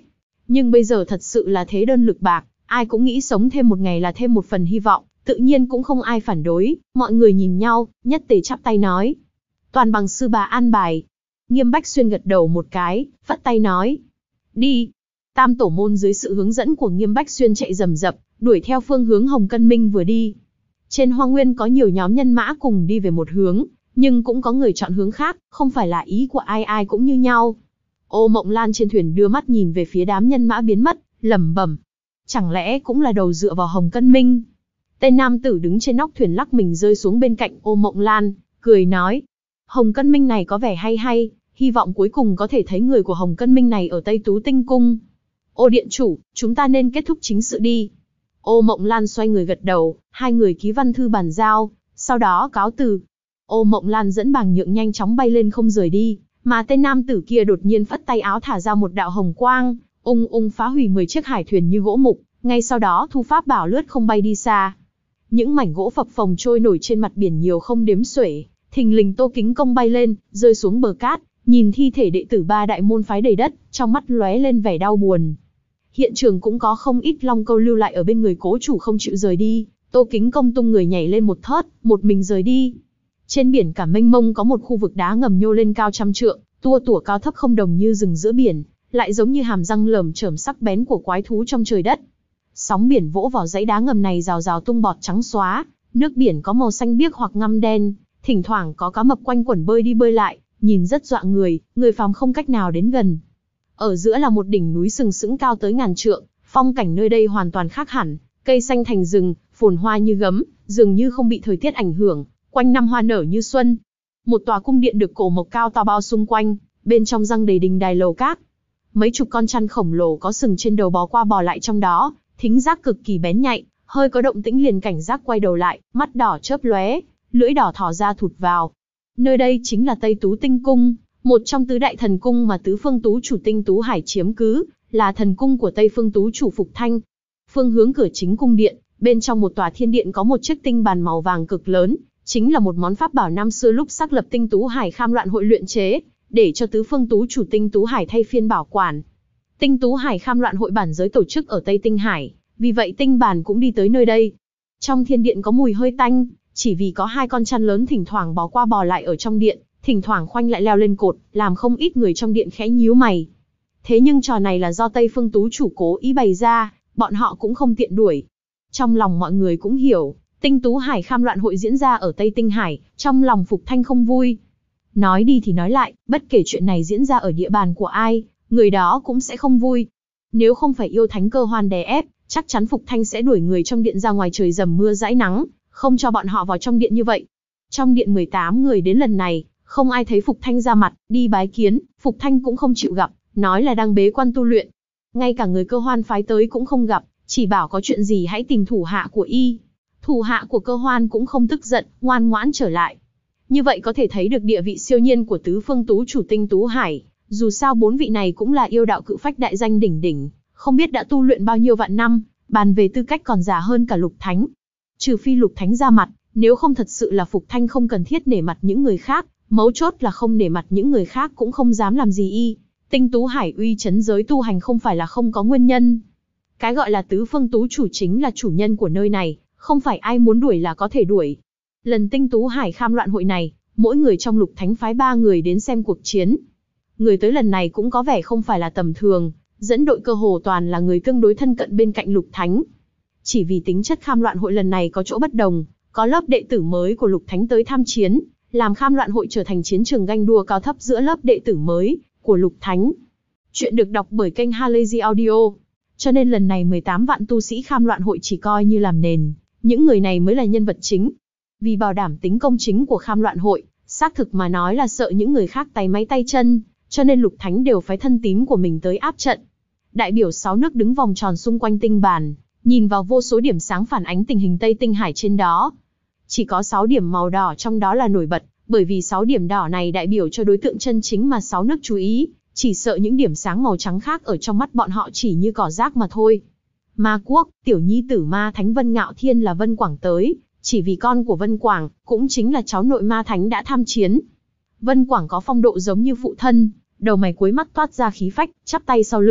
Nhưng bây giờ thật sự là thế đơn lực bạc, ai cũng nghĩ sống thêm một ngày là thêm một phần hy vọng, tự nhiên cũng không ai phản đối, mọi người nhìn nhau, nhất tề chắp tay nói. Toàn bằng sư bà an bài. Nghiêm Bách Xuyên gật đầu một cái, phất tay nói. Đi. Tam tổ môn dưới sự hướng dẫn của Nghiêm Bách Xuyên chạy rầm rập, đuổi theo phương hướng Hồng Cân Minh vừa đi. Trên Hoang Nguyên có nhiều nhóm nhân mã cùng đi về một hướng, nhưng cũng có người chọn hướng khác, không phải là ý của ai ai cũng như nhau. Ô Mộng Lan trên thuyền đưa mắt nhìn về phía đám nhân mã biến mất, lẩm bẩm. Chẳng lẽ cũng là đầu dựa vào Hồng Cân Minh? Tên nam tử đứng trên nóc thuyền lắc mình rơi xuống bên cạnh Ô Mộng Lan, cười nói. Hồng Cân Minh này có vẻ hay hay, hy vọng cuối cùng có thể thấy người của Hồng Cân Minh này ở Tây Tú Tinh Cung. Ô điện chủ, chúng ta nên kết thúc chính sự đi. Ô Mộng Lan xoay người gật đầu, hai người ký văn thư bàn giao, sau đó cáo từ. Ô Mộng Lan dẫn Bàng Nhượng nhanh chóng bay lên không rời đi, mà tên nam tử kia đột nhiên phất tay áo thả ra một đạo hồng quang, ung phá hủy 10 chiếc hải thuyền như gỗ mục, ngay sau đó thu pháp bảo lướt không bay đi xa. Những mảnh gỗ phập phồng trôi nổi trên mặt biển nhiều không đếm xuể, thình lình Tô Kính Công bay lên, rơi xuống bờ cát, nhìn thi thể đệ tử ba đại môn phái đầy đất, trong mắt lóe lên vẻ đau buồn. Hiện trường cũng có không ít long câu lưu lại ở bên người cố chủ không chịu rời đi, Tô Kính Công tung người nhảy lên một thớt, một mình rời đi. Trên biển cả mênh mông có một khu vực đá ngầm nhô lên cao trăm trượng, tua tủa cao thấp không đồng như rừng giữa biển, lại giống như hàm răng lởm chởm sắc bén của quái thú trong trời đất. Sóng biển vỗ vào dãy đá ngầm này rào rào tung bọt trắng xóa, nước biển có màu xanh biếc hoặc ngăm đen, thỉnh thoảng có cá mập quanh quẩn bơi đi bơi lại, nhìn rất dọa người phàm không cách nào đến gần. Ở giữa là một đỉnh núi sừng sững cao tới ngàn trượng, phong cảnh nơi đây hoàn toàn khác hẳn, cây xanh thành rừng, phồn hoa như gấm, dường như không bị thời tiết ảnh hưởng, quanh năm hoa nở như xuân. Một tòa cung điện được cổ mộc cao to bao xung quanh, bên trong răng đầy đình đài lầu các. Mấy chục con chăn khổng lồ có sừng trên đầu bò qua bò lại trong đó, thính giác cực kỳ bén nhạy, hơi có động tĩnh liền cảnh giác quay đầu lại, mắt đỏ chớp lóe, lưỡi đỏ thò ra thụt vào. Nơi đây chính là Tây Tú Tinh Cung, một trong tứ đại thần cung mà tứ phương tú chủ Tinh Tú Hải chiếm cứ, là thần cung của Tây phương tú chủ Phục Thanh. Phương hướng cửa chính cung điện, bên trong một tòa thiên điện có một chiếc tinh bàn màu vàng cực lớn, chính là một món pháp bảo năm xưa lúc xác lập Tinh Tú Hải Kham Loạn hội luyện chế, để cho tứ phương tú chủ Tinh Tú Hải thay phiên bảo quản. Tinh Tú Hải Kham Loạn hội bản giới tổ chức ở Tây Tinh Hải, vì vậy tinh bàn cũng đi tới nơi đây. Trong thiên điện có mùi hơi tanh, chỉ vì có hai con chăn lớn thỉnh thoảng bò qua bò lại ở trong điện, thỉnh thoảng khoanh lại leo lên cột, làm không ít người trong điện khẽ nhíu mày. Thế nhưng trò này là do Tây phương tú chủ cố ý bày ra, bọn họ cũng không tiện đuổi. Trong lòng mọi người cũng hiểu, Tinh Tú Hải Kham Loạn hội diễn ra ở Tây Tinh Hải, trong lòng Phục Thanh không vui. Nói đi thì nói lại, bất kể chuyện này diễn ra ở địa bàn của ai, người đó cũng sẽ không vui. Nếu không phải yêu thánh cơ hoan đè ép, chắc chắn Phục Thanh sẽ đuổi người trong điện ra ngoài trời dầm mưa dãi nắng, không cho bọn họ vào trong điện như vậy. Trong điện 18 người đến lần này, không ai thấy Phục Thanh ra mặt, đi bái kiến, Phục Thanh cũng không chịu gặp, nói là đang bế quan tu luyện. Ngay cả người cơ hoan phái tới cũng không gặp, chỉ bảo có chuyện gì hãy tìm thủ hạ của y. Thủ hạ của cơ hoan cũng không tức giận, ngoan ngoãn trở lại. Như vậy có thể thấy được địa vị siêu nhiên của tứ phương tú chủ Tinh Tú Hải, dù sao bốn vị này cũng là yêu đạo cự phách đại danh đỉnh đỉnh, không biết đã tu luyện bao nhiêu vạn năm, bàn về tư cách còn già hơn cả Lục Thánh. Trừ phi Lục Thánh ra mặt, nếu không thật sự là Phục Thanh không cần thiết nể mặt những người khác, mấu chốt là không nể mặt những người khác cũng không dám làm gì y. Tinh Tú Hải uy chấn giới tu hành không phải là không có nguyên nhân. Cái gọi là tứ phương tú chủ chính là chủ nhân của nơi này, không phải ai muốn đuổi là có thể đuổi. Lần Tinh Tú Hải Kham Loạn hội này, mỗi người trong Lục Thánh phái 3 người đến xem cuộc chiến. Người tới lần này cũng có vẻ không phải là tầm thường, dẫn đội cơ hồ toàn là người tương đối thân cận bên cạnh Lục Thánh. Chỉ vì tính chất Kham Loạn hội lần này có chỗ bất đồng, có lớp đệ tử mới của Lục Thánh tới tham chiến, làm Kham Loạn hội trở thành chiến trường ganh đua cao thấp giữa lớp đệ tử mới của Lục Thánh. Chuyện được đọc bởi kênh Halazy Audio. Cho nên lần này 18 vạn tu sĩ Kham Loạn hội chỉ coi như làm nền, những người này mới là nhân vật chính. Vì bảo đảm tính công chính của Kham Loạn hội, xác thực mà nói là sợ những người khác tay máy tay chân, cho nên Lục Thánh đều phái thân tín của mình tới áp trận. Đại biểu 6 nước đứng vòng tròn xung quanh tinh bàn, nhìn vào vô số điểm sáng phản ánh tình hình Tây Tinh Hải trên đó. Chỉ có 6 điểm màu đỏ trong đó là nổi bật, bởi vì 6 điểm đỏ này đại biểu cho đối tượng chân chính mà 6 nước chú ý, chỉ sợ những điểm sáng màu trắng khác ở trong mắt bọn họ chỉ như cỏ rác mà thôi. Ma Quốc, tiểu nhi tử Ma Thánh Vân Ngạo Thiên là Vân Quảng tới, chỉ vì con của Vân Quảng, cũng chính là cháu nội Ma Thánh đã tham chiến. Vân Quảng có phong độ giống như phụ thân, đầu mày cuối mắt toát ra khí phách, chắp tay sau lưng,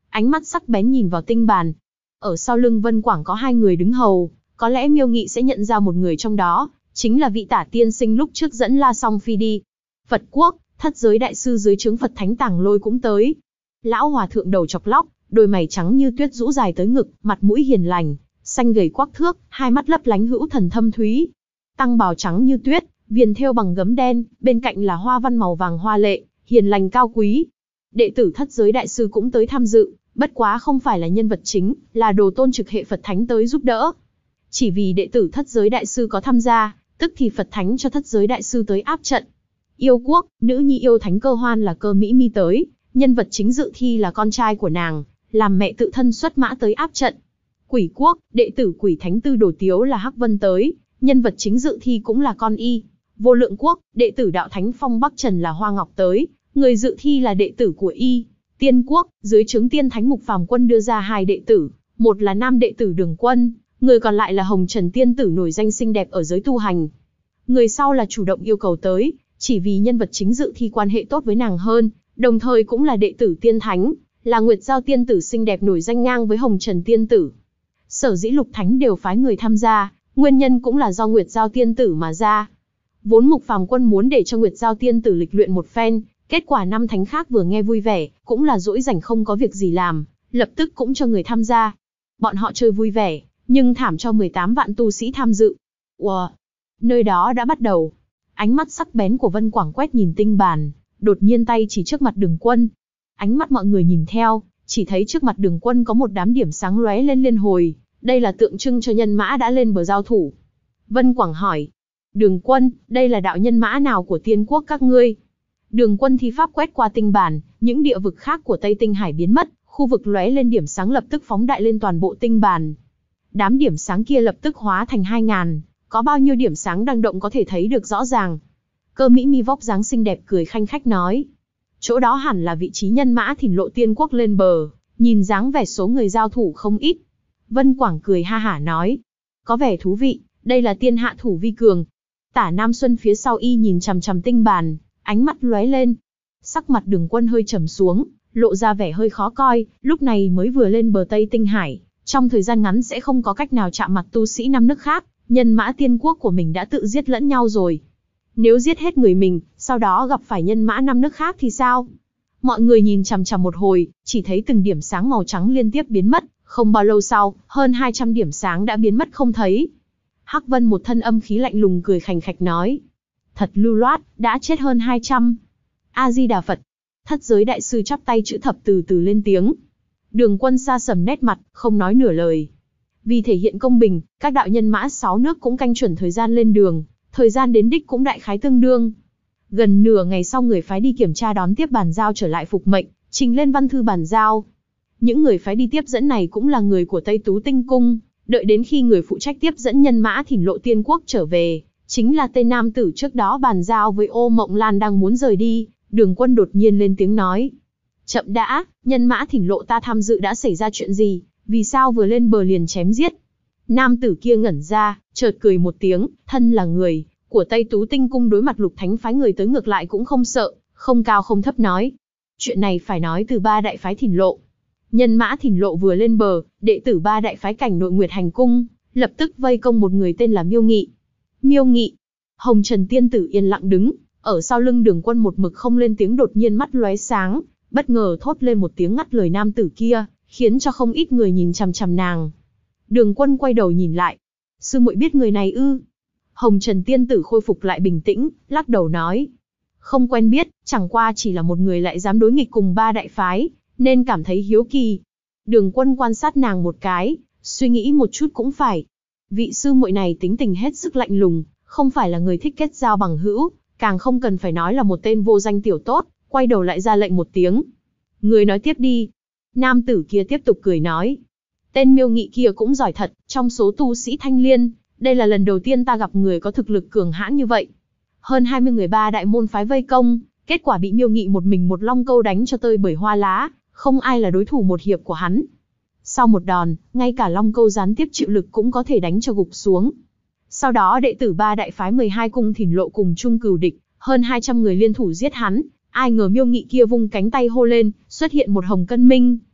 ánh mắt sắc bén nhìn vào tinh bàn. Ở sau lưng Vân Quảng có 2 người đứng hầu, có lẽ Miêu Nghị sẽ nhận ra một người trong đó, chính là vị Tả tiên sinh lúc trước dẫn La Song Phi đi. Phật quốc, thất giới đại sư dưới trướng Phật Thánh Tàng Lôi cũng tới. Lão hòa thượng đầu chọc lóc, đôi mày trắng như tuyết rũ dài tới ngực, mặt mũi hiền lành, xanh gầy quắc thước, hai mắt lấp lánh hữu thần thâm thúy. Tăng bào trắng như tuyết, viền thêu bằng gấm đen, bên cạnh là hoa văn màu vàng hoa lệ, hiền lành cao quý. Đệ tử thất giới đại sư cũng tới tham dự, bất quá không phải là nhân vật chính, là đồ tôn trực hệ Phật Thánh tới giúp đỡ. Chỉ vì đệ tử thất giới đại sư có tham gia, tức thì Phật Thánh cho thất giới đại sư tới áp trận. Yêu quốc, nữ nhi yêu thánh Cơ Hoan là Cơ Mỹ Mi tới, nhân vật chính dự thi là con trai của nàng, làm mẹ tự thân xuất mã tới áp trận. Quỷ quốc, đệ tử Quỷ Thánh Tư Đồ Tiếu là Hắc Vân tới, nhân vật chính dự thi cũng là con y. Vô Lượng quốc, đệ tử Đạo Thánh Phong Bắc Trần là Hoa Ngọc tới, người dự thi là đệ tử của y. Tiên quốc, dưới trướng Tiên Thánh Mục Phàm Quân đưa ra 2 đệ tử, một là nam đệ tử Đường Quân, người còn lại là Hồng Trần Tiên tử nổi danh xinh đẹp ở giới tu hành. Người sau là chủ động yêu cầu tới, chỉ vì nhân vật chính dự thi quan hệ tốt với nàng hơn, đồng thời cũng là đệ tử Tiên Thánh, là Nguyệt Giao Tiên tử xinh đẹp nổi danh ngang với Hồng Trần Tiên tử. Sở dĩ Lục Thánh đều phái người tham gia, nguyên nhân cũng là do Nguyệt Giao Tiên tử mà ra. Vốn Mục Phàm Quân muốn để cho Nguyệt Giao Tiên tử lịch luyện một phen, kết quả 5 thánh khác vừa nghe vui vẻ, cũng là rỗi rảnh không có việc gì làm, lập tức cũng cho người tham gia. Bọn họ chơi vui vẻ, nhưng thảm cho 18 vạn tu sĩ tham dự. Wow! Nơi đó đã bắt đầu. Ánh mắt sắc bén của Vân Quảng quét nhìn tinh bàn, đột nhiên tay chỉ trước mặt Đường Quân. Ánh mắt mọi người nhìn theo, chỉ thấy trước mặt Đường Quân có một đám điểm sáng lóe lên liên hồi, đây là tượng trưng cho nhân mã đã lên bờ giao thủ. Vân Quảng hỏi, Đường Quân, đây là đạo nhân mã nào của tiên quốc các ngươi? Đường Quân thi pháp quét qua tinh bản, những địa vực khác của Tây Tinh Hải biến mất, khu vực lóe lên điểm sáng lập tức phóng đại lên toàn bộ tinh bản. Đám điểm sáng kia lập tức hóa thành 2000, có bao nhiêu điểm sáng đang động có thể thấy được rõ ràng. Cơ Mỹ Mi vóc dáng xinh đẹp cười khanh khách nói, chỗ đó hẳn là vị trí nhân mã thỉnh lộ tiên quốc lên bờ, nhìn dáng vẻ số người giao thủ không ít. Vân Quảng cười ha hả nói, có vẻ thú vị, đây là tiên hạ thủ vi cường. Tả Nam Xuân phía sau y nhìn chằm chằm tinh bàn, ánh mắt lóe lên. Sắc mặt Đường Quân hơi trầm xuống, lộ ra vẻ hơi khó coi, lúc này mới vừa lên bờ Tây Tinh Hải, trong thời gian ngắn sẽ không có cách nào chạm mặt tu sĩ 5 nước khác, nhân mã tiên quốc của mình đã tự giết lẫn nhau rồi. Nếu giết hết người mình, sau đó gặp phải nhân mã 5 nước khác thì sao? Mọi người nhìn chằm chằm một hồi, chỉ thấy từng điểm sáng màu trắng liên tiếp biến mất, không bao lâu sau, hơn 200 điểm sáng đã biến mất không thấy. Hắc Vân một thân âm khí lạnh lùng cười khành khạch nói, thật lưu loát, đã chết hơn 200. A-di-đà Phật. Thất giới đại sư chắp tay chữ thập từ từ lên tiếng. Đường Quân sa sầm nét mặt, không nói nửa lời. Vì thể hiện công bình, các đạo nhân mã 6 nước cũng canh chuẩn thời gian lên đường, thời gian đến đích cũng đại khái tương đương. Gần nửa ngày sau người phái đi kiểm tra đón tiếp bàn giao trở lại phục mệnh, trình lên văn thư bàn giao. Những người phái đi tiếp dẫn này cũng là người của Tây Tú Tinh Cung, đợi đến khi người phụ trách tiếp dẫn nhân mã thỉnh lộ tiên quốc trở về, chính là tên nam tử trước đó bàn giao với Ô Mộng Lan đang muốn rời đi. Đường Quân đột nhiên lên tiếng nói, chậm đã, nhân mã thỉnh lộ ta tham dự đã xảy ra chuyện gì, vì sao vừa lên bờ liền chém giết? Nam tử kia ngẩn ra, chợt cười một tiếng, thân là người của Tây Tú Tinh Cung đối mặt Lục Thánh phái người tới ngược lại cũng không sợ, không cao không thấp nói, chuyện này phải nói từ 3 đại phái thỉnh lộ. Nhân mã thỉnh lộ vừa lên bờ, đệ tử 3 đại phái cảnh nội Nguyệt Hành Cung lập tức vây công một người tên là Miêu Nghị. Miêu Nghị. Hồng Trần Tiên tử yên lặng đứng ở sau lưng Đường Quân một mực không lên tiếng, đột nhiên mắt lóe sáng, bất ngờ thốt lên một tiếng ngắt lời nam tử kia, khiến cho không ít người nhìn chằm chằm nàng. Đường Quân quay đầu nhìn lại, sư muội biết người này ư? Hồng Trần Tiên tử khôi phục lại bình tĩnh, lắc đầu nói, không quen biết, chẳng qua chỉ là một người lại dám đối nghịch cùng 3 đại phái, nên cảm thấy hiếu kỳ. Đường Quân quan sát nàng một cái, suy nghĩ một chút cũng phải. Vị sư muội này tính tình hết sức lạnh lùng, không phải là người thích kết giao bằng hữu, càng không cần phải nói là một tên vô danh tiểu tốt. Quay đầu lại ra lệnh một tiếng, người nói tiếp đi. Nam tử kia tiếp tục cười nói, tên Miêu Nghị kia cũng giỏi thật, trong số tu sĩ Thanh Liên, đây là lần đầu tiên ta gặp người có thực lực cường hãn như vậy. Hơn 20 người 3 đại môn phái vây công, kết quả bị Miêu Nghị một mình một long câu đánh cho tơi bời hoa lá, không ai là đối thủ một hiệp của hắn. Sau một đòn, ngay cả long câu gián tiếp chịu lực cũng có thể đánh cho gục xuống. Sau đó đệ tử 3 đại phái 12 cung thỉnh lộ cùng chung cừu địch, hơn 200 người liên thủ giết hắn. Ai ngờ Miêu Nghị kia vung cánh tay hô lên, xuất hiện một hồng cân minh.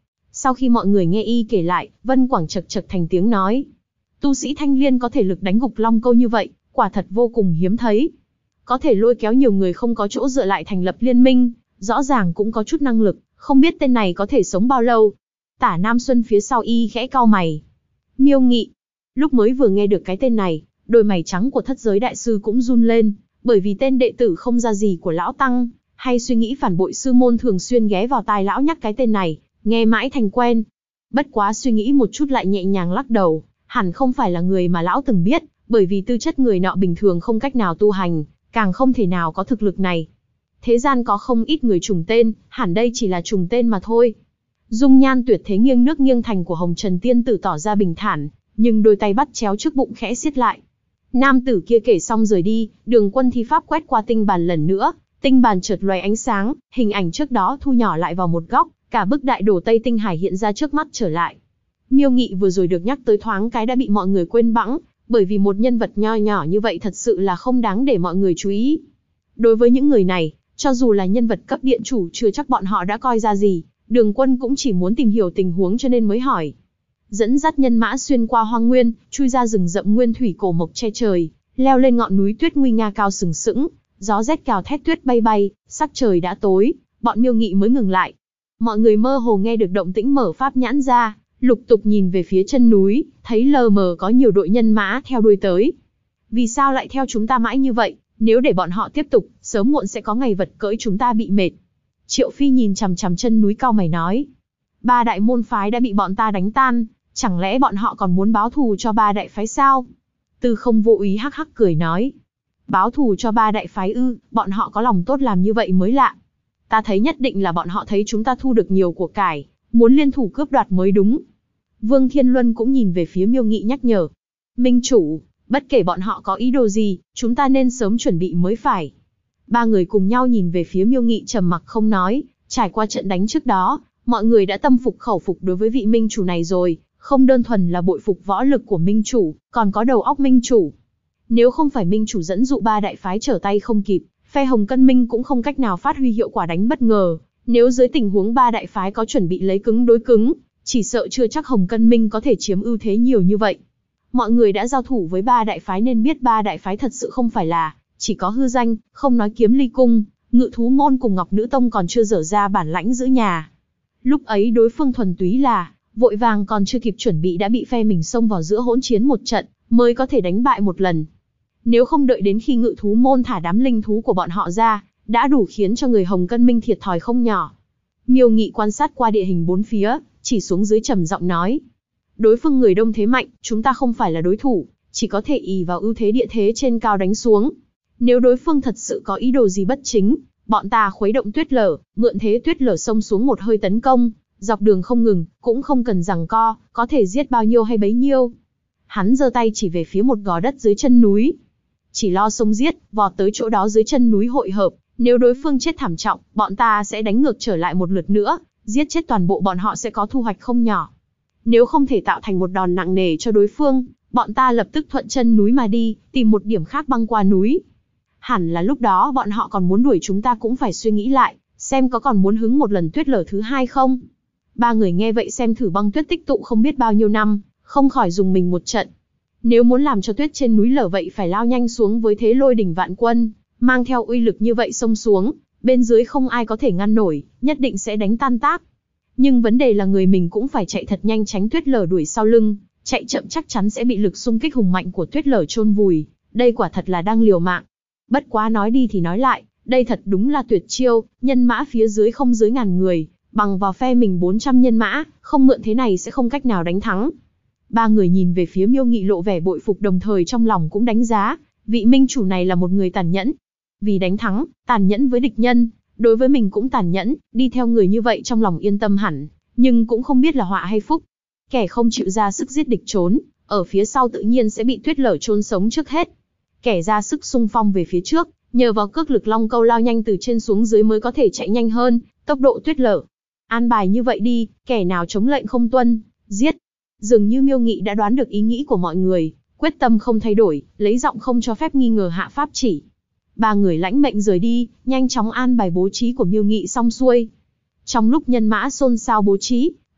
Sau khi mọi người nghe y kể lại, Vân Quảng chậc chậc thành tiếng nói. Tu sĩ Thanh Liên có thể lực đánh gục Long Câu như vậy, quả thật vô cùng hiếm thấy. Có thể lôi kéo nhiều người không có chỗ dựa lại thành lập liên minh, rõ ràng cũng có chút năng lực, không biết tên này có thể sống bao lâu. Tả Nam Xuân phía sau y khẽ cau mày. Miêu Nghị. Lúc mới vừa nghe được cái tên này, đôi mày trắng của Thất Giới Đại Sư cũng run lên, bởi vì tên đệ tử không ra gì của lão tăng, hay suy nghĩ phản bội sư môn thường xuyên ghé vào tai lão nhắc cái tên này, nghe mãi thành quen. Bất quá suy nghĩ một chút lại nhẹ nhàng lắc đầu, hẳn không phải là người mà lão từng biết, bởi vì tư chất người nọ bình thường không cách nào tu hành, càng không thể nào có thực lực này. Thế gian có không ít người trùng tên, hẳn đây chỉ là trùng tên mà thôi. Dung nhan tuyệt thế nghiêng nước nghiêng thành của Hồng Trần Tiên Tử tỏ ra bình thản, nhưng đôi tay bắt chéo trước bụng khẽ siết lại. Nam tử kia kể xong rời đi, Đường Quân thi pháp quét qua tinh bàn lần nữa, tinh bàn chợt lóe ánh sáng, hình ảnh trước đó thu nhỏ lại vào một góc, cả bức đại đồ Tây Tinh Hải hiện ra trước mắt trở lại. Miêu Nghị vừa rồi được nhắc tới thoáng cái đã bị mọi người quên bẵng, bởi vì một nhân vật nho nhỏ như vậy thật sự là không đáng để mọi người chú ý. Đối với những người này, cho dù là nhân vật cấp điện chủ chưa chắc bọn họ đã coi ra gì, Đường Quân cũng chỉ muốn tìm hiểu tình huống cho nên mới hỏi. Dẫn dắt nhân mã xuyên qua hoang nguyên, chui ra rừng rậm nguyên thủy cổ mộc che trời, leo lên ngọn núi tuyết nguy nga cao sừng sững, gió rét cào thét tuyết bay bay, sắc trời đã tối, bọn Miêu Nghị mới ngừng lại. Mọi người mơ hồ nghe được động tĩnh mở pháp nhãn ra, lục tục nhìn về phía chân núi, thấy lờ mờ có nhiều đội nhân mã theo đuôi tới. Vì sao lại theo chúng ta mãi như vậy? Nếu để bọn họ tiếp tục, sớm muộn sẽ có ngày vật cưỡi chúng ta bị mệt. Triệu Phi nhìn chằm chằm chân núi cau mày nói. Ba đại môn phái đã bị bọn ta đánh tan, chẳng lẽ bọn họ còn muốn báo thù cho ba đại phái sao? Tư Không vô ý hắc hắc cười nói. Báo thù cho ba đại phái ư, bọn họ có lòng tốt làm như vậy mới lạ. Ta thấy nhất định là bọn họ thấy chúng ta thu được nhiều của cải, muốn liên thủ cướp đoạt mới đúng. Vương Thiên Luân cũng nhìn về phía Miêu Nghị nhắc nhở. Minh chủ, bất kể bọn họ có ý đồ gì, chúng ta nên sớm chuẩn bị mới phải. Ba người cùng nhau nhìn về phía Miêu Nghị trầm mặc không nói, trải qua trận đánh trước đó, mọi người đã tâm phục khẩu phục đối với vị minh chủ này rồi, không đơn thuần là bội phục võ lực của minh chủ, còn có đầu óc minh chủ. Nếu không phải minh chủ dẫn dụ ba đại phái trở tay không kịp, phe Hồng Cân Minh cũng không cách nào phát huy hiệu quả đánh bất ngờ. Nếu dưới tình huống ba đại phái có chuẩn bị lấy cứng đối cứng, chỉ sợ chưa chắc Hồng Cân Minh có thể chiếm ưu thế nhiều như vậy. Mọi người đã giao thủ với ba đại phái nên biết ba đại phái thật sự không phải là chỉ có hư danh, không nói Kiếm Ly Cung, Ngự Thú Môn cùng Ngọc Nữ Tông còn chưa dở ra bản lãnh giữ nhà. Lúc ấy đối phương thuần túy là vội vàng còn chưa kịp chuẩn bị đã bị phe mình xông vào giữa hỗn chiến một trận, mới có thể đánh bại một lần. Nếu không đợi đến khi Ngự Thú Môn thả đám linh thú của bọn họ ra, đã đủ khiến cho người Hồng Cân Minh thiệt thòi không nhỏ. Miêu Nghị quan sát qua địa hình bốn phía, chỉ xuống dưới trầm giọng nói. Đối phương người đông thế mạnh, chúng ta không phải là đối thủ, chỉ có thể ỷ vào ưu thế địa thế trên cao đánh xuống. Nếu đối phương thật sự có ý đồ gì bất chính, bọn ta khuấy động tuyết lở, mượn thế tuyết lở xông xuống một hơi tấn công, dọc đường không ngừng, cũng không cần giằng co, có thể giết bao nhiêu hay bấy nhiêu. Hắn giơ tay chỉ về phía một gò đất dưới chân núi. Chỉ lo xông giết, vọt tới chỗ đó dưới chân núi hội hợp, nếu đối phương chết thảm trọng, bọn ta sẽ đánh ngược trở lại một lượt nữa, giết chết toàn bộ bọn họ sẽ có thu hoạch không nhỏ. Nếu không thể tạo thành một đòn nặng nề cho đối phương, bọn ta lập tức thuận chân núi mà đi, tìm một điểm khác băng qua núi. Hẳn là lúc đó bọn họ còn muốn đuổi chúng ta cũng phải suy nghĩ lại, xem có còn muốn hứng một lần tuyết lở thứ hai không. Ba người nghe vậy xem thử băng tuyết tích tụ không biết bao nhiêu năm, không khỏi dùng mình một trận. Nếu muốn làm cho tuyết trên núi lở vậy phải lao nhanh xuống với thế lôi đỉnh vạn quân, mang theo uy lực như vậy xông xuống, bên dưới không ai có thể ngăn nổi, nhất định sẽ đánh tan tác. Nhưng vấn đề là người mình cũng phải chạy thật nhanh tránh tuyết lở đuổi sau lưng, chạy chậm chắc chắn sẽ bị lực xung kích hùng mạnh của tuyết lở chôn vùi, đây quả thật là đang liều mạng. Bất quá nói đi thì nói lại, đây thật đúng là tuyệt chiêu, nhân mã phía dưới không dưới 1000 người, bằng vào phe mình 400 nhân mã, không mượn thế này sẽ không cách nào đánh thắng. Ba người nhìn về phía Miêu Nghị lộ vẻ bội phục đồng thời trong lòng cũng đánh giá, vị minh chủ này là một người tàn nhẫn. Vì đánh thắng, tàn nhẫn với địch nhân, đối với mình cũng tàn nhẫn, đi theo người như vậy trong lòng yên tâm hẳn, nhưng cũng không biết là họa hay phúc. Kẻ không chịu ra sức giết địch trốn, ở phía sau tự nhiên sẽ bị tuyết lở chôn sống trước hết. Kẻ ra sức xung phong về phía trước, nhờ vào cước lực long câu lao nhanh từ trên xuống dưới mới có thể chạy nhanh hơn, tốc độ tuyết lở. An bài như vậy đi, kẻ nào chống lệnh không tuân, giết. Dường như Miêu Nghị đã đoán được ý nghĩ của mọi người, quyết tâm không thay đổi, lấy giọng không cho phép nghi ngờ hạ pháp chỉ. Ba người lãnh mệnh rời đi, nhanh chóng an bài bố trí của Miêu Nghị xong xuôi. Trong lúc nhân mã xôn xao bố trí,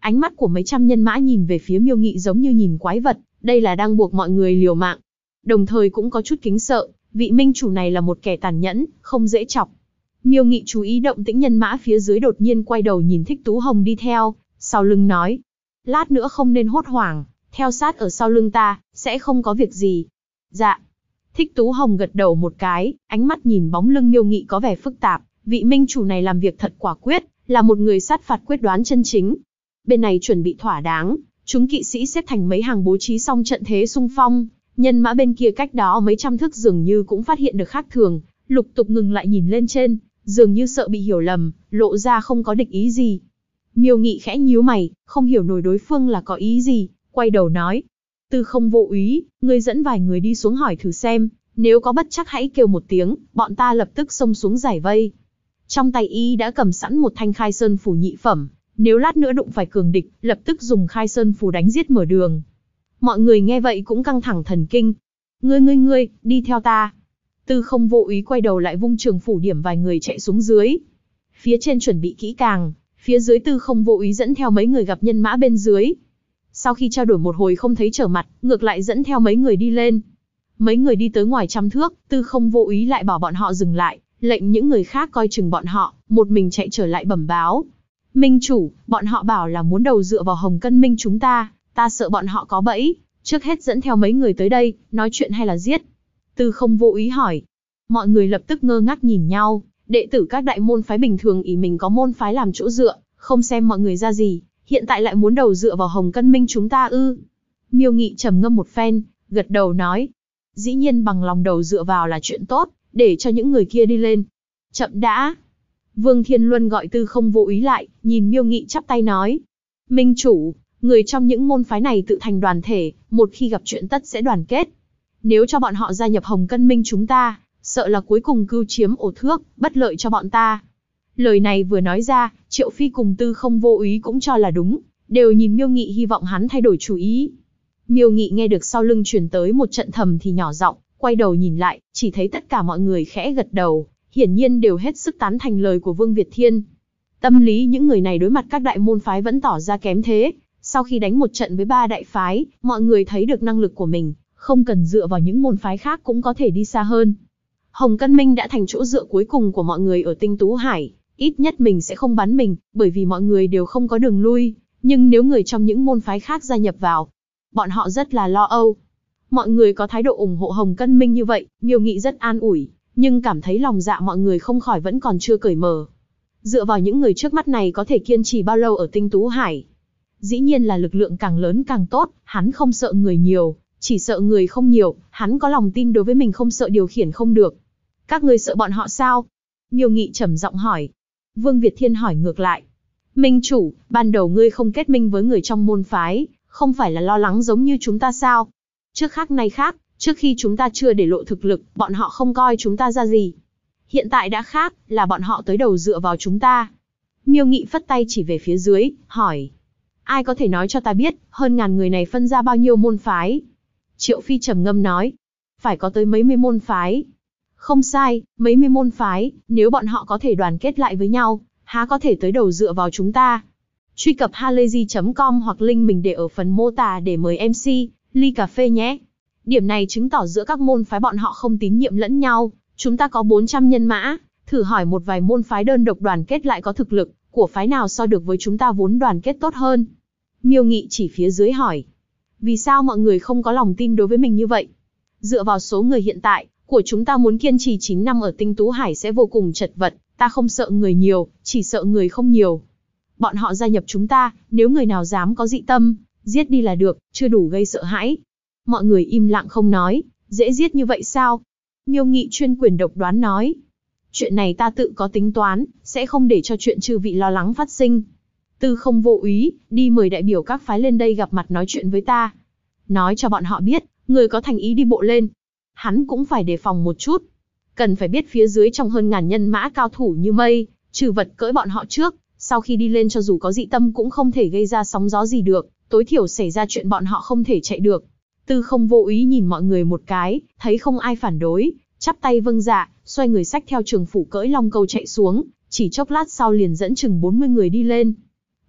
Ánh mắt của mấy trăm nhân mã nhìn về phía Miêu Nghị giống như nhìn quái vật, đây là đang buộc mọi người liều mạng. Đồng thời cũng có chút kính sợ, vị minh chủ này là một kẻ tàn nhẫn, không dễ chọc. Miêu Nghị chú ý động tĩnh nhân mã phía dưới, đột nhiên quay đầu nhìn Thích Tú Hồng đi theo, sau lưng nói: lát nữa không nên hốt hoảng, theo sát ở sau lưng ta, sẽ không có việc gì. Dạ. Thích Tú Hồng gật đầu một cái, ánh mắt nhìn bóng lưng Miêu Nghị có vẻ phức tạp, vị minh chủ này làm việc thật quả quyết, là một người sát phạt quyết đoán chân chính. Bên này chuẩn bị thỏa đáng, chúng kỵ sĩ xếp thành mấy hàng bố trí xong trận thế xung phong, nhân mã bên kia cách đó mấy trăm thước dường như cũng phát hiện được khác thường, lục tục ngừng lại nhìn lên trên, dường như sợ bị hiểu lầm, lộ ra không có địch ý gì. Miêu Nghị khẽ nhíu mày, không hiểu nổi đối phương là có ý gì, quay đầu nói: Tư Không vô úy, ngươi dẫn vài người đi xuống hỏi thử xem, nếu có bất trắc hãy kêu một tiếng, bọn ta lập tức xông xuống giải vây. Trong tay y đã cầm sẵn một thanh khai sơn phù nhị phẩm, nếu lát nữa đụng phải cường địch, lập tức dùng khai sơn phù đánh giết mở đường. Mọi người nghe vậy cũng căng thẳng thần kinh. Ngươi, đi theo ta. Tư Không vô úy quay đầu lại vung trường phủ điểm vài người chạy xuống dưới. Phía trên chuẩn bị kỹ càng, phía dưới Tư Không vô úy dẫn theo mấy người gặp nhân mã bên dưới. Sau khi trao đổi một hồi không thấy trở mặt, ngược lại dẫn theo mấy người đi lên. Mấy người đi tới ngoài trăm thước, Tư Không vô úy lại bảo bọn họ dừng lại, lệnh những người khác coi chừng bọn họ, một mình chạy trở lại bẩm báo. Minh chủ, bọn họ bảo là muốn đầu dựa vào Hồng Cân Minh chúng ta sợ bọn họ có bẫy, trước hết dẫn theo mấy người tới đây, nói chuyện hay là giết? Tư Không vô úy hỏi. Mọi người lập tức ngơ ngác nhìn nhau, đệ tử các đại môn phái bình thường ý mình có môn phái làm chỗ dựa, không xem mọi người ra gì, hiện tại lại muốn đầu dựa vào Hồng Cân Minh chúng ta ư? Miêu Nghị trầm ngâm một phen, gật đầu nói: dĩ nhiên bằng lòng đầu dựa vào là chuyện tốt, để cho những người kia đi lên. Chậm đã. Vương Thiên Luân gọi Tư Không vô úy lại, nhìn Miêu Nghị chắp tay nói: Minh chủ, người trong những môn phái này tự thành đoàn thể, một khi gặp chuyện tất sẽ đoàn kết. Nếu cho bọn họ gia nhập Hồng Cân Minh chúng ta, sợ là cuối cùng cưu chiếm ổ thước, bất lợi cho bọn ta. Lời này vừa nói ra, Triệu Phi cùng Tư Không vô úy cũng cho là đúng, đều nhìn Miêu Nghị hy vọng hắn thay đổi chủ ý. Miêu Nghị nghe được sau lưng truyền tới một trận thầm thì nhỏ giọng, quay đầu nhìn lại, chỉ thấy tất cả mọi người khẽ gật đầu, hiển nhiên đều hết sức tán thành lời của Vương Việt Thiên. Tâm lý những người này đối mặt các đại môn phái vẫn tỏ ra kém thế, sau khi đánh một trận với 3 đại phái, mọi người thấy được năng lực của mình, không cần dựa vào những môn phái khác cũng có thể đi xa hơn. Hồng Cân Minh đã thành chỗ dựa cuối cùng của mọi người ở Tinh Tú Hải, ít nhất mình sẽ không bắn mình, bởi vì mọi người đều không có đường lui, nhưng nếu người trong những môn phái khác gia nhập vào, bọn họ rất là lo âu. Mọi người có thái độ ủng hộ Hồng Cân Minh như vậy, Miêu Nghị rất an ủi, nhưng cảm thấy lòng dạ mọi người không khỏi vẫn còn chưa cởi mở. Dựa vào những người trước mắt này có thể kiên trì bao lâu ở Tinh Tú Hải? Dĩ nhiên là lực lượng càng lớn càng tốt, hắn không sợ người nhiều, chỉ sợ người không nhiều, hắn có lòng tin đối với mình không sợ điều khiển không được. Các ngươi sợ bọn họ sao? Miêu Nghị trầm giọng hỏi. Vương Việt Thiên hỏi ngược lại. Minh chủ, ban đầu ngươi không kết minh với người trong môn phái, không phải là lo lắng giống như chúng ta sao? Trước khác nay khác, trước khi chúng ta chưa để lộ thực lực, bọn họ không coi chúng ta ra gì. Hiện tại đã khác, là bọn họ tới đầu dựa vào chúng ta. Miêu Nghị phất tay chỉ về phía dưới, hỏi. Ai có thể nói cho ta biết, hơn ngàn người này phân ra bao nhiêu môn phái? Triệu Phi trầm ngâm nói. Phải có tới mấy mươi môn phái. Không sai, mấy mươi môn phái, nếu bọn họ có thể đoàn kết lại với nhau, há có thể tới đầu dựa vào chúng ta. Truy cập halayzi.com hoặc link mình để ở phần mô tả để mời MC, ly cà phê nhé. Điểm này chứng tỏ giữa các môn phái bọn họ không tín nhiệm lẫn nhau, chúng ta có 400 nhân mã, thử hỏi một vài môn phái đơn độc đoàn kết lại có thực lực, của phái nào so được với chúng ta vốn đoàn kết tốt hơn. Miêu Nghị chỉ phía dưới hỏi. Vì sao mọi người không có lòng tin đối với mình như vậy? Dựa vào số người hiện tại, của chúng ta muốn kiên trì 9 năm ở Tinh Tú Hải sẽ vô cùng chật vật, ta không sợ người nhiều, chỉ sợ người không nhiều. Bọn họ gia nhập chúng ta, nếu người nào dám có dị tâm, giết đi là được, chưa đủ gây sợ hãi. Mọi người im lặng không nói, dễ giết như vậy sao? Miêu Nghị chuyên quyền độc đoán nói. Chuyện này ta tự có tính toán, sẽ không để cho chuyện chư vị lo lắng phát sinh. Tư Không vô úy, đi mời đại biểu các phái lên đây gặp mặt nói chuyện với ta. Nói cho bọn họ biết, người có thành ý đi bộ lên. Hắn cũng phải đề phòng một chút. Cần phải biết phía dưới trong hơn ngàn nhân mã cao thủ như mây, trừ vật cưỡi bọn họ trước, sau khi đi lên cho dù có dị tâm cũng không thể gây ra sóng gió gì được, tối thiểu xảy ra chuyện bọn họ không thể chạy được. Tư Không vô úy nhìn mọi người một cái, thấy không ai phản đối, chắp tay vâng dạ, xoay người xách theo trường phủ cưỡi long câu chạy xuống, chỉ chốc lát sau liền dẫn chừng 40 người đi lên.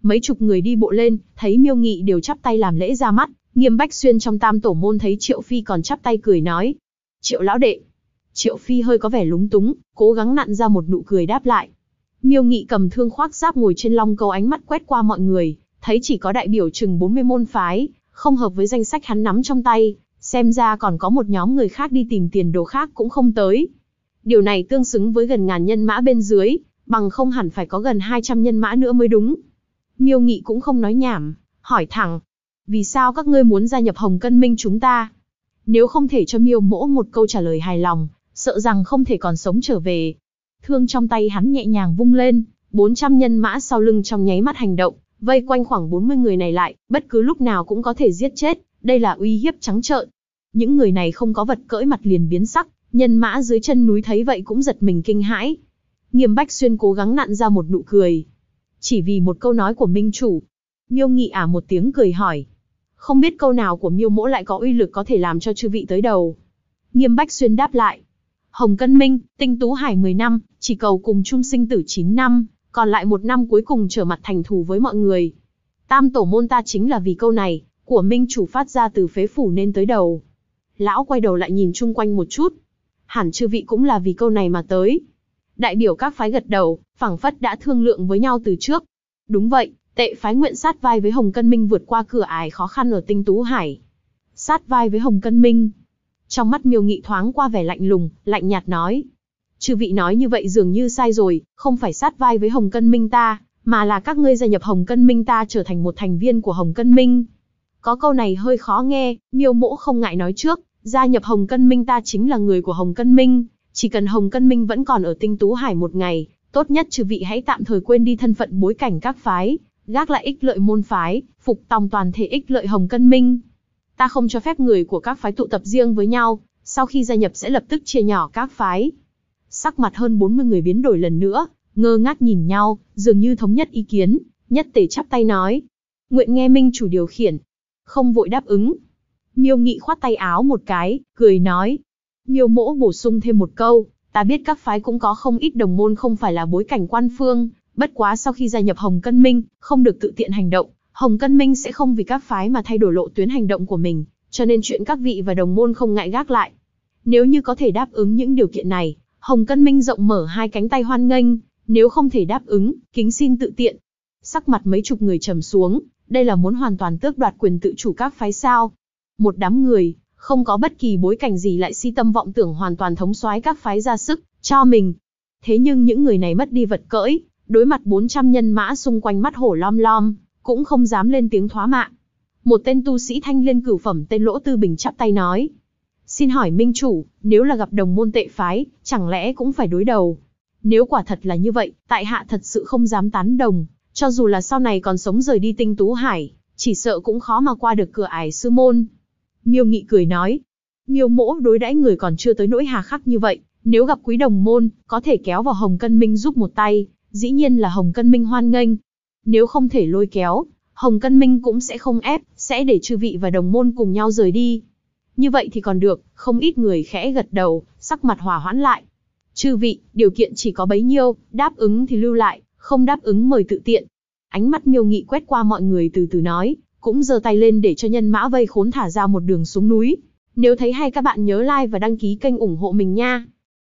Mấy chục người đi bộ lên, thấy Miêu Nghị đều chắp tay làm lễ ra mắt. Nghiêm Bách Xuyên trong Tam Tổ môn thấy Triệu Phi còn chắp tay cười nói: Triệu lão đệ. Triệu Phi hơi có vẻ lúng túng, cố gắng nặn ra một nụ cười đáp lại. Miêu Nghị cầm thương khoác giáp ngồi trên long câu, ánh mắt quét qua mọi người, thấy chỉ có đại biểu chừng 40 môn phái, không hợp với danh sách hắn nắm trong tay, xem ra còn có một nhóm người khác đi tìm tiền đồ khác cũng không tới. Điều này tương xứng với gần ngàn nhân mã bên dưới, bằng không hẳn phải có gần 200 nhân mã nữa mới đúng. Miêu Nghị cũng không nói nhảm, hỏi thẳng: vì sao các ngươi muốn gia nhập Hồng Cân Minh chúng ta? Nếu không thể cho Miêu Mỗ một câu trả lời hài lòng, sợ rằng không thể còn sống trở về. Thương trong tay hắn nhẹ nhàng vung lên, 400 nhân mã sau lưng trong nháy mắt hành động, vây quanh khoảng 40 người này lại, bất cứ lúc nào cũng có thể giết chết, đây là uy hiếp trắng trợn. Những người này không có vật cưỡi mặt liền biến sắc, nhân mã dưới chân núi thấy vậy cũng giật mình kinh hãi. Nghiêm Bách Xuyên cố gắng nặn ra một nụ cười. Chỉ vì một câu nói của minh chủ. Miêu Nghị một tiếng cười hỏi: không biết câu nào của Miêu Mỗ lại có uy lực có thể làm cho chư vị tới đầu? Nghiêm Bách Xuyên đáp lại: Hồng Cân Minh, Tinh Tú Hải 10 năm, chỉ cầu cùng chung sinh tử 9 năm, còn lại 1 năm cuối cùng trở mặt thành thù với mọi người. Tam Tổ môn ta chính là vì câu này của minh chủ phát ra từ phế phủ nên tới đầu. Lão quay đầu lại nhìn chung quanh một chút. Hẳn chư vị cũng là vì câu này mà tới. Đại biểu các phái gật đầu, phảng phất đã thương lượng với nhau từ trước. Đúng vậy, Tệ phái nguyện sát vai với Hồng Cân Minh vượt qua cửa ải khó khăn ở Tinh Tú Hải. Sát vai với Hồng Cân Minh. Trong mắt Miêu Nghị thoáng qua vẻ lạnh lùng, lạnh nhạt nói: chư vị nói như vậy dường như sai rồi, không phải sát vai với Hồng Cân Minh ta, mà là các ngươi gia nhập Hồng Cân Minh ta trở thành một thành viên của Hồng Cân Minh. Có câu này hơi khó nghe, Miêu Mỗ không ngại nói trước, gia nhập Hồng Cân Minh ta chính là người của Hồng Cân Minh, chỉ cần Hồng Cân Minh vẫn còn ở Tinh Tú Hải một ngày, tốt nhất chư vị hãy tạm thời quên đi thân phận bối cảnh các phái, gác lại ích lợi môn phái, phục tòng toàn thể ích lợi Hồng Cân Minh. Ta không cho phép người của các phái tụ tập riêng với nhau, sau khi gia nhập sẽ lập tức chia nhỏ các phái. Sắc mặt hơn 40 người biến đổi lần nữa, ngơ ngác nhìn nhau, dường như thống nhất ý kiến, nhất tề chắp tay nói: nguyện nghe minh chủ điều khiển. Không vội đáp ứng. Miêu Nghị khoát tay áo một cái, cười nói: Miêu Mỗ bổ sung thêm một câu, ta biết các phái cũng có không ít đồng môn không phải là bối cảnh quan phương, bất quá sau khi gia nhập Hồng Cân Minh, không được tự tiện hành động, Hồng Cân Minh sẽ không vì các phái mà thay đổi lộ tuyến hành động của mình, cho nên chuyện các vị và đồng môn không ngại gác lại. Nếu như có thể đáp ứng những điều kiện này, Hồng Cân Minh rộng mở hai cánh tay hoan nghênh, nếu không thể đáp ứng, kính xin tự tiện. Sắc mặt mấy chục người trầm xuống, đây là muốn hoàn toàn tước đoạt quyền tự chủ các phái sao? Một đám người, không có bất kỳ bối cảnh gì lại si tâm vọng tưởng hoàn toàn thống soái các phái ra sức cho mình. Thế nhưng những người này mất đi vật cưỡi, đối mặt 400 nhân mã xung quanh mắt hổ lom lom, cũng không dám lên tiếng thóa mạ. Một tên tu sĩ thanh liên cửu phẩm tên Lỗ Tư Bình chắp tay nói: xin hỏi minh chủ, nếu là gặp đồng môn tệ phái, chẳng lẽ cũng phải đối đầu? Nếu quả thật là như vậy, tại hạ thật sự không dám tán đồng, cho dù là sau này còn sống rời đi Tinh Tú Hải, chỉ sợ cũng khó mà qua được cửa ải sư môn. Miêu Nghị cười nói: Miêu Mỗ đối đãi người còn chưa tới nỗi hà khắc như vậy, nếu gặp quý đồng môn, có thể kéo vào Hồng Cân Minh giúp một tay, dĩ nhiên là Hồng Cân Minh hoan nghênh. Nếu không thể lôi kéo, Hồng Cân Minh cũng sẽ không ép, sẽ để chư vị và đồng môn cùng nhau rời đi. Như vậy thì còn được, không ít người khẽ gật đầu, sắc mặt hòa hoãn lại. Chư vị, điều kiện chỉ có bấy nhiêu, đáp ứng thì lưu lại, không đáp ứng mời tự tiện. Ánh mắt Miêu Nghị quét qua mọi người từ từ nói, cũng giơ tay lên để cho nhân mã vây khốn thả ra một đường xuống núi. Nếu thấy hay các bạn nhớ like và đăng ký kênh ủng hộ mình nha.